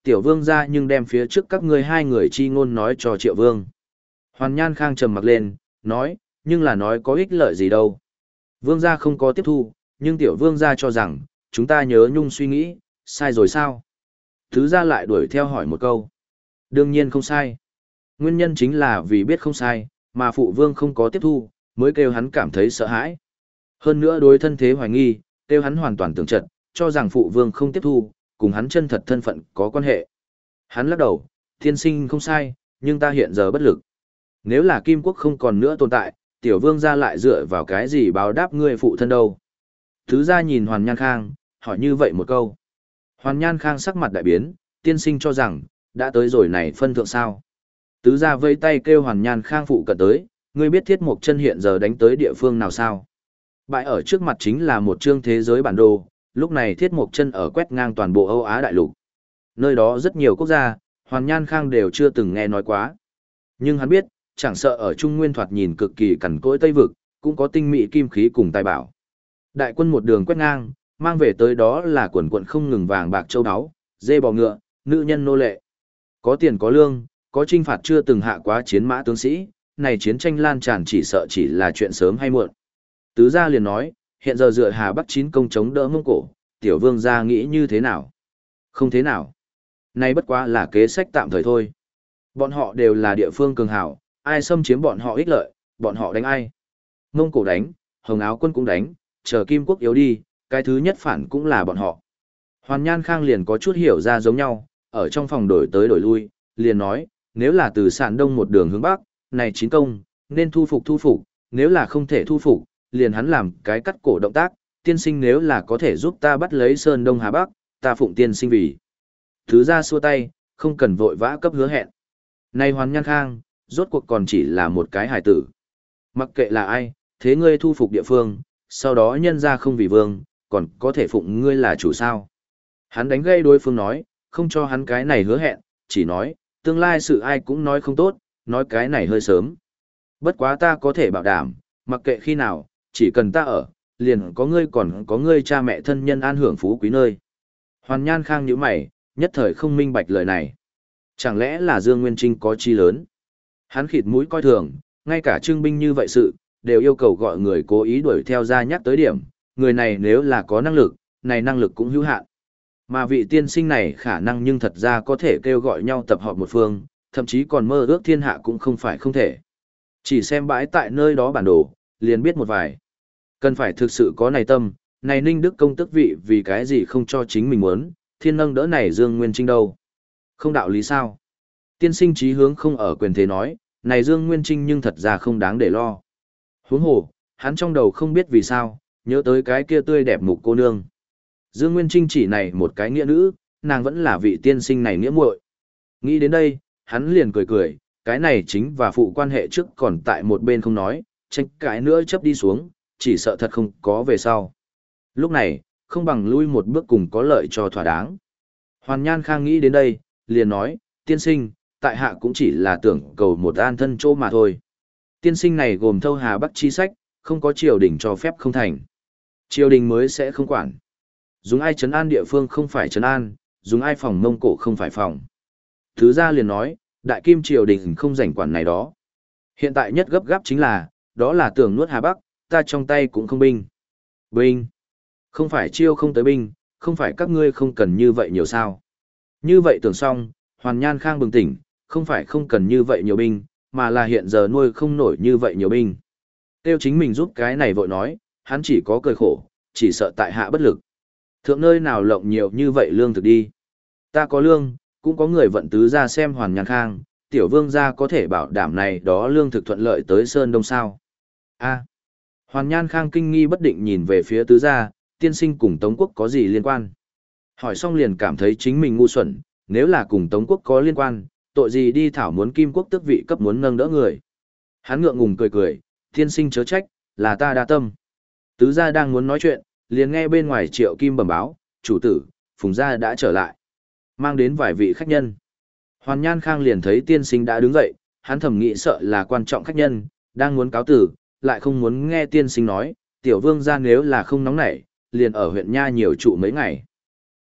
tiểu vương gia nhưng đem phía trước các ngươi hai người chi ngôn nói cho Triệu Vương. Hoàn Nhan Khang trầm mặc lên, nói, nhưng là nói có ích lợi gì đâu. Vương gia không có tiếp thu, nhưng tiểu vương gia cho rằng, chúng ta nhớ nhung suy nghĩ, sai rồi sao? Thứ gia lại đuổi theo hỏi một câu. Đương nhiên không sai. Nguyên nhân chính là vì biết không sai, mà phụ vương không có tiếp thu, mới kêu hắn cảm thấy sợ hãi. Hơn nữa đối thân thế hoài nghi, kêu hắn hoàn toàn tưởng trận, cho rằng phụ vương không tiếp thu, cùng hắn chân thật thân phận có quan hệ. Hắn lắc đầu, tiên sinh không sai, nhưng ta hiện giờ bất lực. Nếu là Kim Quốc không còn nữa tồn tại, tiểu vương gia lại dựa vào cái gì báo đáp ngươi phụ thân đâu. Thứ gia nhìn Hoàn Nhan Khang, hỏi như vậy một câu. Hoàn Nhan Khang sắc mặt đại biến, tiên sinh cho rằng, đã tới rồi này phân thượng sao. Tứ gia vây tay kêu Hoàn Nhan Khang phụ cận tới, ngươi biết Thiết Mộc Chân hiện giờ đánh tới địa phương nào sao? Bại ở trước mặt chính là một chương thế giới bản đồ, lúc này Thiết Mộc Chân ở quét ngang toàn bộ Âu Á đại lục. Nơi đó rất nhiều quốc gia, Hoàn Nhan Khang đều chưa từng nghe nói quá. Nhưng hắn biết, chẳng sợ ở Trung Nguyên thoạt nhìn cực kỳ cằn cỗi Tây vực, cũng có tinh mỹ kim khí cùng tài bảo. Đại quân một đường quét ngang, mang về tới đó là quần quần không ngừng vàng bạc châu áo, dê bò ngựa, nữ nhân nô lệ. Có tiền có lương, có trinh phạt chưa từng hạ quá chiến mã tướng sĩ, này chiến tranh lan tràn chỉ sợ chỉ là chuyện sớm hay muộn. Tứ gia liền nói, hiện giờ dựa Hà Bắc chín công chống đỡ Mông Cổ, tiểu vương gia nghĩ như thế nào? Không thế nào. Này bất quá là kế sách tạm thời thôi. Bọn họ đều là địa phương cường hảo, ai xâm chiếm bọn họ ích lợi, bọn họ đánh ai. Mông Cổ đánh, Hồng Áo quân cũng đánh, chờ Kim Quốc yếu đi, cái thứ nhất phản cũng là bọn họ. Hoàn Nhan Khang liền có chút hiểu ra giống nhau, ở trong phòng đổi tới đổi lui, liền nói, nếu là từ sạn đông một đường hướng bắc, này chín công, nên thu phục thu phục, nếu là không thể thu phục, liền hắn làm cái cắt cổ động tác, tiên sinh nếu là có thể giúp ta bắt lấy Sơn Đông Hà Bắc, ta phụng tiên sinh vì. Thứ ra xua tay, không cần vội vã cấp hứa hẹn. Này Hoàn Nhan Khang, rốt cuộc còn chỉ là một cái hài tử. Mặc kệ là ai, thế ngươi thu phục địa phương, sau đó nhân ra không vì vương, còn có thể phụng ngươi là chủ sao. Hắn đánh gây đối phương nói, không cho hắn cái này hứa hẹn, chỉ nói, tương lai sự ai cũng nói không tốt, nói cái này hơi sớm. Bất quá ta có thể bảo đảm, mặc kệ khi nào, chỉ cần ta ở, liền có ngươi còn có ngươi cha mẹ thân nhân an hưởng phú quý nơi. Hoàn Nhan Khang nhíu mày, nhất thời không minh bạch lời này. Chẳng lẽ là Dương Nguyên Trinh có chi lớn? Hắn khịt mũi coi thường, ngay cả trưng binh như vậy sự, đều yêu cầu gọi người cố ý đuổi theo ra nhắc tới điểm, người này nếu là có năng lực, này năng lực cũng hữu hạn. Mà vị tiên sinh này khả năng nhưng thật ra có thể kêu gọi nhau tập họp một phương, thậm chí còn mơ ước thiên hạ cũng không phải không thể. Chỉ xem bãi tại nơi đó bản đồ, liền biết một vài. Cần phải thực sự có này tâm, này Ninh Đức công tức vị vì cái gì không cho chính mình muốn, thiên nâng đỡ này Dương Nguyên Trinh đâu. Không đạo lý sao? Tiên sinh chí hướng không ở quyền thế nói, này Dương Nguyên Trinh nhưng thật ra không đáng để lo. Huống hồ, hắn trong đầu không biết vì sao, nhớ tới cái kia tươi đẹp mục cô nương. Dương Nguyên Trinh chỉ này một cái nghĩa nữ, nàng vẫn là vị tiên sinh này nghĩa muội. Nghĩ đến đây, hắn liền cười cười, cái này chính và phụ quan hệ trước còn tại một bên không nói, tranh cãi nữa chấp đi xuống, chỉ sợ thật không có về sau. Lúc này, không bằng lui một bước cùng có lợi cho thỏa đáng. Hoàn Nhan Khang nghĩ đến đây, liền nói, tiên sinh, tại hạ cũng chỉ là tưởng cầu một an thân chỗ mà thôi. Tiên sinh này gồm thâu Hà Bắc chi sách, không có triều đình cho phép không thành. Triều đình mới sẽ không quản. Dùng ai trấn an địa phương không phải trấn an, dùng ai phòng Mông Cổ không phải phòng. Thứ gia liền nói, đại kim triều đình không rảnh quản này đó. Hiện tại nhất gấp gáp chính là, đó là tưởng nuốt Hà Bắc, ta trong tay cũng không binh. Binh. Không phải chiêu không tới binh, không phải các ngươi không cần như vậy nhiều sao. Như vậy tưởng xong, Hoàn Nhan Khang bừng tỉnh, không phải không cần như vậy nhiều binh, mà là hiện giờ nuôi không nổi như vậy nhiều binh. Tiêu chính mình giúp cái này vội nói, hắn chỉ có cười khổ, chỉ sợ tại hạ bất lực. Thượng nơi nào lộng nhiều như vậy lương thực đi. Ta có lương, cũng có người vận tứ ra xem Hoàn Nhan Khang, tiểu vương gia có thể bảo đảm này đó lương thực thuận lợi tới Sơn Đông sao. A. Hoàn Nhan Khang kinh nghi bất định nhìn về phía tứ gia, tiên sinh cùng Tống quốc có gì liên quan. Hỏi xong liền cảm thấy chính mình ngu xuẩn, nếu là cùng Tống quốc có liên quan, tội gì đi thảo muốn Kim quốc tước vị cấp muốn nâng đỡ người. Hắn ngượng ngùng cười cười, tiên sinh chớ trách, là ta đa tâm. Tứ gia đang muốn nói chuyện, liền nghe bên ngoài Triệu Kim bẩm báo, chủ tử, Phùng gia đã trở lại. Mang đến vài vị khách nhân. Hoàn Nhan Khang liền thấy tiên sinh đã đứng dậy, hắn thầm nghĩ sợ là quan trọng khách nhân, đang muốn cáo tử, lại không muốn nghe tiên sinh nói, tiểu vương gia nếu là không nóng nảy, liền ở huyện Nha nhiều trụ mấy ngày.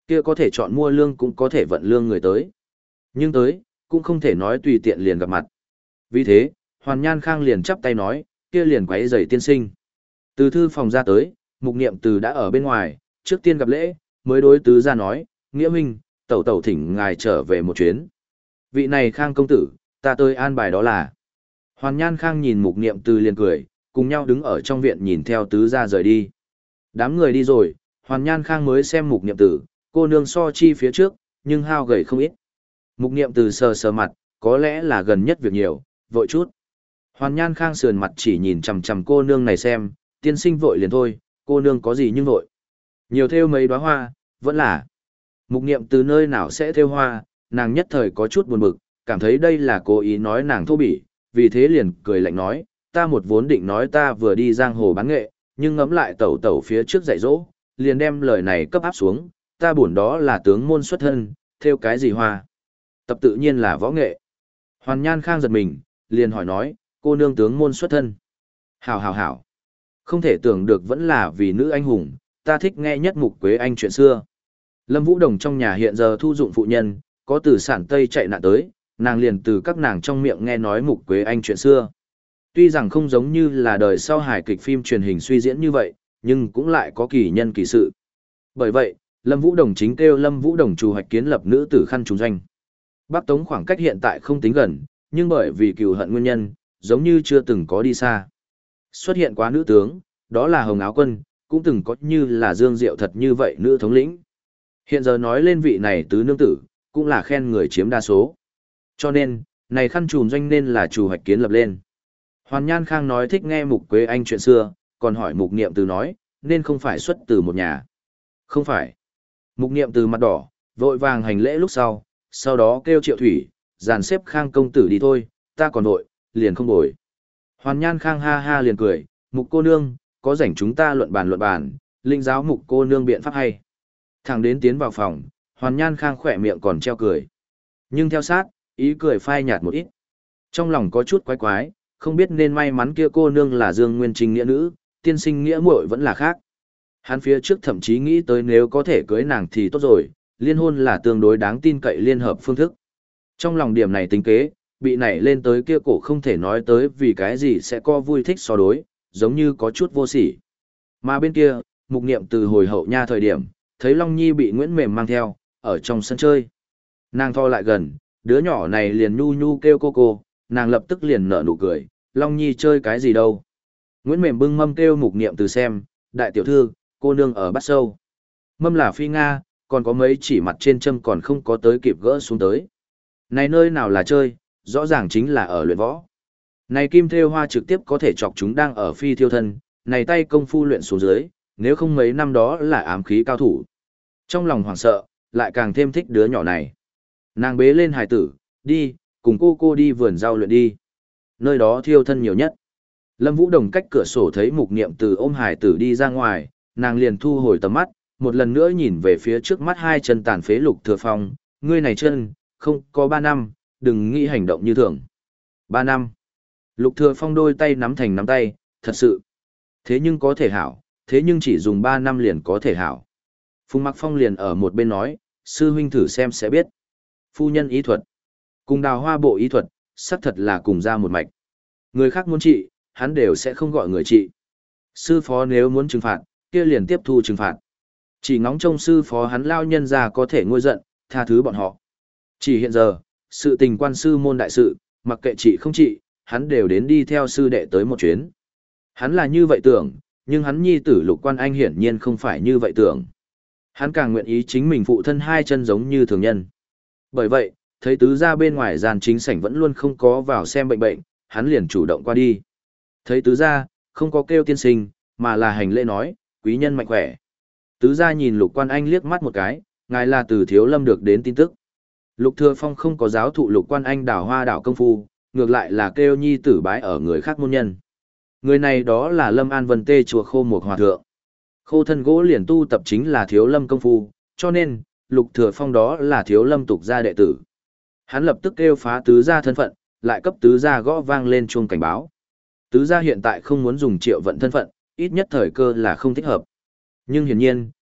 Kia có thể chọn mua lương cũng có thể vận lương người tới. Nhưng tới, cũng không thể nói tùy tiện liền gặp mặt. Vì thế, Hoàn Nhan Khang liền chắp tay nói, kia liền quấy rầy tiên sinh. Từ thư phòng ra tới, Mục Niệm Từ đã ở bên ngoài, trước tiên gặp lễ, mới đối tứ gia nói, nghĩa huynh, tẩu tẩu thỉnh ngài trở về một chuyến. Vị này Khang công tử, ta tới an bài đó là. Hoàn Nhan Khang nhìn Mục Niệm Từ liền cười, cùng nhau đứng ở trong viện nhìn theo tứ gia rời đi. Đám người đi rồi, Hoàn Nhan Khang mới xem Mục Niệm Từ, cô nương so chi phía trước, nhưng hao gầy không ít. Mục Niệm Từ sờ sờ mặt, có lẽ là gần nhất việc nhiều, vội chút. Hoàn Nhan Khang sườn mặt chỉ nhìn chằm chằm cô nương này xem, tiên sinh vội liền thôi, cô nương có gì nhưng vội. Nhiều thêu mấy đóa hoa, vẫn là. Mục Niệm Từ nơi nào sẽ thêu hoa, nàng nhất thời có chút buồn bực, cảm thấy đây là cố ý nói nàng thô bỉ, vì thế liền cười lạnh nói, ta một vốn định nói ta vừa đi giang hồ bán nghệ, nhưng ngẫm lại tẩu tẩu phía trước dạy dỗ, liền đem lời này cấp áp xuống, ta buồn đó là tướng môn xuất thân, thêu cái gì hoa. Tập tự nhiên là võ nghệ. Hoàn Nhan Khang giật mình, liền hỏi nói, cô nương tướng môn xuất thân. Hảo hảo hảo. Không thể tưởng được vẫn là vì nữ anh hùng, ta thích nghe nhất Mục Quế Anh chuyện xưa. Lâm Vũ Đồng trong nhà hiện giờ thu dụng phụ nhân, có từ sản Tây chạy nạn tới, nàng liền từ các nàng trong miệng nghe nói Mục Quế Anh chuyện xưa. Tuy rằng không giống như là đời sau hài kịch phim truyền hình suy diễn như vậy, nhưng cũng lại có kỳ nhân kỳ sự. Bởi vậy, Lâm Vũ Đồng chính kêu Lâm Vũ Đồng chủ hoạch kiến lập nữ tử khăn trùng doanh. Bắc Tống khoảng cách hiện tại không tính gần, nhưng bởi vì cừu hận nguyên nhân, giống như chưa từng có đi xa. Xuất hiện quá nữ tướng, đó là Hồng Áo Quân, cũng từng có như là Dương Diệu thật như vậy nữ thống lĩnh. Hiện giờ nói lên vị này tứ nương tử, cũng là khen người chiếm đa số. Cho nên, này khăn trùm doanh nên là chủ hoạch kiến lập lên. Hoàn Nhan Khang nói thích nghe Mục Quế Anh chuyện xưa, còn hỏi Mục Niệm Từ nói, nên không phải xuất từ một nhà. Không phải. Mục Niệm Từ mặt đỏ, vội vàng hành lễ lúc sau, sau đó kêu Triệu Thủy, dàn xếp Khang công tử đi thôi, ta còn nội, liền không bồi. Hoàn Nhan Khang ha ha liền cười, Mục cô nương, có rảnh chúng ta luận bàn luận bàn, linh giáo Mục cô nương biện pháp hay. Thẳng đến tiến vào phòng, Hoàn Nhan Khang khỏe miệng còn treo cười. Nhưng theo sát, ý cười phai nhạt một ít. Trong lòng có chút quái quái, không biết nên may mắn kia cô nương là Dương Nguyên Trinh nghĩa nữ, tiên sinh nghĩa muội vẫn là khác. Hắn phía trước thậm chí nghĩ tới nếu có thể cưới nàng thì tốt rồi, liên hôn là tương đối đáng tin cậy liên hợp phương thức. Trong lòng điểm này tính kế, bị nảy lên tới kia cổ không thể nói tới vì cái gì sẽ có vui thích so đối, giống như có chút vô sỉ. Mà bên kia, Mục Niệm từ hồi hậu nha thời điểm, thấy Long Nhi bị Nguyễn Mềm mang theo, ở trong sân chơi. Nàng tho lại gần, đứa nhỏ này liền nhu nhu kêu cô cô, nàng lập tức liền nở nụ cười, Long Nhi chơi cái gì đâu. Nguyễn Mềm bưng mâm kêu Mục Niệm từ xem, đại tiểu thư, cô nương ở bắt sâu. Mâm là phi Nga, còn có mấy chỉ mặt trên châm còn không có tới kịp gỡ xuống tới. Này nơi nào là chơi, rõ ràng chính là ở luyện võ. Này kim thêu hoa trực tiếp có thể chọc chúng đang ở phi thiêu thân, này tay công phu luyện xuống dưới, nếu không mấy năm đó là ám khí cao thủ. Trong lòng hoảng sợ, lại càng thêm thích đứa nhỏ này. Nàng bế lên hài tử, đi, cùng cô cô đi vườn rau luyện đi. Nơi đó thiêu thân nhiều nhất. Lâm Vũ Đồng cách cửa sổ thấy Mục Niệm từ ôm hài tử đi ra ngoài, nàng liền thu hồi tầm mắt, một lần nữa nhìn về phía trước mắt hai chân tàn phế Lục Thừa Phong, ngươi này chân, không có ba năm, đừng nghĩ hành động như thường. Ba năm. Lục Thừa Phong đôi tay nắm thành nắm tay, thật sự. Thế nhưng có thể hảo, thế nhưng chỉ dùng ba năm liền có thể hảo. Phùng Mặc Phong liền ở một bên nói, sư huynh thử xem sẽ biết. Phu nhân ý thuật, cùng đào hoa bộ ý thuật, xác thật là cùng ra một mạch. Người khác muốn trị, hắn đều sẽ không gọi người trị. Sư phó nếu muốn trừng phạt, kia liền tiếp thu trừng phạt. Chỉ ngóng trông sư phó hắn lao nhân ra có thể ngôi giận, tha thứ bọn họ. Chỉ hiện giờ, sự tình quan sư môn đại sự, mặc kệ trị không trị, hắn đều đến đi theo sư đệ tới một chuyến. Hắn là như vậy tưởng, nhưng hắn nhi tử Lục Quan Anh hiển nhiên không phải như vậy tưởng. Hắn càng nguyện ý chính mình phụ thân hai chân giống như thường nhân. Bởi vậy, thấy tứ gia bên ngoài gian chính sảnh vẫn luôn không có vào xem bệnh bệnh, hắn liền chủ động qua đi. Thấy tứ gia, không có kêu tiên sinh, mà là hành lễ nói, quý nhân mạnh khỏe. Tứ gia nhìn Lục Quan Anh liếc mắt một cái, ngài là từ Thiếu Lâm được đến tin tức. Lục Thừa Phong không có giáo thụ Lục Quan Anh đào hoa đảo công phu, ngược lại là kêu nhi tử bái ở người khác môn nhân. Người này đó là Lâm An Vân Tê chùa Khô Một Hòa Thượng. Khô thân gỗ liền tu tập chính là Thiếu Lâm công phu, cho nên, Lục Thừa Phong đó là Thiếu Lâm tục gia đệ tử. Hắn lập tức kêu phá tứ gia thân phận, lại cấp tứ gia gõ vang lên chuông cảnh báo. Tứ gia hiện tại không muốn dùng Triệu Vận thân phận, ít nhất thời cơ là không thích hợp. Nhưng hiển nhiên,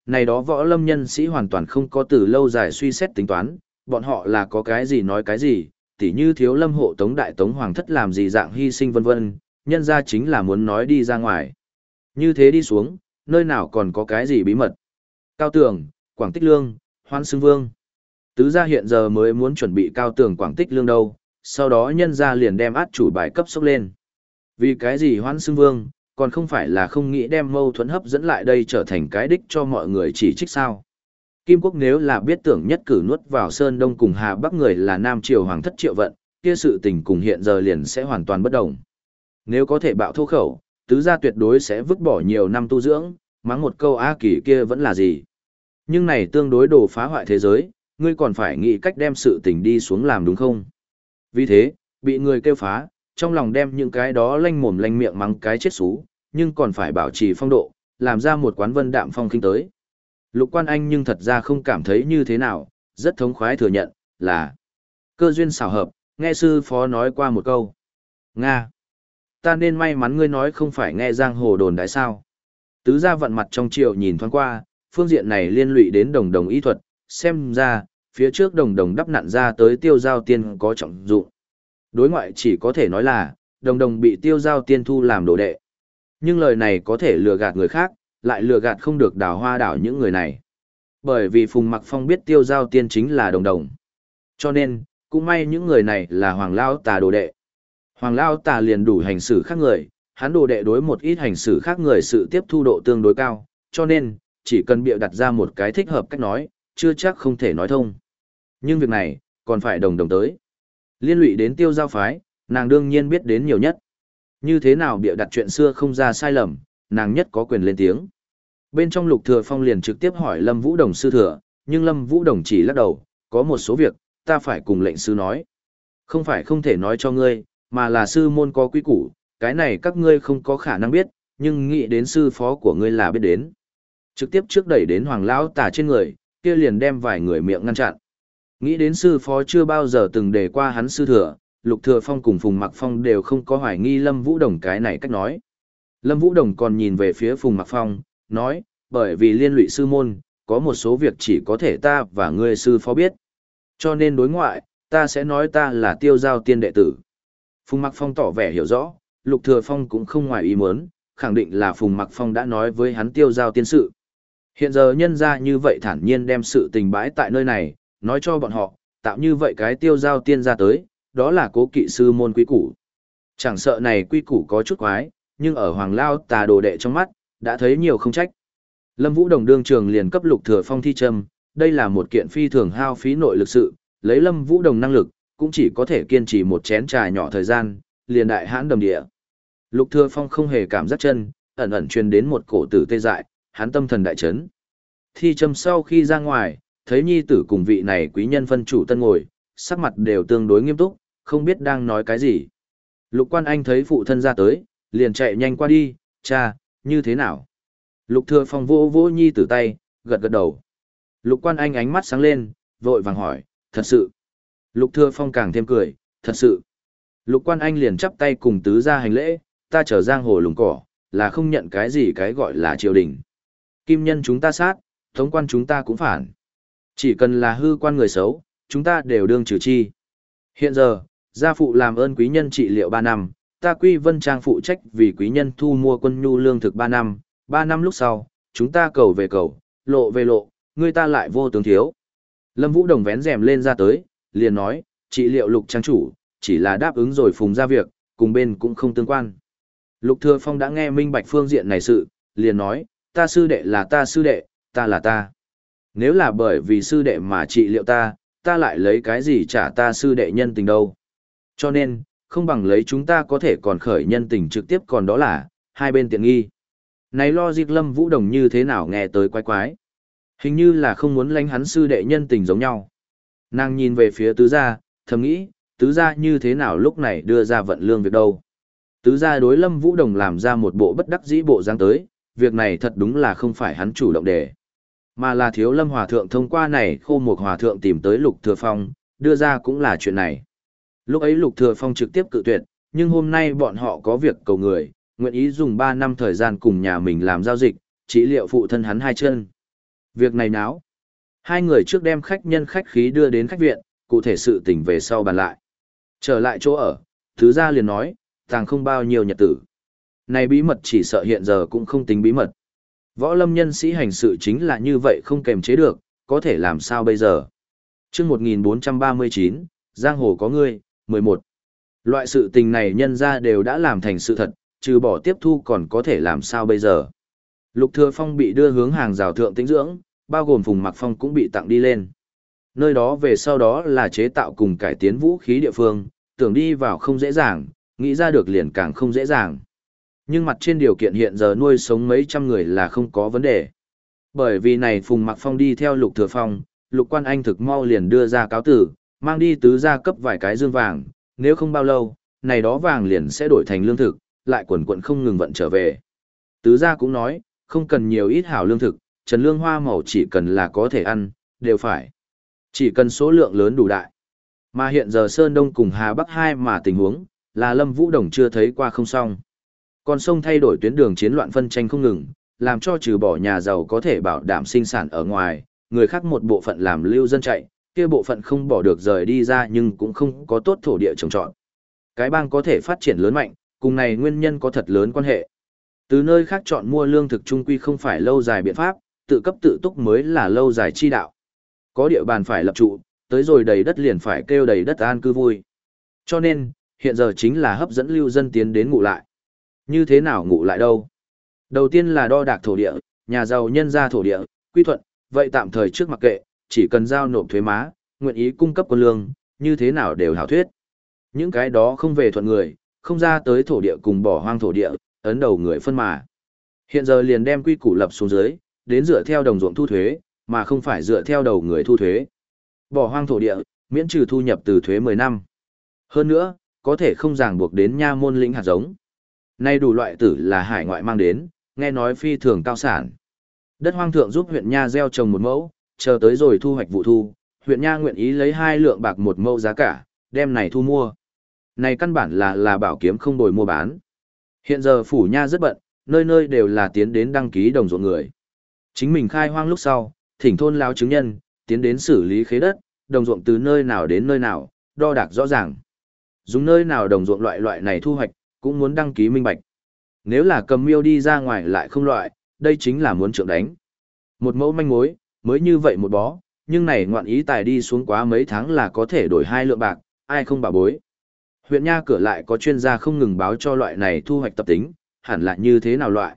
này đó võ lâm nhân sĩ hoàn toàn không có từ lâu dài suy xét tính toán, bọn họ là có cái gì nói cái gì, tỉ như thiếu lâm hộ tống đại tống hoàng thất làm gì dạng hy sinh vân vân, nhân ra chính là muốn nói đi ra ngoài. Như thế đi xuống, nơi nào còn có cái gì bí mật. Cao Tường, Quảng Tích Lương, Hoan Xưng Vương. Tứ gia hiện giờ mới muốn chuẩn bị Cao Tường Quảng Tích Lương đâu, sau đó nhân ra liền đem át chủ bài cấp sốc lên. Vì cái gì Hoan Xưng Vương, còn không phải là không nghĩ đem mâu thuẫn hấp dẫn lại đây trở thành cái đích cho mọi người chỉ trích sao. Kim Quốc nếu là biết tưởng nhất cử nuốt vào Sơn Đông cùng Hà Bắc người là Nam Triều Hoàng thất Triệu Vận, kia sự tình cùng hiện giờ liền sẽ hoàn toàn bất đồng. Nếu có thể bạo thô khẩu, tứ gia tuyệt đối sẽ vứt bỏ nhiều năm tu dưỡng, mắng một câu A Kỳ kia vẫn là gì. Nhưng này tương đối đồ phá hoại thế giới, ngươi còn phải nghĩ cách đem sự tình đi xuống làm đúng không? Vì thế, bị người kêu phá, trong lòng đem những cái đó lanh mồm lanh miệng mắng cái chết xú, nhưng còn phải bảo trì phong độ, làm ra một quán vân đạm phong khinh tới. Lục Quan Anh nhưng thật ra không cảm thấy như thế nào, rất thống khoái thừa nhận, là cơ duyên xảo hợp, nghe sư phó nói qua một câu. Nga! Ta nên may mắn ngươi nói không phải nghe giang hồ đồn đại sao. Tứ gia vận mặt trong triều nhìn thoáng qua, phương diện này liên lụy đến đồng đồng y thuật, xem ra, phía trước đồng đồng đắp nặn ra tới tiêu giao tiên có trọng dụng. Đối ngoại chỉ có thể nói là, đồng đồng bị tiêu giao tiên thu làm đồ đệ. Nhưng lời này có thể lừa gạt người khác, lại lừa gạt không được đào hoa đảo những người này. Bởi vì Phùng Mặc Phong biết tiêu giao tiên chính là đồng đồng. Cho nên, cũng may những người này là Hoàng Lao Tà đồ đệ. Hoàng Lao Tà liền đủ hành xử khác người, hắn đồ đệ đối một ít hành xử khác người sự tiếp thu độ tương đối cao, cho nên, chỉ cần bịa đặt ra một cái thích hợp cách nói, chưa chắc không thể nói thông. Nhưng việc này, còn phải đồng đồng tới. Liên lụy đến tiêu giao phái, nàng đương nhiên biết đến nhiều nhất. Như thế nào bịa đặt chuyện xưa không ra sai lầm, nàng nhất có quyền lên tiếng. Bên trong Lục Thừa Phong liền trực tiếp hỏi Lâm Vũ Đồng sư thừa, nhưng Lâm Vũ Đồng chỉ lắc đầu, có một số việc, ta phải cùng lệnh sư nói. Không phải không thể nói cho ngươi, mà là sư môn có quy củ, cái này các ngươi không có khả năng biết, nhưng nghĩ đến sư phó của ngươi là biết đến. Trực tiếp trước đẩy đến Hoàng Lão Tà trên người, kia liền đem vài người miệng ngăn chặn. Nghĩ đến sư phó chưa bao giờ từng đề qua hắn sư thừa, Lục Thừa Phong cùng Phùng Mặc Phong đều không có hoài nghi Lâm Vũ Đồng cái này cách nói. Lâm Vũ Đồng còn nhìn về phía Phùng Mặc Phong, nói, bởi vì liên lụy sư môn, có một số việc chỉ có thể ta và ngươi sư phó biết. Cho nên đối ngoại, ta sẽ nói ta là tiêu giao tiên đệ tử. Phùng Mặc Phong tỏ vẻ hiểu rõ, Lục Thừa Phong cũng không ngoài ý muốn, khẳng định là Phùng Mặc Phong đã nói với hắn tiêu giao tiên sự. Hiện giờ nhân ra như vậy thản nhiên đem sự tình bãi tại nơi này, nói cho bọn họ, tạo như vậy cái tiêu giao tiên ra tới, đó là cố kỵ sư môn quý củ. Chẳng sợ này quy củ có chút quái, nhưng ở Hoàng Lao Tà đồ đệ trong mắt, đã thấy nhiều không trách. Lâm Vũ Đồng đương trường liền cấp Lục Thừa Phong thi châm, đây là một kiện phi thường hao phí nội lực sự, lấy Lâm Vũ Đồng năng lực, cũng chỉ có thể kiên trì một chén trà nhỏ thời gian, liền đại hãn đầm địa. Lục Thừa Phong không hề cảm giác chân, ẩn ẩn truyền đến một cổ tử tê dại, hắn tâm thần đại chấn. Thi châm sau khi ra ngoài, thấy nhi tử cùng vị này quý nhân phân chủ tân ngồi, sắc mặt đều tương đối nghiêm túc, không biết đang nói cái gì. Lục Quan Anh thấy phụ thân ra tới, liền chạy nhanh qua đi, cha, như thế nào? Lục Thừa Phong vô vô nhi tử tay, gật gật đầu. Lục Quan Anh ánh mắt sáng lên, vội vàng hỏi, thật sự. Lục Thừa Phong càng thêm cười, thật sự. Lục Quan Anh liền chắp tay cùng tứ gia hành lễ, ta trở giang hồ lùng cỏ, là không nhận cái gì cái gọi là triều đình. Kim nhân chúng ta sát, thống quan chúng ta cũng phản. Chỉ cần là hư quan người xấu, chúng ta đều đương trừ chi. Hiện giờ, gia phụ làm ơn quý nhân trị liệu ba năm, ta Quy Vân Trang phụ trách vì quý nhân thu mua quân nhu lương thực ba năm, ba năm lúc sau, chúng ta cầu về cầu, lộ về lộ, người ta lại vô tướng thiếu. Lâm Vũ Đồng vén rèm lên ra tới, liền nói, trị liệu Lục Trang chủ, chỉ là đáp ứng rồi phùng ra việc, cùng bên cũng không tương quan. Lục Thừa Phong đã nghe minh bạch phương diện này sự, liền nói, ta sư đệ là ta sư đệ, ta là ta. Nếu là bởi vì sư đệ mà trị liệu ta, ta lại lấy cái gì trả ta sư đệ nhân tình đâu. Cho nên, không bằng lấy chúng ta có thể còn khởi nhân tình trực tiếp còn đó là, hai bên tiện nghi. Này lo dịp Lâm Vũ Đồng như thế nào nghe tới quái quái. Hình như là không muốn lánh hắn sư đệ nhân tình giống nhau. Nàng nhìn về phía tứ gia, thầm nghĩ, tứ gia như thế nào lúc này đưa ra vận lương việc đâu. Tứ gia đối Lâm Vũ Đồng làm ra một bộ bất đắc dĩ bộ dáng tới, việc này thật đúng là không phải hắn chủ động đề. Mà là thiếu Lâm Hòa Thượng thông qua này khô một Hòa Thượng tìm tới Lục Thừa Phong, đưa ra cũng là chuyện này. Lúc ấy Lục Thừa Phong trực tiếp cự tuyệt, nhưng hôm nay bọn họ có việc cầu người, nguyện ý dùng ba năm thời gian cùng nhà mình làm giao dịch, trị liệu phụ thân hắn hai chân. Việc này náo. Hai người trước đem khách nhân khách khí đưa đến khách viện, cụ thể sự tình về sau bàn lại. Trở lại chỗ ở, thứ gia liền nói, tàng không bao nhiêu nhật tử. Này bí mật chỉ sợ hiện giờ cũng không tính bí mật. Võ lâm nhân sĩ hành sự chính là như vậy không kềm chế được, có thể làm sao bây giờ. Trước một nghìn bốn trăm ba mươi chín, Giang Hồ có ngươi, mười một. Loại sự tình này nhân ra đều đã làm thành sự thật, trừ bỏ tiếp thu còn có thể làm sao bây giờ. Lục Thừa Phong bị đưa hướng hàng rào thượng tĩnh dưỡng, bao gồm Phùng Mặc Phong cũng bị tặng đi lên. Nơi đó về sau đó là chế tạo cùng cải tiến vũ khí địa phương, tưởng đi vào không dễ dàng, nghĩ ra được liền càng không dễ dàng. Nhưng mặt trên điều kiện hiện giờ nuôi sống mấy trăm người là không có vấn đề. Bởi vì này Phùng Mặc Phong đi theo Lục Thừa Phong, Lục Quan Anh thực mau liền đưa ra cáo tử, mang đi tứ gia cấp vài cái dương vàng, nếu không bao lâu, này đó vàng liền sẽ đổi thành lương thực, lại quần quần không ngừng vận trở về. Tứ gia cũng nói, không cần nhiều ít hảo lương thực, trần lương hoa màu chỉ cần là có thể ăn, đều phải. Chỉ cần số lượng lớn đủ đại. Mà hiện giờ Sơn Đông cùng Hà Bắc hai mà tình huống, là Lâm Vũ Đồng chưa thấy qua không xong. Con sông thay đổi tuyến đường chiến loạn phân tranh không ngừng, làm cho trừ bỏ nhà giàu có thể bảo đảm sinh sản ở ngoài, người khác một bộ phận làm lưu dân chạy, kia bộ phận không bỏ được rời đi ra nhưng cũng không có tốt thổ địa trồng trọt. Cái bang có thể phát triển lớn mạnh, cùng này nguyên nhân có thật lớn quan hệ. Từ nơi khác chọn mua lương thực trung quy không phải lâu dài biện pháp, tự cấp tự túc mới là lâu dài chi đạo. Có địa bàn phải lập trụ, tới rồi đầy đất liền phải kêu đầy đất an cư vui. Cho nên, hiện giờ chính là hấp dẫn lưu dân tiến đến ngụ lại. Như thế nào ngụ lại đâu? Đầu tiên là đo đạc thổ địa, nhà giàu nhân ra thổ địa, quy thuận, vậy tạm thời trước mặc kệ, chỉ cần giao nộp thuế má, nguyện ý cung cấp quân lương, như thế nào đều hảo thuyết. Những cái đó không về thuận người, không ra tới thổ địa cùng bỏ hoang thổ địa, ấn đầu người phân mà. Hiện giờ liền đem quy củ lập xuống dưới, đến dựa theo đồng ruộng thu thuế, mà không phải dựa theo đầu người thu thuế. Bỏ hoang thổ địa, miễn trừ thu nhập từ thuế mười năm. Hơn nữa, có thể không ràng buộc đến nha môn lĩnh hạt giống. Nay đủ loại tử là hải ngoại mang đến, nghe nói phi thường cao sản. Đất hoang thượng giúp huyện nha gieo trồng một mẫu, chờ tới rồi thu hoạch vụ thu, huyện nha nguyện ý lấy hai lượng bạc một mẫu giá cả, đem này thu mua. Này căn bản là là bảo kiếm không bồi mua bán. Hiện giờ phủ nha rất bận, nơi nơi đều là tiến đến đăng ký đồng ruộng người. Chính mình khai hoang lúc sau, thỉnh thôn lao chứng nhân, tiến đến xử lý khế đất, đồng ruộng từ nơi nào đến nơi nào, đo đạc rõ ràng. Dùng nơi nào đồng ruộng loại loại này thu hoạch, cũng muốn đăng ký minh bạch. Nếu là cầm miêu đi ra ngoài lại không loại, đây chính là muốn trượng đánh. Một mẫu manh mối, mới như vậy một bó, nhưng này ngoạn ý tài đi xuống quá mấy tháng là có thể đổi hai lượng bạc, ai không bảo bối. Huyện nha cửa lại có chuyên gia không ngừng báo cho loại này thu hoạch tập tính, hẳn là như thế nào loại.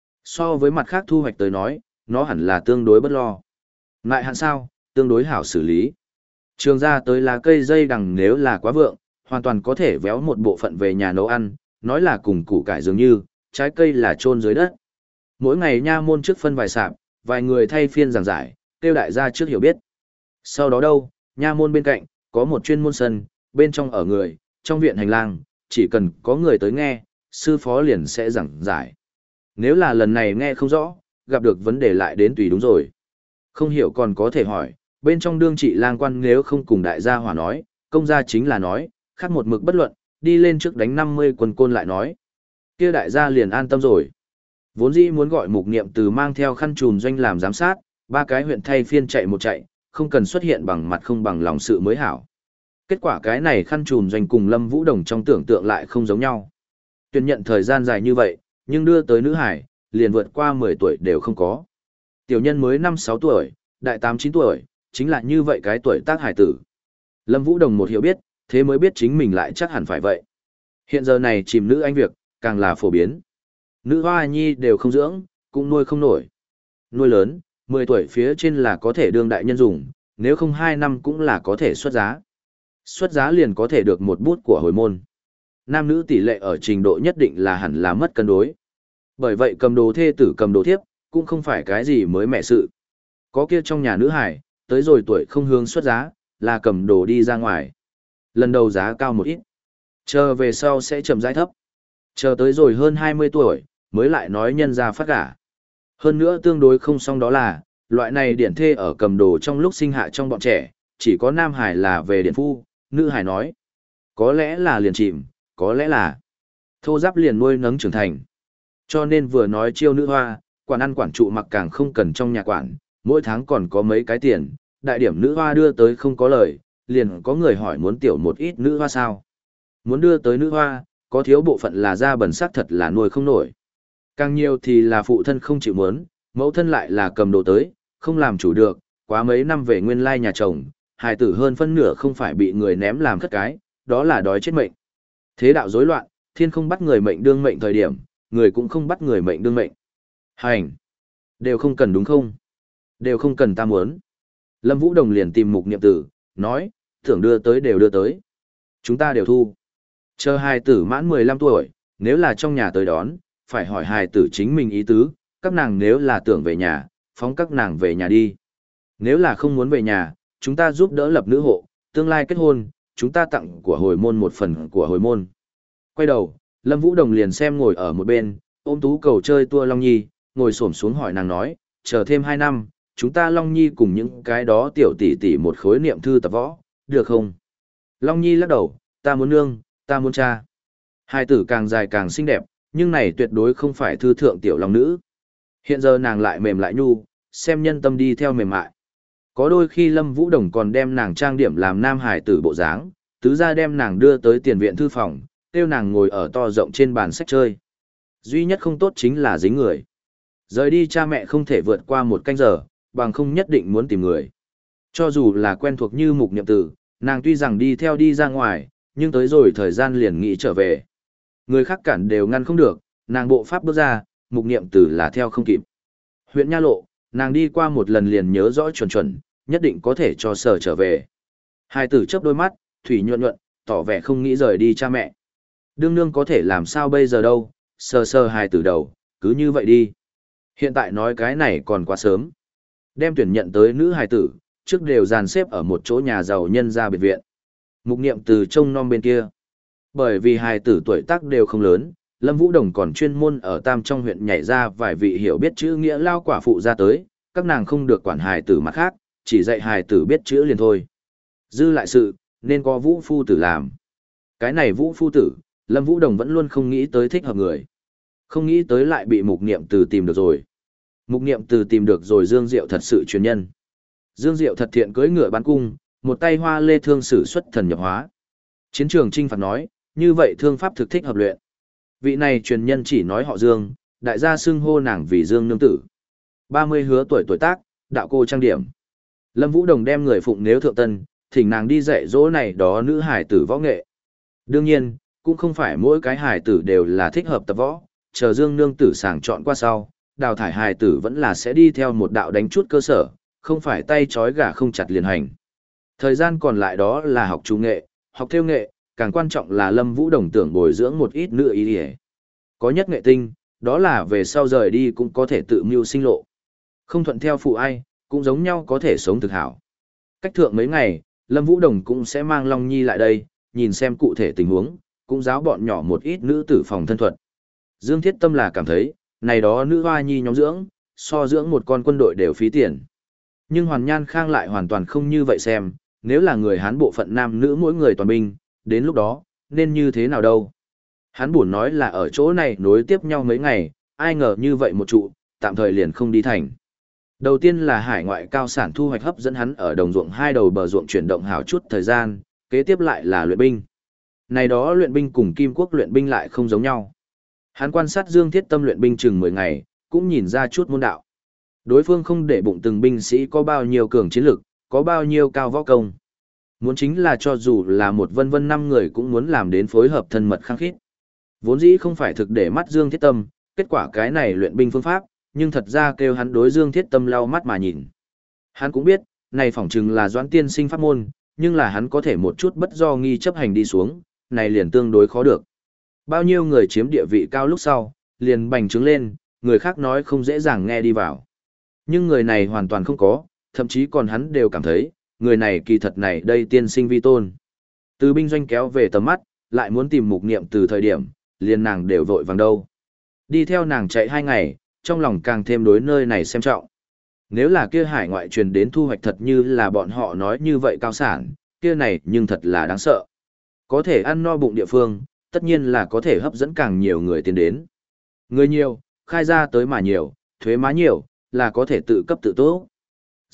So với mặt khác thu hoạch tới nói, nó hẳn là tương đối bất lo. Ngại hạn sao, tương đối hảo xử lý. Trường ra tới lá cây dây đằng nếu là quá vượng, hoàn toàn có thể véo một bộ phận về nhà nấu ăn, nói là cùng củ cải dường như, trái cây là chôn dưới đất. Mỗi ngày nha môn trước phân vài sạp, vài người thay phiên giảng giải, tiêu đại gia trước hiểu biết. Sau đó đâu, nha môn bên cạnh, có một chuyên môn sân, bên trong ở người, trong viện hành lang, chỉ cần có người tới nghe, sư phó liền sẽ giảng giải. Nếu là lần này nghe không rõ, gặp được vấn đề lại đến tùy đúng rồi. Không hiểu còn có thể hỏi, bên trong đương trị lang quan nếu không cùng đại gia hỏa nói, công gia chính là nói, khác một mực bất luận, đi lên trước đánh năm mươi quân côn lại nói. Kia đại gia liền an tâm rồi. Vốn dĩ muốn gọi mục niệm từ mang theo khăn trùm doanh làm giám sát, ba cái huyện thay phiên chạy một chạy, không cần xuất hiện bằng mặt không bằng lòng sự mới hảo. Kết quả cái này khăn trùm doanh cùng Lâm Vũ Đồng trong tưởng tượng lại không giống nhau. Tuyển nhận thời gian dài như vậy, nhưng đưa tới nữ hải, liền vượt qua mười tuổi đều không có. Tiểu nhân mới năm sáu tuổi, đại tám chín tuổi, chính là như vậy cái tuổi tác hải tử. Lâm Vũ Đồng một hiểu biết, thế mới biết chính mình lại chắc hẳn phải vậy. Hiện giờ này chìm nữ anh việc, càng là phổ biến. Nữ hoa nhi đều không dưỡng, cũng nuôi không nổi. Nuôi lớn, mười tuổi phía trên là có thể đương đại nhân dùng, nếu không hai năm cũng là có thể xuất giá. Xuất giá liền có thể được một bút của hồi môn. Nam nữ tỷ lệ ở trình độ nhất định là hẳn là mất cân đối. Bởi vậy cầm đồ thê tử cầm đồ thiếp, cũng không phải cái gì mới mẻ sự. Có kia trong nhà nữ hải, tới rồi tuổi không hướng xuất giá, là cầm đồ đi ra ngoài. Lần đầu giá cao một ít. Chờ về sau sẽ chậm rãi thấp. Chờ tới rồi hơn hai mươi tuổi, mới lại nói nhân ra phát gả. Hơn nữa tương đối không xong đó là, loại này điển thê ở cầm đồ trong lúc sinh hạ trong bọn trẻ, chỉ có nam hải là về điển phu, nữ hải nói. Có lẽ là liền chìm, có lẽ là thô giáp liền nuôi nấng trưởng thành. Cho nên vừa nói chiêu nữ hoa, quản ăn quản trụ mặc càng không cần trong nhà quản, mỗi tháng còn có mấy cái tiền, đại điểm nữ hoa đưa tới không có lời, liền có người hỏi muốn tiểu một ít nữ hoa sao. Muốn đưa tới nữ hoa, có thiếu bộ phận là da bẩn sắc thật là nuôi không nổi. Càng nhiều thì là phụ thân không chịu muốn, mẫu thân lại là cầm đồ tới, không làm chủ được, quá mấy năm về nguyên lai nhà chồng, hài tử hơn phân nửa không phải bị người ném làm khất cái, đó là đói chết mệnh. Thế đạo rối loạn, thiên không bắt người mệnh đương mệnh thời điểm, người cũng không bắt người mệnh đương mệnh. Hành! Đều không cần đúng không? Đều không cần ta muốn. Lâm Vũ Đồng liền tìm Mục Niệm Tử, nói, thưởng đưa tới đều đưa tới. Chúng ta đều thu. Chờ hài tử mãn mười lăm tuổi, nếu là trong nhà tới đón, phải hỏi hài tử chính mình ý tứ, các nàng nếu là tưởng về nhà, phóng các nàng về nhà đi. Nếu là không muốn về nhà, chúng ta giúp đỡ lập nữ hộ, tương lai kết hôn, chúng ta tặng của hồi môn một phần của hồi môn. Quay đầu, Lâm Vũ Đồng liền xem ngồi ở một bên, ôm tú cầu chơi tua Long Nhi, ngồi xổm xuống hỏi nàng nói, chờ thêm hai năm, chúng ta Long Nhi cùng những cái đó tiểu tỷ tỷ một khối niệm thư tập võ, được không? Long Nhi lắc đầu, ta muốn nương, ta muốn cha. Hai tử càng dài càng xinh đẹp, nhưng này tuyệt đối không phải thư thượng tiểu long nữ. Hiện giờ nàng lại mềm lại nhu, xem nhân tâm đi theo mềm mại. Có đôi khi Lâm Vũ Đồng còn đem nàng trang điểm làm nam hải tử bộ dáng, tứ ra đem nàng đưa tới tiền viện thư phòng, kêu nàng ngồi ở to rộng trên bàn sách chơi. Duy nhất không tốt chính là dính người. Rời đi cha mẹ không thể vượt qua một canh giờ, bằng không nhất định muốn tìm người. Cho dù là quen thuộc như Mục Niệm Tử, nàng tuy rằng đi theo đi ra ngoài, nhưng tới rồi thời gian liền nghĩ trở về. Người khác cản đều ngăn không được, nàng bộ pháp bước ra, Mục Niệm Tử là theo không kịp. Huyện Nha Lộ, nàng đi qua một lần liền nhớ rõ chuẩn chuẩn, nhất định có thể cho sở trở về. Hai tử chớp đôi mắt, thủy nhuận nhuận, tỏ vẻ không nghĩ rời đi cha mẹ. Đương nương có thể làm sao bây giờ đâu, sờ sờ hai tử đầu, cứ như vậy đi. Hiện tại nói cái này còn quá sớm. Đem tuyển nhận tới nữ hài tử, trước đều dàn xếp ở một chỗ nhà giàu nhân gia biệt viện. Mục Niệm Từ trông nom bên kia. Bởi vì hài tử tuổi tác đều không lớn, Lâm Vũ Đồng còn chuyên môn ở Tam trong huyện nhảy ra vài vị hiểu biết chữ nghĩa lao quả phụ ra tới, các nàng không được quản hài tử mặt khác, chỉ dạy hài tử biết chữ liền thôi. Dư lại sự, nên có Vũ Phu Tử làm. Cái này Vũ Phu Tử, Lâm Vũ Đồng vẫn luôn không nghĩ tới thích hợp người. Không nghĩ tới lại bị Mục Niệm Từ tìm được rồi. Mục Niệm Từ tìm được rồi Dương Diệu thật sự truyền nhân. Dương Diệu thật thiện cưỡi ngựa bắn cung, một tay hoa lê thương sử xuất thần nhập hóa. Chiến trường trinh phạt nói, như vậy thương pháp thực thích hợp luyện. Vị này truyền nhân chỉ nói họ Dương, đại gia xưng hô nàng vì Dương nương tử. ba mươi hứa tuổi tuổi tác, đạo cô trang điểm. Lâm Vũ Đồng đem người phụng nếu thượng tân, thỉnh nàng đi dạy dỗ này đó nữ hải tử võ nghệ. Đương nhiên, cũng không phải mỗi cái hải tử đều là thích hợp tập võ, chờ Dương nương tử sàng chọn qua sau, đào thải hải tử vẫn là sẽ đi theo một đạo đánh chút cơ sở, không phải tay trói gà không chặt liền hành. Thời gian còn lại đó là học chủ nghệ, học theo nghệ, càng quan trọng là Lâm Vũ Đồng tưởng bồi dưỡng một ít nữ ý hề. Có nhất nghệ tinh, đó là về sau rời đi cũng có thể tự mưu sinh lộ. Không thuận theo phụ ai, cũng giống nhau có thể sống thực hảo. Cách thượng mấy ngày, Lâm Vũ Đồng cũng sẽ mang Long Nhi lại đây, nhìn xem cụ thể tình huống, cũng giáo bọn nhỏ một ít nữ tử phòng thân thuật. Dương Thiết Tâm là cảm thấy, này đó nữ hoa nhi nhóm dưỡng, so dưỡng một con quân đội đều phí tiền. Nhưng Hoàn Nhan Khang lại hoàn toàn không như vậy xem, nếu là người Hán bộ phận nam nữ mỗi người toàn binh, đến lúc đó, nên như thế nào đâu. Hắn buồn nói là ở chỗ này nối tiếp nhau mấy ngày, ai ngờ như vậy một trụ, tạm thời liền không đi thành. Đầu tiên là hải ngoại cao sản thu hoạch hấp dẫn hắn ở đồng ruộng hai đầu bờ ruộng chuyển động hào chút thời gian, kế tiếp lại là luyện binh. Này đó luyện binh cùng Kim Quốc luyện binh lại không giống nhau. Hắn quan sát Dương Thiết Tâm luyện binh chừng mười ngày, cũng nhìn ra chút môn đạo. Đối phương không để bụng từng binh sĩ có bao nhiêu cường chiến lực, có bao nhiêu cao võ công. Muốn chính là cho dù là một vân vân năm người cũng muốn làm đến phối hợp thân mật khăng khít. Vốn dĩ không phải thực để mắt Dương Thiết Tâm, kết quả cái này luyện binh phương pháp, nhưng thật ra kêu hắn đối Dương Thiết Tâm lau mắt mà nhìn. Hắn cũng biết, này phỏng chừng là Doãn tiên sinh pháp môn, nhưng là hắn có thể một chút bất do nghi chấp hành đi xuống, này liền tương đối khó được. Bao nhiêu người chiếm địa vị cao lúc sau, liền bành trướng lên, người khác nói không dễ dàng nghe đi vào. Nhưng người này hoàn toàn không có, thậm chí còn hắn đều cảm thấy, người này kỳ thật này đây tiên sinh vi tôn. Từ binh doanh kéo về tầm mắt, lại muốn tìm Mục Niệm từ thời điểm, liền nàng đều vội vàng đâu. Đi theo nàng chạy hai ngày, trong lòng càng thêm đối nơi này xem trọng. Nếu là kia hải ngoại truyền đến thu hoạch thật như là bọn họ nói như vậy cao sản, kia này nhưng thật là đáng sợ. Có thể ăn no bụng địa phương, tất nhiên là có thể hấp dẫn càng nhiều người tiến đến. Người nhiều, khai ra tới mà nhiều, thuế má nhiều, là có thể tự cấp tự túc.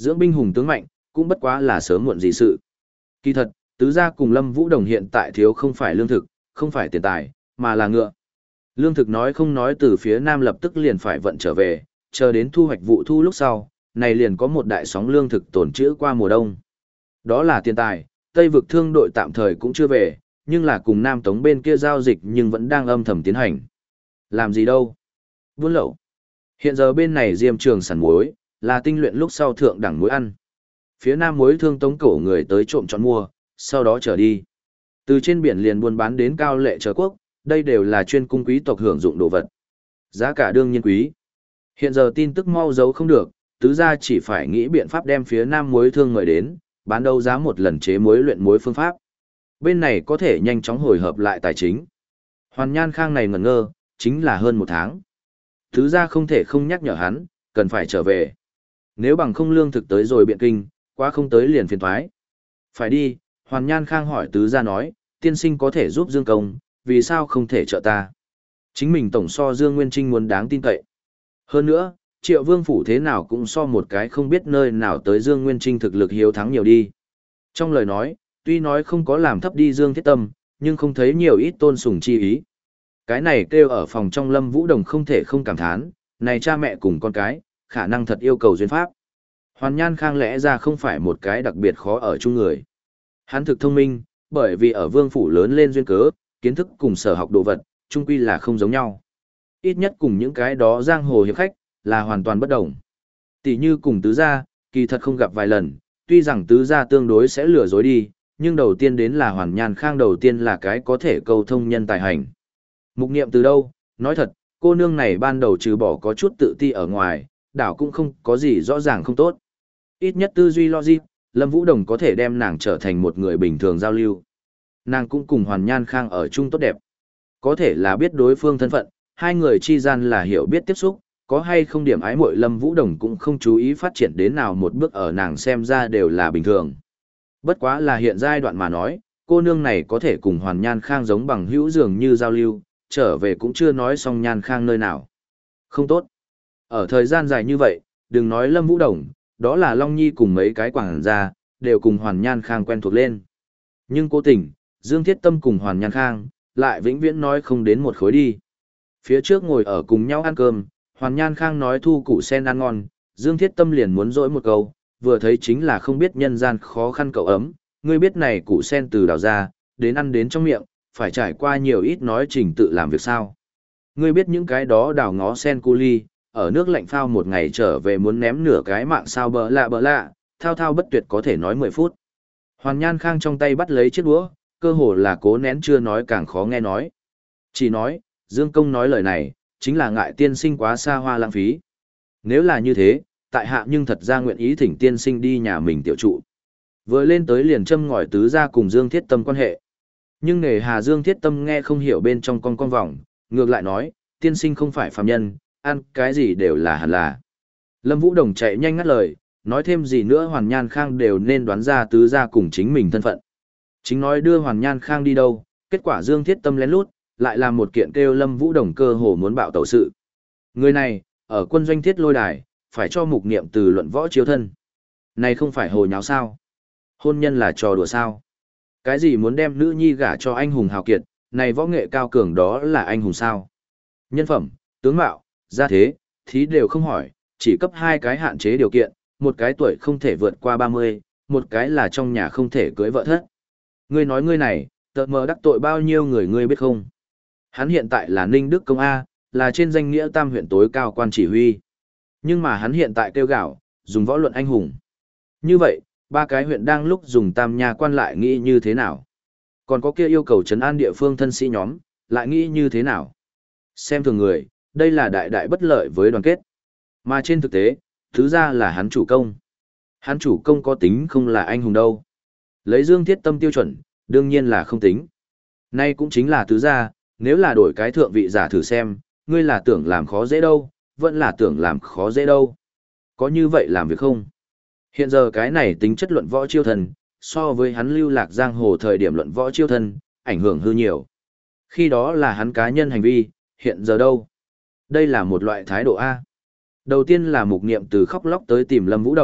Dưỡng binh hùng tướng mạnh, cũng bất quá là sớm muộn gì sự. Kỳ thật, tứ gia cùng Lâm Vũ Đồng hiện tại thiếu không phải lương thực, không phải tiền tài, mà là ngựa. Lương thực nói không nói từ phía nam lập tức liền phải vận trở về, chờ đến thu hoạch vụ thu lúc sau, này liền có một đại sóng lương thực tồn trữ qua mùa đông. Đó là tiền tài, Tây vực thương đội tạm thời cũng chưa về, nhưng là cùng Nam Tống bên kia giao dịch nhưng vẫn đang âm thầm tiến hành. Làm gì đâu? Buôn lậu. Hiện giờ bên này Diêm Trường sản muối, là tinh luyện lúc sau thượng đẳng muối ăn. Phía Nam muối thương Tống cổ người tới trộm chọn mua, sau đó trở đi. Từ trên biển liền buôn bán đến Cao Lệ Chờ Quốc, đây đều là chuyên cung quý tộc hưởng dụng đồ vật. Giá cả đương nhiên quý. Hiện giờ tin tức mau giấu không được, tứ gia chỉ phải nghĩ biện pháp đem phía Nam muối thương mời đến, bán đấu giá một lần chế muối luyện muối phương pháp. Bên này có thể nhanh chóng hồi hợp lại tài chính. Hoàn Nhan Khang này ngẩn ngơ, chính là hơn một tháng. Tứ gia không thể không nhắc nhở hắn, cần phải trở về. Nếu bằng không lương thực tới rồi biện kinh, quá không tới liền phiền thoái. Phải đi, Hoàn Nhan Khang hỏi tứ gia nói, tiên sinh có thể giúp Dương Công, vì sao không thể trợ ta? Chính mình tổng so Dương Nguyên Trinh muốn đáng tin cậy. Hơn nữa, Triệu Vương Phủ thế nào cũng so một cái không biết nơi nào tới Dương Nguyên Trinh thực lực hiếu thắng nhiều đi. Trong lời nói, tuy nói không có làm thấp đi Dương Thiết Tâm, nhưng không thấy nhiều ít tôn sùng chi ý. Cái này kêu ở phòng trong Lâm Vũ Đồng không thể không cảm thán, này cha mẹ cùng con cái, khả năng thật yêu cầu duyên pháp. Hoàn Nhan Khang lẽ ra không phải một cái đặc biệt khó ở chung người. Hắn thực thông minh, bởi vì ở Vương Phủ lớn lên duyên cớ, kiến thức cùng sở học đồ vật, chung quy là không giống nhau. Ít nhất cùng những cái đó giang hồ hiệp khách, là hoàn toàn bất đồng. Tỷ như cùng tứ gia, kỳ thật không gặp vài lần, tuy rằng tứ gia tương đối sẽ lừa dối đi, nhưng đầu tiên đến là Hoàn Nhan Khang đầu tiên là cái có thể câu thông nhân tài hành. Mục niệm từ đâu, nói thật, cô nương này ban đầu trừ bỏ có chút tự ti ở ngoài, đảo cũng không có gì rõ ràng không tốt. Ít nhất tư duy logic, Lâm Vũ Đồng có thể đem nàng trở thành một người bình thường giao lưu. Nàng cũng cùng Hoàn Nhan Khang ở chung tốt đẹp. Có thể là biết đối phương thân phận, hai người chi gian là hiểu biết tiếp xúc, có hay không điểm ái muội Lâm Vũ Đồng cũng không chú ý phát triển đến nào một bước ở nàng xem ra đều là bình thường. Bất quá là hiện giai đoạn mà nói, cô nương này có thể cùng Hoàn Nhan Khang giống bằng hữu dường như giao lưu, trở về cũng chưa nói xong Nhan Khang nơi nào. Không tốt. Ở thời gian dài như vậy, đừng nói Lâm Vũ Đồng, đó là Long Nhi cùng mấy cái quảng gia, đều cùng Hoàn Nhan Khang quen thuộc lên. Nhưng cố tình, Dương Thiết Tâm cùng Hoàn Nhan Khang, lại vĩnh viễn nói không đến một khối đi. Phía trước ngồi ở cùng nhau ăn cơm, Hoàn Nhan Khang nói thu củ sen ăn ngon, Dương Thiết Tâm liền muốn dỗi một câu, vừa thấy chính là không biết nhân gian khó khăn cậu ấm, ngươi biết này củ sen từ đào ra, đến ăn đến trong miệng, phải trải qua nhiều ít nói trình tự làm việc sao. Ngươi biết những cái đó đào ngó sen cu ly, ở nước lạnh phao một ngày trở về muốn ném nửa cái mạng sao bỡ lạ bỡ lạ, thao thao bất tuyệt có thể nói mười phút. Hoàn Nhan Khang trong tay bắt lấy chiếc đũa, cơ hồ là cố nén chưa nói càng khó nghe nói. Chỉ nói, Dương Công nói lời này, chính là ngại tiên sinh quá xa hoa lãng phí. Nếu là như thế, tại hạ nhưng thật ra nguyện ý thỉnh tiên sinh đi nhà mình tiểu trụ. Vừa lên tới liền châm ngòi tứ ra cùng Dương Thiết Tâm quan hệ. Nhưng nề hà Dương Thiết Tâm nghe không hiểu bên trong con con vòng, ngược lại nói, tiên sinh không phải phàm nhân, ăn cái gì đều là hẳn là. Lâm Vũ Đồng chạy nhanh ngắt lời, nói thêm gì nữa Hoàn Nhan Khang đều nên đoán ra tứ ra cùng chính mình thân phận. Chính nói đưa Hoàn Nhan Khang đi đâu, kết quả Dương Thiết Tâm lén lút, lại làm một kiện kêu Lâm Vũ Đồng cơ hồ muốn bạo tẩu sự. Người này, ở quân doanh thiết lôi đài, phải cho mục niệm từ luận võ chiếu thân. Này không phải hồ nháo sao? Hôn nhân là trò đùa sao? Cái gì muốn đem nữ nhi gả cho anh hùng hào kiệt, này võ nghệ cao cường đó là anh hùng sao? Nhân phẩm, tướng mạo, gia thế, thí đều không hỏi, chỉ cấp hai cái hạn chế điều kiện, một cái tuổi không thể vượt qua ba mươi, một cái là trong nhà không thể cưới vợ thất. Ngươi nói ngươi này, tợt mờ đắc tội bao nhiêu người ngươi biết không? Hắn hiện tại là Ninh Đức Công A, là trên danh nghĩa tam huyện tối cao quan chỉ huy. Nhưng mà hắn hiện tại kêu gạo, dùng võ luận anh hùng. Như vậy, ba cái huyện đang lúc dùng tam nha quan lại nghĩ như thế nào? Còn có kia yêu cầu trấn an địa phương thân sĩ nhóm, lại nghĩ như thế nào? Xem thường người, đây là đại đại bất lợi với đoàn kết. Mà trên thực tế, thứ ra là hắn chủ công. Hắn chủ công có tính không là anh hùng đâu. Lấy Dương Thiết Tâm tiêu chuẩn, đương nhiên là không tính. Nay cũng chính là tứ gia, nếu là đổi cái thượng vị giả thử xem, ngươi là tưởng làm khó dễ đâu, vẫn là tưởng làm khó dễ đâu. Có như vậy làm việc không? Hiện giờ cái này tính chất luận võ chiêu thần, so với hắn lưu lạc giang hồ thời điểm luận võ chiêu thân, ảnh hưởng hư nhiều. Khi đó là hắn cá nhân hành vi, hiện giờ đâu? Đây là một loại thái độ A. Đầu tiên là mục niệm từ khóc lóc tới tìm Lâm Vũ Đồng,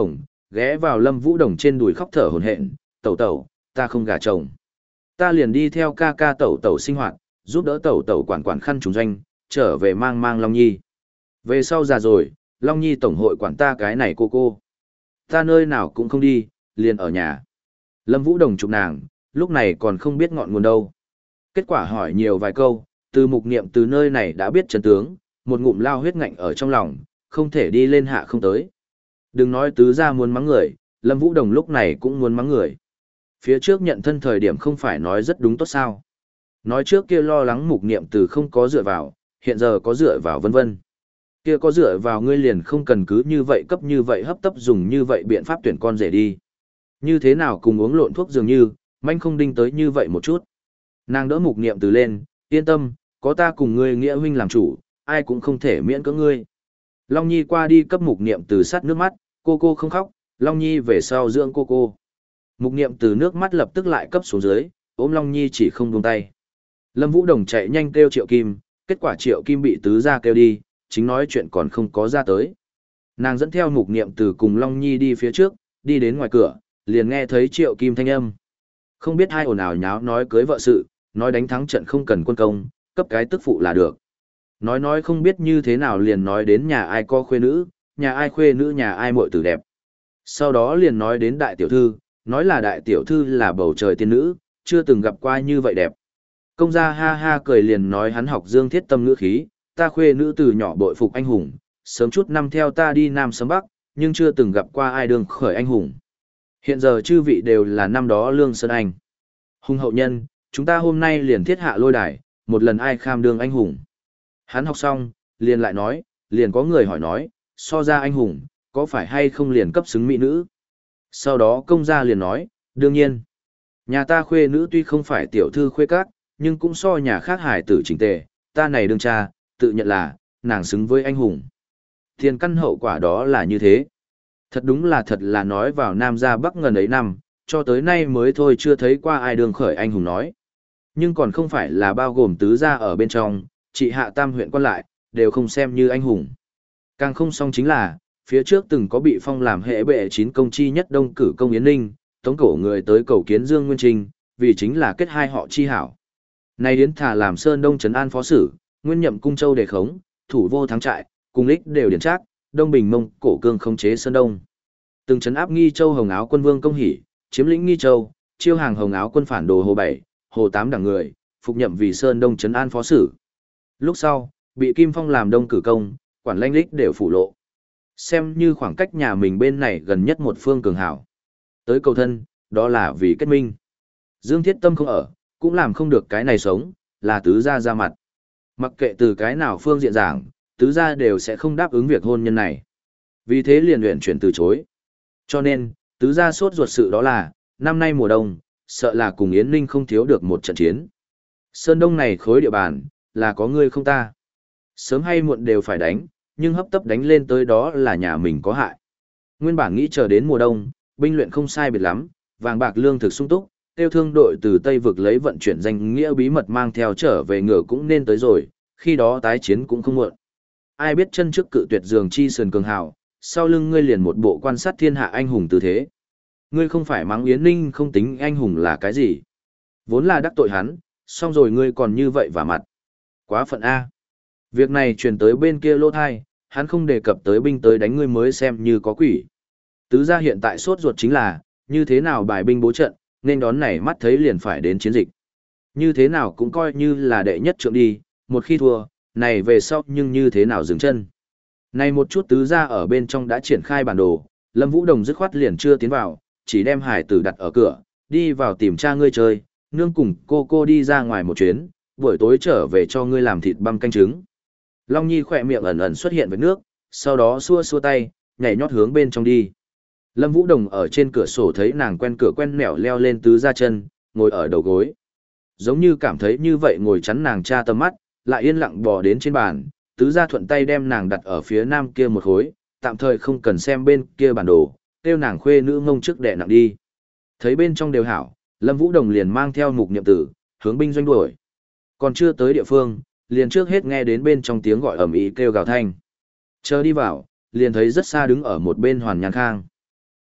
ghé vào Lâm Vũ Đồng trên đùi khóc thở hổn hển, "Tẩu tẩu, ta không gả chồng. Ta liền đi theo ca ca tẩu tẩu sinh hoạt, giúp đỡ tẩu tẩu quản quản khăn trùng doanh, trở về mang mang Long Nhi. Về sau già rồi, Long Nhi tổng hội quản ta cái này cô cô. Ta nơi nào cũng không đi, liền ở nhà." Lâm Vũ Đồng chụp nàng, lúc này còn không biết ngọn nguồn đâu. Kết quả hỏi nhiều vài câu, từ mục niệm từ nơi này đã biết chân tướng, một ngụm lao huyết ngạnh ở trong lòng, không thể đi lên hạ không tới. Đừng nói tứ gia muốn mắng người, Lâm Vũ Đồng lúc này cũng muốn mắng người. Phía trước nhận thân thời điểm không phải nói rất đúng tốt sao. Nói trước kia lo lắng mục niệm từ không có dựa vào, hiện giờ có dựa vào vân vân. Kia có dựa vào ngươi liền không cần cứ như vậy cấp như vậy hấp tấp dùng như vậy biện pháp tuyển con rể đi. Như thế nào cùng uống lộn thuốc dường như, manh không đinh tới như vậy một chút. Nàng đỡ mục niệm từ lên, yên tâm, có ta cùng ngươi nghĩa huynh làm chủ, ai cũng không thể miễn cưỡng ngươi. Long Nhi qua đi cấp mục niệm từ sắt nước mắt, cô cô không khóc, Long Nhi về sau dưỡng cô cô. Mục niệm từ nước mắt lập tức lại cấp xuống dưới, ôm Long Nhi chỉ không buông tay. Lâm Vũ Đồng chạy nhanh kêu Triệu Kim, kết quả Triệu Kim bị tứ gia kêu đi, chính nói chuyện còn không có ra tới. Nàng dẫn theo mục niệm từ cùng Long Nhi đi phía trước, đi đến ngoài cửa, liền nghe thấy Triệu Kim thanh âm. Không biết hai ồn ào nháo nói cưới vợ sự, nói đánh thắng trận không cần quân công, cấp cái tức phụ là được. Nói nói không biết như thế nào liền nói đến nhà ai có khuê nữ, nhà ai khuê nữ nhà ai muội tử đẹp. Sau đó liền nói đến đại tiểu thư, nói là đại tiểu thư là bầu trời tiên nữ, chưa từng gặp qua như vậy đẹp. Công gia ha ha cười liền nói hắn học Dương Thiết Tâm ngữ khí, ta khuê nữ từ nhỏ bội phục anh hùng, sớm chút năm theo ta đi Nam sớm Bắc, nhưng chưa từng gặp qua ai đương khởi anh hùng. Hiện giờ chư vị đều là năm đó Lương Sơn Anh. Hùng hậu nhân, chúng ta hôm nay liền thiết hạ lôi đài, một lần ai kham đương anh hùng. Hắn học xong, liền lại nói, liền có người hỏi nói, so ra anh hùng, có phải hay không liền cấp xứng mỹ nữ. Sau đó công gia liền nói, đương nhiên, nhà ta khuê nữ tuy không phải tiểu thư khuê các, nhưng cũng so nhà khác hải tử chỉnh tề, ta này đương cha, tự nhận là, nàng xứng với anh hùng. Thiên căn hậu quả đó là như thế. Thật đúng là thật là nói vào Nam ra Bắc ngần ấy năm, cho tới nay mới thôi chưa thấy qua ai đương khởi anh hùng nói. Nhưng còn không phải là bao gồm tứ gia ở bên trong, trị hạ tam huyện quan lại, đều không xem như anh hùng. Càng không xong chính là, phía trước từng có bị phong làm hệ bệ chín công chi nhất đông cử công Yến Ninh, tống cổ người tới cầu kiến Dương Nguyên Trinh, vì chính là kết hai họ chi hảo. Nay Yến thả làm Sơn Đông trấn an phó sử, nguyên nhậm cung châu đề khống, thủ vô thắng trại, cùng lích đều điển trác, Đông Bình Mông cổ cương khống chế Sơn Đông. Từng trấn áp Nghi Châu Hồng Áo quân Vương Công Hỷ, chiếm lĩnh Nghi Châu, chiêu hàng Hồng Áo quân phản đồ Hồ Bảy, Hồ Tám đảng người, phục nhậm vì Sơn Đông trấn an phó sử. Lúc sau, bị Kim Phong làm đông cử công, quản lãnh lích đều phủ lộ. Xem như khoảng cách nhà mình bên này gần nhất một phương cường hảo. Tới cầu thân, đó là vì kết minh. Dương Thiết Tâm không ở, cũng làm không được cái này sống, là tứ gia ra mặt. Mặc kệ từ cái nào phương diện giảng, tứ gia đều sẽ không đáp ứng việc hôn nhân này. Vì thế liền luyện chuyển từ chối. Cho nên, tứ gia sốt ruột sự đó là, năm nay mùa đông, sợ là cùng Yến Ninh không thiếu được một trận chiến. Sơn Đông này khối địa bàn, là có ngươi không ta. Sớm hay muộn đều phải đánh, nhưng hấp tấp đánh lên tới đó là nhà mình có hại. Nguyên bản nghĩ chờ đến mùa đông, binh luyện không sai biệt lắm, vàng bạc lương thực sung túc, tiêu thương đội từ Tây vực lấy vận chuyển danh nghĩa bí mật mang theo trở về ngựa cũng nên tới rồi, khi đó tái chiến cũng không muộn. Ai biết chân trước cự tuyệt giường chi sườn cường hào, sau lưng ngươi liền một bộ quan sát thiên hạ anh hùng tư thế. Ngươi không phải mắng Yến Ninh không tính anh hùng là cái gì. Vốn là đắc tội hắn, xong rồi ngươi còn như vậy vả mặt. Quá phận A. Việc này truyền tới bên kia lô thai, hắn không đề cập tới binh tới đánh ngươi mới xem như có quỷ. Tứ gia hiện tại sốt ruột chính là, như thế nào bài binh bố trận, nên đón này mắt thấy liền phải đến chiến dịch. Như thế nào cũng coi như là đệ nhất trượng đi, một khi thua, này về sau nhưng như thế nào dừng chân. Này một chút tứ gia ở bên trong đã triển khai bản đồ, Lâm Vũ Đồng dứt khoát liền chưa tiến vào, chỉ đem hải tử đặt ở cửa, đi vào tìm cha ngươi chơi, nương cùng cô cô đi ra ngoài một chuyến, buổi tối trở về cho ngươi làm thịt băm canh trứng. Long Nhi khỏe miệng ẩn ẩn xuất hiện với nước, sau đó xua xua tay, nhảy nhót hướng bên trong đi. Lâm Vũ Đồng ở trên cửa sổ thấy nàng quen cửa quen nẻo leo lên tứ gia chân, ngồi ở đầu gối. Giống như cảm thấy như vậy ngồi chắn nàng cha tầm mắt, lại yên lặng bò đến trên bàn, tứ gia thuận tay đem nàng đặt ở phía nam kia một khối, tạm thời không cần xem bên kia bản đồ, kêu nàng khuê nữ ngông trước đẻ nặng đi. Thấy bên trong đều hảo, Lâm Vũ Đồng liền mang theo mục niệm tử, hướng binh doanh đuổi. Còn chưa tới địa phương, liền trước hết nghe đến bên trong tiếng gọi ầm ĩ kêu gào thanh. Chờ đi vào, liền thấy rất xa đứng ở một bên Hoàn Nhan Khang.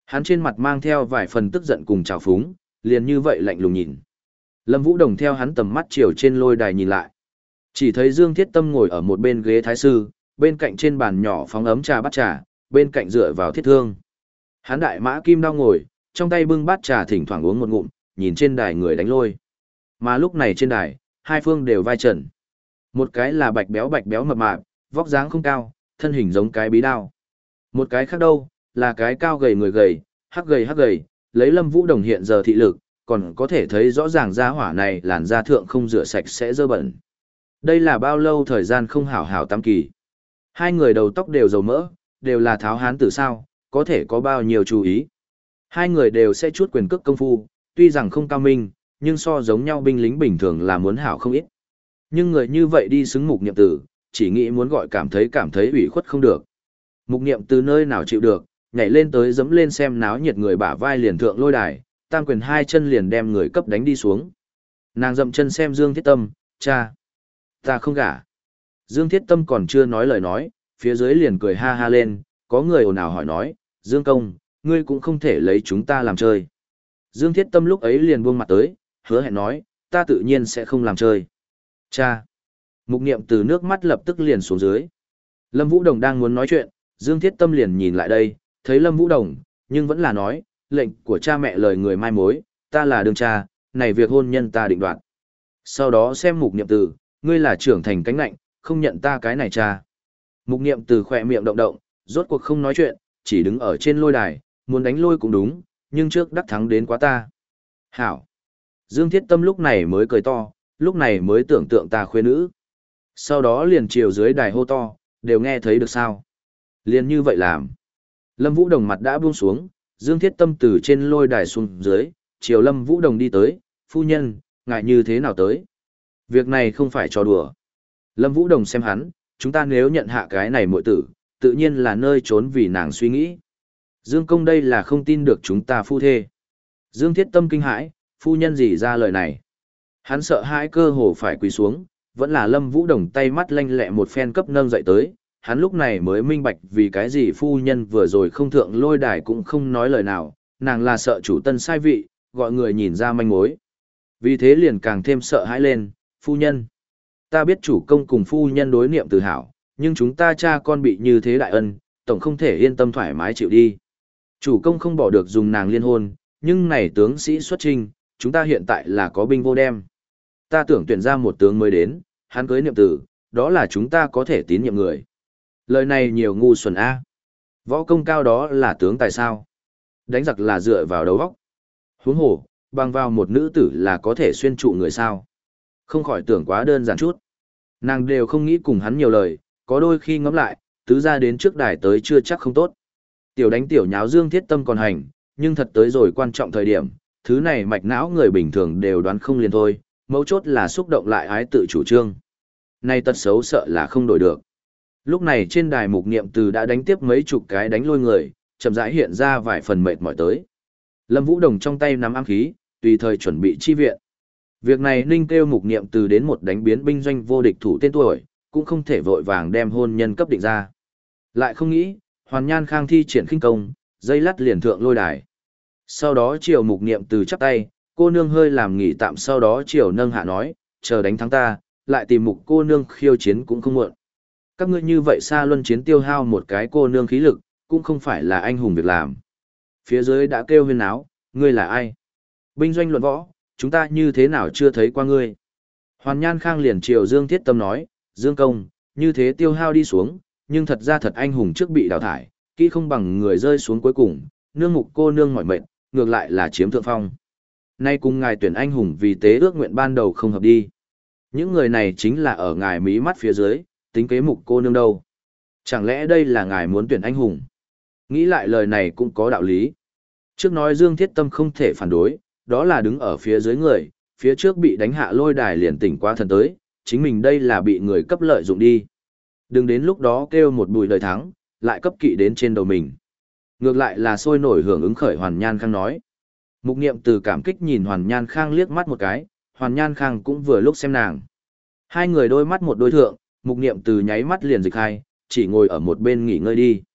Hắn trên mặt mang theo vài phần tức giận cùng trào phúng, liền như vậy lạnh lùng nhìn. Lâm Vũ Đồng theo hắn tầm mắt chiều trên lôi đài nhìn lại. Chỉ thấy Dương Thiết Tâm ngồi ở một bên ghế thái sư, bên cạnh trên bàn nhỏ phóng ấm trà bát trà, bên cạnh dựa vào thiết thương. Hắn đại mã kim đao ngồi, trong tay bưng bát trà thỉnh thoảng uống một ngụm, nhìn trên đài người đánh lôi. Mà lúc này trên đài, hai phương đều vai trần. Một cái là bạch béo bạch béo mập mạp, vóc dáng không cao, thân hình giống cái bí đao. Một cái khác đâu, là cái cao gầy người gầy, hắc gầy hắc gầy, lấy Lâm Vũ Đồng hiện giờ thị lực, còn có thể thấy rõ ràng da hỏa này làn da thượng không rửa sạch sẽ dơ bẩn. Đây là bao lâu thời gian không hảo hảo tắm kỳ. Hai người đầu tóc đều dầu mỡ, đều là tháo hán tử sao, có thể có bao nhiêu chú ý. Hai người đều sẽ chút quyền cước công phu, tuy rằng không cao minh, nhưng so giống nhau binh lính bình thường là muốn hảo không ít. Nhưng người như vậy đi xứng Mục Niệm Tử, chỉ nghĩ muốn gọi cảm thấy cảm thấy ủy khuất không được. Mục Niệm Từ nơi nào chịu được, nhảy lên tới giẫm lên xem náo nhiệt người bả vai liền thượng lôi đài, tam quyền hai chân liền đem người cấp đánh đi xuống. Nàng dậm chân xem Dương Thiết Tâm, cha, ta không gả. Dương Thiết Tâm còn chưa nói lời nói, phía dưới liền cười ha ha lên, có người ồn ào hỏi nói, Dương Công, ngươi cũng không thể lấy chúng ta làm chơi. Dương Thiết Tâm lúc ấy liền buông mặt tới, hứa hẹn nói, ta tự nhiên sẽ không làm chơi. Cha. Mục Niệm Từ nước mắt lập tức liền xuống dưới. Lâm Vũ Đồng đang muốn nói chuyện, Dương Thiết Tâm liền nhìn lại đây, thấy Lâm Vũ Đồng, nhưng vẫn là nói, lệnh của cha mẹ lời người mai mối, ta là đương cha, này việc hôn nhân ta định đoạt. Sau đó xem Mục Niệm Từ, ngươi là trưởng thành cánh nạnh, không nhận ta cái này cha. Mục Niệm Từ khỏe miệng động động, rốt cuộc không nói chuyện, chỉ đứng ở trên lôi đài, muốn đánh lôi cũng đúng, nhưng trước đắc thắng đến quá ta. Hảo. Dương Thiết Tâm lúc này mới cười to, lúc này mới tưởng tượng ta khuê nữ. Sau đó liền chiều dưới đài hô to, đều nghe thấy được sao. Liền như vậy làm. Lâm Vũ Đồng mặt đã buông xuống, Dương Thiết Tâm từ trên lôi đài xuống dưới, chiều Lâm Vũ Đồng đi tới, phu nhân, ngại như thế nào tới. Việc này không phải trò đùa. Lâm Vũ Đồng xem hắn, chúng ta nếu nhận hạ cái này muội tử, tự nhiên là nơi trốn vì nàng suy nghĩ. Dương Công đây là không tin được chúng ta phu thê. Dương Thiết Tâm kinh hãi, phu nhân gì ra lời này. Hắn sợ hãi cơ hồ phải quỳ xuống, vẫn là Lâm Vũ Đồng tay mắt lanh lẹ một phen cấp nâng dậy tới, hắn lúc này mới minh bạch vì cái gì phu nhân vừa rồi không thượng lôi đài cũng không nói lời nào, nàng là sợ chủ tân sai vị, gọi người nhìn ra manh mối. Vì thế liền càng thêm sợ hãi lên, phu nhân. Ta biết chủ công cùng phu nhân đối niệm từ hảo, nhưng chúng ta cha con bị như thế đại ân, tổng không thể yên tâm thoải mái chịu đi. Chủ công không bỏ được dùng nàng liên hôn, nhưng này tướng sĩ xuất trinh, chúng ta hiện tại là có binh vô đem. Ta tưởng tuyển ra một tướng mới đến, hắn cưới niệm tử, đó là chúng ta có thể tín nhiệm người. Lời này nhiều ngu xuẩn A. Võ công cao đó là tướng tài sao. Đánh giặc là dựa vào đầu óc. Huống hồ, bằng vào một nữ tử là có thể xuyên trụ người sao. Không khỏi tưởng quá đơn giản chút. Nàng đều không nghĩ cùng hắn nhiều lời, có đôi khi ngẫm lại, tứ ra đến trước đài tới chưa chắc không tốt. Tiểu đánh tiểu nháo Dương Thiết Tâm còn hành, nhưng thật tới rồi quan trọng thời điểm, thứ này mạch não người bình thường đều đoán không liền thôi, mấu chốt là xúc động lại ái tự chủ trương. Nay tật xấu sợ là không đổi được. Lúc này trên đài Mục Niệm Từ đã đánh tiếp mấy chục cái đánh lôi người, chậm rãi hiện ra vài phần mệt mỏi tới. Lâm Vũ Đồng trong tay nắm ám khí, tùy thời chuẩn bị chi viện. Việc này Ninh kêu Mục Niệm Từ đến một đánh biến binh doanh vô địch thủ tên tuổi, cũng không thể vội vàng đem hôn nhân cấp định ra. Lại không nghĩ, Hoàn Nhan Khang thi triển khinh công, dây lắt liền thượng lôi đài. Sau đó chiều Mục Niệm Từ chắp tay, cô nương hơi làm nghỉ tạm, sau đó chiều nâng hạ nói, chờ đánh thắng ta, lại tìm Mục cô nương khiêu chiến cũng không muộn. Các ngươi như vậy xa luân chiến tiêu hao một cái cô nương khí lực, cũng không phải là anh hùng việc làm. Phía dưới đã kêu huyên áo, ngươi là ai? Binh doanh luận võ, chúng ta như thế nào chưa thấy qua ngươi? Hoàn Nhan Khang liền chiều Dương Thiết Tâm nói, Dương Công, như thế tiêu hao đi xuống, nhưng thật ra thật anh hùng trước bị đào thải, kỹ không bằng người rơi xuống cuối cùng, nương Mục cô nương mỏi mệt, ngược lại là chiếm thượng phong. Nay cùng ngài tuyển anh hùng vì tế ước nguyện ban đầu không hợp đi. Những người này chính là ở ngài mí mắt phía dưới, tính kế Mục cô nương đâu. Chẳng lẽ đây là ngài muốn tuyển anh hùng? Nghĩ lại lời này cũng có đạo lý. Trước nói Dương Thiết Tâm không thể phản đối, đó là đứng ở phía dưới người, phía trước bị đánh hạ lôi đài liền tỉnh qua thần tới, chính mình đây là bị người cấp lợi dụng đi. Đừng đến lúc đó kêu một bùi lời thắng, lại cấp kỵ đến trên đầu mình. Ngược lại là sôi nổi hưởng ứng khởi Hoàn Nhan Khang nói. Mục Niệm Từ cảm kích nhìn Hoàn Nhan Khang liếc mắt một cái, Hoàn Nhan Khang cũng vừa lúc xem nàng. Hai người đôi mắt một đôi thượng, Mục Niệm Từ nháy mắt liền dịch hai, chỉ ngồi ở một bên nghỉ ngơi đi.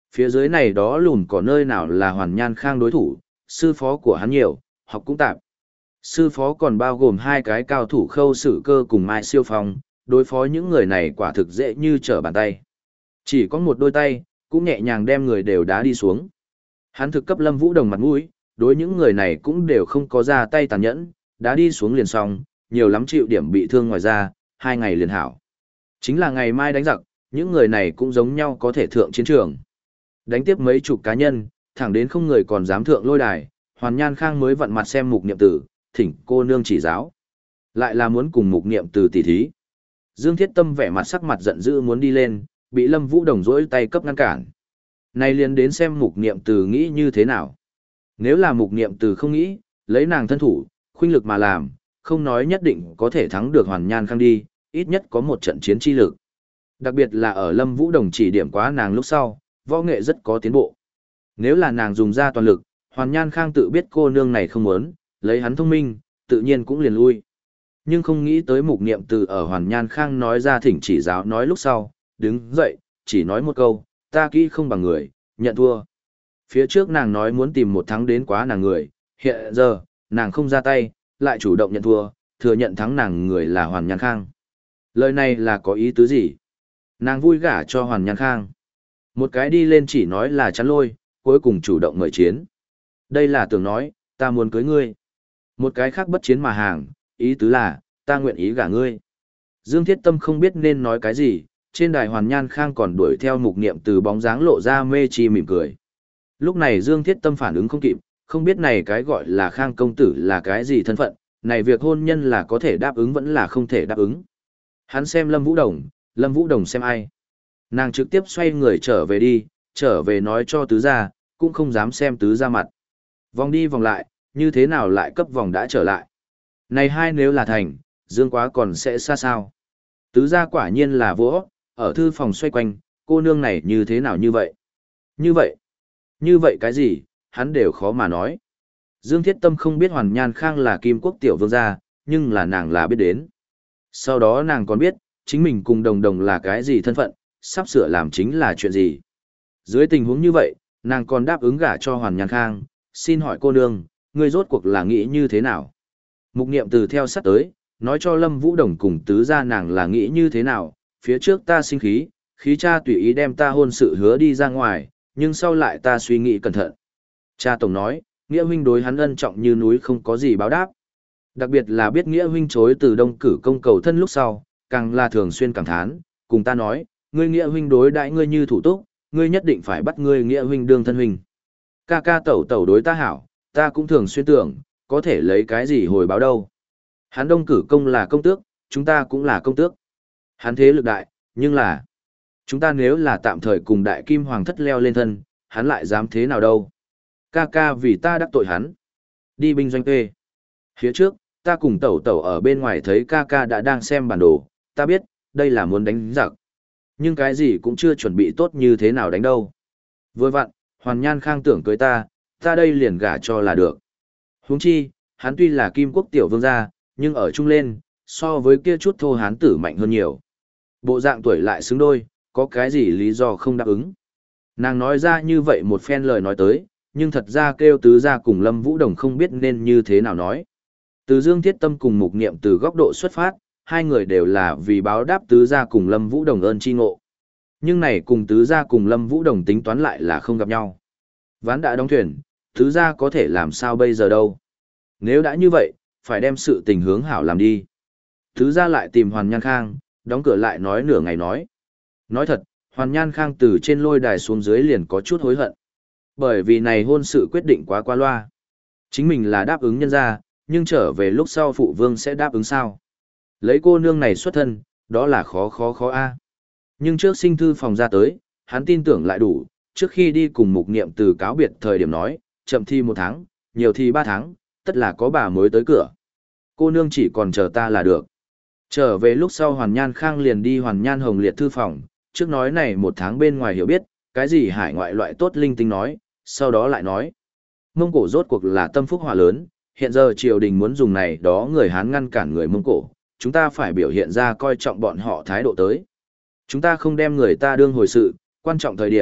Phía dưới này đó lùn có nơi nào là Hoàn Nhan Khang đối thủ, sư phó của hắn nhiều, học cũng tạm. Sư phó còn bao gồm hai cái cao thủ Khâu Sử Cơ cùng Mai Siêu Phong, đối phó những người này quả thực dễ như trở bàn tay. Chỉ có một đôi tay, cũng nhẹ nhàng đem người đều đá đi xuống. Hắn thực cấp Lâm Vũ Đồng mặt mũi, đối những người này cũng đều không có ra tay tàn nhẫn, đá đi xuống liền xong, nhiều lắm chịu điểm bị thương ngoài ra, hai ngày liền hảo. Chính là ngày mai đánh giặc, những người này cũng giống nhau có thể thượng chiến trường. Đánh tiếp mấy chục cá nhân, thẳng đến không người còn dám thượng lôi đài, Hoàn Nhan Khang mới vặn mặt xem Mục Niệm Tử, thỉnh cô nương chỉ giáo. Lại là muốn cùng Mục Niệm Tử tỉ thí. Dương Thiết Tâm vẻ mặt sắc mặt giận dữ muốn đi lên, bị Lâm Vũ Đồng rỗi tay cấp ngăn cản. Này liền đến xem Mục Niệm Tử nghĩ như thế nào. Nếu là Mục Niệm Tử không nghĩ, lấy nàng thân thủ, khuynh lực mà làm, không nói nhất định có thể thắng được Hoàn Nhan Khang đi, ít nhất có một trận chiến chi lực. Đặc biệt là ở Lâm Vũ Đồng chỉ điểm quá nàng lúc sau, võ nghệ rất có tiến bộ. Nếu là nàng dùng ra toàn lực, Hoàn Nhan Khang tự biết cô nương này không muốn, lấy hắn thông minh, tự nhiên cũng liền lui. Nhưng không nghĩ tới Mục Niệm Từ ở Hoàn Nhan Khang nói ra thỉnh chỉ giáo nói lúc sau, đứng dậy, chỉ nói một câu, ta kỹ không bằng người, nhận thua. Phía trước nàng nói muốn tìm một thắng đến quá nàng người, hiện giờ, nàng không ra tay, lại chủ động nhận thua, thừa nhận thắng nàng người là Hoàn Nhan Khang. Lời này là có ý tứ gì? Nàng vui gả cho Hoàn Nhan Khang. Một cái đi lên chỉ nói là chắn lôi, cuối cùng chủ động mời chiến. Đây là tưởng nói, ta muốn cưới ngươi. Một cái khác bất chiến mà hàng, ý tứ là, ta nguyện ý gả ngươi. Dương Thiết Tâm không biết nên nói cái gì, trên đài Hoàn Nhan Khang còn đuổi theo Mục Niệm từ bóng dáng lộ ra mê chi mỉm cười. Lúc này Dương Thiết Tâm phản ứng không kịp, không biết này cái gọi là Khang công tử là cái gì thân phận, này việc hôn nhân là có thể đáp ứng vẫn là không thể đáp ứng. Hắn xem Lâm Vũ Đồng, Lâm Vũ Đồng xem ai. Nàng trực tiếp xoay người trở về đi, trở về nói cho tứ gia, cũng không dám xem tứ gia mặt. Vòng đi vòng lại, như thế nào lại cấp vòng đã trở lại. Này hai nếu là thành, Dương Quá còn sẽ xa sao. Tứ gia quả nhiên là vỗ, ở thư phòng xoay quanh, cô nương này như thế nào như vậy. Như vậy, như vậy cái gì, hắn đều khó mà nói. Dương Thiết Tâm không biết Hoàn Nhan Khang là Kim Quốc tiểu vương gia, nhưng là nàng là biết đến. Sau đó nàng còn biết, chính mình cùng đồng đồng là cái gì thân phận, sắp sửa làm chính là chuyện gì. Dưới tình huống như vậy, nàng còn đáp ứng gả cho Hoàn Nhan Khang, xin hỏi cô nương, ngươi rốt cuộc là nghĩ như thế nào? Mục Niệm từ theo sát tới, nói cho Lâm Vũ Đồng cùng tứ gia nàng là nghĩ như thế nào, phía trước ta sinh khí, khí cha tùy ý đem ta hôn sự hứa đi ra ngoài, nhưng sau lại ta suy nghĩ cẩn thận. Cha tổng nói, Nghĩa huynh đối hắn ân trọng như núi không có gì báo đáp. Đặc biệt là biết Nghĩa huynh chối từ Đông cử công cầu thân lúc sau, càng là thường xuyên cảm thán, cùng ta nói, ngươi Nghĩa huynh đối đãi ngươi như thủ túc, ngươi nhất định phải bắt ngươi Nghĩa huynh đương thân huynh. Ca ca tẩu tẩu đối ta hảo, ta cũng thường xuyên tưởng, có thể lấy cái gì hồi báo đâu. Hắn Đông cử công là công tước, chúng ta cũng là công tước. Hắn thế lực đại, nhưng là, chúng ta nếu là tạm thời cùng đại kim hoàng thất leo lên thân, hắn lại dám thế nào đâu. Ca ca vì ta đắc tội hắn. Đi binh doanh tê. Phía trước, ta cùng tẩu tẩu ở bên ngoài thấy ca ca đã đang xem bản đồ, ta biết, đây là muốn đánh giặc. Nhưng cái gì cũng chưa chuẩn bị tốt như thế nào đánh đâu. Vừa vặn, Hoàn Nhan Khang tưởng cưới ta, ta đây liền gả cho là được. Huống chi, hắn tuy là Kim Quốc tiểu vương gia, nhưng ở chung lên, so với kia chút thô hán tử mạnh hơn nhiều. Bộ dạng tuổi lại xứng đôi, có cái gì lý do không đáp ứng. Nàng nói ra như vậy một phen lời nói tới, nhưng thật ra kêu tứ gia cùng Lâm Vũ Đồng không biết nên như thế nào nói. Từ Dương Thiết Tâm cùng Mục Niệm từ góc độ xuất phát, hai người đều là vì báo đáp tứ gia cùng Lâm Vũ Đồng ơn chi ngộ. Nhưng này cùng tứ gia cùng Lâm Vũ Đồng tính toán lại là không gặp nhau. Ván đã đóng thuyền, tứ gia có thể làm sao bây giờ đâu. Nếu đã như vậy, phải đem sự tình hướng hảo làm đi. Tứ gia lại tìm Hoàn Nhan Khang, đóng cửa lại nói nửa ngày nói. Nói thật, Hoàn Nhan Khang từ trên lôi đài xuống dưới liền có chút hối hận. Bởi vì này hôn sự quyết định quá qua loa. Chính mình là đáp ứng nhân ra, nhưng trở về lúc sau phụ vương sẽ đáp ứng sao. Lấy cô nương này xuất thân, đó là khó khó khó a. Nhưng trước sinh thư phòng ra tới, hắn tin tưởng lại đủ, trước khi đi cùng Mục Niệm từ cáo biệt thời điểm nói, chậm thi một tháng, nhiều thi ba tháng, tất là có bà mới tới cửa. Cô nương chỉ còn chờ ta là được. Trở về lúc sau Hoàn Nhan Khang liền đi Hoàn Nhan Hồng Liệt thư phòng, trước nói này một tháng bên ngoài hiểu biết, cái gì hải ngoại loại tốt linh tinh nói, sau đó lại nói. Mông Cổ rốt cuộc là tâm phúc hỏa lớn, hiện giờ triều đình muốn dùng này đó người Hán ngăn cản người Mông Cổ, chúng ta phải biểu hiện ra coi trọng bọn họ thái độ tới. Chúng ta không đem người ta đương hồi sự, quan trọng thời điểm,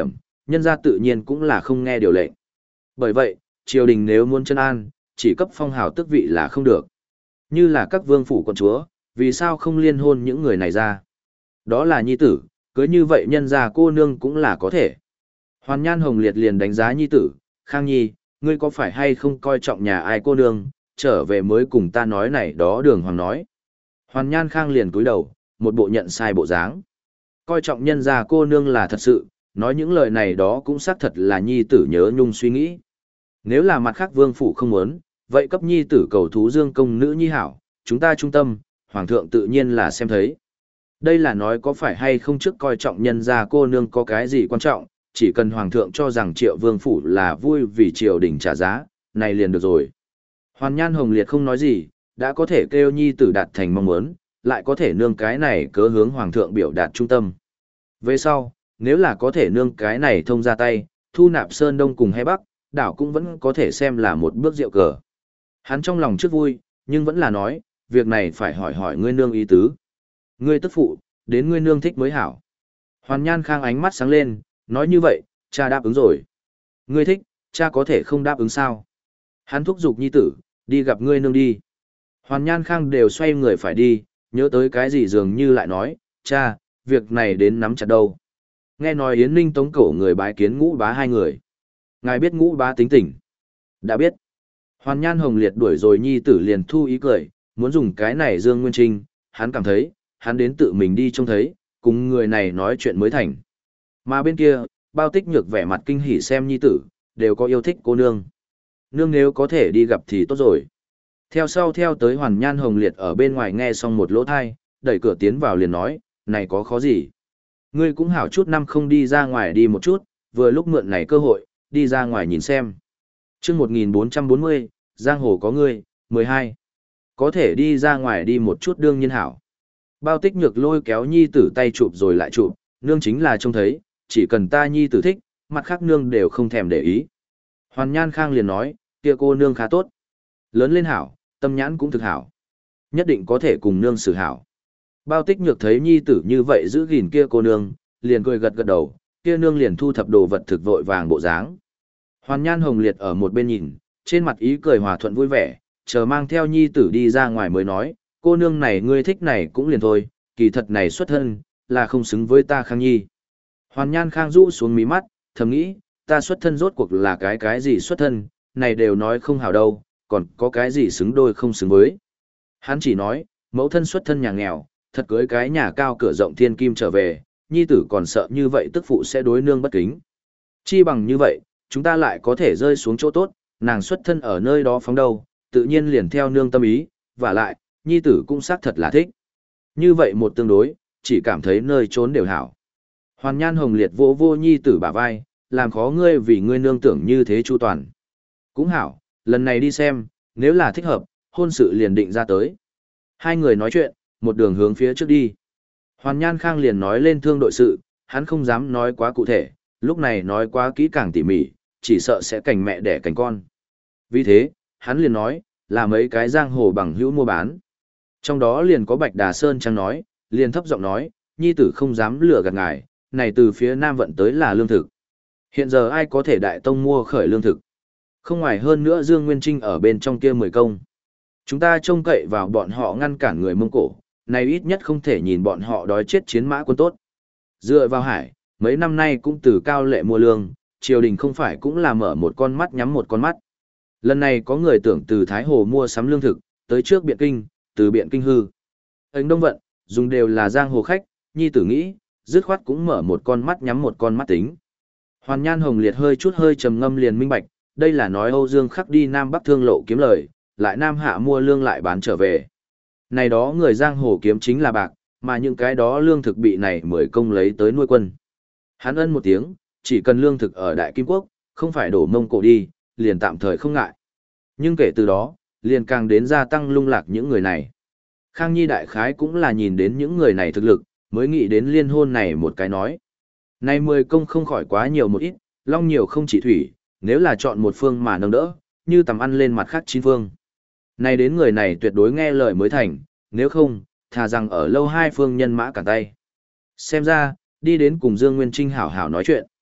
nhân gia tự nhiên cũng là không nghe điều lệnh. Bởi vậy, triều đình nếu muốn chân an, chỉ cấp phong hào tước vị là không được. Như là các vương phủ quận chúa, vì sao không liên hôn những người này ra? Đó là nhi tử, cưới như vậy nhân gia cô nương cũng là có thể. Hoàn Nhan Hồng Liệt liền đánh giá nhi tử, Khang Nhi, ngươi có phải hay không coi trọng nhà ai cô nương, trở về mới cùng ta nói này đó Đường Hoàng nói. Hoàn Nhan Khang liền cúi đầu, một bộ nhận sai bộ dáng. Coi trọng nhân gia cô nương là thật sự, nói những lời này đó cũng xác thật là nhi tử nhớ nhung suy nghĩ. Nếu là mặt khác vương phủ không muốn, vậy cấp nhi tử cầu thú dương công nữ nhi hảo, chúng ta trung tâm, hoàng thượng tự nhiên là xem thấy. Đây là nói có phải hay không trước coi trọng nhân gia cô nương có cái gì quan trọng, chỉ cần hoàng thượng cho rằng triệu vương phủ là vui vì triều đình trả giá, này liền được rồi. Hoàn Nhan Hồng Liệt không nói gì, đã có thể kêu nhi tử đạt thành mong muốn, lại có thể nương cái này cớ hướng hoàng thượng biểu đạt trung tâm. Về sau, nếu là có thể nương cái này thông ra tay, thu nạp Sơn Đông cùng hay Bắc, đảo cũng vẫn có thể xem là một bước rượu cờ. Hắn trong lòng trước vui, nhưng vẫn là nói, việc này phải hỏi hỏi ngươi nương ý tứ. Ngươi tức phụ, đến ngươi nương thích mới hảo. Hoàn Nhan Khang ánh mắt sáng lên, nói như vậy, cha đáp ứng rồi. Ngươi thích, cha có thể không đáp ứng sao? Hắn thúc giục nhi tử, đi gặp ngươi nương đi. Hoàn Nhan Khang đều xoay người phải đi, nhớ tới cái gì dường như lại nói, cha, việc này đến nắm chặt đâu. Nghe nói Yến Ninh tống cổ người bái kiến Ngũ Bá hai người. Ngài biết Ngũ Bá tính tình. Đã biết. Hoàn Nhan Hồng Liệt đuổi rồi nhi tử liền thu ý cười, muốn dùng cái này Dương Nguyên Trinh, hắn cảm thấy, hắn đến tự mình đi trông thấy, cùng người này nói chuyện mới thành. Mà bên kia, Bao Tích Nhược vẻ mặt kinh hỉ xem nhi tử, đều có yêu thích cô nương. Nương nếu có thể đi gặp thì tốt rồi. Theo sau theo tới Hoàn Nhan Hồng Liệt ở bên ngoài nghe xong một lỗ thai, đẩy cửa tiến vào liền nói, này có khó gì. Ngươi cũng hảo chút năm không đi ra ngoài đi một chút, vừa lúc mượn này cơ hội, đi ra ngoài nhìn xem. chương một nghìn bốn trăm bốn mươi, Giang Hồ có ngươi, mười hai. Có thể đi ra ngoài đi một chút đương nhiên hảo. Bao Tích Nhược lôi kéo nhi tử tay chụp rồi lại chụp, nương chính là trông thấy, chỉ cần ta nhi tử thích, mặt khác nương đều không thèm để ý. Hoàn Nhan Khang liền nói, kia cô nương khá tốt. Lớn lên hảo, tâm nhãn cũng thực hảo. Nhất định có thể cùng nương xử hảo. Bao Tích Nhược thấy nhi tử như vậy giữ gìn kia cô nương, liền cười gật gật đầu, kia nương liền thu thập đồ vật thực vội vàng bộ dáng. Hoàn Nhan Hồng Liệt ở một bên nhìn, trên mặt ý cười hòa thuận vui vẻ, chờ mang theo nhi tử đi ra ngoài mới nói, cô nương này ngươi thích này cũng liền thôi, kỳ thật này xuất thân, là không xứng với ta Khang Nhi. Hoàn Nhan Khang rũ xuống mí mắt, thầm nghĩ, ta xuất thân rốt cuộc là cái cái gì xuất thân, này đều nói không hảo đâu, còn có cái gì xứng đôi không xứng với. Hắn chỉ nói, mẫu thân xuất thân nhà nghèo, thật cưới cái nhà cao cửa rộng thiên kim trở về, nhi tử còn sợ như vậy tức phụ sẽ đối nương bất kính. Chi bằng như vậy, chúng ta lại có thể rơi xuống chỗ tốt, nàng xuất thân ở nơi đó phóng đâu, tự nhiên liền theo nương tâm ý, và lại, nhi tử cũng xác thật là thích. Như vậy một tương đối, chỉ cảm thấy nơi trốn đều hảo. Hoàn Nhan Hồng Liệt vô vô nhi tử bả vai, làm khó ngươi vì ngươi nương tưởng như thế chu toàn. Cũng hảo, lần này đi xem, nếu là thích hợp, hôn sự liền định ra tới. Hai người nói chuyện, một đường hướng phía trước đi. Hoàn Nhan Khang liền nói lên thương đội sự, hắn không dám nói quá cụ thể, lúc này nói quá kỹ càng tỉ mỉ, chỉ sợ sẽ cành mẹ đẻ cành con. Vì thế, hắn liền nói, là mấy cái giang hồ bằng hữu mua bán. Trong đó liền có Bạch Đà Sơn Trang nói, liền thấp giọng nói, nhi tử không dám lừa gạt ngài, này từ phía Nam vận tới là lương thực. Hiện giờ ai có thể đại tông mua khởi lương thực? Không ngoài hơn nữa Dương Nguyên Trinh ở bên trong kia mười công. Chúng ta trông cậy vào bọn họ ngăn cản người Mông Cổ, này ít nhất không thể nhìn bọn họ đói chết chiến mã quân tốt. Dựa vào hải, mấy năm nay cũng từ cao lệ mua lương, triều đình không phải cũng là mở một con mắt nhắm một con mắt. Lần này có người tưởng từ Thái Hồ mua sắm lương thực, tới trước Biện Kinh, từ Biện Kinh hư. Ánh Đông Vận, dùng đều là giang hồ khách, nhi tử nghĩ, dứt khoát cũng mở một con mắt nhắm một con mắt tính. Hoàn Nhan Hồng Liệt hơi chút hơi trầm ngâm liền minh bạch, đây là nói Âu Dương Khắc đi Nam Bắc thương lộ kiếm lời, lại Nam Hạ mua lương lại bán trở về. Này đó người giang hồ kiếm chính là bạc, mà những cái đó lương thực bị này mười công lấy tới nuôi quân. Hắn ân một tiếng, chỉ cần lương thực ở Đại Kim Quốc, không phải đổ Mông Cổ đi, liền tạm thời không ngại. Nhưng kể từ đó, liền càng đến gia tăng lung lạc những người này. Khang Nhi đại khái cũng là nhìn đến những người này thực lực, mới nghĩ đến liên hôn này một cái nói. Này mười công không khỏi quá nhiều một ít, long nhiều không chỉ thủy, nếu là chọn một phương mà nâng đỡ, như tầm ăn lên mặt khác chín phương. Này đến người này tuyệt đối nghe lời mới thành, nếu không, thà rằng ở lâu hai phương nhân mã cả tay. Xem ra, đi đến cùng Dương Nguyên Trinh hảo hảo nói chuyện.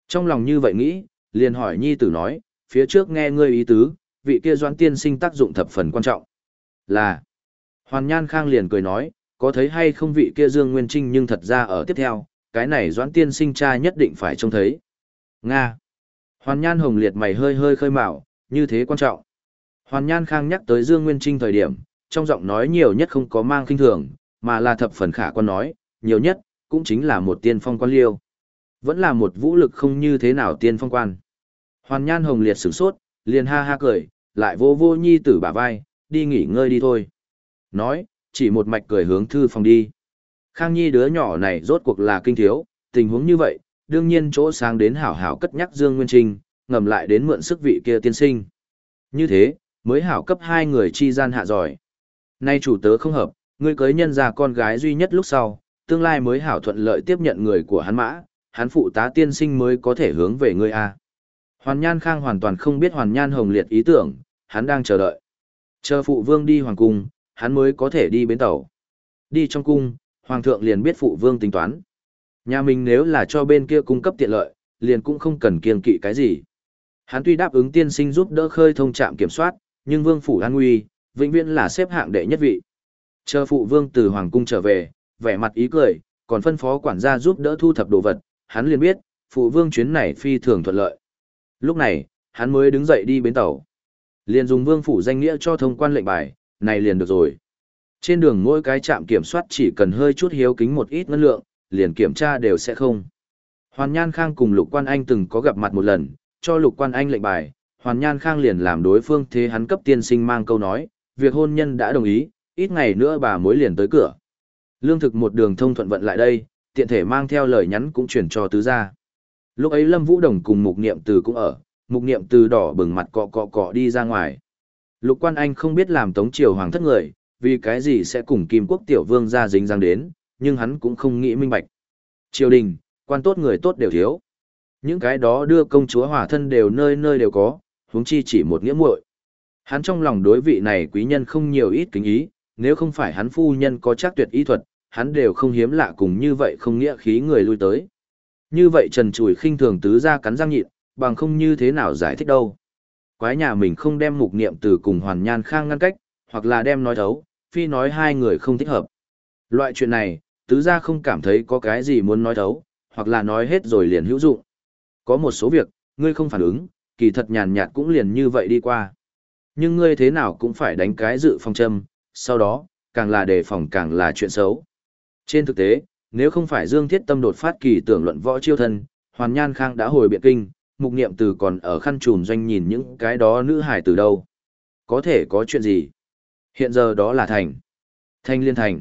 Trong lòng như vậy nghĩ, liền hỏi nhi tử nói, phía trước nghe ngươi ý tứ, vị kia Doãn tiên sinh tác dụng thập phần quan trọng. Là, Hoàn Nhan Khang liền cười nói, có thấy hay không vị kia Dương Nguyên Trinh nhưng thật ra ở tiếp theo, cái này Doãn tiên sinh cha nhất định phải trông thấy. Nga. Hoàn Nhan Hồng liệt mày hơi hơi khơi mào, như thế quan trọng. Hoàn Nhan Khang nhắc tới Dương Nguyên Trinh thời điểm, trong giọng nói nhiều nhất không có mang khinh thường, mà là thập phần khả quan nói, nhiều nhất, cũng chính là một tiên phong quan liêu. Vẫn là một vũ lực không như thế nào tiên phong quan. Hoàn Nhan Hồng liệt sửng sốt, liền ha ha cười, lại vô vô nhi tử bả vai, đi nghỉ ngơi đi thôi. Nói, chỉ một mạch cười hướng thư phòng đi. Khang Nhi đứa nhỏ này rốt cuộc là kinh thiếu, tình huống như vậy, đương nhiên chỗ sáng đến hảo hảo cất nhắc Dương Nguyên Trinh, ngầm lại đến mượn sức vị kia tiên sinh. Như thế, mới hảo cấp hai người chi gian hạ giỏi. Nay chủ tớ không hợp, ngươi cưới nhân ra con gái duy nhất lúc sau, tương lai mới hảo thuận lợi tiếp nhận người của hắn mã, hắn phụ tá tiên sinh mới có thể hướng về ngươi a. Hoàn Nhan Khang hoàn toàn không biết Hoàn Nhan Hồng liệt ý tưởng, hắn đang chờ đợi. Chờ phụ vương đi hoàng cung, hắn mới có thể đi bến tàu. Đi trong cung, hoàng thượng liền biết phụ vương tính toán. Nhà mình nếu là cho bên kia cung cấp tiện lợi, liền cũng không cần kiêng kỵ cái gì. Hắn tuy đáp ứng tiên sinh giúp đỡ khơi thông trạm kiểm soát, nhưng vương phủ an nguy, vĩnh viễn là xếp hạng đệ nhất vị. Chờ phụ vương từ hoàng cung trở về, vẻ mặt ý cười, còn phân phó quản gia giúp đỡ thu thập đồ vật, hắn liền biết, phụ vương chuyến này phi thường thuận lợi. Lúc này, hắn mới đứng dậy đi bến tàu. Liền dùng vương phủ danh nghĩa cho thông quan lệnh bài, này liền được rồi. Trên đường mỗi cái trạm kiểm soát chỉ cần hơi chút hiếu kính một ít ngân lượng, liền kiểm tra đều sẽ không. Hoàn Nhan Khang cùng Lục Quan Anh từng có gặp mặt một lần, cho Lục Quan Anh lệnh bài, Hoàn Nhan Khang liền làm đối phương thế hắn cấp tiên sinh mang câu nói, việc hôn nhân đã đồng ý, ít ngày nữa bà mối liền tới cửa. Lương thực một đường thông thuận vận lại đây, tiện thể mang theo lời nhắn cũng chuyển cho tứ gia. Lúc ấy Lâm Vũ Đồng cùng Mục Niệm Từ cũng ở, Mục Niệm Từ đỏ bừng mặt cọ cọ cọ đi ra ngoài. Lục Quan Anh không biết làm Tống Triều Hoàng thất người, vì cái gì sẽ cùng Kim Quốc tiểu vương ra dính dáng đến, nhưng hắn cũng không nghĩ minh bạch. Triều đình, quan tốt người tốt đều thiếu. Những cái đó đưa công chúa hòa thân đều nơi nơi đều có, huống chi chỉ một nghĩa muội. Hắn trong lòng đối vị này quý nhân không nhiều ít kính ý, nếu không phải hắn phu nhân có chắc tuyệt y thuật, hắn đều không hiếm lạ cùng như vậy không nghĩa khí người lui tới. Như vậy trần trùi khinh thường tứ ra cắn răng nhịn, bằng không như thế nào giải thích đâu. Quái nhà mình không đem Mục Niệm Từ cùng Hoàn Nhan Khang ngăn cách, hoặc là đem nói thấu, phi nói hai người không thích hợp. Loại chuyện này, tứ gia không cảm thấy có cái gì muốn nói thấu, hoặc là nói hết rồi liền hữu dụng. Có một số việc, ngươi không phản ứng, kỳ thật nhàn nhạt cũng liền như vậy đi qua. Nhưng ngươi thế nào cũng phải đánh cái dự phòng châm, sau đó, càng là đề phòng càng là chuyện xấu. Trên thực tế, nếu không phải Dương Thiết Tâm đột phát kỳ tưởng luận võ chiêu thân, Hoàn Nhan Khang đã hồi Biện Kinh, Mục Niệm Từ còn ở khăn trùm doanh nhìn những cái đó nữ hài từ đâu. Có thể có chuyện gì? Hiện giờ đó là thành. Thanh liên thành.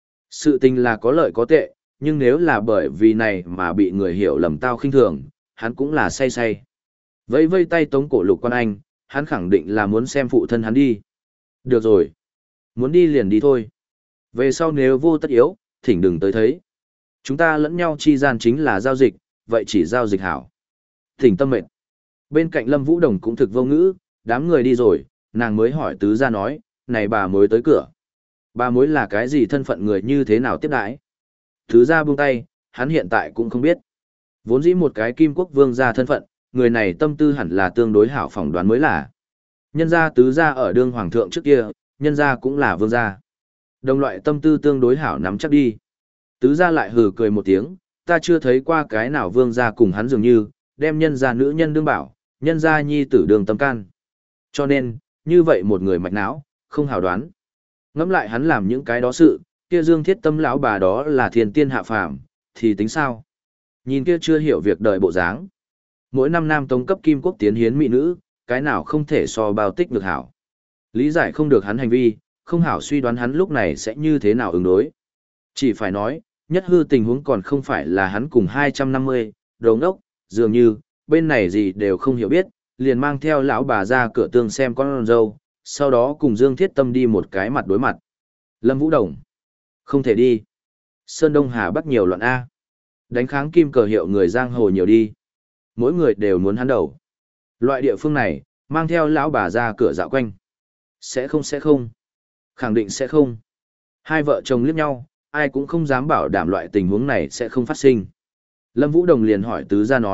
Sự tình là có lợi có tệ, nhưng nếu là bởi vì này mà bị người hiểu lầm tao khinh thường, hắn cũng là say say. Vẫy vây tay Tống Cổ Lục Quan Anh, hắn khẳng định là muốn xem phụ thân hắn đi. Được rồi. Muốn đi liền đi thôi. Về sau nếu vô tất yếu, thỉnh đừng tới thấy. Chúng ta lẫn nhau chi gian chính là giao dịch, vậy chỉ giao dịch hảo. Thỉnh tâm mệnh. Bên cạnh Lâm Vũ Đồng cũng thực vô ngữ, đám người đi rồi, nàng mới hỏi tứ gia nói, này bà mới tới cửa. Bà mối là cái gì thân phận người như thế nào tiếp đãi? Tứ gia buông tay, hắn hiện tại cũng không biết. Vốn dĩ một cái kim quốc vương gia thân phận, người này tâm tư hẳn là tương đối hảo phỏng đoán mới là. Nhân gia tứ gia ở đương hoàng thượng trước kia, nhân gia cũng là vương gia. Đồng loại tâm tư tương đối hảo nắm chắc đi. Tứ gia lại hừ cười một tiếng, ta chưa thấy qua cái nào vương gia cùng hắn dường như, đem nhân gia nữ nhân đương bảo, nhân gia nhi tử đường tâm can. Cho nên, như vậy một người mạch não, không hảo đoán. Ngẫm lại hắn làm những cái đó sự, kia Dương Thiết Tâm lão bà đó là thiên tiên hạ phàm, thì tính sao? Nhìn kia chưa hiểu việc đời bộ dáng. Mỗi năm nam tống cấp kim quốc tiến hiến mỹ nữ, cái nào không thể so bao tích được hảo. Lý giải không được hắn hành vi, không hảo suy đoán hắn lúc này sẽ như thế nào ứng đối. Chỉ phải nói, nhất hư tình huống còn không phải là hắn cùng hai trăm năm mươi, đồ ngốc, dường như, bên này gì đều không hiểu biết, liền mang theo lão bà ra cửa tương xem con dâu, sau đó cùng Dương Thiết Tâm đi một cái mặt đối mặt. Lâm Vũ Đồng. Không thể đi. Sơn Đông Hà Bắc nhiều loạn A. Đánh kháng kim cờ hiệu người giang hồ nhiều đi. Mỗi người đều muốn hắn đầu. Loại địa phương này, mang theo lão bà ra cửa dạo quanh. Sẽ không sẽ không. Khẳng định sẽ không. Hai vợ chồng liếc nhau, ai cũng không dám bảo đảm loại tình huống này sẽ không phát sinh. Lâm Vũ Đồng liền hỏi tứ gia nói,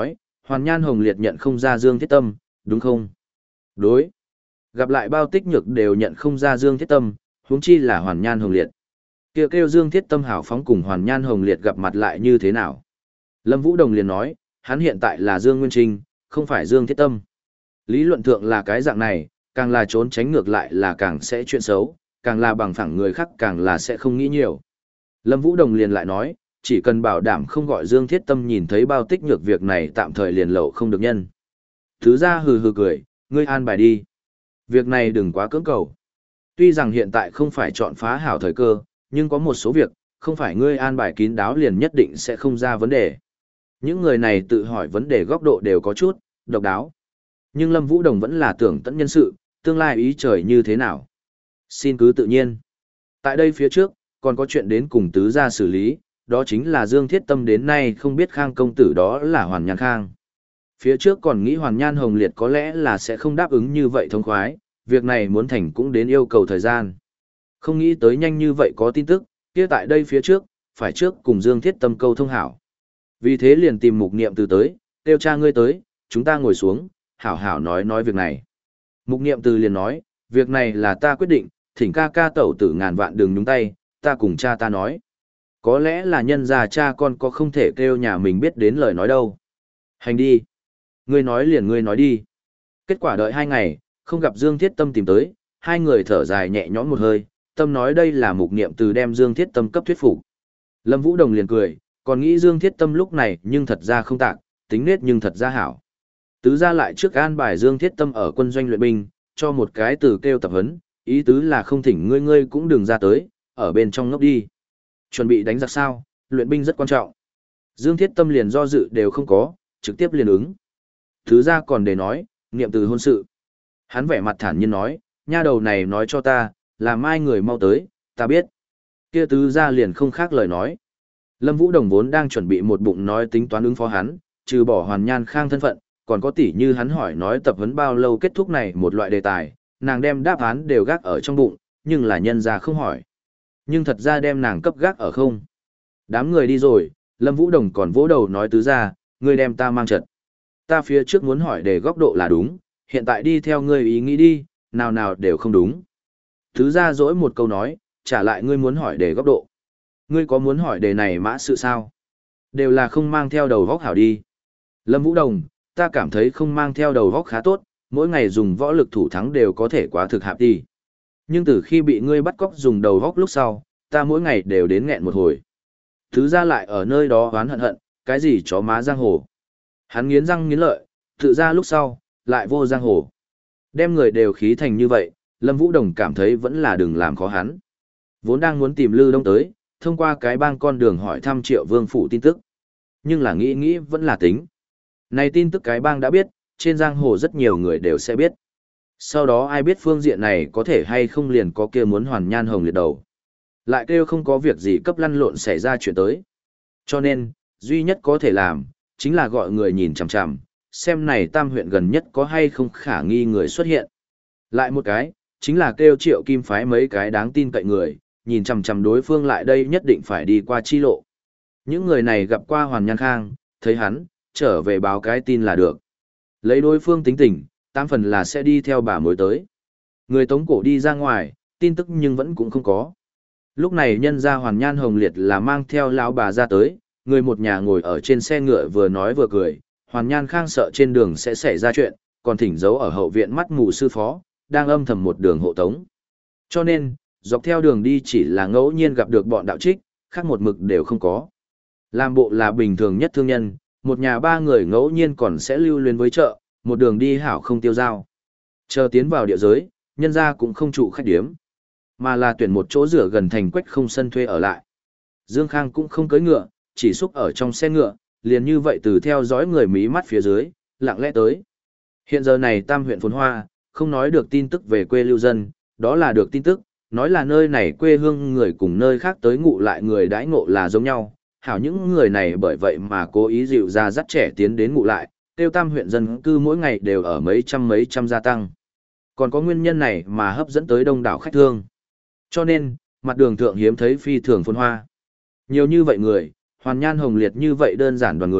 Hoàn Nhan Hồng Liệt nhận không ra Dương Thiết Tâm, đúng không? Đối. Gặp lại Bao Tích Nhược đều nhận không ra Dương Thiết Tâm, huống chi là Hoàn Nhan Hồng Liệt. Kêu kêu Dương Thiết Tâm hảo phóng cùng Hoàn Nhan Hồng Liệt gặp mặt lại như thế nào? Lâm Vũ Đồng liền nói, hắn hiện tại là Dương Nguyên Trinh, không phải Dương Thiết Tâm. Lý luận thượng là cái dạng này, càng là trốn tránh ngược lại là càng sẽ chuyện xấu, càng là bằng phẳng người khác càng là sẽ không nghĩ nhiều. Lâm Vũ Đồng liền lại nói, chỉ cần bảo đảm không gọi Dương Thiết Tâm nhìn thấy Bao Tích Nhược việc này tạm thời liền lậu không được nhân. Thứ ra hừ hừ cười, ngươi an bài đi. Việc này đừng quá cưỡng cầu. Tuy rằng hiện tại không phải chọn phá hảo thời cơ, nhưng có một số việc, không phải ngươi an bài kín đáo liền nhất định sẽ không ra vấn đề. Những người này tự hỏi vấn đề góc độ đều có chút, độc đáo. Nhưng Lâm Vũ Đồng vẫn là tưởng tận nhân sự, tương lai ý trời như thế nào. Xin cứ tự nhiên. Tại đây phía trước, còn có chuyện đến cùng tứ gia xử lý, đó chính là Dương Thiết Tâm đến nay không biết Khang công tử đó là Hoàn Nhan Khang. Phía trước còn nghĩ Hoàn Nhan Hồng Liệt có lẽ là sẽ không đáp ứng như vậy thông khoái, việc này muốn thành cũng đến yêu cầu thời gian. Không nghĩ tới nhanh như vậy có tin tức, kia tại đây phía trước, phải trước cùng Dương Thiết Tâm câu thông hảo. Vì thế liền tìm Mục Niệm Từ tới, kêu cha ngươi tới, chúng ta ngồi xuống, hảo hảo nói nói việc này. Mục Niệm Từ liền nói, việc này là ta quyết định, thỉnh ca ca tẩu tử ngàn vạn đường nhúng tay, ta cùng cha ta nói. Có lẽ là nhân già cha con có không thể kêu nhà mình biết đến lời nói đâu. Hành đi. Ngươi nói liền ngươi nói đi. Kết quả đợi hai ngày, không gặp Dương Thiết Tâm tìm tới, hai người thở dài nhẹ nhõm một hơi, Tâm nói đây là Mục Niệm Từ đem Dương Thiết Tâm cấp thuyết phục. Lâm Vũ Đồng liền cười, còn nghĩ Dương Thiết Tâm lúc này nhưng thật ra không tạc, tính nết nhưng thật ra hảo. Tứ ra lại trước an bài Dương Thiết Tâm ở quân doanh luyện binh, cho một cái từ kêu tập huấn, ý tứ là không thỉnh ngươi ngươi cũng đừng ra tới, ở bên trong ngốc đi. Chuẩn bị đánh giặc sao, luyện binh rất quan trọng. Dương Thiết Tâm liền do dự đều không có, trực tiếp liền ứng. Thứ ra còn để nói, niệm từ hôn sự. Hắn vẻ mặt thản nhiên nói, nha đầu này nói cho ta, làm ai người mau tới, ta biết. Kia tứ ra liền không khác lời nói. Lâm Vũ Đồng vốn đang chuẩn bị một bụng nói tính toán ứng phó hắn, trừ bỏ Hoàn Nhan Khang thân phận, còn có tỉ như hắn hỏi nói tập huấn bao lâu kết thúc này một loại đề tài, nàng đem đáp án đều gác ở trong bụng, nhưng là nhân ra không hỏi. Nhưng thật ra đem nàng cấp gác ở không. Đám người đi rồi, Lâm Vũ Đồng còn vỗ đầu nói tứ ra, ngươi đem ta mang trật. Ta phía trước muốn hỏi để góc độ là đúng, hiện tại đi theo ngươi ý nghĩ đi, nào nào đều không đúng. Tứ ra dỗi một câu nói, trả lại ngươi muốn hỏi để góc độ. Ngươi có muốn hỏi đề này mã sự sao? Đều là không mang theo đầu vóc hảo đi. Lâm Vũ Đồng, ta cảm thấy không mang theo đầu vóc khá tốt, mỗi ngày dùng võ lực thủ thắng đều có thể quá thực hạp đi. Nhưng từ khi bị ngươi bắt cóc dùng đầu vóc lúc sau, ta mỗi ngày đều đến nghẹn một hồi. Thứ ra lại ở nơi đó oán hận hận, cái gì chó má giang hồ. Hắn nghiến răng nghiến lợi, tự ra lúc sau, lại vô giang hồ. Đem người đều khí thành như vậy, Lâm Vũ Đồng cảm thấy vẫn là đừng làm khó hắn. Vốn đang muốn tìm Lư Đông tới, thông qua cái bang con đường hỏi thăm Triệu Vương phủ tin tức. Nhưng là nghĩ nghĩ vẫn là tính. Này tin tức cái bang đã biết, trên giang hồ rất nhiều người đều sẽ biết. Sau đó ai biết phương diện này có thể hay không liền có kia muốn Hoàn Nhan Hồng Liệt đầu. Lại kêu không có việc gì cấp lăn lộn xảy ra chuyện tới. Cho nên, duy nhất có thể làm, chính là gọi người nhìn chằm chằm, xem này tam huyện gần nhất có hay không khả nghi người xuất hiện. Lại một cái, chính là kêu Triệu Kim phái mấy cái đáng tin cậy người, nhìn chằm chằm đối phương lại đây nhất định phải đi qua chi lộ. Những người này gặp qua Hoàn Nhan Khang, thấy hắn, trở về báo cái tin là được. Lấy đối phương tính tình, tám phần là sẽ đi theo bà mối tới. Người tống cổ đi ra ngoài, tin tức nhưng vẫn cũng không có. Lúc này nhân ra Hoàn Nhan Hồng Liệt là mang theo lão bà ra tới, người một nhà ngồi ở trên xe ngựa vừa nói vừa cười, Hoàn Nhan Khang sợ trên đường sẽ xảy ra chuyện, còn thỉnh giấu ở hậu viện mắt mù sư phó, đang âm thầm một đường hộ tống. Cho nên, dọc theo đường đi chỉ là ngẫu nhiên gặp được bọn đạo trích, khác một mực đều không có. Làm bộ là bình thường nhất thương nhân, một nhà ba người ngẫu nhiên còn sẽ lưu luyến với chợ, một đường đi hảo không tiêu dao. Chờ tiến vào địa giới, nhân ra cũng không trụ khách điếm, mà là tuyển một chỗ rửa gần thành quách không sân thuê ở lại. Dương Khang cũng không cưỡi ngựa, chỉ xúc ở trong xe ngựa, liền như vậy từ theo dõi người mí mắt phía dưới, lặng lẽ tới. Hiện giờ này tam huyện phồn hoa, không nói được tin tức về quê lưu dân, đó là được tin tức, nói là nơi này quê hương người cùng nơi khác tới ngụ lại người đãi ngộ là giống nhau. Hảo những người này bởi vậy mà cố ý dịu ra dắt trẻ tiến đến ngụ lại, tiêu tam huyện dân cư mỗi ngày đều ở mấy trăm mấy trăm gia tăng. Còn có nguyên nhân này mà hấp dẫn tới đông đảo khách thương. Cho nên, mặt đường thượng hiếm thấy phi thường phồn hoa. Nhiều như vậy người, Hoàn Nhan Hồng Liệt như vậy đơn giản đoàn người,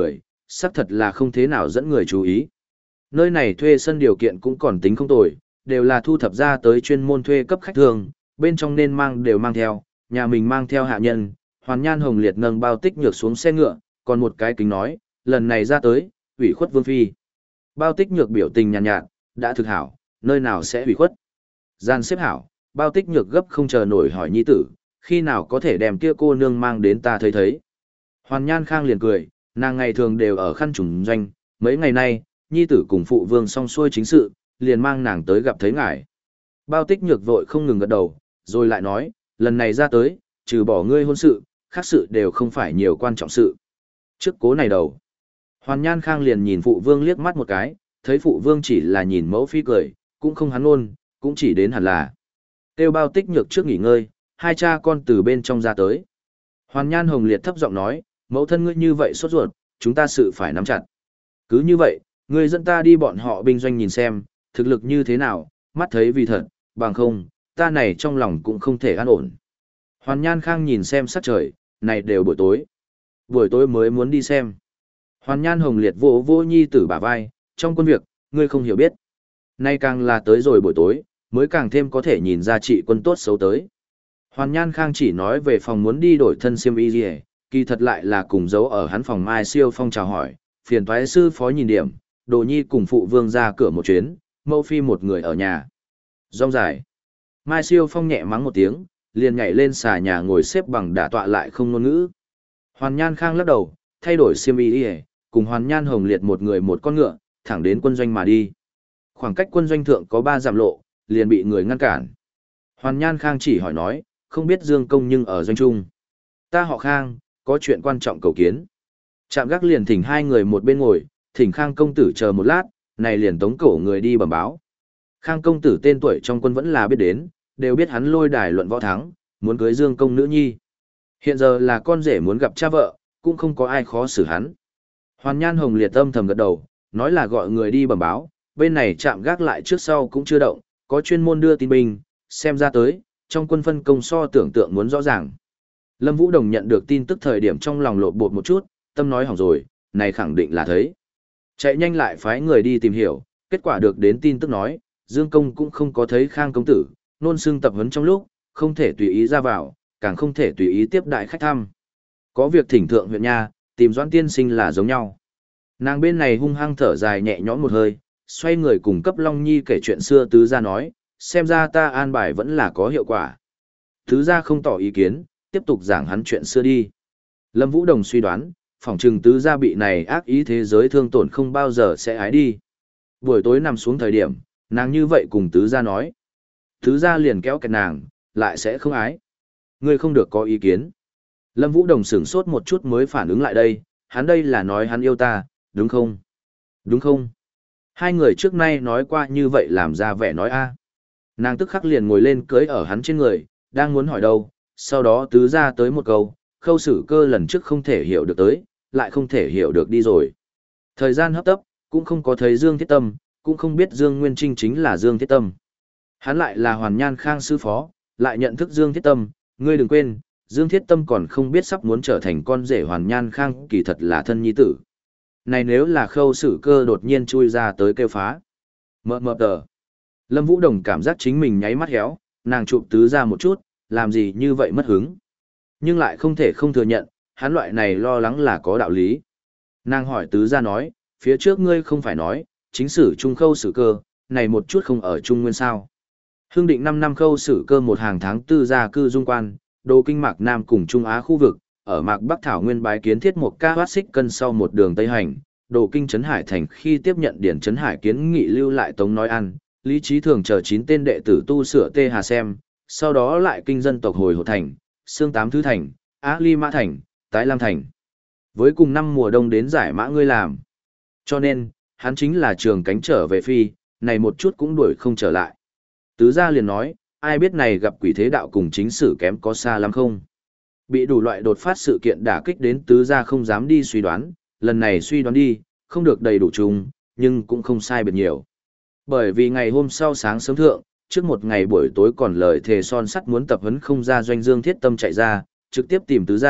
xác thật là không thế nào dẫn người chú ý. Nơi này thuê sân điều kiện cũng còn tính không tồi, đều là thu thập ra tới chuyên môn thuê cấp khách thường, bên trong nên mang đều mang theo, nhà mình mang theo hạ nhân. Hoàn Nhan Hồng Liệt nâng Bao Tích Nhược xuống xe ngựa, còn một cái kính nói, lần này ra tới, ủy khuất Vương Phi. Bao Tích Nhược biểu tình nhàn nhạt, nhạt, đã thực hảo, nơi nào sẽ ủy khuất. Gian xếp hảo, Bao Tích Nhược gấp không chờ nổi hỏi nhi tử, khi nào có thể đem kia cô nương mang đến ta thấy thấy. Hoàn Nhan Khang liền cười, nàng ngày thường đều ở khăn trùng doanh, mấy ngày nay, nhi tử cùng phụ vương xong xuôi chính sự, liền mang nàng tới gặp thấy ngài. Bao Tích Nhược vội không ngừng gật đầu, rồi lại nói, lần này ra tới, trừ bỏ ngươi hôn sự, khác sự đều không phải nhiều quan trọng sự. Trước cố này đầu, Hoàn Nhan Khang liền nhìn phụ vương liếc mắt một cái, thấy phụ vương chỉ là nhìn mẫu phi cười, cũng không hắn ôn, cũng chỉ đến hẳn là. Tiêu Bao Tích Nhược trước nghỉ ngơi, hai cha con từ bên trong ra tới. Hoàn Nhan Hồng Liệt thấp giọng nói, mẫu thân ngươi như vậy sốt ruột, chúng ta sự phải nắm chặt. Cứ như vậy, ngươi dẫn ta đi bọn họ binh doanh nhìn xem, thực lực như thế nào, mắt thấy vì thật, bằng không, ta này trong lòng cũng không thể an ổn. Hoàn Nhan Khang nhìn xem sắc trời, này đều buổi tối. Buổi tối mới muốn đi xem. Hoàn Nhan Hồng Liệt vỗ vỗ nhi tử bả vai, trong quân việc, ngươi không hiểu biết. Nay càng là tới rồi buổi tối, mới càng thêm có thể nhìn ra trị quân tốt xấu tới. Hoàn Nhan Khang chỉ nói về phòng muốn đi đổi thân xiêm y gì, kỳ thật lại là cùng giấu ở hắn phòng Mai Siêu Phong chào hỏi, phiền toái sư phó nhìn điểm, Đồ Nhi cùng phụ vương ra cửa một chuyến, mẫu phi một người ở nhà. Rong dài. Mai Siêu Phong nhẹ mắng một tiếng, liền nhảy lên xà nhà ngồi xếp bằng đả tọa lại không ngôn ngữ. Hoàn Nhan Khang lắc đầu, thay đổi xiêm y đi, cùng Hoàn Nhan Hồng Liệt một người một con ngựa, thẳng đến quân doanh mà đi. Khoảng cách quân doanh thượng có ba dặm lộ, liền bị người ngăn cản. Hoàn Nhan Khang chỉ hỏi nói, không biết Dương Công nhưng ở doanh trung. Ta họ Khang, có chuyện quan trọng cầu kiến. Trạm gác liền thỉnh hai người một bên ngồi, thỉnh Khang công tử chờ một lát, này liền tống cổ người đi bẩm báo. Khang công tử tên tuổi trong quân vẫn là biết đến, đều biết hắn lôi đài luận võ thắng, muốn cưới Dương công nữ nhi. Hiện giờ là con rể muốn gặp cha vợ, cũng không có ai khó xử hắn. Hoàn Nhan Hồng Liệt âm thầm gật đầu, nói là gọi người đi bẩm báo, bên này chạm gác lại trước sau cũng chưa động, có chuyên môn đưa tin binh, xem ra tới, trong quân phân công so tưởng tượng muốn rõ ràng. Lâm Vũ Đồng nhận được tin tức thời điểm trong lòng lộn bột một chút, tâm nói hỏng rồi, này khẳng định là thấy. Chạy nhanh lại phái người đi tìm hiểu, kết quả được đến tin tức nói, Dương Công cũng không có thấy Khang công tử, nôn xương tập huấn trong lúc, không thể tùy ý ra vào, càng không thể tùy ý tiếp đại khách thăm. Có việc thỉnh thượng huyện nha, tìm Doãn tiên sinh là giống nhau. Nàng bên này hung hăng thở dài nhẹ nhõm một hơi, xoay người cùng cấp Long Nhi kể chuyện xưa tứ gia nói, xem ra ta an bài vẫn là có hiệu quả. Tứ gia không tỏ ý kiến, tiếp tục giảng hắn chuyện xưa đi. Lâm Vũ Đồng suy đoán, phỏng chừng tứ gia bị này ác ý thế giới thương tổn không bao giờ sẽ ái đi. Buổi tối nằm xuống thời điểm, nàng như vậy cùng tứ gia nói. Tứ gia liền kéo kẹt nàng, lại sẽ không ái. Ngươi không được có ý kiến. Lâm Vũ Đồng sửng sốt một chút mới phản ứng lại đây, hắn đây là nói hắn yêu ta, đúng không? Đúng không? Hai người trước nay nói qua như vậy làm ra vẻ nói a. Nàng tức khắc liền ngồi lên cưới ở hắn trên người, đang muốn hỏi đâu, sau đó tứ ra tới một câu, Khâu Sử Cơ lần trước không thể hiểu được tới, lại không thể hiểu được đi rồi. Thời gian hấp tấp, cũng không có thấy Dương Thiết Tâm, cũng không biết Dương Nguyên Trinh chính là Dương Thiết Tâm. Hắn lại là Hoàn Nhan Khang sư phó, lại nhận thức Dương Thiết Tâm, ngươi đừng quên, Dương Thiết Tâm còn không biết sắp muốn trở thành con rể Hoàn Nhan Khang kỳ thật là thân nhi tử. Này nếu là Khâu Sử Cơ đột nhiên chui ra tới kêu phá. Mờ mờ tờ. Lâm Vũ Đồng cảm giác chính mình nháy mắt héo, nàng chụp tứ ra một chút, làm gì như vậy mất hứng. Nhưng lại không thể không thừa nhận, hắn loại này lo lắng là có đạo lý. Nàng hỏi tứ ra nói, phía trước ngươi không phải nói, chính sử trung Khâu Sử Cơ, này một chút không ở trung nguyên sao. Hương định năm năm Khâu Sử Cơ một hàng tháng tư gia cư dung quan, đồ kinh Mạc Nam cùng Trung Á khu vực, ở Mạc Bắc Thảo Nguyên bái kiến thiết một ca hoát xích cân sau một đường Tây Hành, đồ kinh Trấn Hải Thành khi tiếp nhận điển Trấn Hải kiến nghị lưu lại Tống nói ăn, Lý Trí Thường chờ chín tên đệ tử tu sửa Tê Hà Xem, sau đó lại kinh dân tộc hồi hộ thành, Sương Tám Thứ Thành, Á Ly Mã Thành, Tái Lam Thành. Với cùng năm mùa đông đến giải mã ngươi làm. Cho nên, hắn chính là trường cánh trở về phi, này một chút cũng đuổi không trở lại. Tứ gia liền nói, ai biết này gặp quỷ thế đạo cùng chính sử kém có xa lắm không? Bị đủ loại đột phát sự kiện đả kích đến tứ gia không dám đi suy đoán, lần này suy đoán đi, không được đầy đủ chung, nhưng cũng không sai biệt nhiều. Bởi vì ngày hôm sau sáng sớm thượng, trước một ngày buổi tối còn lời thề son sắt muốn tập huấn không ra doanh Dương Thiết Tâm chạy ra, trực tiếp tìm tứ gia,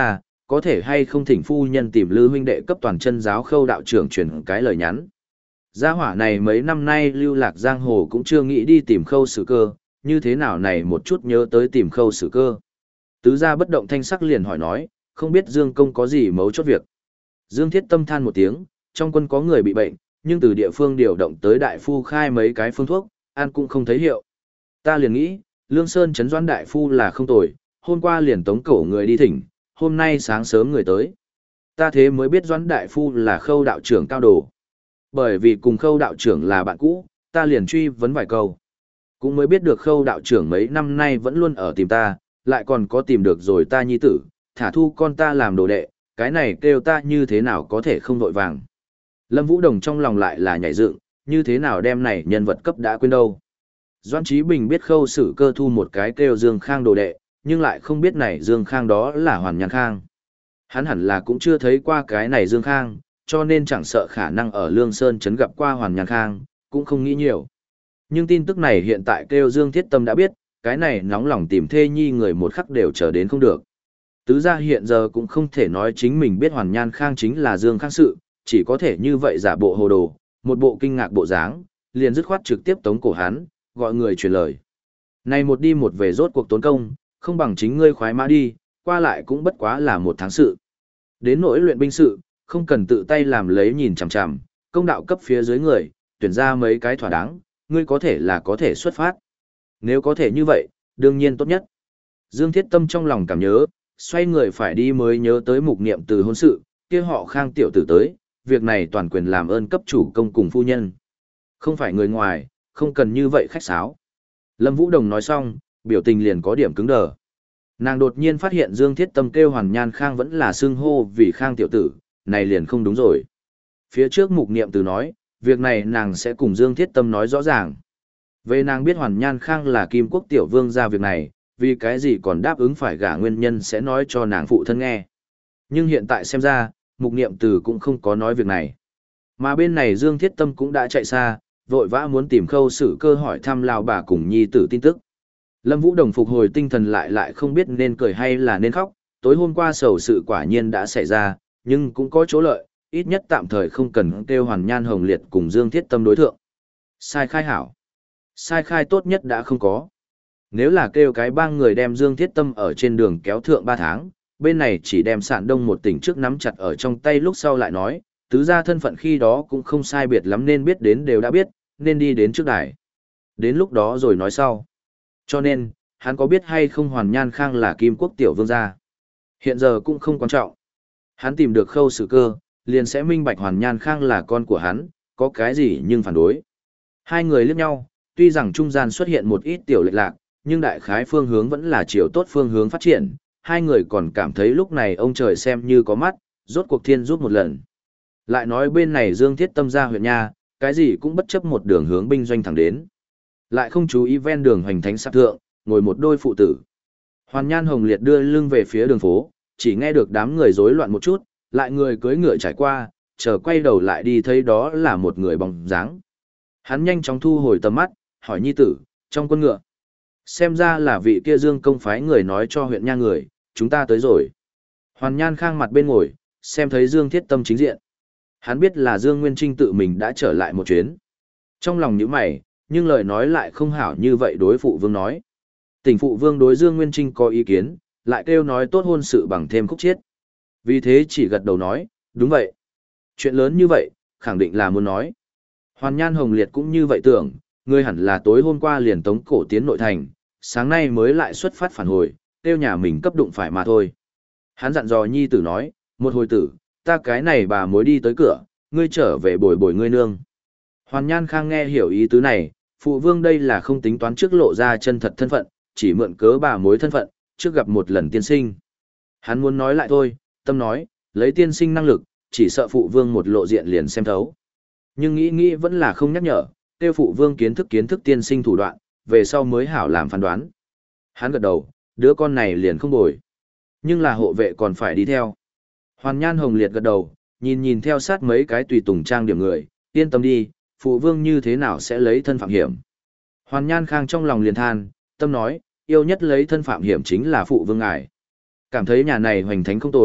có thể hay không thỉnh phu nhân tìm Lư huynh đệ cấp toàn chân giáo Khâu đạo trưởng truyền cái lời nhắn. Gia hỏa này mấy năm nay lưu lạc giang hồ cũng chưa nghĩ đi tìm Khâu Sử Cơ, như thế nào này một chút nhớ tới tìm Khâu Sử Cơ. Tứ gia bất động thanh sắc liền hỏi nói, không biết Dương công có gì mấu chốt việc. Dương Thiết Tâm than một tiếng, trong quân có người bị bệnh, nhưng từ địa phương điều động tới đại phu khai mấy cái phương thuốc, ăn cũng không thấy hiệu. Ta liền nghĩ, Lương Sơn trấn Doãn đại phu là không tồi, hôm qua liền tống cổ người đi thỉnh, hôm nay sáng sớm người tới. Ta thế mới biết Doãn đại phu là Khâu đạo trưởng cao đồ. Bởi vì cùng Khâu đạo trưởng là bạn cũ, ta liền truy vấn vài câu. Cũng mới biết được Khâu đạo trưởng mấy năm nay vẫn luôn ở tìm ta, lại còn có tìm được rồi ta nhi tử, thả thu con ta làm đồ đệ, cái này kêu ta như thế nào có thể không vội vàng. Lâm Vũ Đồng trong lòng lại là nhảy dựng, như thế nào đem này nhân vật cấp đã quên đâu. Doãn Chí Bình biết Khâu Sử Cơ thu một cái kêu Dương Khang đồ đệ, nhưng lại không biết này Dương Khang đó là Hoàn Nhan Khang. Hắn hẳn là cũng chưa thấy qua cái này Dương Khang, cho nên chẳng sợ khả năng ở Lương Sơn trấn gặp qua Hoàn Nhan Khang, cũng không nghĩ nhiều. Nhưng tin tức này hiện tại kêu Dương Thiết Tâm đã biết, cái này nóng lòng tìm thê nhi người một khắc đều chờ đến không được. Tứ gia hiện giờ cũng không thể nói chính mình biết Hoàn Nhan Khang chính là Dương Khang sự, chỉ có thể như vậy giả bộ hồ đồ, một bộ kinh ngạc bộ dáng, liền dứt khoát trực tiếp tống cổ hắn, gọi người truyền lời. Này một đi một về rốt cuộc tốn công, không bằng chính ngươi khoái mã đi, qua lại cũng bất quá là một tháng sự. Đến nỗi luyện binh sự, không cần tự tay làm lấy nhìn chằm chằm, công đạo cấp phía dưới người, tuyển ra mấy cái thỏa đáng, ngươi có thể là có thể xuất phát. Nếu có thể như vậy, đương nhiên tốt nhất. Dương Thiết Tâm trong lòng cảm nhớ, xoay người phải đi mới nhớ tới mục niệm từ hôn sự, kia họ Khang tiểu tử tới, việc này toàn quyền làm ơn cấp chủ công cùng phu nhân. Không phải người ngoài, không cần như vậy khách sáo. Lâm Vũ Đồng nói xong, biểu tình liền có điểm cứng đờ. Nàng đột nhiên phát hiện Dương Thiết Tâm kêu Hoàn Nhan Khang vẫn là xưng hô vì Khang tiểu tử, này liền không đúng rồi. Phía trước mục niệm từ nói, việc này nàng sẽ cùng Dương Thiết Tâm nói rõ ràng. Về nàng biết Hoàn Nhan Khang là Kim Quốc tiểu vương ra việc này, vì cái gì còn đáp ứng phải gả nguyên nhân sẽ nói cho nàng phụ thân nghe. Nhưng hiện tại xem ra, mục niệm từ cũng không có nói việc này. Mà bên này Dương Thiết Tâm cũng đã chạy xa, vội vã muốn tìm Khâu Sử Cơ hỏi thăm lão bà cùng nhi tử tin tức. Lâm Vũ Đồng phục hồi tinh thần lại lại không biết nên cười hay là nên khóc, tối hôm qua sầu sự quả nhiên đã xảy ra, nhưng cũng có chỗ lợi, ít nhất tạm thời không cần kêu Hoàn Nhan Hồng Liệt cùng Dương Thiết Tâm đối thượng. Sai khai hảo. Sai khai tốt nhất đã không có. Nếu là kêu cái bang người đem Dương Thiết Tâm ở trên đường kéo thượng ba tháng, bên này chỉ đem Sạn Đông một tỉnh trước nắm chặt ở trong tay lúc sau lại nói, tứ gia thân phận khi đó cũng không sai biệt lắm nên biết đến đều đã biết, nên đi đến trước đài. Đến lúc đó rồi nói sau. Cho nên, hắn có biết hay không Hoàn Nhan Khang là Kim Quốc tiểu vương gia. Hiện giờ cũng không quan trọng. Hắn tìm được Khâu Sử Cơ, liền sẽ minh bạch Hoàn Nhan Khang là con của hắn, có cái gì nhưng phản đối. Hai người liếc nhau, tuy rằng trung gian xuất hiện một ít tiểu lệch lạc, nhưng đại khái phương hướng vẫn là chiều tốt phương hướng phát triển. Hai người còn cảm thấy lúc này ông trời xem như có mắt, rốt cuộc thiên giúp một lần. Lại nói bên này Dương Thiết Tâm ra huyện nha, cái gì cũng bất chấp một đường hướng binh doanh thẳng đến. Lại không chú ý ven đường hoành thánh sạp thượng, ngồi một đôi phụ tử. Hoàn Nhan Hồng Liệt đưa lưng về phía đường phố, chỉ nghe được đám người rối loạn một chút, lại người cưỡi ngựa trải qua, chờ quay đầu lại đi thấy đó là một người bóng dáng. Hắn nhanh chóng thu hồi tầm mắt, hỏi nhi tử, trong quân ngựa. Xem ra là vị kia Dương công phái người nói cho huyện nha người, chúng ta tới rồi. Hoàn Nhan Khang mặt bên ngồi, xem thấy Dương Thiết Tâm chính diện. Hắn biết là Dương Nguyên Trinh tự mình đã trở lại một chuyến. Trong lòng nhíu mày, nhưng lời nói lại không hảo như vậy đối phụ vương nói. Tỉnh phụ vương đối Dương Nguyên Trinh có ý kiến, lại kêu nói tốt hôn sự bằng thêm khúc chiết. Vì thế chỉ gật đầu nói, đúng vậy. Chuyện lớn như vậy, khẳng định là muốn nói. Hoàn Nhan Hồng Liệt cũng như vậy tưởng, ngươi hẳn là tối hôm qua liền tống cổ tiến nội thành, sáng nay mới lại xuất phát phản hồi, kêu nhà mình cấp đụng phải mà thôi. Hắn dặn dò nhi tử nói, một hồi tử, ta cái này bà mối đi tới cửa, ngươi trở về bồi bồi ngươi nương. Hoàn Nhan Khang nghe hiểu ý tứ này, phụ vương đây là không tính toán trước lộ ra chân thật thân phận, chỉ mượn cớ bà mối thân phận, trước gặp một lần tiên sinh. Hắn muốn nói lại thôi, tâm nói, lấy tiên sinh năng lực, chỉ sợ phụ vương một lộ diện liền xem thấu. Nhưng nghĩ nghĩ vẫn là không nhắc nhở, tiêu phụ vương kiến thức kiến thức tiên sinh thủ đoạn, về sau mới hảo làm phán đoán. Hắn gật đầu, đứa con này liền không bồi. Nhưng là hộ vệ còn phải đi theo. Hoàn Nhan Hồng Liệt gật đầu, nhìn nhìn theo sát mấy cái tùy tùng trang điểm người, yên tâm đi, phụ vương như thế nào sẽ lấy thân phạm hiểm. Hoàn Nhan Khang trong lòng liền than, tâm nói, yêu nhất lấy thân phạm hiểm chính là phụ vương ngài. Cảm thấy nhà này hoành thánh không tồi,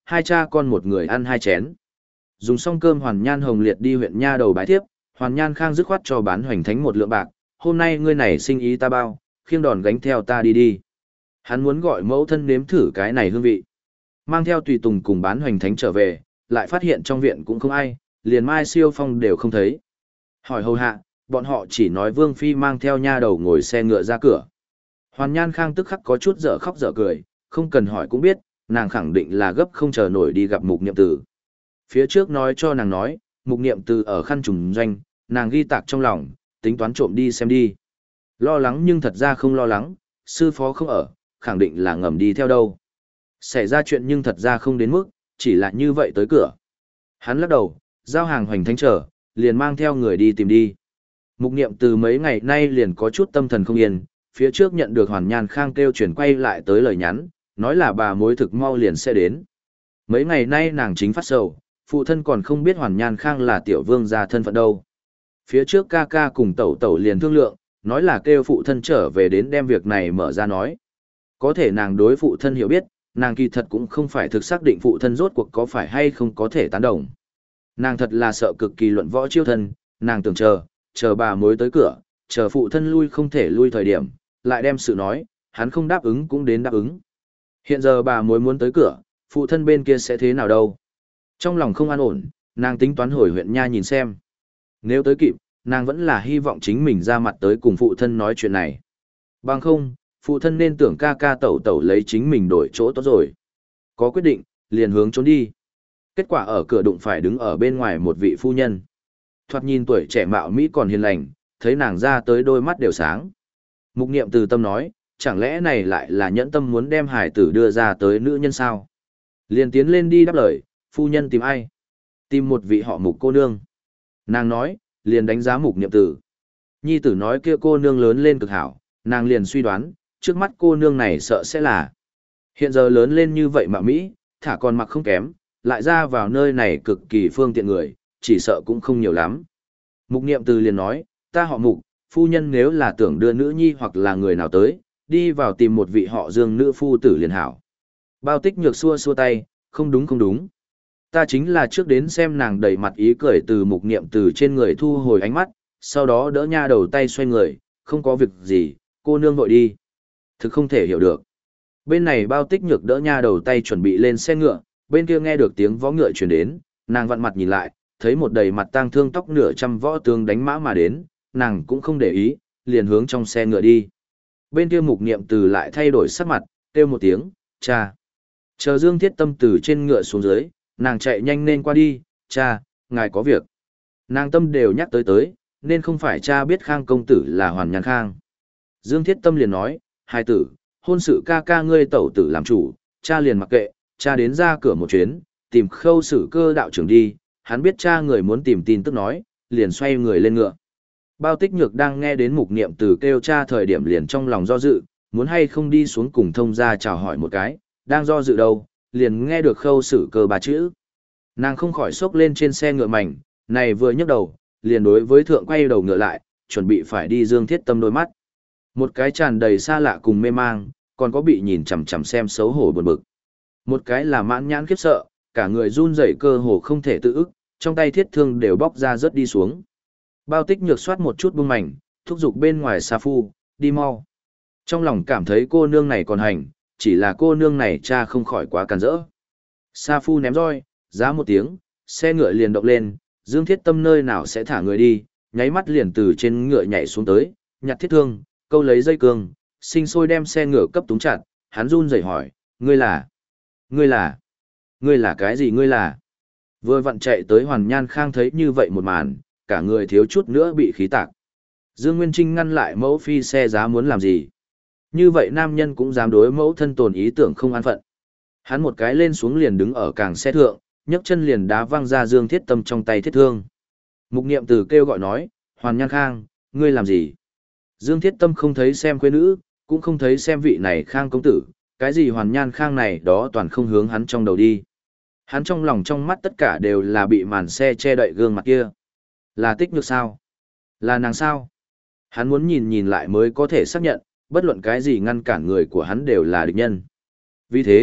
hai cha con một người ăn hai chén. Dùng xong cơm Hoàn Nhan Hồng Liệt đi huyện Nha Đầu bái thiếp, Hoàn Nhan Khang dứt khoát cho Bán Hoành Thánh một lượng bạc, hôm nay ngươi này sinh ý ta bao, khiêng đòn gánh theo ta đi đi. Hắn muốn gọi mẫu thân nếm thử cái này hương vị. Mang theo tùy tùng cùng Bán Hoành Thánh trở về, lại phát hiện trong viện cũng không ai, liền Mai Siêu Phong đều không thấy. Hỏi hầu hạ, bọn họ chỉ nói Vương Phi mang theo nha đầu ngồi xe ngựa ra cửa. Hoàn Nhan Khang tức khắc có chút dở khóc dở cười, không cần hỏi cũng biết, nàng khẳng định là gấp không chờ nổi đi gặp Mục Niệm Tử. Phía trước nói cho nàng nói, Mục Niệm Tử ở khăn trùng doanh, nàng ghi tạc trong lòng, tính toán trộm đi xem đi. Lo lắng nhưng thật ra không lo lắng, sư phó không ở, khẳng định là ngầm đi theo đâu. Xảy ra chuyện nhưng thật ra không đến mức, chỉ là như vậy tới cửa. Hắn lắc đầu, giao hàng Hoành Thánh trở, liền mang theo người đi tìm đi. Mục Niệm từ mấy ngày nay liền có chút tâm thần không yên, phía trước nhận được Hoàn Nhan Khang kêu chuyển quay lại tới lời nhắn, nói là bà mối thực mau liền sẽ đến. Mấy ngày nay nàng chính phát sầu, phụ thân còn không biết Hoàn Nhan Khang là tiểu vương gia thân phận đâu. Phía trước ca ca cùng tẩu tẩu liền thương lượng, nói là kêu phụ thân trở về đến đem việc này mở ra nói. Có thể nàng đối phụ thân hiểu biết, nàng kỳ thật cũng không phải thực xác định phụ thân rốt cuộc có phải hay không có thể tán đồng. Nàng thật là sợ cực kỳ luận võ chiêu thân, nàng tưởng chờ, chờ bà mối tới cửa, chờ phụ thân lui không thể lui thời điểm, lại đem sự nói, hắn không đáp ứng cũng đến đáp ứng. Hiện giờ bà mối muốn tới cửa, phụ thân bên kia sẽ thế nào đâu. Trong lòng không an ổn, nàng tính toán hồi huyện Nha nhìn xem. Nếu tới kịp, nàng vẫn là hy vọng chính mình ra mặt tới cùng phụ thân nói chuyện này. Bằng không, phụ thân nên tưởng ca ca tẩu tẩu lấy chính mình đổi chỗ tốt rồi. Có quyết định, liền hướng trốn đi. Kết quả ở cửa đụng phải đứng ở bên ngoài một vị phu nhân. Thoạt nhìn tuổi trẻ mạo Mỹ còn hiền lành, thấy nàng ra tới đôi mắt đều sáng. Mục Niệm từ tâm nói, chẳng lẽ này lại là nhẫn tâm muốn đem hải tử đưa ra tới nữ nhân sao? Liền tiến lên đi đáp lời, phu nhân tìm ai? Tìm một vị họ Mục cô nương. Nàng nói, liền đánh giá Mục Niệm tử. Nhi tử nói kia cô nương lớn lên cực hảo, nàng liền suy đoán, trước mắt cô nương này sợ sẽ là. Hiện giờ lớn lên như vậy mà Mỹ, thả còn mặc không kém, lại ra vào nơi này cực kỳ phương tiện người, chỉ sợ cũng không nhiều lắm. Mục Niệm từ liền nói, ta họ Mục, phu nhân nếu là tưởng đưa nữ nhi hoặc là người nào tới, đi vào tìm một vị họ Dương nữ phu tử liền hảo. Bao Tích Nhược xua xua tay, không đúng không đúng. Ta chính là trước đến xem nàng đầy mặt ý cười từ Mục Niệm từ trên người thu hồi ánh mắt, sau đó đỡ nha đầu tay xoay người, không có việc gì, cô nương vội đi. Thực không thể hiểu được. Bên này Bao Tích Nhược đỡ nha đầu tay chuẩn bị lên xe ngựa, bên kia nghe được tiếng võ ngựa truyền đến, nàng vặn mặt nhìn lại, thấy một đầy mặt tang thương tóc nửa trăm võ tướng đánh mã mà đến, nàng cũng không để ý, liền hướng trong xe ngựa đi. Bên kia Mục Niệm từ lại thay đổi sắc mặt, kêu một tiếng, cha. Chờ Dương Thiết Tâm từ trên ngựa xuống dưới, nàng chạy nhanh nên qua đi, cha, ngài có việc. Nàng tâm đều nhắc tới tới, nên không phải cha biết Khang công tử là Hoàn Nhan Khang. Dương Thiết Tâm liền nói, hai tử, hôn sự ca ca ngươi tẩu tử làm chủ, cha liền mặc kệ, cha đến ra cửa một chuyến, tìm Khâu Sử Cơ đạo trưởng đi, hắn biết cha người muốn tìm tin tức nói, liền xoay người lên ngựa. Bao Tích Nhược đang nghe đến Mục Niệm từ kêu cha thời điểm liền trong lòng do dự, muốn hay không đi xuống cùng thông gia chào hỏi một cái, đang do dự đâu, liền nghe được Khâu Sử Cơ ba chữ. Nàng không khỏi sốc lên trên xe ngựa mảnh, này vừa nhấc đầu, liền đối với thượng quay đầu ngựa lại, chuẩn bị phải đi Dương Thiết Tâm đôi mắt. Một cái tràn đầy xa lạ cùng mê mang, còn có bị nhìn chằm chằm xem xấu hổ buồn bực. Một cái là mãn nhãn khiếp sợ, cả người run rẩy cơ hồ không thể tự ức, trong tay thiết thương đều bóc ra rớt đi xuống. Bao Tích Nhược soát một chút bung mảnh, thúc giục bên ngoài Sa Phu, đi mau. Trong lòng cảm thấy cô nương này còn hành, chỉ là cô nương này cha không khỏi quá càn rỡ. Sa Phu ném roi, giá một tiếng, xe ngựa liền động lên, Dương Thiết Tâm nơi nào sẽ thả người đi, nháy mắt liền từ trên ngựa nhảy xuống tới, nhặt thiết thương, câu lấy dây cương, sinh sôi đem xe ngựa cấp túng chặt, hắn run rẩy hỏi, ngươi là, ngươi là, ngươi là cái gì ngươi là? Vừa vặn chạy tới Hoàn Nhan Khang thấy như vậy một màn, cả người thiếu chút nữa bị khí tạc. Dương Nguyên Trinh ngăn lại mẫu phi xe giá muốn làm gì? Như vậy nam nhân cũng dám đối mẫu thân tồn ý tưởng không an phận. Hắn một cái lên xuống liền đứng ở càng xe thượng, nhấc chân liền đá văng ra Dương Thiết Tâm trong tay thiết thương. Mục Niệm từ kêu gọi nói, Hoàn Nhan Khang, ngươi làm gì? Dương Thiết Tâm không thấy xem quê nữ, cũng không thấy xem vị này Khang công tử, cái gì Hoàn Nhan Khang này đó toàn không hướng hắn trong đầu đi. Hắn trong lòng trong mắt tất cả đều là bị màn xe che đậy gương mặt kia. Là Tích Nhược sao? Là nàng sao? Hắn muốn nhìn nhìn lại mới có thể xác nhận, bất luận cái gì ngăn cản người của hắn đều là địch nhân. Vì thế,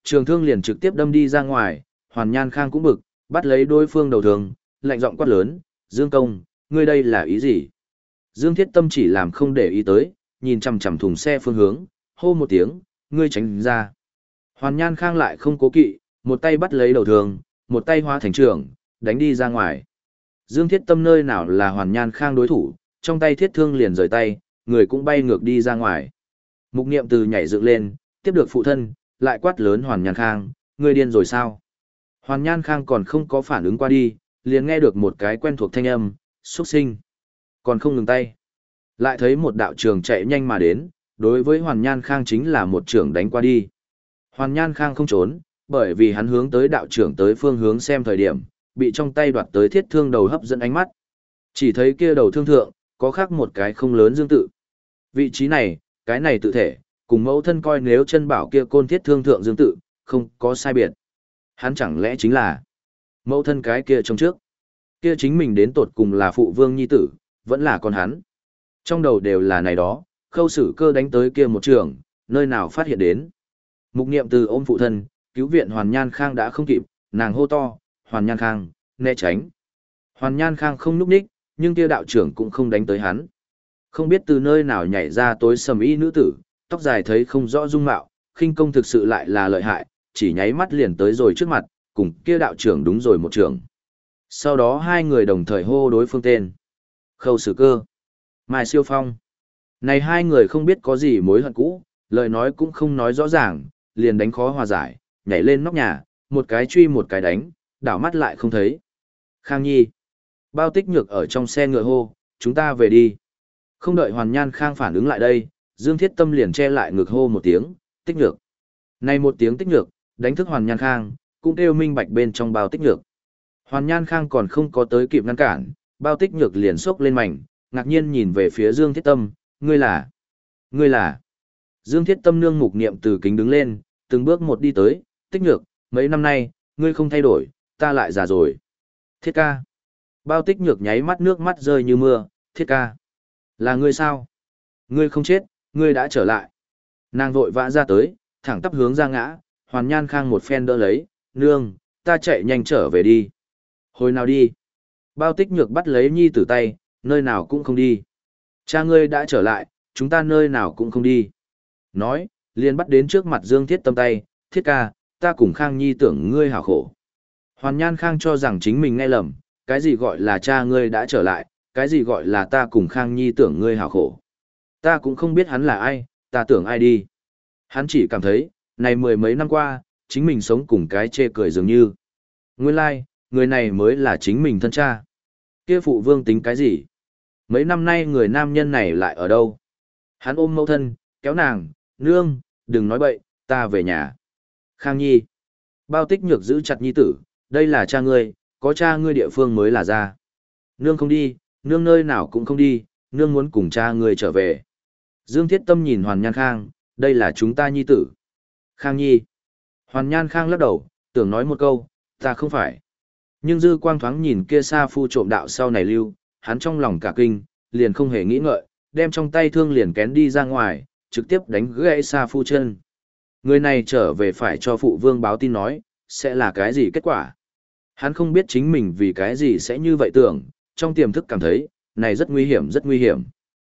Trường thương liền trực tiếp đâm đi ra ngoài, Hoàn Nhan Khang cũng bực, bắt lấy đối phương đầu thường, lạnh giọng quát lớn, Dương Công, ngươi đây là ý gì? Dương Thiết Tâm chỉ làm không để ý tới, nhìn chằm chằm thùng xe phương hướng, hô một tiếng, ngươi tránh ra. Hoàn Nhan Khang lại không cố kỵ, một tay bắt lấy đầu thường, một tay hóa thành trường, đánh đi ra ngoài. Dương Thiết Tâm nơi nào là Hoàn Nhan Khang đối thủ, trong tay thiết thương liền rời tay, người cũng bay ngược đi ra ngoài. Mục Niệm Từ nhảy dựng lên, tiếp được phụ thân, lại quát lớn Hoàn Nhan Khang, ngươi điên rồi sao? Hoàn Nhan Khang còn không có phản ứng qua đi, liền nghe được một cái quen thuộc thanh âm, xuất sinh. Còn không ngừng tay. Lại thấy một đạo trường chạy nhanh mà đến, đối với Hoàn Nhan Khang chính là một trường đánh qua đi. Hoàn Nhan Khang không trốn, bởi vì hắn hướng tới đạo trưởng tới phương hướng xem thời điểm, bị trong tay đoạt tới thiết thương đầu hấp dẫn ánh mắt. Chỉ thấy kia đầu thương thượng, có khác một cái không lớn dương tự. Vị trí này, cái này tự thể, cùng mẫu thân coi nếu chân bảo kia côn thiết thương thượng dương tự, không có sai biệt. Hắn chẳng lẽ chính là mẫu thân cái kia trong trước. Kia chính mình đến tột cùng là phụ vương nhi tử, vẫn là con hắn. Trong đầu đều là này đó, Khâu Sử Cơ đánh tới kia một trường, nơi nào phát hiện đến. Mục Niệm Từ ôm phụ thân, cứu viện Hoàn Nhan Khang đã không kịp, nàng hô to, Hoàn Nhan Khang, né tránh. Hoàn Nhan Khang không núp ních, nhưng kia đạo trưởng cũng không đánh tới hắn. Không biết từ nơi nào nhảy ra tối sầm y nữ tử, tóc dài thấy không rõ dung mạo, khinh công thực sự lại là lợi hại, chỉ nháy mắt liền tới rồi trước mặt, cùng kia đạo trưởng đúng rồi một trường. Sau đó hai người đồng thời hô đối phương tên. Khâu Sử Cơ, Mai Siêu Phong. Này hai người không biết có gì mối hận cũ, lời nói cũng không nói rõ ràng, liền đánh khó hòa giải, nhảy lên nóc nhà, một cái truy một cái đánh, đảo mắt lại không thấy. Khang Nhi. Bao Tích Nhược ở trong xe ngựa hô, chúng ta về đi. Không đợi Hoàn Nhan Khang phản ứng lại đây, Dương Thiết Tâm liền che lại ngực hô một tiếng, Tích Nhược. Này một tiếng Tích Nhược, đánh thức Hoàn Nhan Khang, cũng kêu minh bạch bên trong Bao Tích Nhược. Hoàn Nhan Khang còn không có tới kịp ngăn cản, Bao Tích Nhược liền sốc lên mảnh, ngạc nhiên nhìn về phía Dương Thiết Tâm, ngươi là, ngươi là. Dương Thiết Tâm nương Mục Niệm Từ kính đứng lên, từng bước một đi tới, Tích Nhược, mấy năm nay, ngươi không thay đổi, ta lại già rồi. Thiết ca. Bao Tích Nhược nháy mắt nước mắt rơi như mưa, Thiết ca. Là ngươi sao? Ngươi không chết, ngươi đã trở lại. Nàng vội vã ra tới, thẳng tắp hướng ra ngã, Hoàn Nhan Khang một phen đỡ lấy, nương, ta chạy nhanh trở về đi. Hồi nào đi? Bao Tích Nhược bắt lấy nhi tử tay, nơi nào cũng không đi. Cha ngươi đã trở lại, chúng ta nơi nào cũng không đi. Nói, liền bắt đến trước mặt Dương Thiết Tâm tay, Thiết ca, ta cùng Khang Nhi tưởng ngươi hảo khổ. Hoàn Nhan Khang cho rằng chính mình nghe lầm, cái gì gọi là cha ngươi đã trở lại, cái gì gọi là ta cùng Khang Nhi tưởng ngươi hảo khổ. Ta cũng không biết hắn là ai, ta tưởng ai đi. Hắn chỉ cảm thấy, này mười mấy năm qua, chính mình sống cùng cái chê cười dường như. Nguyên lai, like, người này mới là chính mình thân cha. Kia phụ vương tính cái gì? Mấy năm nay người nam nhân này lại ở đâu? Hắn ôm mẫu thân, kéo nàng, nương, đừng nói bậy, ta về nhà. Khang Nhi. Bao Tích Nhược giữ chặt nhi tử, đây là cha ngươi, có cha ngươi địa phương mới là ra. Nương không đi, nương nơi nào cũng không đi, nương muốn cùng cha ngươi trở về. Dương Thiết Tâm nhìn Hoàn Nhan Khang, đây là chúng ta nhi tử. Khang Nhi. Hoàn Nhan Khang lắc đầu, tưởng nói một câu, ta không phải. Nhưng dư quang thoáng nhìn kia Sa Phu trộm đạo sau này lưu, hắn trong lòng cả kinh, liền không hề nghĩ ngợi, đem trong tay thương liền kén đi ra ngoài, trực tiếp đánh gãy Sa Phu chân. Người này trở về phải cho phụ vương báo tin nói, sẽ là cái gì kết quả. Hắn không biết chính mình vì cái gì sẽ như vậy tưởng, trong tiềm thức cảm thấy, này rất nguy hiểm rất nguy hiểm.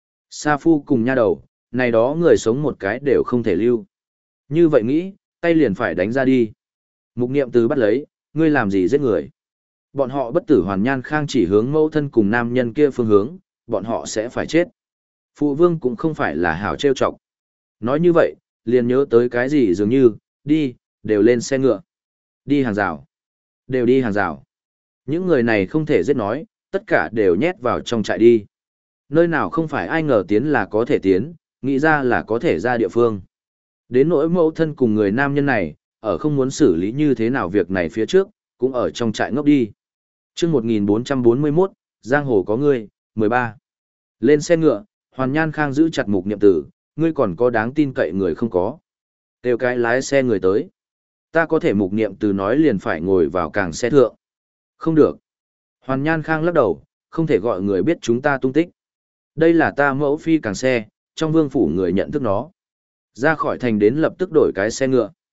Sa Phu cùng nha đầu, này đó người sống một cái đều không thể lưu. Như vậy nghĩ, tay liền phải đánh ra đi. Mục Niệm Từ bắt lấy, ngươi làm gì giết người. Bọn họ bất tử Hoàn Nhan Khang chỉ hướng mẫu thân cùng nam nhân kia phương hướng, bọn họ sẽ phải chết. Phụ vương cũng không phải là hảo trêu chọc. Nói như vậy, liền nhớ tới cái gì dường như, đi, đều lên xe ngựa. Đi hàng rào. Đều đi hàng rào. Những người này không thể giết nói, tất cả đều nhét vào trong trại đi. Nơi nào không phải ai ngờ tiến là có thể tiến, nghĩ ra là có thể ra địa phương. Đến nỗi mẫu thân cùng người nam nhân này, ở không muốn xử lý như thế nào việc này phía trước, cũng ở trong trại ngốc đi. Trước một nghìn bốn trăm bốn mươi mốt, Giang Hồ có ngươi, mười ba. Lên xe ngựa, Hoàn Nhan Khang giữ chặt Mục Niệm Tử, ngươi còn có đáng tin cậy người không có. Kêu cái lái xe người tới. Ta có thể Mục Niệm Tử nói liền phải ngồi vào càng xe thượng. Không được. Hoàn Nhan Khang lắc đầu, không thể gọi người biết chúng ta tung tích. Đây là ta mẫu phi càng xe, trong vương phủ người nhận thức nó. Ra khỏi thành đến lập tức đổi cái xe ngựa.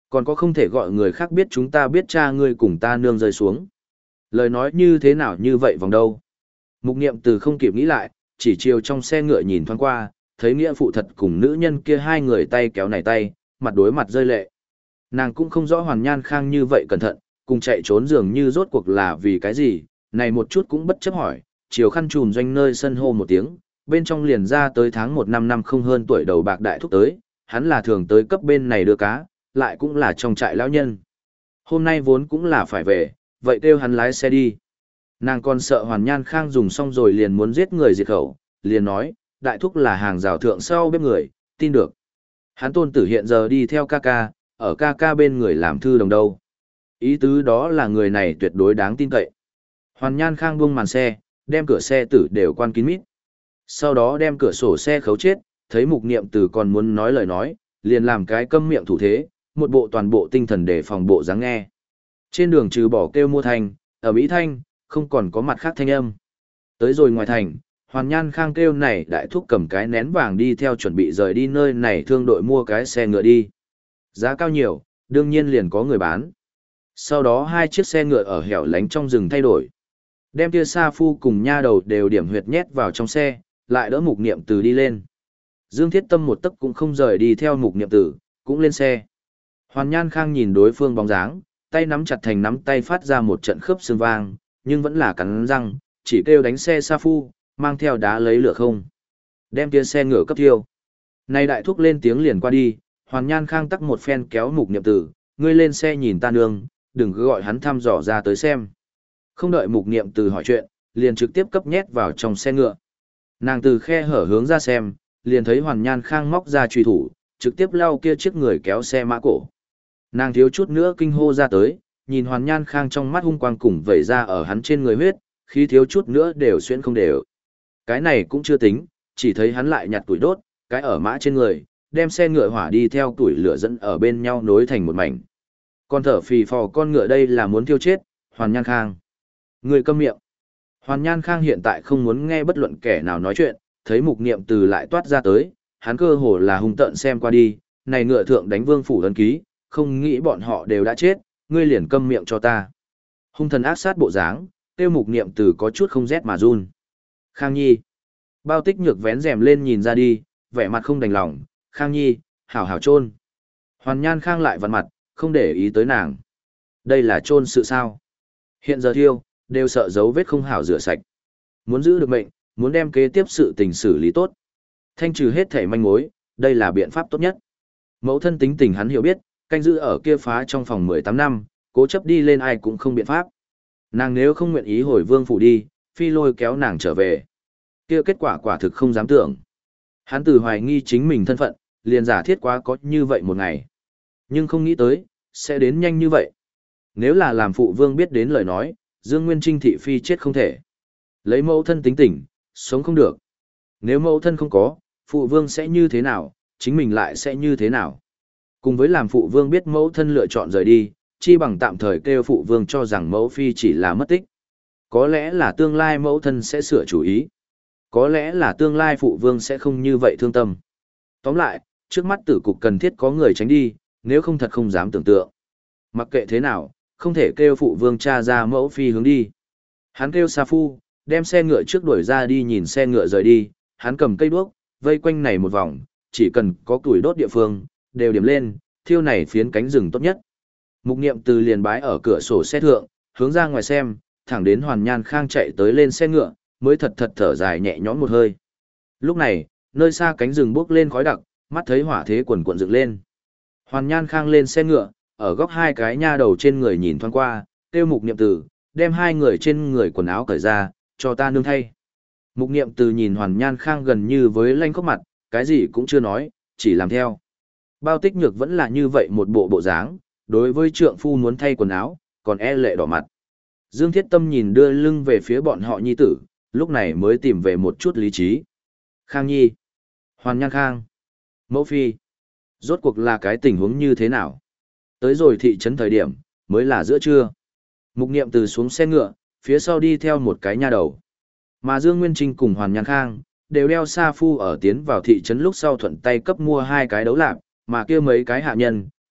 Còn có không thể gọi người khác biết chúng ta biết cha ngươi cùng ta nương rơi xuống. Lời nói như thế nào như vậy vòng đâu. Mục niệm từ không kịp nghĩ lại, chỉ chiều trong xe ngựa nhìn thoáng qua, thấy nghĩa phụ thật cùng nữ nhân kia hai người tay kéo này tay, mặt đối mặt rơi lệ. Nàng cũng không rõ Hoàn Nhan Khang như vậy cẩn thận, cùng chạy trốn dường như rốt cuộc là vì cái gì, này một chút cũng bất chấp hỏi, chiều khăn trùm doanh nơi sân hô một tiếng, bên trong liền ra tới tháng một năm năm không hơn tuổi đầu bạc đại thúc tới, hắn là thường tới cấp bên này đưa cá, lại cũng là trong trại lão nhân. Hôm nay vốn cũng là phải về, vậy kêu hắn lái xe đi. Nàng còn sợ Hoàn Nhan Khang dùng xong rồi liền muốn giết người diệt khẩu, liền nói, đại thúc là hàng rào thượng sau bếp người, tin được. Hắn tôn tử hiện giờ đi theo ca ca, ở ca ca bên người làm thư đồng đâu. Ý tứ đó là người này tuyệt đối đáng tin cậy. Hoàn Nhan Khang buông màn xe, đem cửa xe tử đều quan kín mít. Sau đó đem cửa sổ xe khấu chết, thấy mục niệm từ còn muốn nói lời nói, liền làm cái câm miệng thủ thế, một bộ toàn bộ tinh thần để phòng bộ dáng nghe. Trên đường trừ bỏ kêu mua thành, ở Mỹ Thanh, không còn có mặt khác thanh âm. Tới rồi ngoài thành, Hoàn Nhan Khang kêu này đại thúc cầm cái nén vàng đi theo chuẩn bị rời đi nơi này thương đội mua cái xe ngựa đi. Giá cao nhiều, đương nhiên liền có người bán. Sau đó hai chiếc xe ngựa ở hẻo lánh trong rừng thay đổi. Đem kia sa phu cùng nha đầu đều điểm huyệt nhét vào trong xe, lại đỡ mục niệm từ đi lên. Dương Thiết Tâm một tấc cũng không rời đi theo mục niệm tử, cũng lên xe. Hoàn Nhan Khang nhìn đối phương bóng dáng, tay nắm chặt thành nắm tay phát ra một trận khớp xương vang, nhưng vẫn là cắn răng, chỉ kêu đánh xe sa phu, mang theo đá lấy lửa không. Đem kia xe ngựa cấp thiêu. Này đại thúc lên tiếng liền qua đi, Hoàn Nhan Khang tắc một phen kéo mục niệm tử, ngươi lên xe nhìn ta nương, đừng cứ gọi hắn thăm dò ra tới xem. Không đợi mục niệm từ hỏi chuyện, liền trực tiếp cấp nhét vào trong xe ngựa. Nàng từ khe hở hướng ra xem, liền thấy Hoàn Nhan Khang móc ra truy thủ, trực tiếp lao kia chiếc người kéo xe mã cổ. Nàng thiếu chút nữa kinh hô ra tới, nhìn Hoàn Nhan Khang trong mắt hung quang cùng vẩy ra ở hắn trên người huyết, khi thiếu chút nữa đều xuyên không đều. Cái này cũng chưa tính, chỉ thấy hắn lại nhặt tuổi đốt, cái ở mã trên người, đem xe ngựa hỏa đi theo tuổi lửa dẫn ở bên nhau nối thành một mảnh. Con thở phì phò con ngựa đây là muốn thiêu chết, Hoàn Nhan Khang. Người câm miệng. Hoàn Nhan Khang hiện tại không muốn nghe bất luận kẻ nào nói chuyện, thấy mục niệm từ lại toát ra tới, hắn cơ hồ là hung tợn xem qua đi, này ngựa thượng đánh vương phủ ấn ký, không nghĩ bọn họ đều đã chết, ngươi liền câm miệng cho ta. Hung thần ác sát bộ dáng, tiêu mục niệm từ có chút không rét mà run. Khang Nhi. Bao Tích Nhược vén rèm lên nhìn ra đi, vẻ mặt không đành lòng, Khang Nhi, hảo hảo chôn. Hoàn Nhan Khang lại vặn mặt, không để ý tới nàng. Đây là chôn sự sao? Hiện giờ thiêu, đều sợ dấu vết không hảo rửa sạch. Muốn giữ được mệnh, muốn đem kế tiếp sự tình xử lý tốt. Thanh trừ hết thể manh mối, đây là biện pháp tốt nhất. Mẫu thân tính tình hắn hiểu biết, canh giữ ở kia phá trong phòng mười tám năm, cố chấp đi lên ai cũng không biện pháp. Nàng nếu không nguyện ý hồi vương phủ đi, phi lôi kéo nàng trở về. Kia kết quả quả thực không dám tưởng. Hắn từ hoài nghi chính mình thân phận, liền giả thiết quá có như vậy một ngày. Nhưng không nghĩ tới, sẽ đến nhanh như vậy. Nếu là làm phụ vương biết đến lời nói, Dương Nguyên Trinh thị phi chết không thể. Lấy mẫu thân tính tình, sống không được. Nếu mẫu thân không có, phụ vương sẽ như thế nào, chính mình lại sẽ như thế nào. Cùng với làm phụ vương biết mẫu thân lựa chọn rời đi, chi bằng tạm thời kêu phụ vương cho rằng mẫu phi chỉ là mất tích. Có lẽ là tương lai mẫu thân sẽ sửa chủ ý. Có lẽ là tương lai phụ vương sẽ không như vậy thương tâm. Tóm lại, trước mắt tử cục cần thiết có người tránh đi, nếu không thật không dám tưởng tượng. Mặc kệ thế nào, không thể kêu phụ vương cha ra mẫu phi hướng đi. Hắn kêu Sa Phu, đem xe ngựa trước đuổi ra đi nhìn xe ngựa rời đi, hắn cầm cây đuốc, vây quanh này một vòng, chỉ cần có tuổi đốt địa phương, đều điểm lên, thiêu này phiến cánh rừng tốt nhất. Mục Niệm từ liền bái ở cửa sổ xe thượng, hướng ra ngoài xem, thẳng đến Hoàn Nhan Khang chạy tới lên xe ngựa, mới thật thật thở dài nhẹ nhõm một hơi. Lúc này, nơi xa cánh rừng bốc lên khói đặc, mắt thấy hỏa thế quần quần dựng lên. Hoàn Nhan Khang lên xe ngựa, ở góc hai cái nha đầu trên người nhìn thoáng qua, kêu Mục Niệm Từ, đem hai người trên người quần áo cởi ra, cho ta nương thay. Mục Niệm Từ nhìn Hoàn Nhan Khang gần như với lanh khóc mặt, cái gì cũng chưa nói, chỉ làm theo. Bao Tích Nhược vẫn là như vậy một bộ bộ dáng, đối với trượng phu muốn thay quần áo, còn e lệ đỏ mặt. Dương Thiết Tâm nhìn đưa lưng về phía bọn họ nhi tử, lúc này mới tìm về một chút lý trí. Khang Nhi, Hoàn Nhan Khang, Mẫu Phi, rốt cuộc là cái tình huống như thế nào? Tới rồi thị trấn thời điểm, mới là giữa trưa. Mục Niệm Từ xuống xe ngựa, phía sau đi theo một cái nha đầu. Mà Dương Nguyên Trinh cùng Hoàn Nhan Khang, đều đeo Sa Phu ở tiến vào thị trấn lúc sau thuận tay cấp mua hai cái đấu lạp, mà kia mấy cái hạ nhân,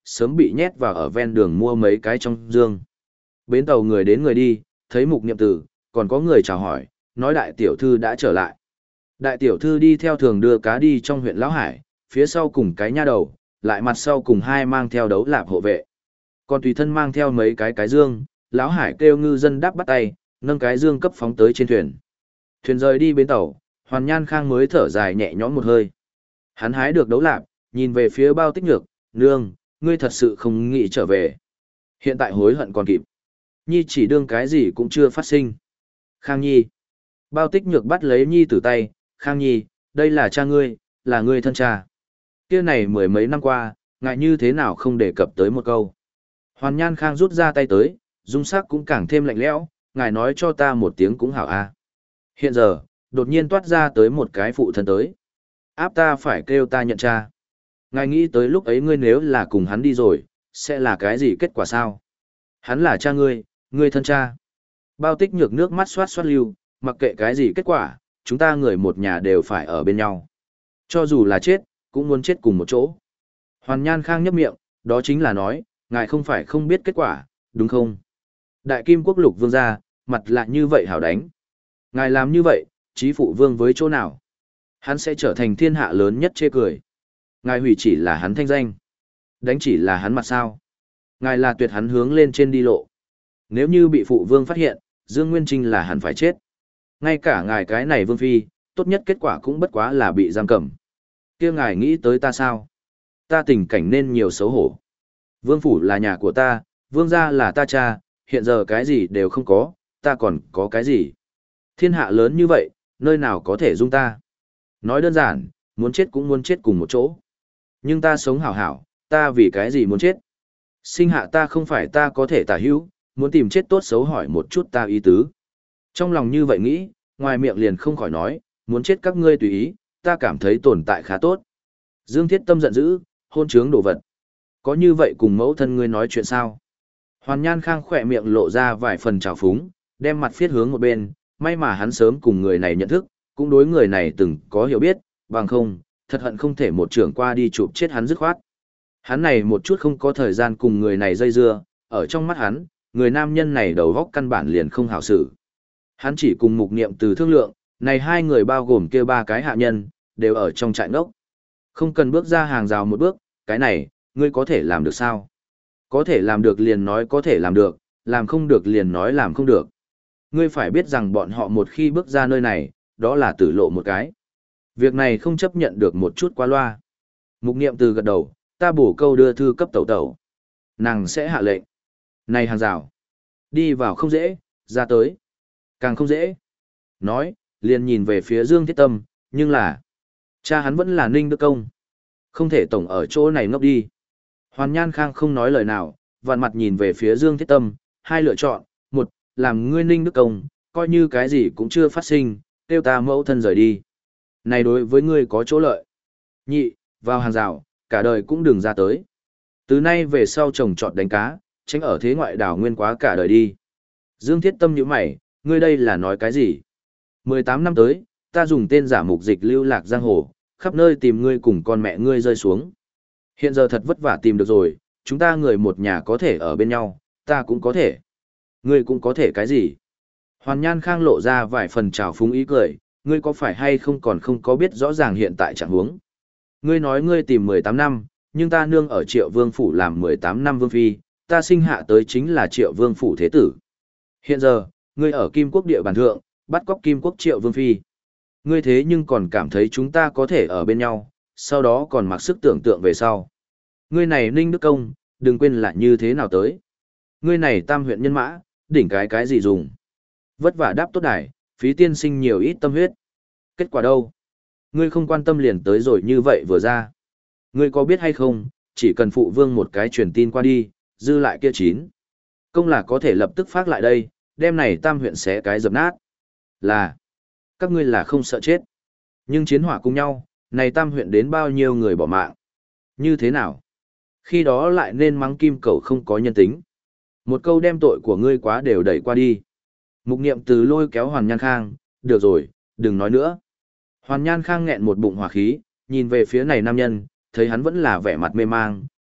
sớm bị nhét vào ở ven đường mua mấy cái trong dương. Bến tàu người đến người đi, thấy Mục Niệm Từ, còn có người chào hỏi, nói đại tiểu thư đã trở lại. Đại tiểu thư đi theo thường đưa cá đi trong huyện Lão Hải, phía sau cùng cái nha đầu, lại mặt sau cùng hai mang theo đấu lạp hộ vệ. Còn tùy thân mang theo mấy cái cái dương, Lão Hải kêu ngư dân đáp bắt tay, nâng cái dương cấp phóng tới trên thuyền. Thuyền rời đi bến tàu, Hoàn Nhan Khang mới thở dài nhẹ nhõm một hơi. Hắn hái được đấu lạp, nhìn về phía Bao Tích Nhược, nương, ngươi thật sự không nghĩ trở về. Hiện tại hối hận còn kịp. Nhi chỉ đương cái gì cũng chưa phát sinh. Khang Nhi. Bao Tích Nhược bắt lấy Nhi từ tay, Khang Nhi, đây là cha ngươi, là ngươi thân cha. Kia này mười mấy năm qua, ngại như thế nào không đề cập tới một câu. Hoàn Nhan Khang rút ra tay tới, dung sắc cũng càng thêm lạnh lẽo, ngài nói cho ta một tiếng cũng hảo a. Hiện giờ, đột nhiên toát ra tới một cái phụ thân tới. Áp ta phải kêu ta nhận cha. Ngài nghĩ tới lúc ấy ngươi nếu là cùng hắn đi rồi, sẽ là cái gì kết quả sao? Hắn là cha ngươi, ngươi thân cha. Bao Tích Nhược nước mắt xoát xoát lưu, mặc kệ cái gì kết quả, chúng ta người một nhà đều phải ở bên nhau. Cho dù là chết, cũng muốn chết cùng một chỗ. Hoàn Nhan Khang nhấp miệng, đó chính là nói, ngài không phải không biết kết quả, đúng không? Đại Kim Quốc Lục Vương gia, mặt lạ như vậy hảo đánh. Ngài làm như vậy, chí phụ vương với chỗ nào? Hắn sẽ trở thành thiên hạ lớn nhất chê cười. Ngài hủy chỉ là hắn thanh danh. Đánh chỉ là hắn mặt sao. Ngài là tuyệt hắn hướng lên trên đi lộ. Nếu như bị phụ vương phát hiện, Dương Nguyên Trinh là hắn phải chết. Ngay cả ngài cái này vương phi, tốt nhất kết quả cũng bất quá là bị giam cầm. Kia ngài nghĩ tới ta sao? Ta tình cảnh nên nhiều xấu hổ. Vương phủ là nhà của ta, vương gia là ta cha, hiện giờ cái gì đều không có, ta còn có cái gì? Thiên hạ lớn như vậy, nơi nào có thể dung ta? Nói đơn giản, muốn chết cũng muốn chết cùng một chỗ. Nhưng ta sống hảo hảo, ta vì cái gì muốn chết? Sinh hạ ta không phải ta có thể tả hữu, muốn tìm chết tốt xấu hỏi một chút ta ý tứ. Trong lòng như vậy nghĩ, ngoài miệng liền không khỏi nói, muốn chết các ngươi tùy ý, ta cảm thấy tồn tại khá tốt. Dương Thiết Tâm giận dữ, hôn trướng đồ vật. Có như vậy cùng mẫu thân ngươi nói chuyện sao? Hoàn Nhan Khang khỏe miệng lộ ra vài phần trào phúng, đem mặt phiết hướng một bên, may mà hắn sớm cùng người này nhận thức, cũng đối người này từng có hiểu biết, bằng không, thật hận không thể một trưởng qua đi chụp chết hắn dứt khoát. Hắn này một chút không có thời gian cùng người này dây dưa, ở trong mắt hắn, người nam nhân này đầu góc căn bản liền không hảo xử. Hắn chỉ cùng Mục Niệm Từ thương lượng, này hai người bao gồm kia ba cái hạ nhân, đều ở trong trại ngốc. Không cần bước ra hàng rào một bước, cái này, ngươi có thể làm được sao? Có thể làm được liền nói có thể làm được, làm không được liền nói làm không được. Ngươi phải biết rằng bọn họ một khi bước ra nơi này, đó là tử lộ một cái. Việc này không chấp nhận được một chút qua loa. Mục Niệm Từ gật đầu, ta bổ câu đưa thư cấp tẩu tẩu. Nàng sẽ hạ lệnh. Này hàng rào. Đi vào không dễ, ra tới. Càng không dễ. Nói, liền nhìn về phía Dương Thiết Tâm, nhưng là... Cha hắn vẫn là Ninh Đức Công. Không thể tổng ở chỗ này ngốc đi. Hoàn Nhan Khang không nói lời nào, vặn mặt nhìn về phía Dương Thiết Tâm, hai lựa chọn, một, làm ngươi Ninh Đức Công, coi như cái gì cũng chưa phát sinh, tiêu ta mẫu thân rời đi. Này đối với ngươi có chỗ lợi. Nhị, vào hàng rào, cả đời cũng đừng ra tới. Từ nay về sau trồng trọt đánh cá, tránh ở thế ngoại đảo nguyên quá cả đời đi. Dương Thiết Tâm nhíu mày, ngươi đây là nói cái gì? mười tám năm tới, ta dùng tên giả mục dịch lưu lạc giang hồ, khắp nơi tìm ngươi cùng con mẹ ngươi rơi xuống. Hiện giờ thật vất vả tìm được rồi, chúng ta người một nhà có thể ở bên nhau, ta cũng có thể. Ngươi cũng có thể cái gì? Hoàn Nhan Khang lộ ra vài phần trào phúng ý cười, ngươi có phải hay không còn không có biết rõ ràng hiện tại trạng huống. Ngươi nói ngươi tìm mười tám năm, nhưng ta nương ở Triệu Vương phủ làm mười tám năm vương phi, ta sinh hạ tới chính là Triệu Vương phủ thế tử. Hiện giờ, ngươi ở Kim Quốc địa bàn thượng, bắt cóc Kim Quốc Triệu Vương phi. Ngươi thế nhưng còn cảm thấy chúng ta có thể ở bên nhau, sau đó còn mặc sức tưởng tượng về sau. Ngươi này Ninh Đức Công, đừng quên là như thế nào tới. Ngươi này tam huyện nhân mã, đỉnh cái cái gì dùng. Vất vả đáp tốt đài, phí tiên sinh nhiều ít tâm huyết. Kết quả đâu? Ngươi không quan tâm liền tới rồi như vậy vừa ra. Ngươi có biết hay không, chỉ cần phụ vương một cái truyền tin qua đi, dư lại kia chín. Công là có thể lập tức phát lại đây, đem này tam huyện xé cái dập nát. Là, các ngươi là không sợ chết. Nhưng chiến hỏa cùng nhau, này tam huyện đến bao nhiêu người bỏ mạng. Như thế nào? Khi đó lại nên mắng kim cầu không có nhân tính. Một câu đem tội của ngươi quá đều đẩy qua đi. Mục Niệm Từ lôi kéo Hoàn Nhan Khang, được rồi, đừng nói nữa. Hoàn Nhan Khang nghẹn một bụng hỏa khí, nhìn về phía này nam nhân, thấy hắn vẫn là vẻ mặt mê mang,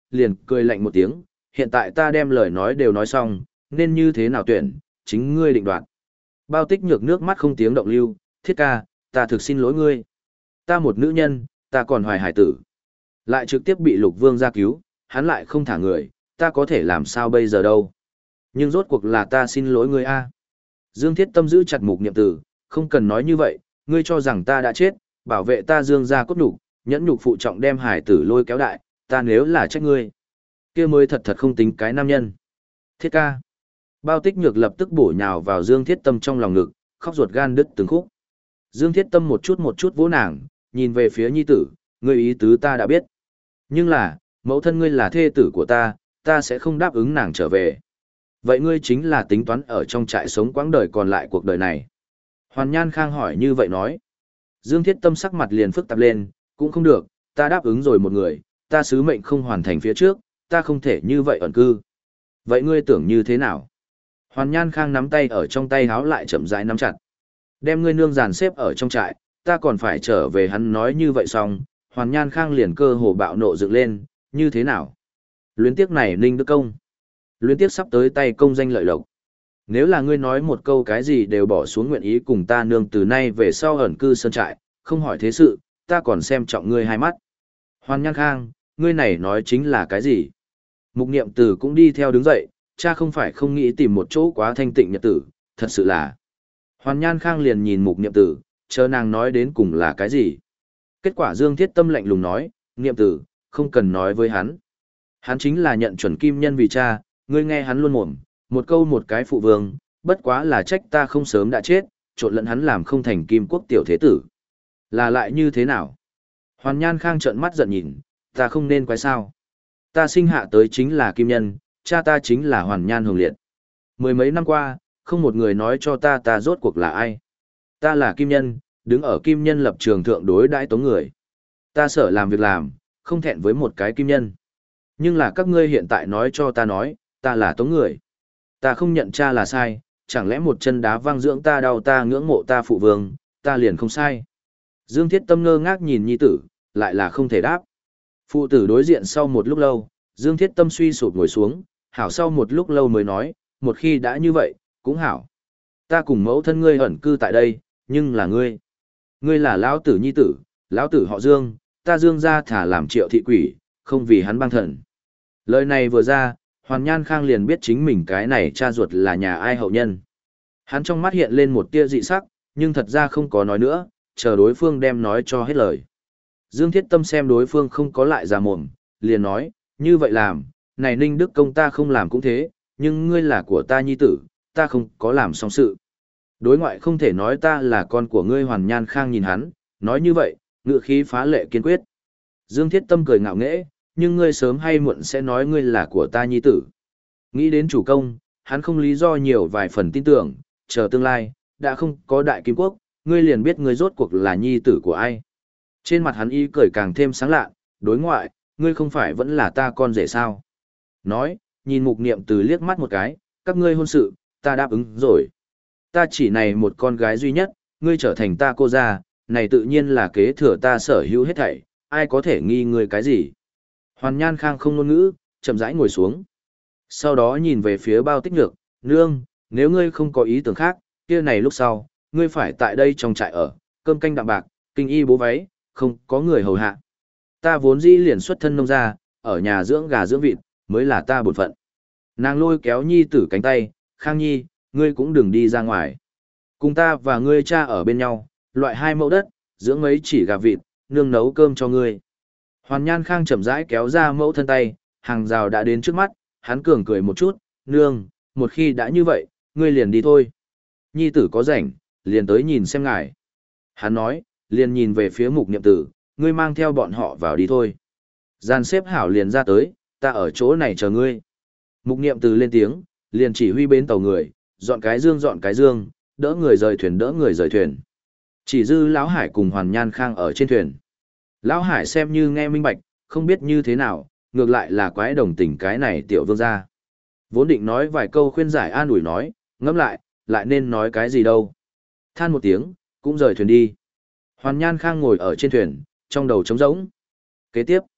liền cười lạnh một tiếng, hiện tại ta đem lời nói đều nói xong, nên như thế nào tuyển, chính ngươi định đoạt. Bao Tích Nhược nước mắt không tiếng động lưu, thiết ca, ta thực xin lỗi ngươi. Ta một nữ nhân, ta còn hoài hải tử. Lại trực tiếp bị Lục Vương ra cứu, hắn lại không thả người, ta có thể làm sao bây giờ đâu. Nhưng rốt cuộc là ta xin lỗi ngươi a. Dương Thiết Tâm giữ chặt Mục Niệm Tử, không cần nói như vậy, ngươi cho rằng ta đã chết, bảo vệ ta Dương gia cốt nhục, nhẫn nhục phụ trọng đem hải tử lôi kéo đại, ta nếu là trách ngươi, kia mới thật thật không tính cái nam nhân. Thiết ca. Bao Tích Nhược lập tức bổ nhào vào Dương Thiết Tâm trong lòng ngực, khóc ruột gan đứt từng khúc. Dương Thiết Tâm một chút một chút vỗ nàng, nhìn về phía nhi tử, ngươi ý tứ ta đã biết. Nhưng là, mẫu thân ngươi là thê tử của ta, ta sẽ không đáp ứng nàng trở về. Vậy ngươi chính là tính toán ở trong trại sống quãng đời còn lại cuộc đời này. Hoàn Nhan Khang hỏi như vậy nói. Dương Thiết Tâm sắc mặt liền phức tạp lên, cũng không được, ta đáp ứng rồi một người, ta sứ mệnh không hoàn thành phía trước, ta không thể như vậy ẩn cư. Vậy ngươi tưởng như thế nào? Hoàn Nhan Khang nắm tay ở trong tay háo lại chậm rãi nắm chặt. Đem ngươi nương dàn xếp ở trong trại, ta còn phải trở về. Hắn nói như vậy xong, Hoàn Nhan Khang liền cơ hồ bạo nộ dựng lên, như thế nào? Luyến tiếc này Ninh Đức Công. Luyến tiếc sắp tới tay công danh lợi lộc. Nếu là ngươi nói một câu cái gì đều bỏ xuống nguyện ý cùng ta nương từ nay về sau ẩn cư sơn trại, không hỏi thế sự, ta còn xem trọng ngươi hai mắt. Hoàn Nhan Khang, ngươi này nói chính là cái gì? Mục Niệm Tử cũng đi theo đứng dậy, cha không phải không nghĩ tìm một chỗ quá thanh tịnh nhật tử, thật sự là. Hoàn Nhan Khang liền nhìn Mục Niệm Tử, chờ nàng nói đến cùng là cái gì. Kết quả Dương Thiết Tâm lạnh lùng nói, Niệm Tử, không cần nói với hắn. Hắn chính là nhận chuẩn kim nhân vì cha, ngươi nghe hắn luôn mồm, một câu một cái phụ vương, bất quá là trách ta không sớm đã chết, trộn lẫn hắn làm không thành kim quốc tiểu thế tử. Là lại như thế nào? Hoàn Nhan Khang trợn mắt giận nhìn, ta không nên quái sao. Ta sinh hạ tới chính là kim nhân, cha ta chính là Hoàn Nhan Hồng Liệt. Mười mấy năm qua, không một người nói cho ta ta rốt cuộc là ai. Ta là kim nhân, đứng ở kim nhân lập trường thượng đối đãi tống người. Ta sợ làm việc làm, không thẹn với một cái kim nhân. Nhưng là các ngươi hiện tại nói cho ta nói, ta là tống người. Ta không nhận cha là sai, chẳng lẽ một chân đá văng dưỡng ta đau ta ngưỡng mộ ta phụ vương, ta liền không sai. Dương Thiết Tâm ngơ ngác nhìn nhi tử, lại là không thể đáp. Phụ tử đối diện sau một lúc lâu, Dương Thiết Tâm suy sụp ngồi xuống, hảo sau một lúc lâu mới nói, một khi đã như vậy, cũng hảo. Ta cùng mẫu thân ngươi ẩn cư tại đây, nhưng là ngươi. Ngươi là lão tử nhi tử, lão tử họ Dương, ta Dương ra thả làm triệu thị quỷ, không vì hắn băng thần. Lời này vừa ra, Hoàn Nhan Khang liền biết chính mình cái này cha ruột là nhà ai hậu nhân. Hắn trong mắt hiện lên một tia dị sắc, nhưng thật ra không có nói nữa, chờ đối phương đem nói cho hết lời. Dương Thiết Tâm xem đối phương không có lại ra mồm, liền nói, như vậy làm, này Ninh Đức Công ta không làm cũng thế, nhưng ngươi là của ta nhi tử, ta không có làm xong sự. Đối ngoại không thể nói ta là con của ngươi. Hoàn Nhan Khang nhìn hắn, nói như vậy, ngữ khí phá lệ kiên quyết. Dương Thiết Tâm cười ngạo nghễ, nhưng ngươi sớm hay muộn sẽ nói ngươi là của ta nhi tử. Nghĩ đến chủ công, hắn không lý do nhiều vài phần tin tưởng, chờ tương lai, đã không có đại kim quốc, ngươi liền biết ngươi rốt cuộc là nhi tử của ai. Trên mặt hắn y cười càng thêm sáng lạ, đối ngoại, ngươi không phải vẫn là ta con rể sao. Nói, nhìn Mục Niệm Từ liếc mắt một cái, các ngươi hôn sự, ta đáp ứng rồi. Ta chỉ này một con gái duy nhất, ngươi trở thành ta cô gia, này tự nhiên là kế thừa ta sở hữu hết thảy, ai có thể nghi ngươi cái gì. Hoàn Nhan Khang không ngôn ngữ, chậm rãi ngồi xuống. Sau đó nhìn về phía Bao Tích Nhược, nương, nếu ngươi không có ý tưởng khác, kia này lúc sau, ngươi phải tại đây trong trại ở, cơm canh đạm bạc, kinh y bố váy, không có người hầu hạ. Ta vốn dĩ liền xuất thân nông gia, ở nhà dưỡng gà dưỡng vịt, mới là ta bổn phận. Nàng lôi kéo nhi tử cánh tay, Khang nhi, ngươi cũng đừng đi ra ngoài. Cùng ta và ngươi cha ở bên nhau, loại hai mẫu đất, dưỡng mấy chỉ gà vịt, nương nấu cơm cho ngươi. Hoàn Nhan Khang chậm rãi kéo ra mẫu thân tay, hàng rào đã đến trước mắt, hắn cường cười một chút, nương, một khi đã như vậy, ngươi liền đi thôi. Nhi tử có rảnh, liền tới nhìn xem ngài. Hắn nói, liền nhìn về phía Mục Niệm Tử, ngươi mang theo bọn họ vào đi thôi. Gian xếp hảo liền ra tới, ta ở chỗ này chờ ngươi. Mục Niệm Tử lên tiếng, liền chỉ huy bến tàu người, dọn cái dương dọn cái dương, đỡ người rời thuyền đỡ người rời thuyền. Chỉ dư Lão Hải cùng Hoàn Nhan Khang ở trên thuyền. Lão Hải xem như nghe minh bạch, không biết như thế nào, ngược lại là quái đồng tình cái này tiểu vương gia. Vốn định nói vài câu khuyên giải an ủi nói, ngẫm lại, lại nên nói cái gì đâu. Than một tiếng, cũng rời thuyền đi. Hoàn Nhan Khang ngồi ở trên thuyền, trong đầu trống rỗng. Kế tiếp,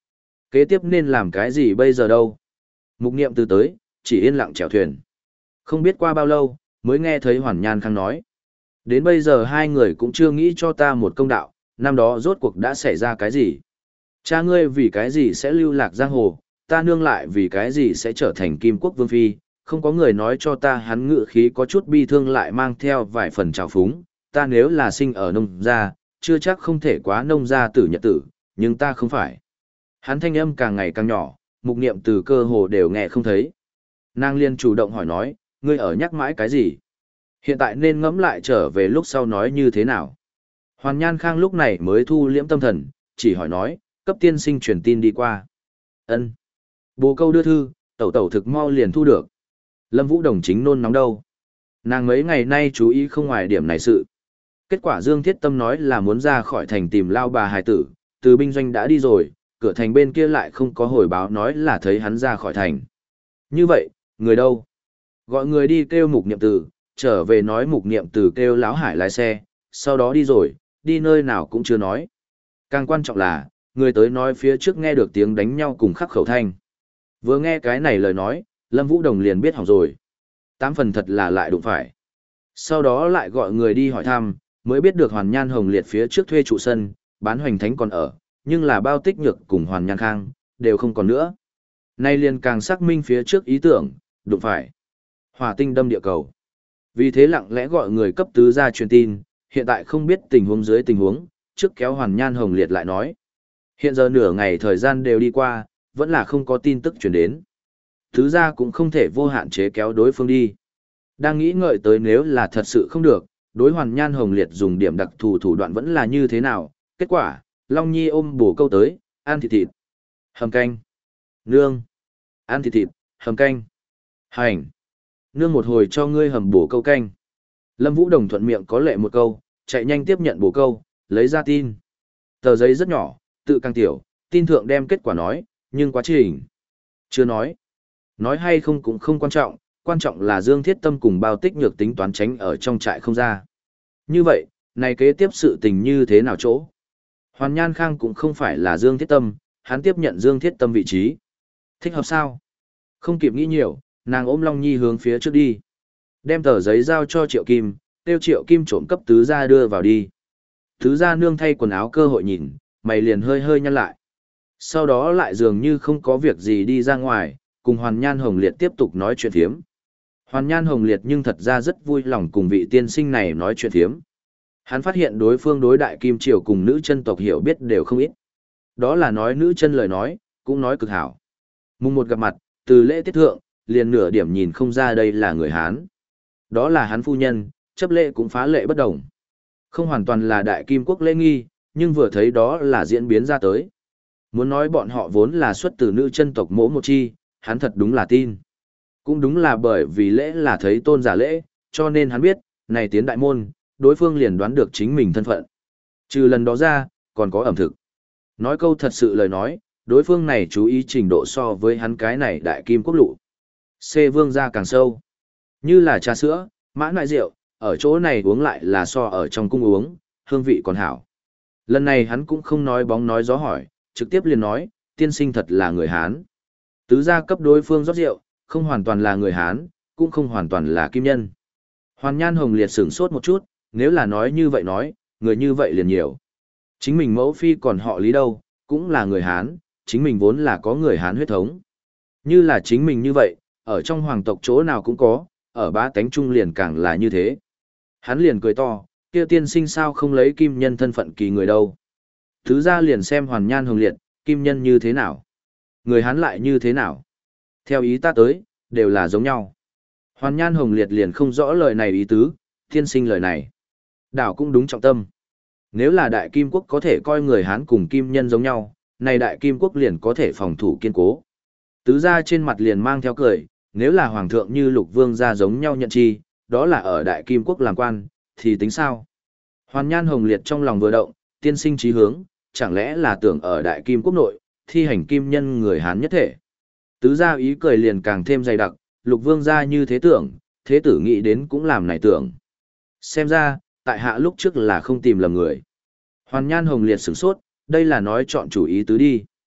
Kế tiếp nên làm cái gì bây giờ đâu? Mục niệm từ tới, chỉ yên lặng chèo thuyền. Không biết qua bao lâu, mới nghe thấy Hoàn Nhan Khang nói. Đến bây giờ hai người cũng chưa nghĩ cho ta một công đạo, năm đó rốt cuộc đã xảy ra cái gì? Cha ngươi vì cái gì sẽ lưu lạc giang hồ, ta nương lại vì cái gì sẽ trở thành kim quốc vương phi, không có người nói cho ta. Hắn ngự khí có chút bi thương lại mang theo vài phần trào phúng, ta nếu là sinh ở nông gia, chưa chắc không thể quá nông gia tử nhật tử, nhưng ta không phải. Hắn thanh âm càng ngày càng nhỏ, mục niệm từ cơ hồ đều nghe không thấy. Nàng liên chủ động hỏi nói, ngươi ở nhắc mãi cái gì? Hiện tại nên ngẫm lại trở về lúc sau nói như thế nào? Hoàn Nhan Khang lúc này mới thu liễm tâm thần, chỉ hỏi nói, cấp tiên sinh truyền tin đi qua. Ân. Bồ câu đưa thư, tẩu tẩu thực mau liền thu được. Lâm Vũ Đồng chính nôn nóng đâu. Nàng mấy ngày nay chú ý không ngoài điểm này sự. Kết quả Dương Thiết Tâm nói là muốn ra khỏi thành tìm lao bà hài tử, từ binh doanh đã đi rồi, cửa thành bên kia lại không có hồi báo nói là thấy hắn ra khỏi thành. Như vậy, người đâu? Gọi người đi kêu Mục Niệm Từ, trở về nói Mục Niệm Từ kêu Láo Hải lái xe, sau đó đi rồi, đi nơi nào cũng chưa nói. Càng quan trọng là, người tới nói phía trước nghe được tiếng đánh nhau cùng khắc khẩu thanh. Vừa nghe cái này lời nói, Lâm Vũ Đồng liền biết hỏng rồi. Tám phần thật là lại đụng phải. Sau đó lại gọi người đi hỏi thăm, mới biết được Hoàn Nhan Hồng Liệt phía trước thuê trụ sân, bán hoành thánh còn ở, nhưng là Bao Tích Nhược cùng Hoàn Nhan Khang, đều không còn nữa. Nay liền càng xác minh phía trước ý tưởng, đụng phải. Hỏa tinh đâm địa cầu. Vì thế lặng lẽ gọi người cấp tứ ra truyền tin, hiện tại không biết tình huống dưới tình huống, trước kéo Hoàn Nhan Hồng Liệt lại nói. Hiện giờ nửa ngày thời gian đều đi qua, vẫn là không có tin tức truyền đến. Tứ ra cũng không thể vô hạn chế kéo đối phương đi. Đang nghĩ ngợi tới nếu là thật sự không được, đối Hoàn Nhan Hồng Liệt dùng điểm đặc thù thủ đoạn vẫn là như thế nào. Kết quả, Long Nhi ôm bổ câu tới, ăn thịt thịt, hầm canh. Nương, ăn thịt thịt, hầm canh. Hành. Nương một hồi cho ngươi hầm bổ câu canh. Lâm Vũ Đồng thuận miệng có lệ một câu, chạy nhanh tiếp nhận bổ câu, lấy ra tin. Tờ giấy rất nhỏ, tự càng tiểu, tin thượng đem kết quả nói, nhưng quá trình. Chưa nói. Nói hay không cũng không quan trọng, quan trọng là Dương Thiết Tâm cùng Bao Tích Nhược tính toán tránh ở trong trại không ra. Như vậy, này kế tiếp sự tình như thế nào chỗ? Hoàn Nhan Khang cũng không phải là Dương Thiết Tâm, hắn tiếp nhận Dương Thiết Tâm vị trí. Thích hợp sao? Không kịp nghĩ nhiều, nàng ôm Long Nhi hướng phía trước đi. Đem tờ giấy giao cho Triệu Kim, tiêu Triệu Kim trộm cấp tứ gia đưa vào đi. Tứ gia nương thay quần áo cơ hội nhìn, mày liền hơi hơi nhăn lại. Sau đó lại dường như không có việc gì đi ra ngoài, cùng Hoàn Nhan Hồng Liệt tiếp tục nói chuyện phiếm. Hoàn Nhan Hồng Liệt nhưng thật ra rất vui lòng cùng vị tiên sinh này nói chuyện phiếm. Hắn phát hiện đối phương đối đại kim triều cùng nữ chân tộc hiểu biết đều không ít. Đó là nói nữ chân lời nói, cũng nói cực hảo. Mùng một gặp mặt, từ lễ tiết thượng, liền nửa điểm nhìn không ra đây là người Hán. Đó là hắn phu nhân, chấp lễ cũng phá lệ bất đồng. Không hoàn toàn là đại kim quốc lễ nghi, nhưng vừa thấy đó là diễn biến ra tới. Muốn nói bọn họ vốn là xuất từ nữ chân tộc mỗ một chi, hắn thật đúng là tin. Cũng đúng là bởi vì lễ là thấy tôn giả lễ, cho nên hắn biết, này tiến đại môn, đối phương liền đoán được chính mình thân phận. Trừ lần đó ra, còn có ẩm thực. Nói câu thật sự lời nói, đối phương này chú ý trình độ so với hắn cái này đại kim quốc lụ. C vương ra càng sâu. Như là trà sữa, mã nại rượu, ở chỗ này uống lại là so ở trong cung uống, hương vị còn hảo. Lần này hắn cũng không nói bóng nói gió hỏi, trực tiếp liền nói, tiên sinh thật là người Hán. Tứ gia cấp đối phương rót rượu, không hoàn toàn là người Hán, cũng không hoàn toàn là kim nhân. Hoàn Nhan Hồng Liệt sửng sốt một chút, nếu là nói như vậy nói, người như vậy liền nhiều. Chính mình mẫu phi còn họ Lý đâu, cũng là người Hán, chính mình vốn là có người Hán huyết thống. Như là chính mình như vậy, ở trong hoàng tộc chỗ nào cũng có, ở bá tánh trung liền càng là như thế. Hắn liền cười to, kia tiên sinh sao không lấy kim nhân thân phận kỳ người đâu. Thứ ra liền xem Hoàn Nhan Hồng Liệt, kim nhân như thế nào. Người Hán lại như thế nào. Theo ý ta tới, đều là giống nhau. Hoàn Nhan Hồng Liệt liền không rõ lời này ý tứ, tiên sinh lời này. Đảo cũng đúng trọng tâm. Nếu là đại kim quốc có thể coi người Hán cùng kim nhân giống nhau, này đại kim quốc liền có thể phòng thủ kiên cố. Tứ gia trên mặt liền mang theo cười, nếu là hoàng thượng như lục vương gia giống nhau nhận chi, đó là ở đại kim quốc làm quan, thì tính sao? Hoàn Nhan Hồng Liệt trong lòng vừa động, tiên sinh chí hướng, chẳng lẽ là tưởng ở đại kim quốc nội, thi hành kim nhân người Hán nhất thể. Tứ gia ý cười liền càng thêm dày đặc, lục vương gia như thế tưởng, thế tử nghĩ đến cũng làm này tưởng. Xem ra, tại hạ lúc trước là không tìm lầm người. Hoàn Nhan Hồng Liệt sửng sốt, đây là nói chọn chủ ý tứ đi.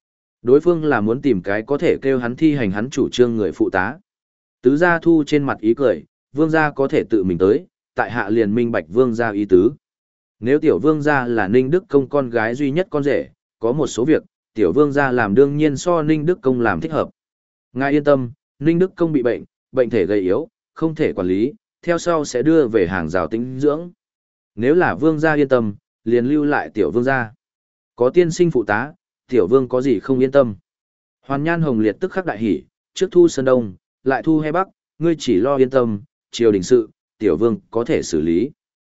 Đối phương là muốn tìm cái có thể kêu hắn thi hành hắn chủ trương người phụ tá. Tứ gia thu trên mặt ý cười, vương gia có thể tự mình tới, tại hạ liền minh bạch vương gia ý tứ. Nếu tiểu vương gia là Ninh Đức Công con gái duy nhất con rể, có một số việc, tiểu vương gia làm đương nhiên so Ninh Đức Công làm thích hợp. Ngài yên tâm, Ninh Đức Công bị bệnh, bệnh thể gầy yếu, không thể quản lý, theo sau sẽ đưa về hàng rào tĩnh dưỡng. Nếu là vương gia yên tâm, liền lưu lại tiểu vương gia. Có tiên sinh phụ tá, tiểu vương có gì không yên tâm. Hoàn Nhan Hồng Liệt tức khắc đại hỉ, trước thu Sơn Đông, lại thu He Bắc, ngươi chỉ lo yên tâm, triều đình sự, tiểu vương có thể xử lý.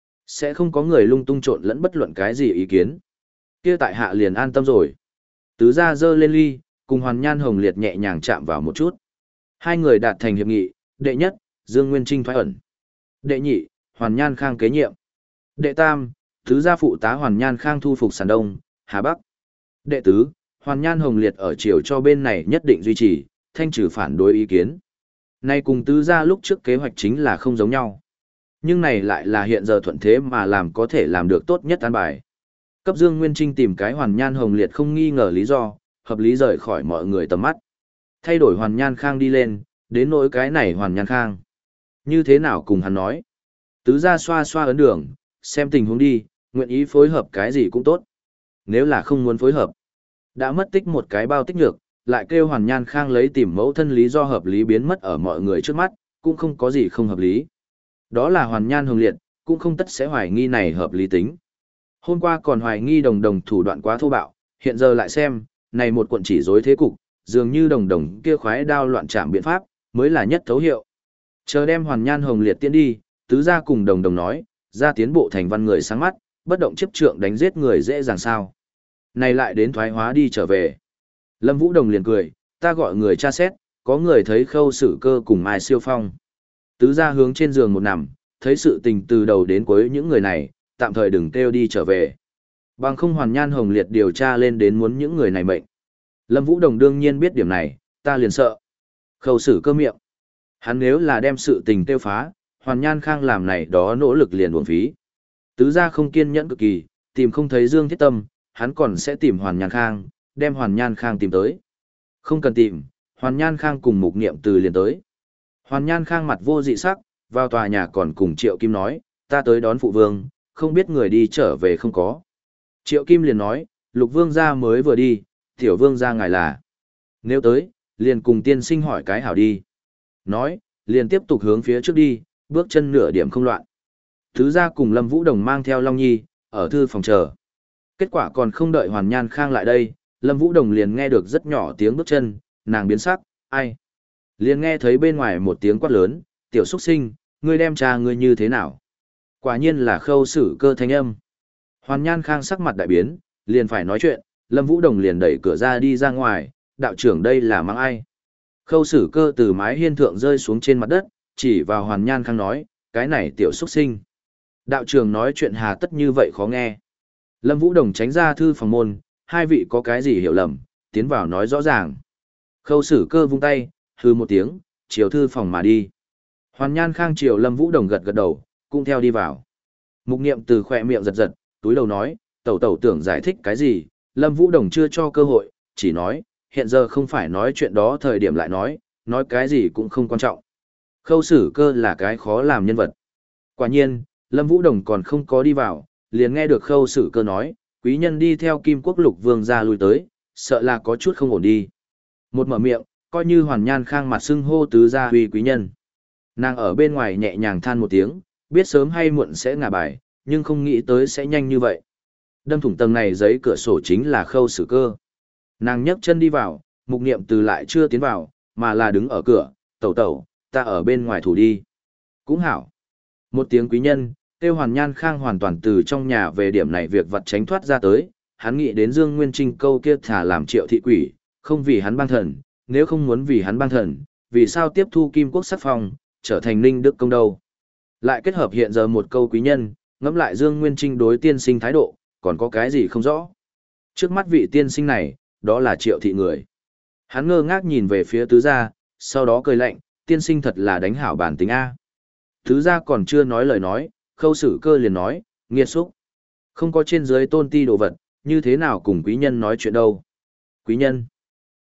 Sẽ không có người lung tung trộn lẫn bất luận cái gì ý kiến. Kia tại hạ liền an tâm rồi. Tứ gia giơ lên ly, cùng Hoàn Nhan Hồng Liệt nhẹ nhàng chạm vào một chút. Hai người đạt thành hiệp nghị, đệ nhất, Dương Nguyên Trinh thoái ẩn. Đệ nhị, Hoàn Nhan Khang kế nhiệm. Đệ tam, tứ gia phụ tá Hoàn Nhan Khang thu phục Sàn Đông, Hà Bắc. Đệ tứ, Hoàn Nhan Hồng Liệt ở triều cho bên này nhất định duy trì, thanh trừ phản đối ý kiến. Nay cùng tứ gia lúc trước kế hoạch chính là không giống nhau. Nhưng này lại là hiện giờ thuận thế mà làm có thể làm được tốt nhất an bài. Cấp Dương Nguyên Trinh tìm cái Hoàn Nhan Hồng Liệt không nghi ngờ lý do, hợp lý rời khỏi mọi người tầm mắt. Thay đổi Hoàn Nhan Khang đi lên, đến nỗi cái này Hoàn Nhan Khang. Như thế nào cùng hắn nói. Tứ gia xoa xoa ấn đường, xem tình huống đi, nguyện ý phối hợp cái gì cũng tốt. Nếu là không muốn phối hợp, đã mất tích một cái bao tích nhược, lại kêu Hoàn Nhan Khang lấy tìm mẫu thân lý do hợp lý biến mất ở mọi người trước mắt, cũng không có gì không hợp lý. Đó là Hoàn Nhan Hồng Liệt, cũng không tất sẽ hoài nghi này hợp lý tính. Hôm qua còn hoài nghi đồng đồng thủ đoạn quá thô bạo, hiện giờ lại xem, này một cuộn chỉ rối thế cục, dường như đồng đồng kia khoái đao loạn trảm biện pháp, mới là nhất thấu hiệu. Chờ đem Hoàn Nhan Hồng Liệt tiến đi, tứ gia cùng đồng đồng nói, ra tiến bộ thành văn người sáng mắt, bất động chấp trượng đánh giết người dễ dàng sao. Này lại đến thoái hóa đi trở về. Lâm Vũ Đồng liền cười, ta gọi người tra xét, có người thấy Khâu Sử Cơ cùng Mai Siêu Phong. Tứ gia hướng trên giường một nằm, thấy sự tình từ đầu đến cuối những người này, tạm thời đừng kêu đi trở về. Bằng không Hoàn Nhan Hồng Liệt điều tra lên đến muốn những người này mệnh. Lâm Vũ Đồng đương nhiên biết điểm này, ta liền sợ. Khâu Sử Cơ miệng. Hắn nếu là đem sự tình tiêu phá, Hoàn Nhan Khang làm này đó nỗ lực liền uổng phí. Tứ gia không kiên nhẫn cực kỳ, tìm không thấy Dương Thiết Tâm, hắn còn sẽ tìm Hoàn Nhan Khang, đem Hoàn Nhan Khang tìm tới. Không cần tìm, Hoàn Nhan Khang cùng Mục Niệm Từ liền tới. Hoàn Nhan Khang mặt vô dị sắc, vào tòa nhà còn cùng Triệu Kim nói, ta tới đón phụ vương, không biết người đi trở về không có. Triệu Kim liền nói, Lục vương gia mới vừa đi, tiểu vương gia ngài là. Nếu tới, liền cùng tiên sinh hỏi cái hảo đi. Nói, liền tiếp tục hướng phía trước đi, bước chân nửa điểm không loạn. Thứ gia cùng Lâm Vũ Đồng mang theo Long Nhi, ở thư phòng chờ. Kết quả còn không đợi Hoàn Nhan Khang lại đây, Lâm Vũ Đồng liền nghe được rất nhỏ tiếng bước chân, nàng biến sắc, ai? Liền nghe thấy bên ngoài một tiếng quát lớn, tiểu xuất sinh, ngươi đem cha ngươi như thế nào? Quả nhiên là Khâu Sử Cơ thanh âm. Hoàn Nhan Khang sắc mặt đại biến, liền phải nói chuyện, Lâm Vũ Đồng liền đẩy cửa ra đi ra ngoài, đạo trưởng đây là mang ai? Khâu Sử Cơ từ mái hiên thượng rơi xuống trên mặt đất, chỉ vào Hoàn Nhan Khang nói, cái này tiểu xuất sinh. Đạo trưởng nói chuyện hà tất như vậy khó nghe. Lâm Vũ Đồng tránh ra thư phòng môn, hai vị có cái gì hiểu lầm, tiến vào nói rõ ràng. Khâu Sử Cơ vung tay, hư một tiếng, chiều thư phòng mà đi. Hoàn Nhan Khang chiều Lâm Vũ Đồng gật gật đầu, cũng theo đi vào. Mục Niệm từ khỏe miệng giật giật, túi đầu nói, tẩu tẩu tưởng giải thích cái gì, Lâm Vũ Đồng chưa cho cơ hội, chỉ nói, hiện giờ không phải nói chuyện đó thời điểm lại nói, nói cái gì cũng không quan trọng. Khâu Sử Cơ là cái khó làm nhân vật. Quả nhiên, Lâm Vũ Đồng còn không có đi vào, liền nghe được Khâu Sử Cơ nói, quý nhân đi theo Kim Quốc Lục vương gia lui tới, sợ là có chút không ổn đi. Một mở miệng, coi như Hoàn Nhan Khang mặt xưng hô tứ gia huy quý nhân. Nàng ở bên ngoài nhẹ nhàng than một tiếng, biết sớm hay muộn sẽ ngả bài, nhưng không nghĩ tới sẽ nhanh như vậy. Đâm thủng tầng này giấy cửa sổ chính là Khâu Sử Cơ. Nàng nhấc chân đi vào, Mục Niệm từ lại chưa tiến vào, mà là đứng ở cửa, tẩu tẩu, ta ở bên ngoài thủ đi. Cũng hảo. Một tiếng quý nhân, kêu Hoàn Nhan Khang hoàn toàn từ trong nhà về điểm này việc vặt tránh thoát ra tới, hắn nghĩ đến Dương Nguyên Trinh câu kia thả làm Triệu thị quỷ, không vì hắn bang thần, nếu không muốn vì hắn bang thần, vì sao tiếp thu Kim Quốc sắc phong, trở thành Ninh Đức Công đâu. Lại kết hợp hiện giờ một câu quý nhân, ngẫm lại Dương Nguyên Trinh đối tiên sinh thái độ, còn có cái gì không rõ. Trước mắt vị tiên sinh này, đó là Triệu thị người. Hắn ngơ ngác nhìn về phía tứ gia, sau đó cười lạnh, tiên sinh thật là đánh hảo bản tính A. Tứ gia còn chưa nói lời nói, Khâu Sử Cơ liền nói, nghiệt xúc. Không có trên dưới tôn ti đồ vật, như thế nào cùng quý nhân nói chuyện đâu. Quý nhân.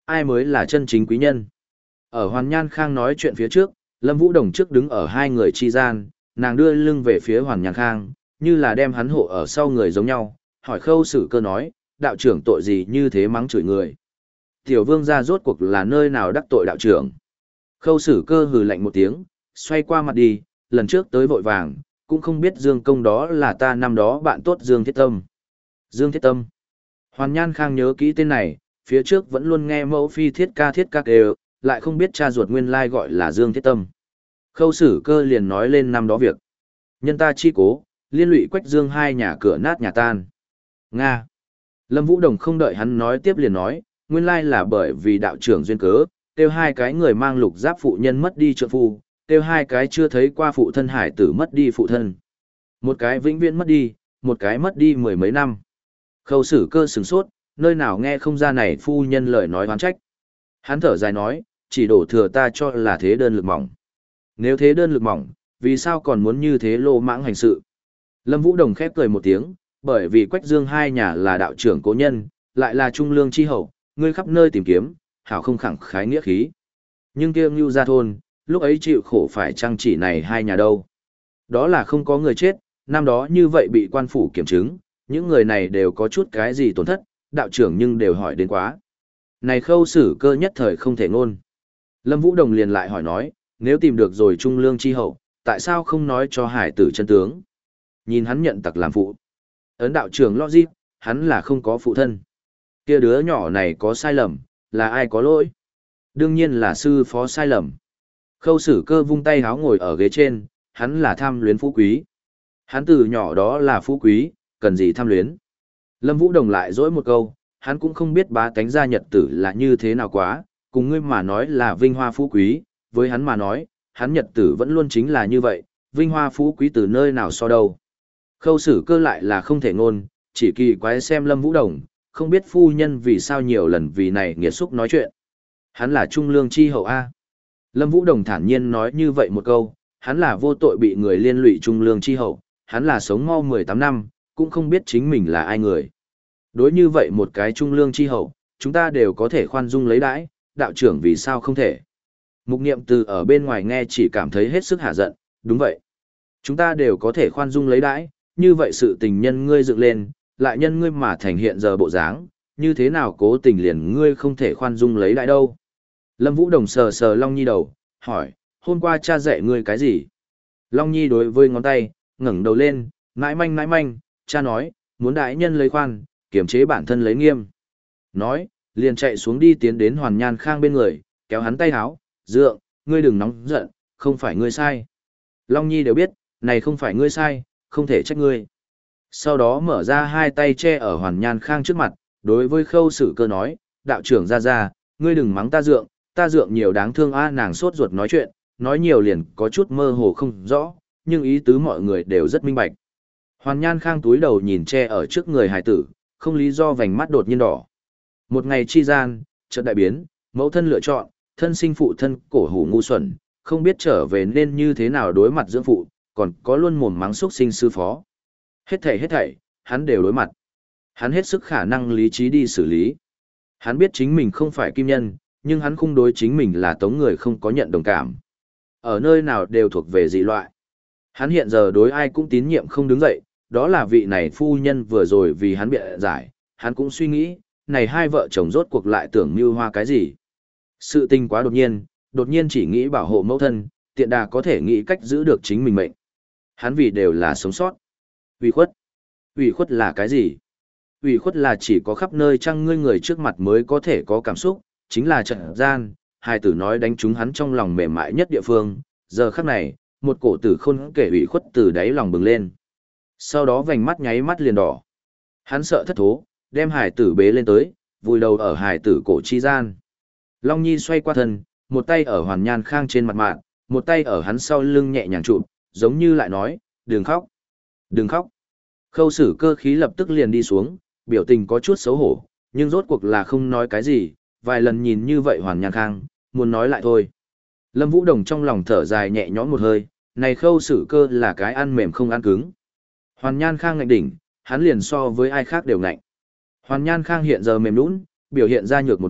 Ai mới là chân chính quý nhân? Ở Hoàn Nhan Khang nói chuyện phía trước, Lâm Vũ Đồng trước đứng ở hai người chi gian, nàng đưa lưng về phía Hoàn Nhan Khang, như là đem hắn hộ ở sau người giống nhau, hỏi Khâu Sử Cơ nói, đạo trưởng tội gì như thế mắng chửi người. Tiểu vương gia rốt cuộc là nơi nào đắc tội đạo trưởng. Khâu Sử Cơ hừ lạnh một tiếng, xoay qua mặt đi, lần trước tới vội vàng, cũng không biết Dương Công đó là ta năm đó bạn tốt Dương Thiết Tâm. Dương Thiết Tâm. Hoàn Nhan Khang nhớ kỹ tên này, phía trước vẫn luôn nghe mẫu phi thiết ca thiết ca kêu, lại không biết cha ruột nguyên lai gọi là Dương Thiết Tâm. Khâu Sử Cơ liền nói lên năm đó việc. Nhân ta chi cố, liên lụy Quách Dương hai nhà cửa nát nhà tan. Nga. Lâm Vũ Đồng không đợi hắn nói tiếp liền nói, nguyên lai là bởi vì đạo trưởng duyên cớ, tiêu hai cái người mang lục giáp phụ nhân mất đi trượng phu, tiêu hai cái chưa thấy qua phụ thân hải tử mất đi phụ thân. Một cái vĩnh viễn mất đi, một cái mất đi mười mấy năm. Khâu Sử Cơ sửng sốt, nơi nào nghe không ra này phu nhân lời nói oán trách. Hắn thở dài nói, chỉ đổ thừa ta cho là thế đơn lực mỏng. Nếu thế đơn lực mỏng, vì sao còn muốn như thế lô mãng hành sự? Lâm Vũ Đồng khép cười một tiếng, bởi vì Quách Dương hai nhà là đạo trưởng cố nhân, lại là trung lương chi hậu, ngươi khắp nơi tìm kiếm, hảo không khẳng khái nghĩa khí. Nhưng kia Ngưu Gia thôn, lúc ấy chịu khổ phải chăng chỉ này hai nhà đâu. Đó là không có người chết, năm đó như vậy bị quan phủ kiểm chứng, những người này đều có chút cái gì tổn thất, đạo trưởng nhưng đều hỏi đến quá. Này Khâu Sử Cơ nhất thời không thể ngôn. Lâm Vũ Đồng liền lại hỏi nói, nếu tìm được rồi trung lương chi hậu, tại sao không nói cho hải tử chân tướng? Nhìn hắn nhận tặc làm phụ. Ấn đạo trưởng logic, hắn là không có phụ thân. Kia đứa nhỏ này có sai lầm, là ai có lỗi? Đương nhiên là sư phó sai lầm. Khâu Sử Cơ vung tay háo ngồi ở ghế trên, hắn là tham luyến phú quý. Hắn từ nhỏ đó là phú quý, cần gì tham luyến? Lâm Vũ Đồng lại dỗi một câu, hắn cũng không biết bá tánh gia nhật tử là như thế nào quá, cùng ngươi mà nói là vinh hoa phú quý, với hắn mà nói, hắn nhật tử vẫn luôn chính là như vậy, vinh hoa phú quý từ nơi nào so đâu. Khâu Sử Cơ lại là không thể ngôn, chỉ kỳ quái xem Lâm Vũ Đồng, không biết phu nhân vì sao nhiều lần vì này nghiệt xúc nói chuyện. Hắn là trung lương chi hậu A. Lâm Vũ Đồng thản nhiên nói như vậy một câu, hắn là vô tội bị người liên lụy trung lương chi hậu, hắn là sống mau mười tám năm, cũng không biết chính mình là ai người. Đối như vậy một cái trung lương chi hậu, chúng ta đều có thể khoan dung lấy đãi, đạo trưởng vì sao không thể. Mục Niệm từ ở bên ngoài nghe chỉ cảm thấy hết sức hả giận, đúng vậy. Chúng ta đều có thể khoan dung lấy đãi, như vậy sự tình nhân ngươi dựng lên, lại nhân ngươi mà thành hiện giờ bộ dáng, như thế nào cố tình liền ngươi không thể khoan dung lấy đãi đâu. Lâm Vũ Đồng sờ sờ Long Nhi đầu, hỏi, hôm qua cha dạy ngươi cái gì? Long Nhi đối với ngón tay, ngẩng đầu lên, nãi manh nãi manh, cha nói, muốn đại nhân lấy khoan, kiềm chế bản thân lấy nghiêm. Nói, liền chạy xuống đi tiến đến Hoàn Nhan Khang bên người, kéo hắn tay háo, dượng, ngươi đừng nóng giận, không phải ngươi sai. Long Nhi đều biết, này không phải ngươi sai, không thể trách ngươi. Sau đó mở ra hai tay che ở Hoàn Nhan Khang trước mặt, đối với Khâu Sử Cơ nói, đạo trưởng ra ra, ngươi đừng mắng ta dượng, ta dượng nhiều đáng thương a. Nàng sốt ruột nói chuyện, nói nhiều liền có chút mơ hồ không rõ, nhưng ý tứ mọi người đều rất minh bạch. Hoàn Nhan Khang túi đầu nhìn che ở trước người hài tử, không lý do vành mắt đột nhiên đỏ. Một ngày chi gian, chợt đại biến, mẫu thân lựa chọn, thân sinh phụ thân cổ hủ ngu xuẩn, không biết trở về nên như thế nào đối mặt dưỡng phụ, còn có luôn mồm mắng xúc sinh sư phó. Hết thảy hết thảy, hắn đều đối mặt. Hắn hết sức khả năng lý trí đi xử lý. Hắn biết chính mình không phải kim nhân, nhưng hắn không đối chính mình là tống người không có nhận đồng cảm. Ở nơi nào đều thuộc về dị loại. Hắn hiện giờ đối ai cũng tín nhiệm không đứng dậy, đó là vị này phu nhân vừa rồi vì hắn bịa giải, hắn cũng suy nghĩ, này hai vợ chồng rốt cuộc lại tưởng mưu hoa cái gì. Sự tình quá đột nhiên, đột nhiên chỉ nghĩ bảo hộ mẫu thân, tiện đà có thể nghĩ cách giữ được chính mình mệnh. Hắn vì đều là sống sót. Ủy khuất. Ủy khuất là cái gì? Ủy khuất là chỉ có khắp nơi chăng ngươi người trước mặt mới có thể có cảm xúc, chính là trận gian, hài tử nói đánh trúng hắn trong lòng mềm mại nhất địa phương, giờ khắc này, một cổ tử khôn kể ủy khuất từ đáy lòng bừng lên. Sau đó vành mắt nháy mắt liền đỏ. Hắn sợ thất thố, đem hài tử bế lên tới, vùi đầu ở hài tử cổ chi gian. Long Nhi xoay qua thân, một tay ở Hoàn Nhan Khang trên mặt mạng, một tay ở hắn sau lưng nhẹ nhàng chụp, giống như lại nói, đừng khóc, đừng khóc. Khâu Sử Cơ khí lập tức liền đi xuống, biểu tình có chút xấu hổ, nhưng rốt cuộc là không nói cái gì, vài lần nhìn như vậy Hoàn Nhan Khang, muốn nói lại thôi. Lâm Vũ Đồng trong lòng thở dài nhẹ nhõm một hơi, này Khâu Sử Cơ là cái ăn mềm không ăn cứng. Hoàn Nhan Khang ngạnh đỉnh, hắn liền so với ai khác đều ngạnh. Hoàn Nhan Khang hiện giờ mềm nũng, biểu hiện ra nhược một mặt,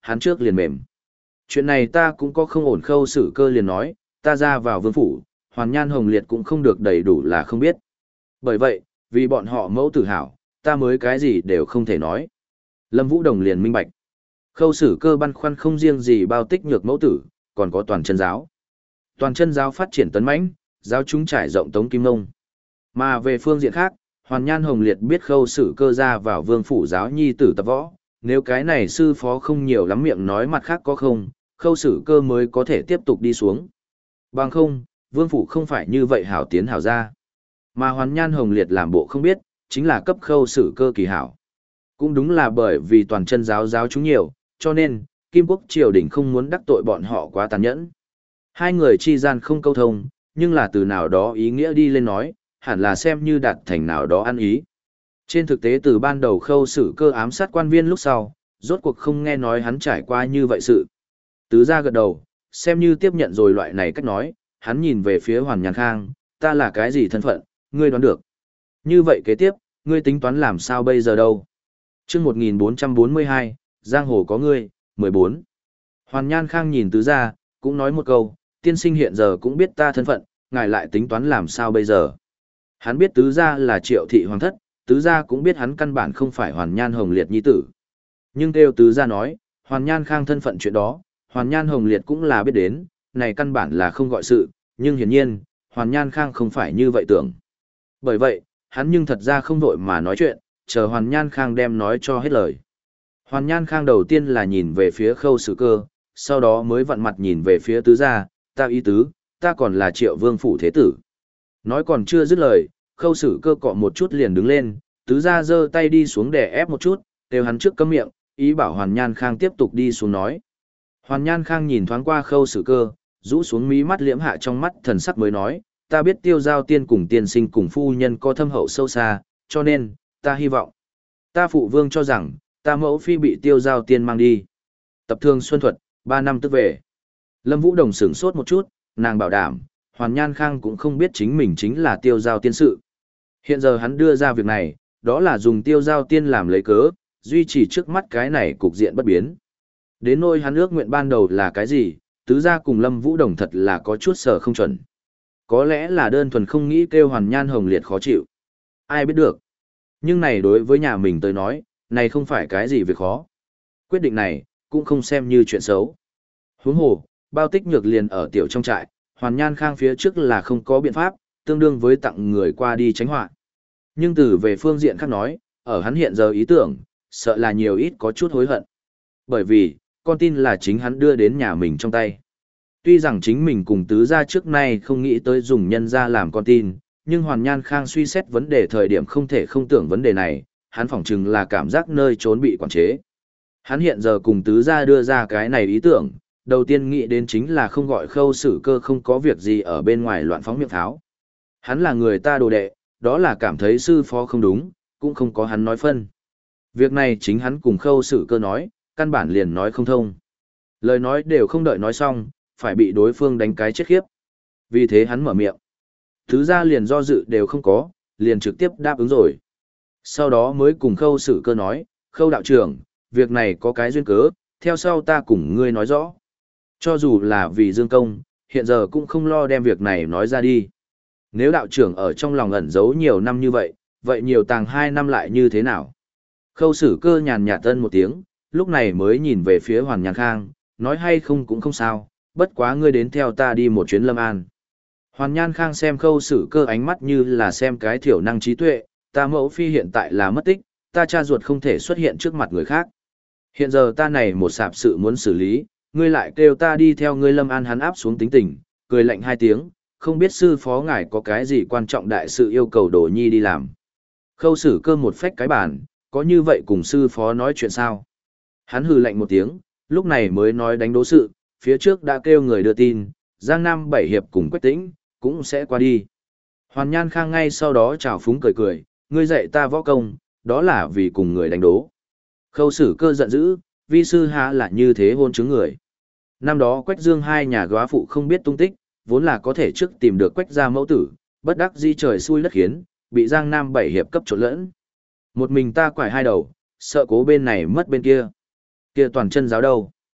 hắn trước liền mềm. Chuyện này ta cũng có không ổn. Khâu Sử Cơ liền nói, ta ra vào vương phủ, Hoàn Nhan Hồng Liệt cũng không được đầy đủ là không biết. Bởi vậy, vì bọn họ mẫu tử hảo, ta mới cái gì đều không thể nói. Lâm Vũ Đồng liền minh bạch. Khâu Sử Cơ băn khoăn không riêng gì Bao Tích Nhược mẫu tử, còn có toàn chân giáo. Toàn chân giáo phát triển tấn mãnh, giáo chúng trải rộng Tống Kim Ngông. Mà về phương diện khác, Hoàn Nhan Hồng Liệt biết Khâu Sử Cơ ra vào vương phủ giáo nhi tử tập võ, nếu cái này sư phó không nhiều lắm miệng nói mặt khác có không, Khâu Sử Cơ mới có thể tiếp tục đi xuống. Bằng không, vương phủ không phải như vậy hảo tiến hảo ra. Mà Hoàn Nhan Hồng Liệt làm bộ không biết, chính là cấp Khâu Sử Cơ kỳ hảo. Cũng đúng là bởi vì toàn chân giáo giáo chúng nhiều, cho nên, Kim Quốc triều đình không muốn đắc tội bọn họ quá tàn nhẫn. Hai người chi gian không câu thông, nhưng là từ nào đó ý nghĩa đi lên nói, hẳn là xem như đạt thành nào đó ăn ý. Trên thực tế từ ban đầu Khâu Sử Cơ ám sát quan viên lúc sau, rốt cuộc không nghe nói hắn trải qua như vậy sự. Tứ gia gật đầu, xem như tiếp nhận rồi loại này cách nói, hắn nhìn về phía Hoàn Nhan Khang, ta là cái gì thân phận, ngươi đoán được. Như vậy kế tiếp, ngươi tính toán làm sao bây giờ đâu? Chương một nghìn bốn trăm bốn mươi hai, Giang hồ có ngươi, mười bốn. Hoàn Nhan Khang nhìn tứ gia, cũng nói một câu, tiên sinh hiện giờ cũng biết ta thân phận, ngài lại tính toán làm sao bây giờ. Hắn biết tứ gia là Triệu thị hoàng thất, tứ gia cũng biết hắn căn bản không phải Hoàn Nhan Hồng Liệt nhi tử. Nhưng kêu tứ gia nói, Hoàn Nhan Khang thân phận chuyện đó, Hoàn Nhan Hồng Liệt cũng là biết đến, này căn bản là không gọi sự, nhưng hiển nhiên, Hoàn Nhan Khang không phải như vậy tưởng. Bởi vậy, hắn nhưng thật ra không vội mà nói chuyện, chờ Hoàn Nhan Khang đem nói cho hết lời. Hoàn Nhan Khang đầu tiên là nhìn về phía Khâu Sử Cơ, sau đó mới vặn mặt nhìn về phía tứ gia, ta ý tứ, ta còn là Triệu vương phủ thế tử. Nói còn chưa dứt lời, Khâu Sử Cơ cọ một chút liền đứng lên, tứ gia giơ tay đi xuống để ép một chút, kêu hắn trước cấm miệng, ý bảo Hoàn Nhan Khang tiếp tục đi xuống nói. Hoàn Nhan Khang nhìn thoáng qua Khâu Sử Cơ, rũ xuống mí mắt liễm hạ trong mắt thần sắc mới nói, ta biết Tiêu Giao Tiên cùng tiên sinh cùng phu nhân có thâm hậu sâu xa, cho nên, ta hy vọng. Ta phụ vương cho rằng, ta mẫu phi bị Tiêu Giao Tiên mang đi. Tập thương Xuân Thuật, ba năm tức về. Lâm Vũ Đồng sửng sốt một chút, nàng bảo đảm, Hoàn Nhan Khang cũng không biết chính mình chính là Tiêu Giao Tiên sự. Hiện giờ hắn đưa ra việc này, đó là dùng Tiêu Giao Tiên làm lấy cớ, duy trì trước mắt cái này cục diện bất biến. Đến nỗi hắn ước nguyện ban đầu là cái gì, tứ gia cùng Lâm Vũ Đồng thật là có chút sở không chuẩn. Có lẽ là đơn thuần không nghĩ kêu Hoàn Nhan Hồng Liệt khó chịu. Ai biết được. Nhưng này đối với nhà mình tới nói, này không phải cái gì việc khó. Quyết định này, cũng không xem như chuyện xấu. Huống hồ, Bao Tích Nhược liền ở tiểu trong trại, Hoàn Nhan Khang phía trước là không có biện pháp, tương đương với tặng người qua đi tránh họa. Nhưng từ về phương diện khác nói, ở hắn hiện giờ ý tưởng, sợ là nhiều ít có chút hối hận. Bởi vì, con tin là chính hắn đưa đến nhà mình trong tay. Tuy rằng chính mình cùng tứ gia trước nay không nghĩ tới dùng nhân ra làm con tin, nhưng Hoàn Nhan Khang suy xét vấn đề thời điểm không thể không tưởng vấn đề này, hắn phỏng chừng là cảm giác nơi trốn bị quản chế. Hắn hiện giờ cùng tứ gia đưa ra cái này ý tưởng, đầu tiên nghĩ đến chính là không gọi Khâu Sử Cơ không có việc gì ở bên ngoài loạn phóng miệng tháo. Hắn là người ta đồ đệ, đó là cảm thấy sư phó không đúng, cũng không có hắn nói phân. Việc này chính hắn cùng Khâu Sử Cơ nói, căn bản liền nói không thông. Lời nói đều không đợi nói xong, phải bị đối phương đánh cái chết khiếp. Vì thế hắn mở miệng. Thứ ra liền do dự đều không có, liền trực tiếp đáp ứng rồi. Sau đó mới cùng Khâu Sử Cơ nói, Khâu đạo trưởng, việc này có cái duyên cớ, theo sau ta cùng ngươi nói rõ. Cho dù là vì dương công, hiện giờ cũng không lo đem việc này nói ra đi. Nếu đạo trưởng ở trong lòng ẩn giấu nhiều năm như vậy, vậy nhiều tàng hai năm lại như thế nào? Khâu Sử Cơ nhàn nhạt tân một tiếng, lúc này mới nhìn về phía Hoàn Nhan Khang, nói hay không cũng không sao, bất quá ngươi đến theo ta đi một chuyến Lâm An. Hoàn Nhan Khang xem Khâu Sử Cơ ánh mắt như là xem cái thiểu năng trí tuệ, ta mẫu phi hiện tại là mất tích, ta cha ruột không thể xuất hiện trước mặt người khác. Hiện giờ ta này một sạp sự muốn xử lý, ngươi lại kêu ta đi theo ngươi Lâm An. Hắn áp xuống tính tình, cười lạnh hai tiếng, không biết sư phó ngài có cái gì quan trọng đại sự yêu cầu Đồ Nhi đi làm. Khâu Sử Cơ một phách cái bàn, có như vậy cùng sư phó nói chuyện sao? Hắn hừ lạnh một tiếng, lúc này mới nói đánh đố sự, phía trước đã kêu người đưa tin, Giang Nam Bảy Hiệp cùng Quách Tĩnh, cũng sẽ qua đi. Hoàn Nhan Khang ngay sau đó chào phúng cười cười, ngươi dạy ta võ công, đó là vì cùng người đánh đố. Khâu Sử Cơ giận dữ, vi sư há là như thế hôn chứng người. Năm đó Quách Dương hai nhà góa phụ không biết tung tích, vốn là có thể trước tìm được Quách gia mẫu tử, bất đắc di trời xui đất khiến, bị Giang Nam Bảy Hiệp cấp trộn lẫn. Một mình ta quải hai đầu, sợ cố bên này mất bên kia. Kia toàn chân giáo đâu?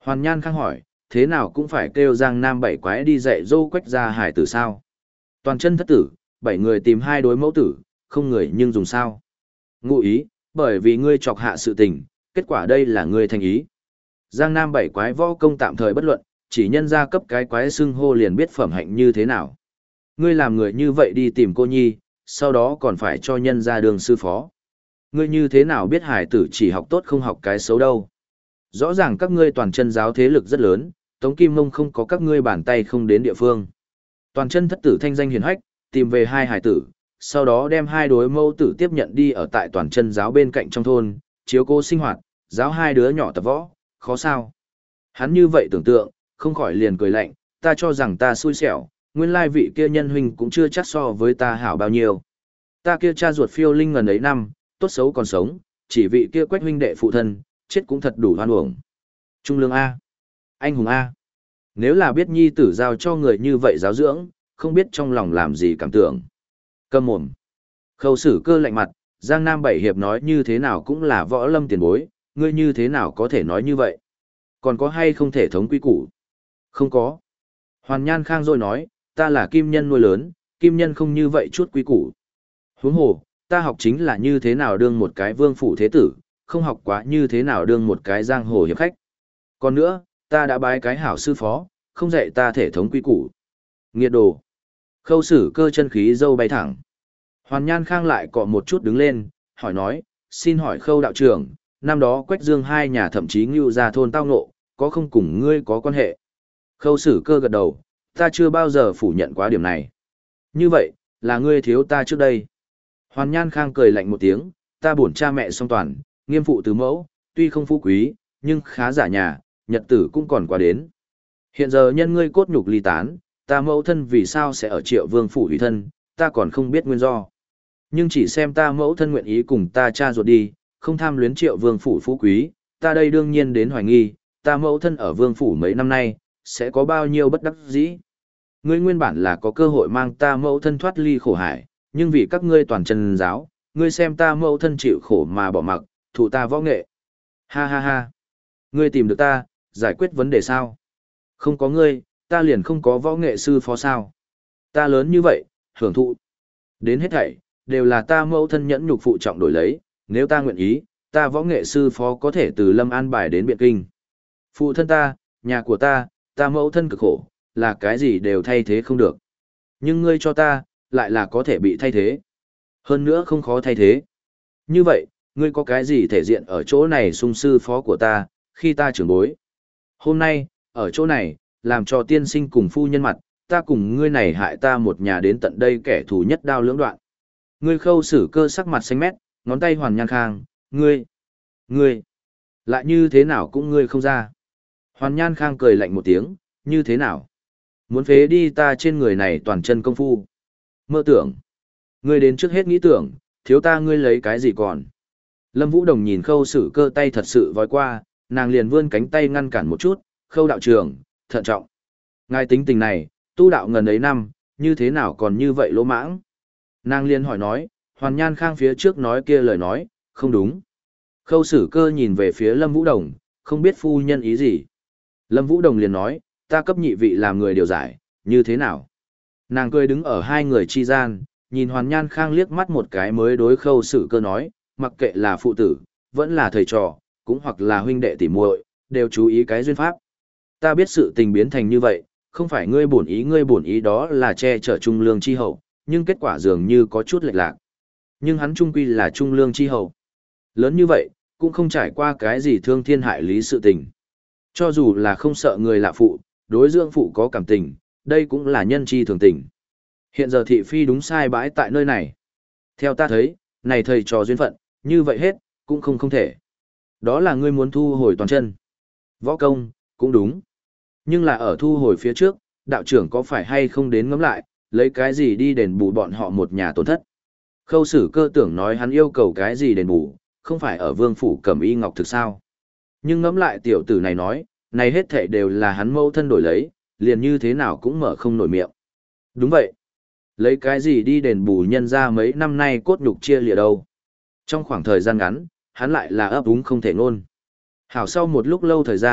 Hoàn Nhan Khang hỏi, thế nào cũng phải kêu Giang Nam bảy quái đi dạy dỗ Quách gia hải tử sao? Toàn chân thất tử, bảy người tìm hai đối mẫu tử, không người nhưng dùng sao? Ngụ ý, bởi vì ngươi chọc hạ sự tình, kết quả đây là ngươi thành ý. Giang Nam bảy quái võ công tạm thời bất luận, chỉ nhân ra cấp cái quái xưng hô liền biết phẩm hạnh như thế nào. Ngươi làm người như vậy đi tìm cô nhi, sau đó còn phải cho nhân ra đường sư phó. Ngươi như thế nào biết hải tử chỉ học tốt không học cái xấu đâu. Rõ ràng các ngươi toàn chân giáo thế lực rất lớn, Tống Kim Mông không có các ngươi bàn tay không đến địa phương. Toàn chân thất tử thanh danh hiển hách, tìm về hai hải tử, sau đó đem hai đối mẫu tử tiếp nhận đi ở tại toàn chân giáo bên cạnh trong thôn, chiếu cố sinh hoạt, giáo hai đứa nhỏ tập võ, khó sao. Hắn như vậy tưởng tượng, không khỏi liền cười lạnh, ta cho rằng ta xui xẻo, nguyên lai vị kia nhân huynh cũng chưa chắc so với ta hảo bao nhiêu. Ta kia cha ruột phiêu linh ngần ấy năm, tốt xấu còn sống, chỉ vị kia Quách huynh đệ phụ thân, chết cũng thật đủ hoan uổng. Trung lương A. Anh hùng A. Nếu là biết nhi tử giao cho người như vậy giáo dưỡng, không biết trong lòng làm gì cảm tưởng. Câm mồm. Khâu Sử Cơ lạnh mặt, Giang Nam Bảy Hiệp nói như thế nào cũng là võ lâm tiền bối, ngươi như thế nào có thể nói như vậy? Còn có hay không thể thống quy củ? Không có. Hoàn Nhan Khang rồi nói, ta là kim nhân nuôi lớn, kim nhân không như vậy chút quy củ. Huống hồ, ta học chính là như thế nào đương một cái vương phủ thế tử, không học quá như thế nào đương một cái giang hồ hiệp khách. Còn nữa, ta đã bái cái hảo sư phó, không dạy ta thể thống quy củ. Nghiệt đồ. Khâu Sử Cơ chân khí dâu bay thẳng. Hoàn Nhan Khang lại cọ một chút đứng lên, hỏi nói, xin hỏi Khâu đạo trưởng, năm đó Quách Dương hai nhà thậm chí Ngưu Gia thôn tao ngộ, có không cùng ngươi có quan hệ? Khâu Sử Cơ gật đầu, ta chưa bao giờ phủ nhận quá điểm này. Như vậy, là ngươi thiếu ta trước đây. Hoàn Nhan Khang cười lạnh một tiếng, ta bổn cha mẹ song toàn, nghiêm phụ tứ mẫu, tuy không phú quý, nhưng khá giả nhà, nhật tử cũng còn qua đến. Hiện giờ nhân ngươi cốt nhục ly tán, ta mẫu thân vì sao sẽ ở Triệu Vương phủ hủy thân, ta còn không biết nguyên do. Nhưng chỉ xem ta mẫu thân nguyện ý cùng ta cha ruột đi, không tham luyến Triệu Vương phủ phú quý, ta đây đương nhiên đến hoài nghi, ta mẫu thân ở Vương phủ mấy năm nay, sẽ có bao nhiêu bất đắc dĩ. Ngươi nguyên bản là có cơ hội mang ta mẫu thân thoát ly khổ hải, nhưng vì các ngươi toàn chân giáo, ngươi xem ta mẫu thân chịu khổ mà bỏ mặc, thụ ta võ nghệ. Ha ha ha. Ngươi tìm được ta, giải quyết vấn đề sao? Không có ngươi, ta liền không có võ nghệ sư phó sao. Ta lớn như vậy, hưởng thụ. Đến hết thảy, đều là ta mẫu thân nhẫn nhục phụ trọng đổi lấy, nếu ta nguyện ý, ta võ nghệ sư phó có thể từ Lâm An bài đến Biện Kinh. Phụ thân ta, nhà của ta, ta mẫu thân cực khổ, là cái gì đều thay thế không được. Nhưng ngươi cho ta, lại là có thể bị thay thế. Hơn nữa không khó thay thế. Như vậy, ngươi có cái gì thể diện ở chỗ này sung sư phó của ta, khi ta trưởng bối. Hôm nay, ở chỗ này, làm cho tiên sinh cùng phu nhân mặt, ta cùng ngươi này hại ta một nhà đến tận đây kẻ thù nhất đao lưỡng đoạn. Ngươi Khâu Sử Cơ sắc mặt xanh mét, ngón tay Hoàn Nhan Khang, ngươi, ngươi, lại như thế nào cũng ngươi không ra. Hoàn Nhan Khang cười lạnh một tiếng, như thế nào? Muốn phế đi ta trên người này toàn chân công phu. Mơ tưởng. Ngươi đến trước hết nghĩ tưởng, thiếu ta ngươi lấy cái gì còn. Lâm Vũ Đồng nhìn Khâu Sử Cơ tay thật sự vói qua, nàng liền vươn cánh tay ngăn cản một chút, Khâu đạo trưởng, thận trọng. Ngài tính tình này, tu đạo ngần ấy năm, như thế nào còn như vậy lỗ mãng. Nàng liền hỏi nói, Hoàn Nhan Khang phía trước nói kia lời nói, không đúng. Khâu Sử Cơ nhìn về phía Lâm Vũ Đồng, không biết phu nhân ý gì. Lâm Vũ Đồng liền nói, ta cấp nhị vị làm người điều giải, như thế nào? Nàng cười đứng ở hai người chi gian, nhìn Hoàn Nhan Khang liếc mắt một cái mới đối Khâu Sử Cơ nói, mặc kệ là phụ tử, vẫn là thầy trò, cũng hoặc là huynh đệ tỉ muội, đều chú ý cái duyên pháp. Ta biết sự tình biến thành như vậy, không phải ngươi bổn ý ngươi bổn ý đó là che chở trung lương chi hậu, nhưng kết quả dường như có chút lệch lạc. Nhưng hắn trung quy là trung lương chi hậu. Lớn như vậy, cũng không trải qua cái gì thương thiên hại lý sự tình. Cho dù là không sợ người lạ phụ, đối dưỡng phụ có cảm tình, đây cũng là nhân chi thường tình. Hiện giờ thị phi đúng sai bãi tại nơi này. Theo ta thấy, này thầy trò duyên phận, như vậy hết, cũng không không thể. Đó là ngươi muốn thu hồi toàn chân. Võ công, cũng đúng. Nhưng là ở thu hồi phía trước, đạo trưởng có phải hay không đến ngẫm lại, lấy cái gì đi đền bù bọn họ một nhà tổn thất. Khâu Sử Cơ tưởng nói hắn yêu cầu cái gì đền bù, không phải ở vương phủ cẩm y ngọc thực sao. Nhưng ngẫm lại tiểu tử này nói, này hết thảy đều là hắn mẫu thân đổi lấy, liền như thế nào cũng mở không nổi miệng. Đúng vậy. Lấy cái gì đi đền bù nhân ra mấy năm nay cốt nhục chia lìa đâu. Trong khoảng thời gian ngắn, hắn lại là ấp úng không thể ngôn. Hảo sau một lúc lâu thời gian,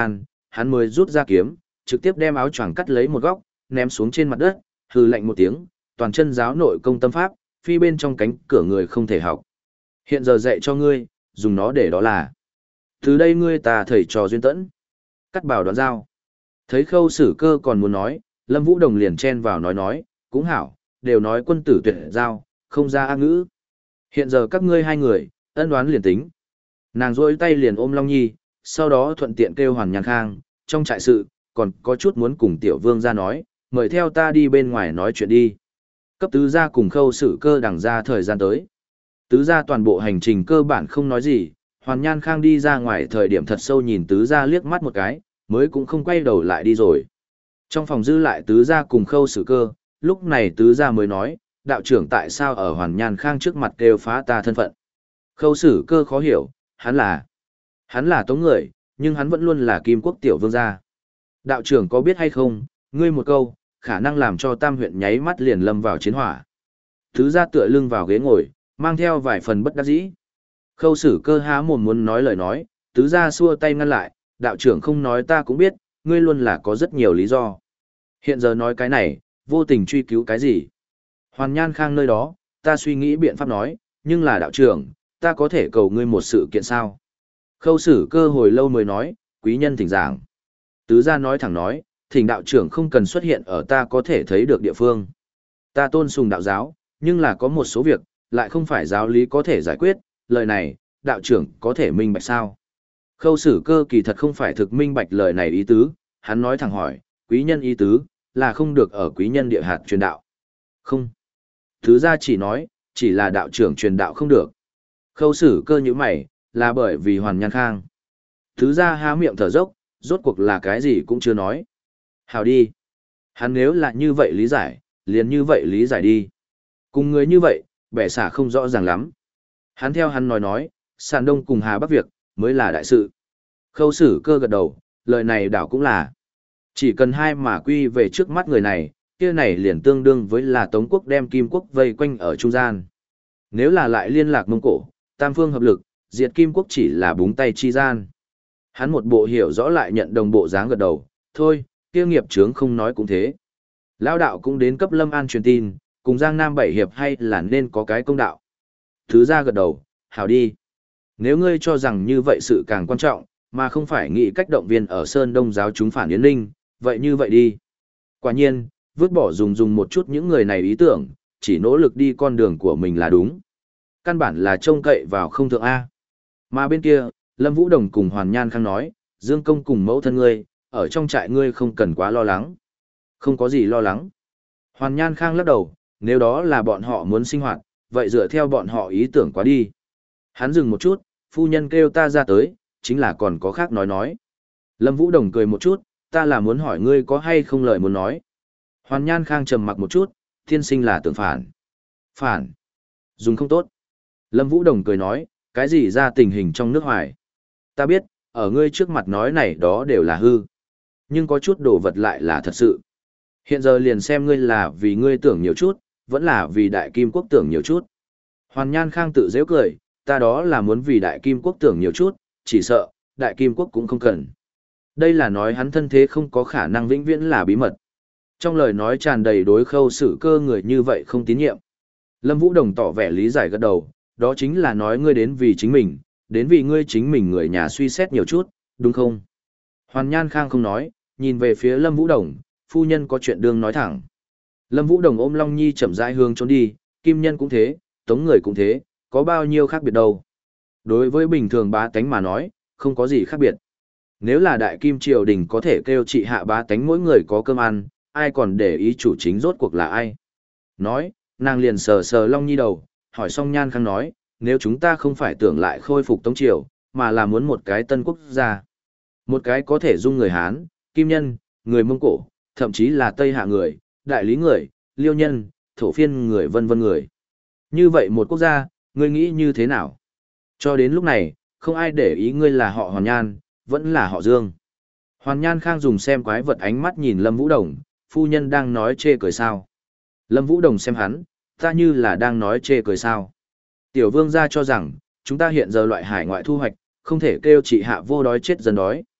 hắn mới rút ra kiếm, trực tiếp đem áo choàng cắt lấy một góc, ném xuống trên mặt đất, hừ lạnh một tiếng, toàn chân giáo nội công tâm pháp, phi bên trong cánh cửa người không thể học. Hiện giờ dạy cho ngươi, dùng nó để đó là. Từ đây ngươi ta thầy trò duyên tẫn. Cắt bảo đoán giao. Thấy Khâu Sử Cơ còn muốn nói, Lâm Vũ Đồng liền chen vào nói nói, cũng hảo, đều nói quân tử tuyệt giao, không ra ác ngữ. Hiện giờ các ngươi hai người, ân đoán liền tính. Nàng rôi tay liền ôm Long Nhi, sau đó thuận tiện kêu Hoàn Nhan Khang, trong trại sự, còn có chút muốn cùng Tiểu Vương ra nói, mời theo ta đi bên ngoài nói chuyện đi. Cấp tứ gia cùng Khâu Sử Cơ đằng ra thời gian tới. Tứ gia toàn bộ hành trình cơ bản không nói gì, Hoàn Nhan Khang đi ra ngoài thời điểm thật sâu nhìn tứ gia liếc mắt một cái, mới cũng không quay đầu lại đi rồi. Trong phòng dư lại tứ gia cùng Khâu Sử Cơ, lúc này tứ gia mới nói, đạo trưởng tại sao ở Hoàn Nhan Khang trước mặt kêu phá ta thân phận. Khâu Sử Cơ khó hiểu, hắn là, hắn là Tống người, nhưng hắn vẫn luôn là Kim Quốc tiểu vương gia. Đạo trưởng có biết hay không, ngươi một câu, khả năng làm cho Tam huyện nháy mắt liền lâm vào chiến hỏa. Tứ gia tựa lưng vào ghế ngồi, mang theo vài phần bất đắc dĩ. Khâu Sử Cơ há mồm muốn nói lời nói, tứ gia xua tay ngăn lại, đạo trưởng không nói ta cũng biết, ngươi luôn là có rất nhiều lý do. Hiện giờ nói cái này, vô tình truy cứu cái gì. Hoàn Nhan Khang nơi đó, ta suy nghĩ biện pháp nói, nhưng là đạo trưởng, ta có thể cầu ngươi một sự kiện sao. Khâu Sử Cơ hồi lâu mới nói, quý nhân thỉnh giảng. Tứ gia nói thẳng nói, thỉnh đạo trưởng không cần xuất hiện ở ta có thể thấy được địa phương. Ta tôn sùng đạo giáo, nhưng là có một số việc, lại không phải giáo lý có thể giải quyết, lời này, đạo trưởng có thể minh bạch sao. Khâu Sử Cơ kỳ thật không phải thực minh bạch lời này ý tứ, hắn nói thẳng hỏi, quý nhân ý tứ, là không được ở quý nhân địa hạt truyền đạo. Không. Thứ gia chỉ nói, chỉ là đạo trưởng truyền đạo không được. Khâu Sử Cơ như mày, là bởi vì Hoàn Nhan Khang. Thứ gia há miệng thở dốc, rốt cuộc là cái gì cũng chưa nói. Hào đi. Hắn nếu là như vậy lý giải, liền như vậy lý giải đi. Cùng người như vậy, bẻ xả không rõ ràng lắm. Hắn theo hắn nói nói, sàn đông cùng Hà Bắc việc, mới là đại sự. Khâu Sử Cơ gật đầu, lời này đảo cũng là. Chỉ cần hai mà quy về trước mắt người này, kia này liền tương đương với là Tống quốc đem Kim quốc vây quanh ở trung gian. Nếu là lại liên lạc Mông Cổ, tam phương hợp lực, diệt Kim quốc chỉ là búng tay chi gian. Hắn một bộ hiểu rõ lại nhận đồng bộ dáng gật đầu, thôi, kia nghiệp chướng không nói cũng thế. Lão đạo cũng đến cấp Lâm An truyền tin, cùng Giang Nam bảy hiệp hay là nên có cái công đạo. Thứ ra gật đầu, hảo đi. Nếu ngươi cho rằng như vậy sự càng quan trọng, mà không phải nghĩ cách động viên ở Sơn Đông giáo chúng phản Yến Ninh, vậy như vậy đi. Quả nhiên, vứt bỏ dùng dùng một chút những người này ý tưởng, chỉ nỗ lực đi con đường của mình là đúng. Căn bản là trông cậy vào không thượng A. Mà bên kia, Lâm Vũ Đồng cùng Hoàn Nhan Khang nói, Dương Công cùng mẫu thân ngươi, ở trong trại ngươi không cần quá lo lắng. Không có gì lo lắng. Hoàn Nhan Khang lắc đầu, nếu đó là bọn họ muốn sinh hoạt, vậy dựa theo bọn họ ý tưởng quá đi. Hắn dừng một chút, phu nhân kêu ta ra tới, chính là còn có khác nói nói. Lâm Vũ Đồng cười một chút, ta là muốn hỏi ngươi có hay không lời muốn nói. Hoàn Nhan Khang trầm mặc một chút, thiên sinh là tưởng phản. Phản. Dùng không tốt. Lâm Vũ Đồng cười nói, cái gì ra tình hình trong nước hoài. Ta biết, ở ngươi trước mặt nói này đó đều là hư. Nhưng có chút đồ vật lại là thật sự. Hiện giờ liền xem ngươi là vì ngươi tưởng nhiều chút, vẫn là vì đại kim quốc tưởng nhiều chút. Hoàn Nhan Khang tự dễ cười, ta đó là muốn vì đại kim quốc tưởng nhiều chút, chỉ sợ, đại kim quốc cũng không cần. Đây là nói hắn thân thế không có khả năng vĩnh viễn là bí mật. Trong lời nói tràn đầy đối Khâu Sử Cơ người như vậy không tín nhiệm. Lâm Vũ Đồng tỏ vẻ lý giải gật đầu, đó chính là nói ngươi đến vì chính mình, đến vì ngươi chính mình người nhà suy xét nhiều chút, đúng không? Hoàn Nhan Khang không nói, nhìn về phía Lâm Vũ Đồng, phu nhân có chuyện đương nói thẳng. Lâm Vũ Đồng ôm Long Nhi chậm rãi hướng trốn đi, Kim Nhân cũng thế, Tống người cũng thế, có bao nhiêu khác biệt đâu. Đối với bình thường bá tánh mà nói, không có gì khác biệt. Nếu là đại kim triều đình có thể kêu trị hạ bá tánh mỗi người có cơm ăn, ai còn để ý chủ chính rốt cuộc là ai? Nói, nàng liền sờ sờ Long Nhi đầu, hỏi xong Nhan Khang nói, nếu chúng ta không phải tưởng lại khôi phục Tống triều, mà là muốn một cái tân quốc gia. Một cái có thể dung người Hán, Kim Nhân, người Mông Cổ, thậm chí là Tây Hạ người, Đại Lý người, Liêu Nhân, Thổ Phiên người vân vân người. Như vậy một quốc gia, ngươi nghĩ như thế nào? Cho đến lúc này, không ai để ý ngươi là họ Hoàn Nhan, vẫn là họ Dương. Hoàn Nhan Khang dùng xem quái vật ánh mắt nhìn Lâm Vũ Đồng, phu nhân đang nói chê cười sao. Lâm Vũ Đồng xem hắn, ta như là đang nói chê cười sao. Tiểu vương gia cho rằng, chúng ta hiện giờ loại hải ngoại thu hoạch, không thể kêu trị hạ vô đói chết dân đói.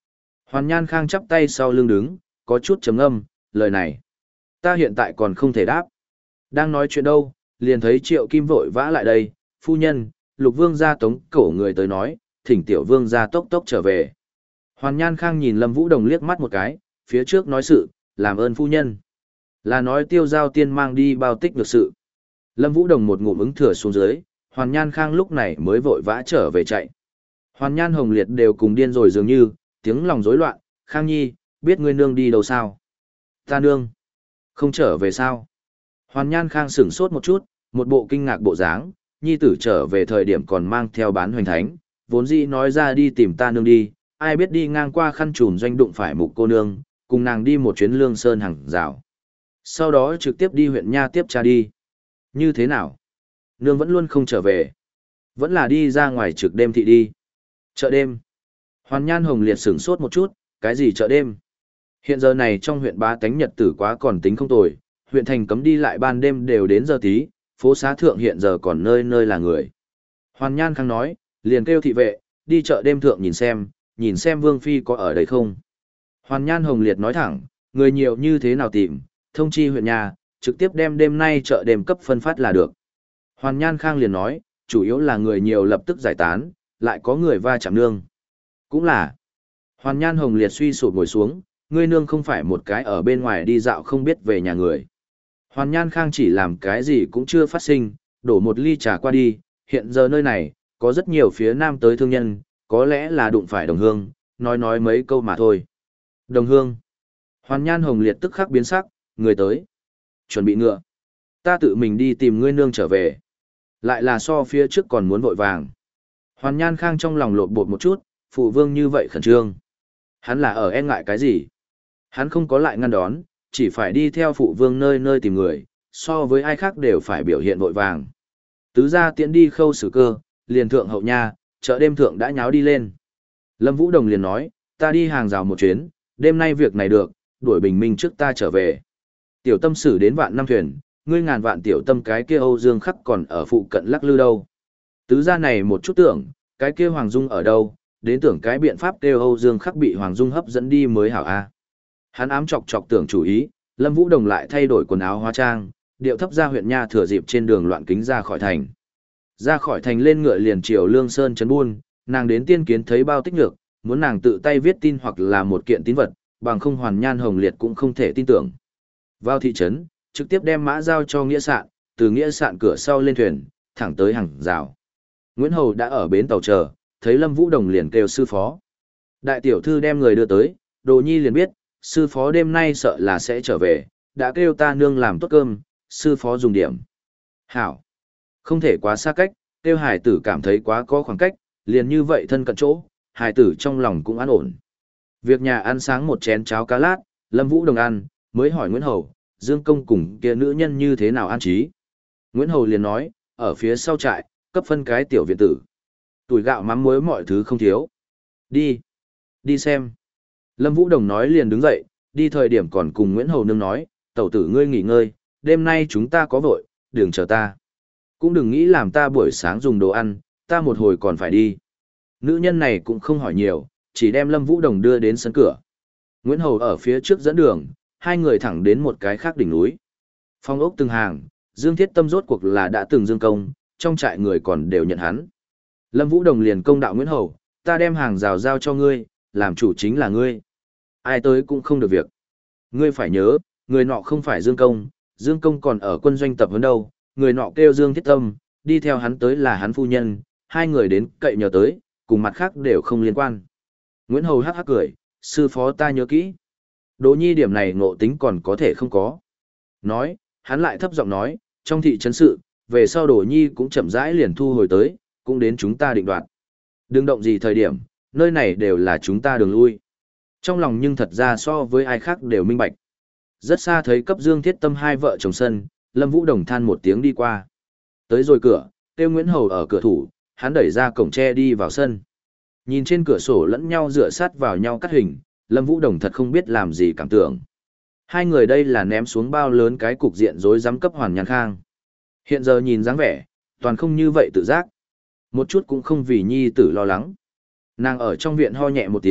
Hoàn Nhan Khang chắp tay sau lưng đứng, có chút trầm ngâm, lời này. Ta hiện tại còn không thể đáp. Đang nói chuyện đâu, liền thấy Triệu Kim vội vã lại đây, phu nhân, Lục Vương gia tống cổ người tới nói, thỉnh Tiểu Vương gia tốc tốc trở về. Hoàn Nhan Khang nhìn Lâm Vũ Đồng liếc mắt một cái, phía trước nói sự, làm ơn phu nhân. Là nói Tiêu Giao Tiên mang đi bao tích được sự. Lâm Vũ Đồng một ngụm ứng thừa xuống dưới, Hoàn Nhan Khang lúc này mới vội vã trở về chạy. Hoàn Nhan Hồng Liệt đều cùng điên rồi dường như, tiếng lòng rối loạn, Khang Nhi, biết ngươi nương đi đâu sao? Ta nương. Không trở về sao? Hoàn Nhan Khang sửng sốt một chút, một bộ kinh ngạc bộ dáng, Nhi tử trở về thời điểm còn mang theo bán hoành thánh, vốn dĩ nói ra đi tìm ta nương đi, ai biết đi ngang qua khăn trùm doanh đụng phải mục cô nương, cùng nàng đi một chuyến lương sơn hàng rào. Sau đó trực tiếp đi huyện Nha tiếp cha đi. Như thế nào? Nương vẫn luôn không trở về. Vẫn là đi ra ngoài trực đêm thị đi. Chợ đêm. Hoàn Nhan Hồng Liệt sửng sốt một chút, cái gì chợ đêm? Hiện giờ này trong huyện Bá Tánh nhật tử quá còn tính không tồi, huyện thành cấm đi lại ban đêm đều đến giờ tí, phố xá thượng hiện giờ còn nơi nơi là người. Hoàn Nhan Khang nói, liền kêu thị vệ, đi chợ đêm thượng nhìn xem, nhìn xem Vương Phi có ở đây không. Hoàn Nhan Hồng Liệt nói thẳng, người nhiều như thế nào tìm, thông chi huyện nhà, trực tiếp đem đêm nay chợ đêm cấp phân phát là được. Hoàn Nhan Khang liền nói, chủ yếu là người nhiều lập tức giải tán, lại có người va chạm nương. Cũng là, Hoàn Nhan Hồng Liệt suy sụp ngồi xuống, ngươi nương không phải một cái ở bên ngoài đi dạo không biết về nhà người. Hoàn Nhan Khang chỉ làm cái gì cũng chưa phát sinh, đổ một ly trà qua đi, hiện giờ nơi này, có rất nhiều phía nam tới thương nhân, có lẽ là đụng phải đồng hương, nói nói mấy câu mà thôi. Đồng hương. Hoàn Nhan Hồng Liệt tức khắc biến sắc, người tới. Chuẩn bị ngựa. Ta tự mình đi tìm ngươi nương trở về. Lại là so phía trước còn muốn vội vàng. Hoàn Nhan Khang trong lòng lột bột một chút, phụ vương như vậy khẩn trương. Hắn là ở e ngại cái gì? Hắn không có lại ngăn đón, chỉ phải đi theo phụ vương nơi nơi tìm người, so với ai khác đều phải biểu hiện vội vàng. Tứ gia tiễn đi khâu xử cơ, liền thượng hậu nha, chợ đêm thượng đã nháo đi lên. Lâm Vũ Đồng liền nói, ta đi hàng rào một chuyến, đêm nay việc này được, đuổi bình minh trước ta trở về. Tiểu tâm sử đến vạn năm thuyền, ngươi ngàn vạn tiểu tâm cái kia Âu Dương Khắc còn ở phụ cận lắc lư đâu. Tứ gia này một chút tưởng, cái kia Hoàng Dung ở đâu, đến tưởng cái biện pháp kêu Âu Dương Khắc bị Hoàng Dung hấp dẫn đi mới hảo a. Hắn ám chọc chọc tưởng chủ ý, Lâm Vũ Đồng lại thay đổi quần áo hóa trang, điệu thấp ra huyện nha thừa dịp trên đường loạn kính ra khỏi thành. Ra khỏi thành lên ngựa liền chiều Lương Sơn trấn buôn, nàng đến tiên kiến thấy bao tích nhược, muốn nàng tự tay viết tin hoặc là một kiện tín vật, bằng không Hoàn Nhan Hồng Liệt cũng không thể tin tưởng. Vào thị trấn, trực tiếp đem mã giao cho nghĩa sạn, từ nghĩa sạn cửa sau lên thuyền, thẳng tới hàng rào. Nguyễn Hầu đã ở bến tàu chờ, thấy Lâm Vũ Đồng liền kêu sư phó. Đại tiểu thư đem người đưa tới, Đồ Nhi liền biết, sư phó đêm nay sợ là sẽ trở về, đã kêu ta nương làm tốt cơm, sư phó dùng điểm. Hảo. Không thể quá xa cách, kêu hải tử cảm thấy quá có khoảng cách, liền như vậy thân cận chỗ, hải tử trong lòng cũng an ổn. Việc nhà ăn sáng một chén cháo cá lát, Lâm Vũ Đồng ăn, mới hỏi Nguyễn Hầu, Dương Công cùng kia nữ nhân như thế nào an trí. Nguyễn Hầu liền nói, ở phía sau trại, cấp phân cái tiểu viện tử. Tuổi gạo mắm muối mọi thứ không thiếu. Đi. Đi xem. Lâm Vũ Đồng nói liền đứng dậy, đi thời điểm còn cùng Nguyễn Hầu Nương nói, tẩu tử ngươi nghỉ ngơi, đêm nay chúng ta có vội, đừng chờ ta. Cũng đừng nghĩ làm ta buổi sáng dùng đồ ăn, ta một hồi còn phải đi. Nữ nhân này cũng không hỏi nhiều, chỉ đem Lâm Vũ Đồng đưa đến sân cửa. Nguyễn Hầu ở phía trước dẫn đường, hai người thẳng đến một cái khác đỉnh núi. Phong ốc từng hàng, Dương Thiết Tâm rốt cuộc là đã từng dương công, trong trại người còn đều nhận hắn. Lâm Vũ Đồng liền công đạo Nguyễn Hầu, ta đem hàng rào giao cho ngươi, làm chủ chính là ngươi. Ai tới cũng không được việc. Ngươi phải nhớ, người nọ không phải Dương Công, Dương Công còn ở quân doanh tập huấn đâu, người nọ kêu Dương Thiết Tâm, đi theo hắn tới là hắn phu nhân, hai người đến cậy nhờ tới, cùng mặt khác đều không liên quan. Nguyễn Hầu hắc hắc cười, sư phó ta nhớ kỹ. Đỗ Nhi điểm này ngộ tính còn có thể không có. Nói, hắn lại thấp giọng nói, trong thị trấn sự, về sau Đỗ Nhi cũng chậm rãi liền thu hồi tới, cũng đến chúng ta định đoạt. Đừng động gì thời điểm, nơi này đều là chúng ta đường lui. Trong lòng nhưng thật ra so với ai khác đều minh bạch. Rất xa thấy cấp Dương Thiết Tâm hai vợ chồng sân, Lâm Vũ Đồng than một tiếng đi qua. Tới rồi cửa, kêu Nguyễn Hầu ở cửa thủ, hắn đẩy ra cổng tre đi vào sân. Nhìn trên cửa sổ lẫn nhau dựa sát vào nhau cắt hình, Lâm Vũ Đồng thật không biết làm gì cảm tưởng. Hai người đây là ném xuống bao lớn cái cục diện rối rắm cấp Hoàn Nhan Khang. Hiện giờ nhìn dáng vẻ, toàn không như vậy tự giác. Một chút cũng không vì nhi tử lo lắng. Nàng ở trong viện ho nhẹ một tiếng,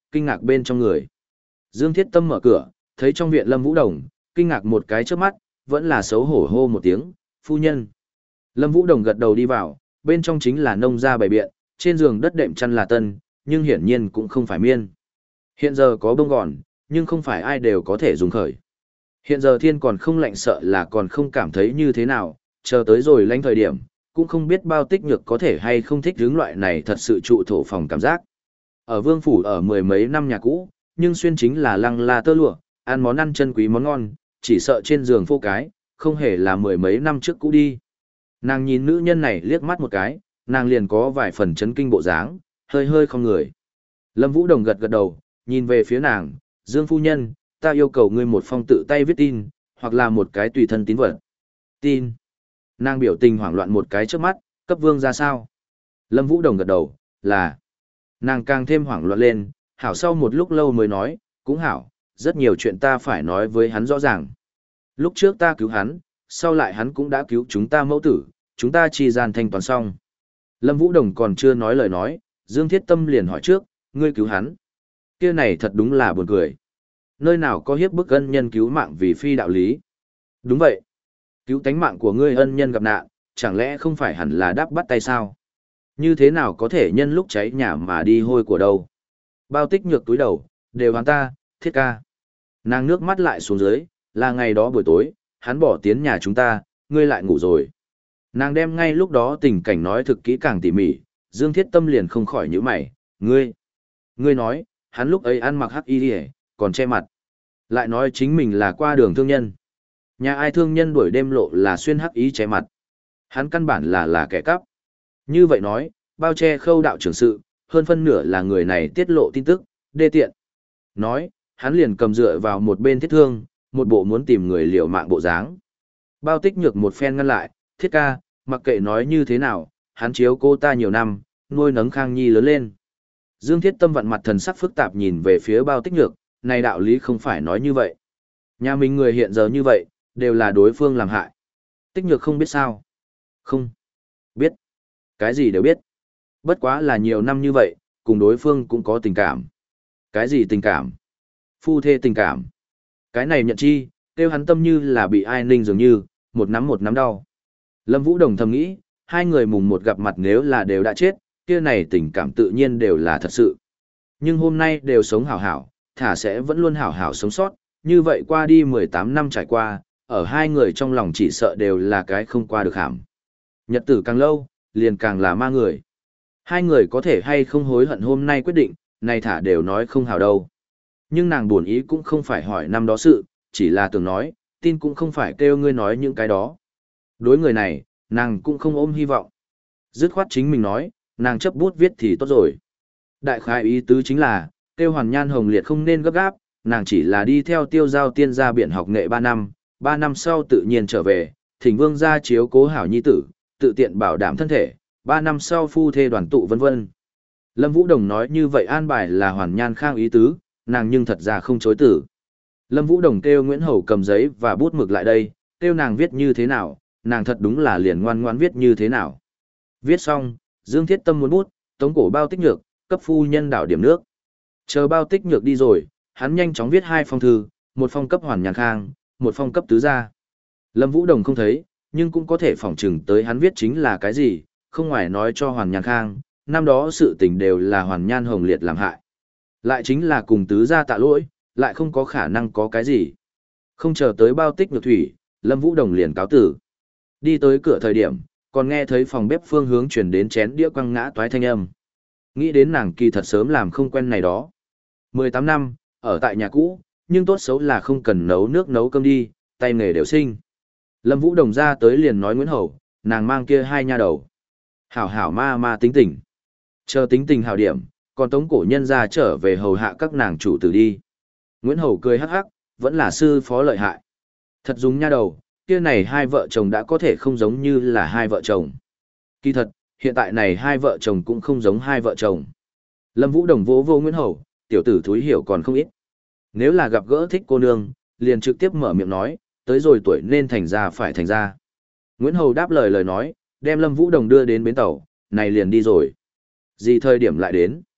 kinh ngạc bên trong người. Dương Thiết Tâm mở cửa, thấy trong viện Lâm Vũ Đồng, kinh ngạc một cái trước mắt, vẫn là xấu hổ hô một tiếng, phu nhân. Lâm Vũ Đồng gật đầu đi vào, bên trong chính là nông gia bày biện, trên giường đất đệm chăn là tân, nhưng hiển nhiên cũng không phải miên. Hiện giờ có bông gòn, nhưng không phải ai đều có thể dùng khởi. Hiện giờ thiên còn không lạnh sợ là còn không cảm thấy như thế nào, chờ tới rồi lánh thời điểm, cũng không biết bao tích nhược có thể hay không thích hướng loại này thật sự trụ thổ phòng cảm giác. Ở vương phủ ở mười mấy năm nhà cũ, nhưng xuyên chính là lăng la tơ lụa, ăn món ăn chân quý món ngon, chỉ sợ trên giường phô cái, không hề là mười mấy năm trước cũ đi. Nàng nhìn nữ nhân này liếc mắt một cái, nàng liền có vài phần chấn kinh bộ dáng, hơi hơi không người. Lâm Vũ Đồng gật gật đầu, nhìn về phía nàng, Dương phu nhân, ta yêu cầu ngươi một phong tự tay viết tin, hoặc là một cái tùy thân tín vật. Tin. Nàng biểu tình hoảng loạn một cái trước mắt, cấp vương ra sao? Lâm Vũ Đồng gật đầu, là. Nàng càng thêm hoảng loạn lên, hảo sau một lúc lâu mới nói, cũng hảo, rất nhiều chuyện ta phải nói với hắn rõ ràng. Lúc trước ta cứu hắn, sau lại hắn cũng đã cứu chúng ta mẫu tử, chúng ta chi gian thanh toán xong. Lâm Vũ Đồng còn chưa nói lời nói, Dương Thiết Tâm liền hỏi trước, ngươi cứu hắn. Kia này thật đúng là buồn cười. Nơi nào có hiếp bức ân nhân cứu mạng vì phi đạo lý. Đúng vậy. Cứu tánh mạng của ngươi ân nhân gặp nạn, chẳng lẽ không phải hẳn là đáp bắt tay sao? Như thế nào có thể nhân lúc cháy nhà mà đi hôi của đâu? Bao tích nhược túi đầu, đều hắn ta, thiết ca. Nàng nước mắt lại xuống dưới, là ngày đó buổi tối, hắn bỏ tiến nhà chúng ta, ngươi lại ngủ rồi. Nàng đem ngay lúc đó tình cảnh nói thực kỹ càng tỉ mỉ, Dương Thiết Tâm liền không khỏi nhíu mày, ngươi. Ngươi nói, hắn lúc ấy ăn mặc hắc y đi còn che mặt. Lại nói chính mình là qua đường thương nhân. Nhà ai thương nhân đuổi đêm lộ là xuyên hắc y che mặt. Hắn căn bản là là kẻ cắp. Như vậy nói, bao che khâu đạo trưởng sự, hơn phân nửa là người này tiết lộ tin tức, đê tiện. Nói, hắn liền cầm dựa vào một bên thiết thương, một bộ muốn tìm người liều mạng bộ dáng. Bao tích nhược một phen ngăn lại, thiết ca, mặc kệ nói như thế nào, hắn chiếu cô ta nhiều năm, nuôi nấng Khang Nhi lớn lên. Dương Thiết Tâm vặn mặt thần sắc phức tạp nhìn về phía bao tích nhược, này đạo lý không phải nói như vậy. Nhà mình người hiện giờ như vậy, đều là đối phương làm hại. Tích nhược không biết sao. Không. Biết. Cái gì đều biết. Bất quá là nhiều năm như vậy, cùng đối phương cũng có tình cảm. Cái gì tình cảm? Phu thê tình cảm. Cái này nhận chi, tiêu hắn tâm như là bị ai ninh dường như, một nắm một nắm đau. Lâm Vũ Đồng thầm nghĩ, hai người mùng một gặp mặt nếu là đều đã chết, kia này tình cảm tự nhiên đều là thật sự. Nhưng hôm nay đều sống hảo hảo, thả sẽ vẫn luôn hảo hảo sống sót, như vậy qua đi mười tám năm trải qua, ở hai người trong lòng chỉ sợ đều là cái không qua được hàm. Nhật tử càng lâu, liền càng là ma người. Hai người có thể hay không hối hận hôm nay quyết định, này thả đều nói không hảo đâu. Nhưng nàng buồn ý cũng không phải hỏi năm đó sự, chỉ là tưởng nói, tin cũng không phải kêu ngươi nói những cái đó. Đối người này, nàng cũng không ôm hy vọng. Dứt khoát chính mình nói, nàng chấp bút viết thì tốt rồi. Đại khái ý tứ chính là, kêu Hoàn Nhan Hồng Liệt không nên gấp gáp, nàng chỉ là đi theo Tiêu Giao tiên gia biển học nghệ ba năm, ba năm sau tự nhiên trở về, thỉnh vương gia chiếu cố hảo nhi tử, tự tiện bảo đảm thân thể, ba năm sau phu thê đoàn tụ vân vân. Lâm Vũ Đồng nói như vậy an bài là Hoàn Nhan Khang ý tứ, nàng nhưng thật ra không chối từ. Lâm Vũ Đồng kêu Nguyễn Hầu cầm giấy và bút mực lại đây, kêu nàng viết như thế nào, nàng thật đúng là liền ngoan ngoan viết như thế nào. Viết xong, Dương Thiết Tâm muốn bút, tống cổ bao tích nhược, cấp phu nhân đảo điểm nước. Chờ bao tích nhược đi rồi, hắn nhanh chóng viết hai phong thư, một phong cấp Hoàn Nhan Khang, một phong cấp tứ gia. Lâm Vũ Đồng không thấy, nhưng cũng có thể phỏng chừng tới hắn viết chính là cái gì, không ngoài nói cho Hoàn Nhan Khang, năm đó sự tình đều là Hoàn Nhan Hồng Liệt làm hại. Lại chính là cùng tứ gia tạ lỗi, lại không có khả năng có cái gì. Không chờ tới bao tích nhược thủy, Lâm Vũ Đồng liền cáo tử. Đi tới cửa thời điểm, còn nghe thấy phòng bếp phương hướng chuyển đến chén đĩa quăng ngã toái thanh âm. Nghĩ đến nàng kỳ thật sớm làm không quen này đó. mười tám năm, ở tại nhà cũ, nhưng tốt xấu là không cần nấu nước nấu cơm đi, tay nghề đều sinh. Lâm Vũ Đồng ra tới liền nói Nguyễn Hầu, nàng mang kia hai nha đầu. Hảo hảo ma ma tính tình. Chờ tính tình hảo điểm, còn tống cổ nhân ra trở về hầu hạ các nàng chủ tử đi. Nguyễn Hầu cười hắc hắc, vẫn là sư phó lợi hại. Thật dùng nha đầu, kia này hai vợ chồng đã có thể không giống như là hai vợ chồng. Kỳ thật, hiện tại này hai vợ chồng cũng không giống hai vợ chồng. Lâm Vũ Đồng vỗ vô Nguyễn Hầu, tiểu tử thúi hiểu còn không ít. Nếu là gặp gỡ thích cô nương, liền trực tiếp mở miệng nói, tới rồi tuổi nên thành ra phải thành ra. Nguyễn Hầu đáp lời lời nói, đem Lâm Vũ Đồng đưa đến bến tàu, này liền đi rồi. Gì thời điểm lại đến?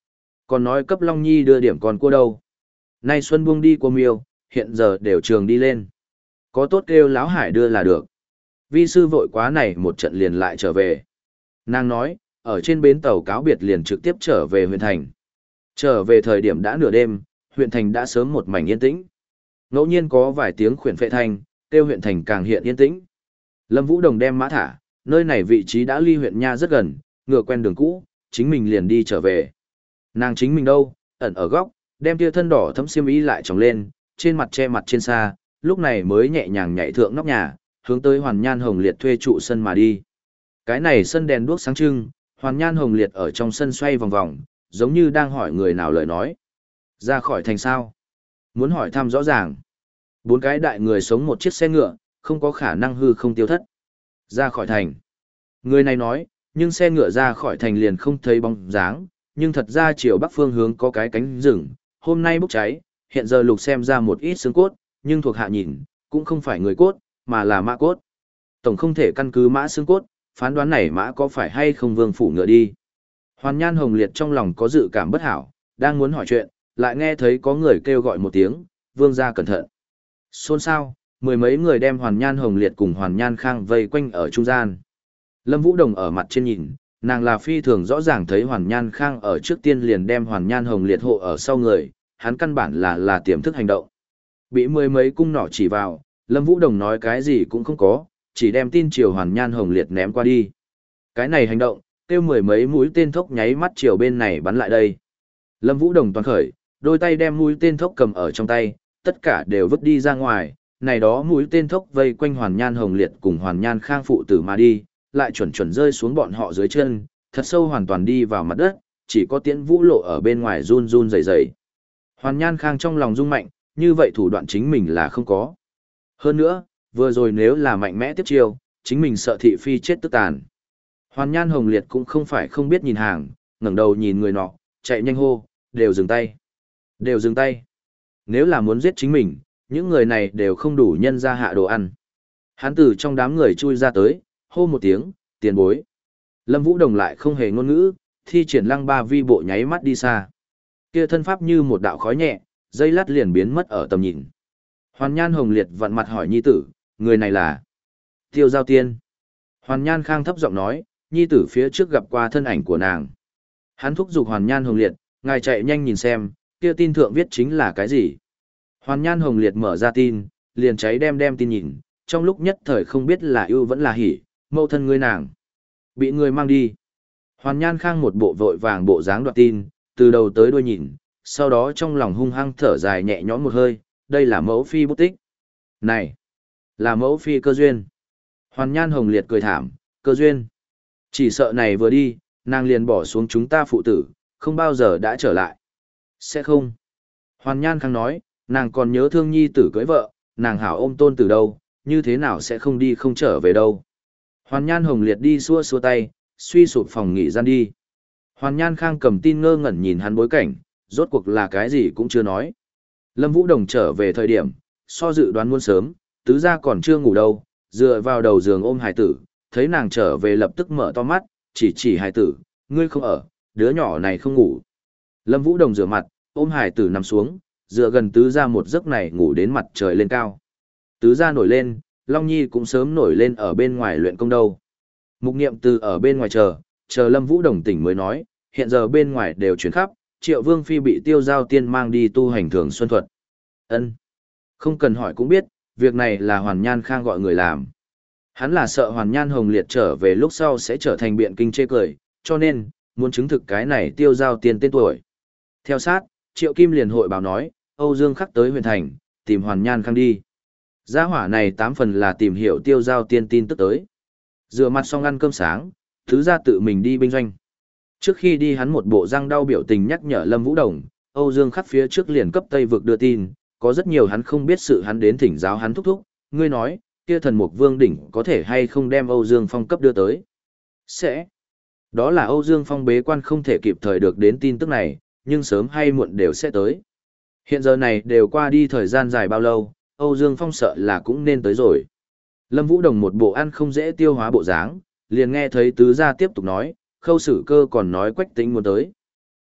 còn nói cấp Long Nhi đưa điểm con cua đâu. Nay xuân buông đi cua miêu, hiện giờ đều trường đi lên. Có tốt kêu Lão Hải đưa là được. Vi sư vội quá này một trận liền lại trở về. Nàng nói, ở trên bến tàu cáo biệt liền trực tiếp trở về huyện thành. Trở về thời điểm đã nửa đêm, huyện thành đã sớm một mảnh yên tĩnh. Ngẫu nhiên có vài tiếng khuyển phệ thanh, kêu huyện thành càng hiện yên tĩnh. Lâm Vũ Đồng đem mã thả, nơi này vị trí đã ly huyện nha rất gần, ngựa quen đường cũ, chính mình liền đi trở về. Nàng chính mình đâu, ẩn ở góc, đem tia thân đỏ thấm xiêm y lại tròng lên, trên mặt che mặt trên xa, lúc này mới nhẹ nhàng nhảy thượng nóc nhà, hướng tới Hoàn Nhan Hồng Liệt thuê trụ sân mà đi. Cái này sân đèn đuốc sáng trưng, Hoàn Nhan Hồng Liệt ở trong sân xoay vòng vòng, giống như đang hỏi người nào lời nói. Ra khỏi thành sao? Muốn hỏi thăm rõ ràng. Bốn cái đại người sống một chiếc xe ngựa, không có khả năng hư không tiêu thất. Ra khỏi thành. Người này nói, nhưng xe ngựa ra khỏi thành liền không thấy bóng dáng, nhưng thật ra chiều bắc phương hướng có cái cánh rừng, hôm nay bốc cháy, hiện giờ lục xem ra một ít xương cốt, nhưng thuộc hạ nhìn, cũng không phải người cốt, mà là mã cốt. Tổng không thể căn cứ mã xương cốt, phán đoán này mã có phải hay không vương phủ ngựa đi. Hoàn Nhan Hồng Liệt trong lòng có dự cảm bất hảo, đang muốn hỏi chuyện, lại nghe thấy có người kêu gọi một tiếng, vương gia cẩn thận. Xôn xao, mười mấy người đem Hoàn Nhan Hồng Liệt cùng Hoàn Nhan Khang vây quanh ở trung gian. Lâm Vũ Đồng ở mặt trên nhìn, nàng là phi thường rõ ràng thấy Hoàn Nhan Khang ở trước tiên liền đem Hoàn Nhan Hồng Liệt hộ ở sau người, hắn căn bản là là tiềm thức hành động. Bị mười mấy cung nỏ chỉ vào, Lâm Vũ Đồng nói cái gì cũng không có, chỉ đem tin chiều Hoàn Nhan Hồng Liệt ném qua đi. Cái này hành động, kêu mười mấy mũi tên thốc nháy mắt chiều bên này bắn lại đây. Lâm Vũ Đồng toàn khởi, đôi tay đem mũi tên thốc cầm ở trong tay, tất cả đều vứt đi ra ngoài, này đó mũi tên thốc vây quanh Hoàn Nhan Hồng Liệt cùng Hoàn Nhan Khang phụ tử mà đi, lại chuẩn chuẩn rơi xuống bọn họ dưới chân, thật sâu hoàn toàn đi vào mặt đất, chỉ có Tiễn Vũ lộ ở bên ngoài run run rẩy rẩy. Hoàn Nhan Khang trong lòng rung mạnh, như vậy thủ đoạn chính mình là không có. Hơn nữa, vừa rồi nếu là mạnh mẽ tiếp chiêu, chính mình sợ thị phi chết tức tàn. Hoàn Nhan Hồng Liệt cũng không phải không biết nhìn hàng, ngẩng đầu nhìn người nọ, chạy nhanh hô, đều dừng tay. Đều dừng tay. Nếu là muốn giết chính mình, những người này đều không đủ nhân ra hạ đồ ăn. Hắn từ trong đám người chui ra tới, hô một tiếng, tiền bối. Lâm Vũ Đồng lại không hề ngôn ngữ, thi triển lăng ba vi bộ nháy mắt đi xa. Kia thân pháp như một đạo khói nhẹ, dây lát liền biến mất ở tầm nhìn. Hoàn Nhan Hồng Liệt vặn mặt hỏi nhi tử, người này là Tiêu Giao Tiên. Hoàn Nhan Khang thấp giọng nói, nhi tử phía trước gặp qua thân ảnh của nàng. Hắn thúc giục Hoàn Nhan Hồng Liệt, ngài chạy nhanh nhìn xem, kia tin thượng viết chính là cái gì. Hoàn Nhan Hồng Liệt mở ra tin, liền cháy đem đem tin nhìn, trong lúc nhất thời không biết là ưu vẫn là hỉ, mâu thân ngươi nàng. Bị người mang đi. Hoàn Nhan Khang một bộ vội vàng bộ dáng đoạt tin, từ đầu tới đuôi nhìn, sau đó trong lòng hung hăng thở dài nhẹ nhõm một hơi, đây là mẫu phi bút tích. Này, là mẫu phi Cơ Duyên. Hoàn Nhan Hồng Liệt cười thảm, Cơ Duyên. Chỉ sợ này vừa đi, nàng liền bỏ xuống chúng ta phụ tử, không bao giờ đã trở lại. Sẽ không. Hoàn Nhan Khang nói, nàng còn nhớ thương nhi tử cưới vợ, nàng hảo ôm tôn tử đâu, như thế nào sẽ không đi không trở về đâu. Hoàn Nhan Hồng Liệt đi xua xua tay, suy sụp phòng nghỉ gian đi. Hoàn Nhan Khang cầm tin ngơ ngẩn nhìn hắn bối cảnh, rốt cuộc là cái gì cũng chưa nói. Lâm Vũ Đồng trở về thời điểm, so dự đoán muôn sớm, tứ gia còn chưa ngủ đâu, dựa vào đầu giường ôm hài tử, thấy nàng trở về lập tức mở to mắt, chỉ chỉ hài tử, ngươi không ở, đứa nhỏ này không ngủ. Lâm Vũ Đồng rửa mặt, ôm hài tử nằm xuống, dựa gần tứ gia một giấc này ngủ đến mặt trời lên cao. Tứ gia nổi lên, Long Nhi cũng sớm nổi lên ở bên ngoài luyện công đâu. Mục Niệm Từ ở bên ngoài chờ, chờ Lâm Vũ Đồng tỉnh mới nói, hiện giờ bên ngoài đều chuyển khắp, Triệu Vương Phi bị Tiêu Giao Tiên mang đi tu hành thường xuân thuật. Ân, không cần hỏi cũng biết, việc này là Hoàn Nhan Khang gọi người làm. Hắn là sợ Hoàn Nhan Hồng Liệt trở về lúc sau sẽ trở thành biện kinh chê cười, cho nên, muốn chứng thực cái này Tiêu Giao Tiên tên tuổi. Theo sát, Triệu Kim liền hội báo nói, Âu Dương Khắc tới huyện thành, tìm Hoàn Nhan Khang đi. Gia hỏa này tám phần là tìm hiểu Tiêu Giao Tiên tin tức tới. Rửa mặt xong ăn cơm sáng, thứ ra tự mình đi binh doanh. Trước khi đi hắn một bộ răng đau biểu tình nhắc nhở Lâm Vũ Đồng, Âu Dương Khắc phía trước liền cấp Tây vực đưa tin, có rất nhiều hắn không biết sự hắn đến thỉnh giáo hắn thúc thúc, ngươi nói, kia thần mục vương đỉnh có thể hay không đem Âu Dương Phong cấp đưa tới. Sẽ. Đó là Âu Dương Phong bế quan không thể kịp thời được đến tin tức này, nhưng sớm hay muộn đều sẽ tới. Hiện giờ này đều qua đi thời gian dài bao lâu, Âu Dương Phong sợ là cũng nên tới rồi. Lâm Vũ Đồng một bộ ăn không dễ tiêu hóa bộ dáng, liền nghe thấy tứ gia tiếp tục nói, Khâu Sử Cơ còn nói Quách Tĩnh muốn tới.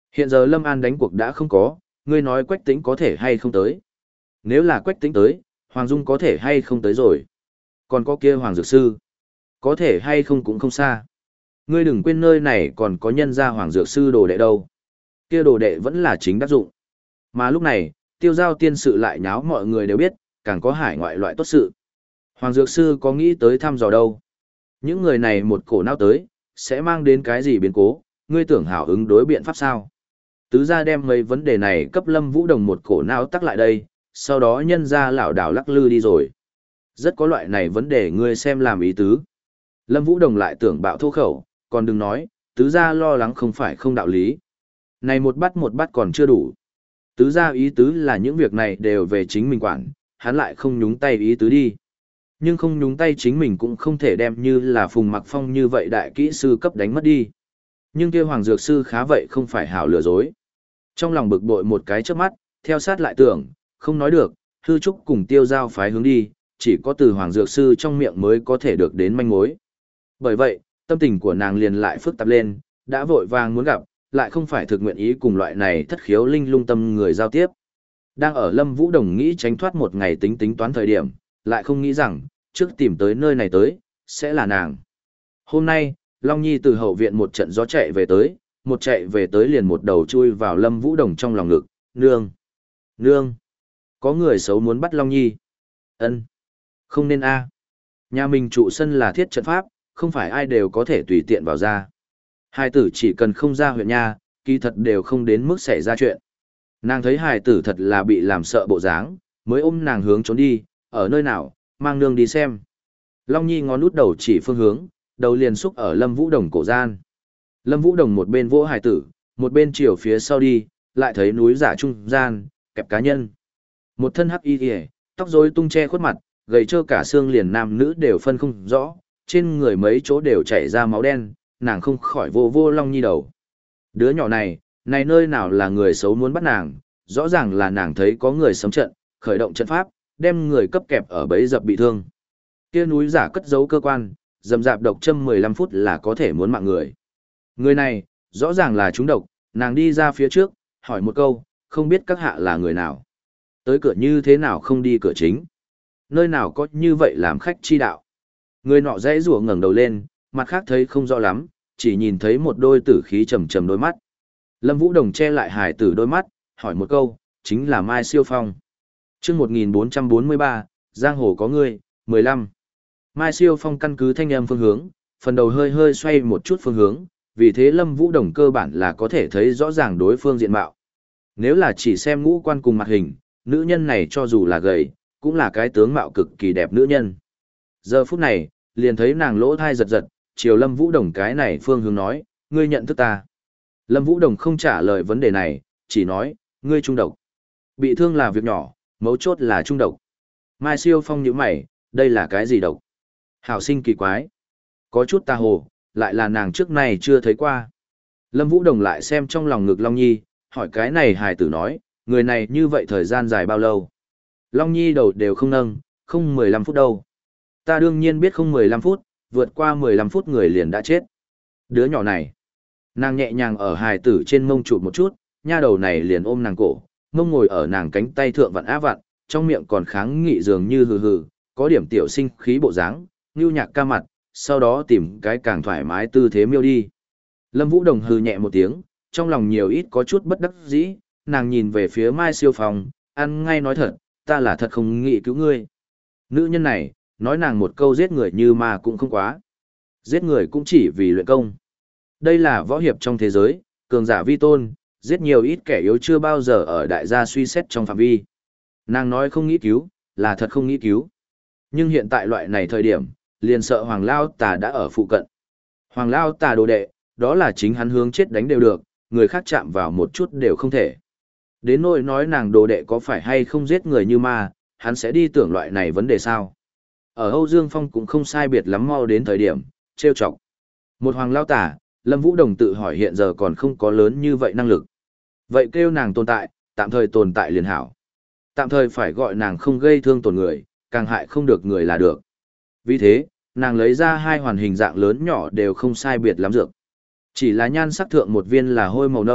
Hiện giờ Lâm An đánh cuộc đã không có, ngươi nói Quách Tĩnh có thể hay không tới. Nếu là Quách Tĩnh tới, Hoàng Dung có thể hay không tới rồi. Còn có kia Hoàng Dược Sư, có thể hay không cũng không xa. Ngươi đừng quên nơi này còn có nhân gia Hoàng Dược Sư đồ đệ đâu. Kia đồ đệ vẫn là chính đắc dụng. Mà lúc này, tiêu giao tiên sự lại nháo mọi người đều biết, càng có hải ngoại loại tốt sự. Hoàng Dược Sư có nghĩ tới thăm dò đâu. Những người này một cổ não tới, sẽ mang đến cái gì biến cố, ngươi tưởng hảo ứng đối biện pháp sao? Tứ gia đem mấy vấn đề này cấp Lâm Vũ Đồng một cổ não tắc lại đây, sau đó nhân ra lảo đảo lắc lư đi rồi. Rất có loại này vấn đề ngươi xem làm ý tứ. Lâm Vũ Đồng lại tưởng bạo thô khẩu, còn đừng nói, tứ gia lo lắng không phải không đạo lý. Này một bắt một bắt còn chưa đủ. Tứ gia ý tứ là những việc này đều về chính mình quản, hắn lại không nhúng tay ý tứ đi. Nhưng không nhúng tay chính mình cũng không thể đem như là Phùng Mặc Phong như vậy đại kỹ sư cấp đánh mất đi. Nhưng kia Hoàng Dược Sư khá vậy không phải hảo lừa dối. Trong lòng bực bội một cái trước mắt, theo sát lại tưởng, không nói được, hư trúc cùng tiêu giao phái hướng đi, chỉ có từ Hoàng Dược Sư trong miệng mới có thể được đến manh mối. Bởi vậy, tâm tình của nàng liền lại phức tạp lên, đã vội vàng muốn gặp, lại không phải thực nguyện ý cùng loại này thất khiếu linh lung tâm người giao tiếp. Đang ở Lâm Vũ Đồng nghĩ tránh thoát một ngày tính tính toán thời điểm, lại không nghĩ rằng, trước tìm tới nơi này tới, sẽ là nàng. Hôm nay, Long Nhi từ hậu viện một trận gió chạy về tới, một chạy về tới liền một đầu chui vào Lâm Vũ Đồng trong lòng ngực, nương, nương, có người xấu muốn bắt Long Nhi. Ân, không nên a. Nhà mình trụ sân là thiết trận pháp, không phải ai đều có thể tùy tiện vào ra. Hai tử chỉ cần không ra huyện nha, kỳ thật đều không đến mức xảy ra chuyện. Nàng thấy hài tử thật là bị làm sợ bộ dáng, mới ôm nàng hướng trốn đi, ở nơi nào, mang nương đi xem. Long Nhi ngón út đầu chỉ phương hướng, đầu liền xúc ở Lâm Vũ Đồng cổ gian. Lâm Vũ Đồng một bên vỗ hài tử, một bên chiều phía sau đi, lại thấy núi giả trung gian, kẹp cá nhân. Một thân hắc y kìa, tóc rối tung che khuất mặt, gầy trơ cả xương liền nam nữ đều phân không rõ, trên người mấy chỗ đều chảy ra máu đen, nàng không khỏi vô vô Long Nhi đầu. Đứa nhỏ này, này nơi nào là người xấu muốn bắt nàng, rõ ràng là nàng thấy có người sống trận, khởi động trận pháp, đem người cấp kẹp ở bẫy dập bị thương. Kia núi giả cất giấu cơ quan, dầm dạp độc châm mười lăm phút là có thể muốn mạng người. Người này, rõ ràng là trúng độc, nàng đi ra phía trước, hỏi một câu, không biết các hạ là người nào. Tới cửa như thế nào không đi cửa chính. Nơi nào có như vậy làm khách chi đạo. Người nọ dãy rủa ngẩng đầu lên, mặt khác thấy không rõ lắm, chỉ nhìn thấy một đôi tử khí trầm trầm đôi mắt. Lâm Vũ Đồng che lại hài tử đôi mắt, hỏi một câu, chính là Mai Siêu Phong. Chương một nghìn bốn trăm bốn mươi ba, Giang hồ có ngươi, mười lăm. Mai Siêu Phong căn cứ thanh âm phương hướng, phần đầu hơi hơi xoay một chút phương hướng, vì thế Lâm Vũ Đồng cơ bản là có thể thấy rõ ràng đối phương diện mạo. Nếu là chỉ xem ngũ quan cùng mặt hình, nữ nhân này cho dù là gầy, cũng là cái tướng mạo cực kỳ đẹp nữ nhân. Giờ phút này, liền thấy nàng lỗ thai giật giật, chiều Lâm Vũ Đồng cái này phương hướng nói, ngươi nhận thức ta. Lâm Vũ Đồng không trả lời vấn đề này, chỉ nói, ngươi trung độc. Bị thương là việc nhỏ, mấu chốt là trung độc. Mai Siêu Phong nhíu mày, đây là cái gì độc? Hảo sinh kỳ quái. Có chút tà hồ, lại là nàng trước này chưa thấy qua. Lâm Vũ Đồng lại xem trong lòng ngực Long Nhi, hỏi cái này hài tử nói, người này như vậy thời gian dài bao lâu? Long Nhi đầu đều không nâng, không mười lăm phút đâu. Ta đương nhiên biết không mười lăm phút, vượt qua mười lăm phút người liền đã chết. Đứa nhỏ này, nàng nhẹ nhàng ở hài tử trên mông chụp một chút, nha đầu này liền ôm nàng cổ, mông ngồi ở nàng cánh tay thượng vặn á vặn, trong miệng còn kháng nghị dường như hừ hừ, có điểm tiểu sinh khí bộ dáng, nhu nhạc ca mặt, sau đó tìm cái càng thoải mái tư thế miêu đi. Lâm Vũ Đồng hừ nhẹ một tiếng, trong lòng nhiều ít có chút bất đắc dĩ, nàng nhìn về phía Mai Siêu Phong, ăn ngay nói thật, ta là thật không nghĩ cứu ngươi. Nữ nhân này, nói nàng một câu giết người như ma cũng không quá. Giết người cũng chỉ vì luyện công. Đây là võ hiệp trong thế giới, cường giả vi tôn, giết nhiều ít kẻ yếu chưa bao giờ ở đại gia suy xét trong phạm vi. Nàng nói không nghĩ cứu, là thật không nghĩ cứu. Nhưng hiện tại loại này thời điểm, liền sợ Hoàng Lao Tà đã ở phụ cận. Hoàng Lao Tà đồ đệ, đó là chính hắn hướng chết đánh đều được, người khác chạm vào một chút đều không thể. Đến nỗi nói nàng đồ đệ có phải hay không giết người như ma, hắn sẽ đi tưởng loại này vấn đề sao. Ở Âu Dương Phong cũng không sai biệt lắm mau đến thời điểm, trêu chọc. Một Hoàng Lao Tà, Lâm Vũ Đồng tự hỏi hiện giờ còn không có lớn như vậy năng lực. Vậy kêu nàng tồn tại, tạm thời tồn tại liền hảo. Tạm thời phải gọi nàng không gây thương tổn người, càng hại không được người là được. Vì thế, nàng lấy ra hai hoàn hình dạng lớn nhỏ đều không sai biệt lắm dược. Chỉ là nhan sắc thượng một viên là hôi màu nâu,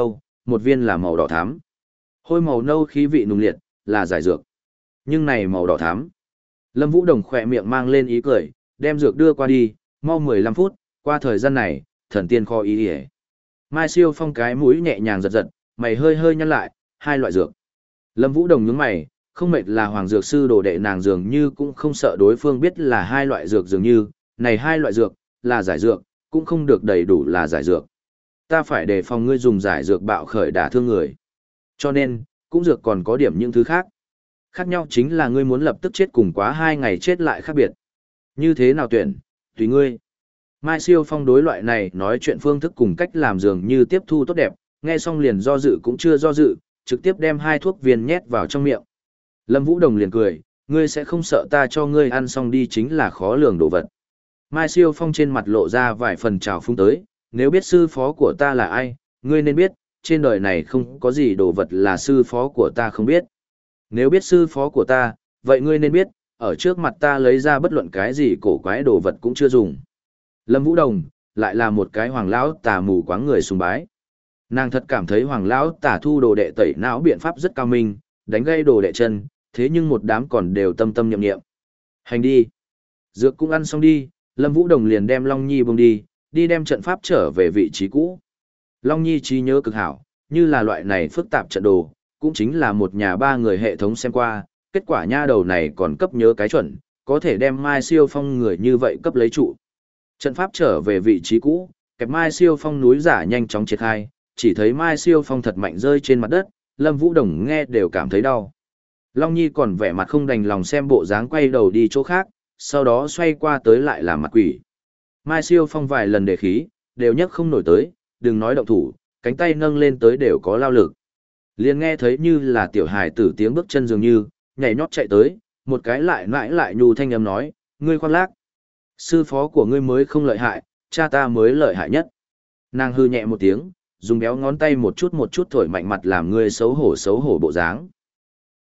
một viên là màu đỏ thắm. Hôi màu nâu khí vị nùng liệt, là giải dược. Nhưng này màu đỏ thắm. Lâm Vũ Đồng khỏe miệng mang lên ý cười, đem dược đưa qua đi, mau mười lăm phút, qua thời gian này, thần tiên kho ý đi. Mai Siêu Phong cái mũi nhẹ nhàng giật giật, mày hơi hơi nhăn lại, hai loại dược. Lâm Vũ Đồng nhướng mày, không mệt là hoàng dược sư đồ đệ nàng dường như cũng không sợ đối phương biết là hai loại dược dường như, này hai loại dược, là giải dược, cũng không được đầy đủ là giải dược. Ta phải đề phòng ngươi dùng giải dược bạo khởi đả thương người. Cho nên, cũng dược còn có điểm những thứ khác. Khác nhau chính là ngươi muốn lập tức chết cùng quá hai ngày chết lại khác biệt. Như thế nào tuyển, tùy ngươi. Mai Siêu Phong đối loại này nói chuyện phương thức cùng cách làm dường như tiếp thu tốt đẹp, nghe xong liền do dự cũng chưa do dự, trực tiếp đem hai thuốc viên nhét vào trong miệng. Lâm Vũ Đồng liền cười, ngươi sẽ không sợ ta cho ngươi ăn xong đi chính là khó lường đồ vật. Mai Siêu Phong trên mặt lộ ra vài phần trào phúng tới, nếu biết sư phó của ta là ai, ngươi nên biết, trên đời này không có gì đồ vật là sư phó của ta không biết. Nếu biết sư phó của ta, vậy ngươi nên biết, ở trước mặt ta lấy ra bất luận cái gì cổ quái đồ vật cũng chưa dùng. Lâm Vũ Đồng, lại là một cái hoàng lão tà mù quáng người sùng bái. Nàng thật cảm thấy hoàng lão tà thu đồ đệ tẩy não biện pháp rất cao minh, đánh gây đồ đệ chân, thế nhưng một đám còn đều tâm tâm nhậm nghiệm. Hành đi. Dược cũng ăn xong đi, Lâm Vũ Đồng liền đem Long Nhi buông đi, đi đem trận pháp trở về vị trí cũ. Long Nhi trí nhớ cực hảo, như là loại này phức tạp trận đồ, cũng chính là một nhà ba người hệ thống xem qua, kết quả nha đầu này còn cấp nhớ cái chuẩn, có thể đem Mai Siêu Phong người như vậy cấp lấy trụ. Trận pháp trở về vị trí cũ, kẹp Mai Siêu Phong núi giả nhanh chóng triệt khai, chỉ thấy Mai Siêu Phong thật mạnh rơi trên mặt đất, Lâm Vũ Đồng nghe đều cảm thấy đau. Long Nhi còn vẻ mặt không đành lòng xem bộ dáng quay đầu đi chỗ khác, sau đó xoay qua tới lại làm mặt quỷ. Mai Siêu Phong vài lần đề khí, đều nhấc không nổi tới, đừng nói động thủ, cánh tay nâng lên tới đều có lao lực. Liền nghe thấy như là tiểu hài tử tiếng bước chân dường như, nhảy nhót chạy tới, một cái lại mãi lại nhu thanh âm nói, ngươi khoác lác. Sư phó của ngươi mới không lợi hại, cha ta mới lợi hại nhất. Nàng hư nhẹ một tiếng, dùng béo ngón tay một chút một chút thổi mạnh mặt làm ngươi xấu hổ xấu hổ bộ dáng.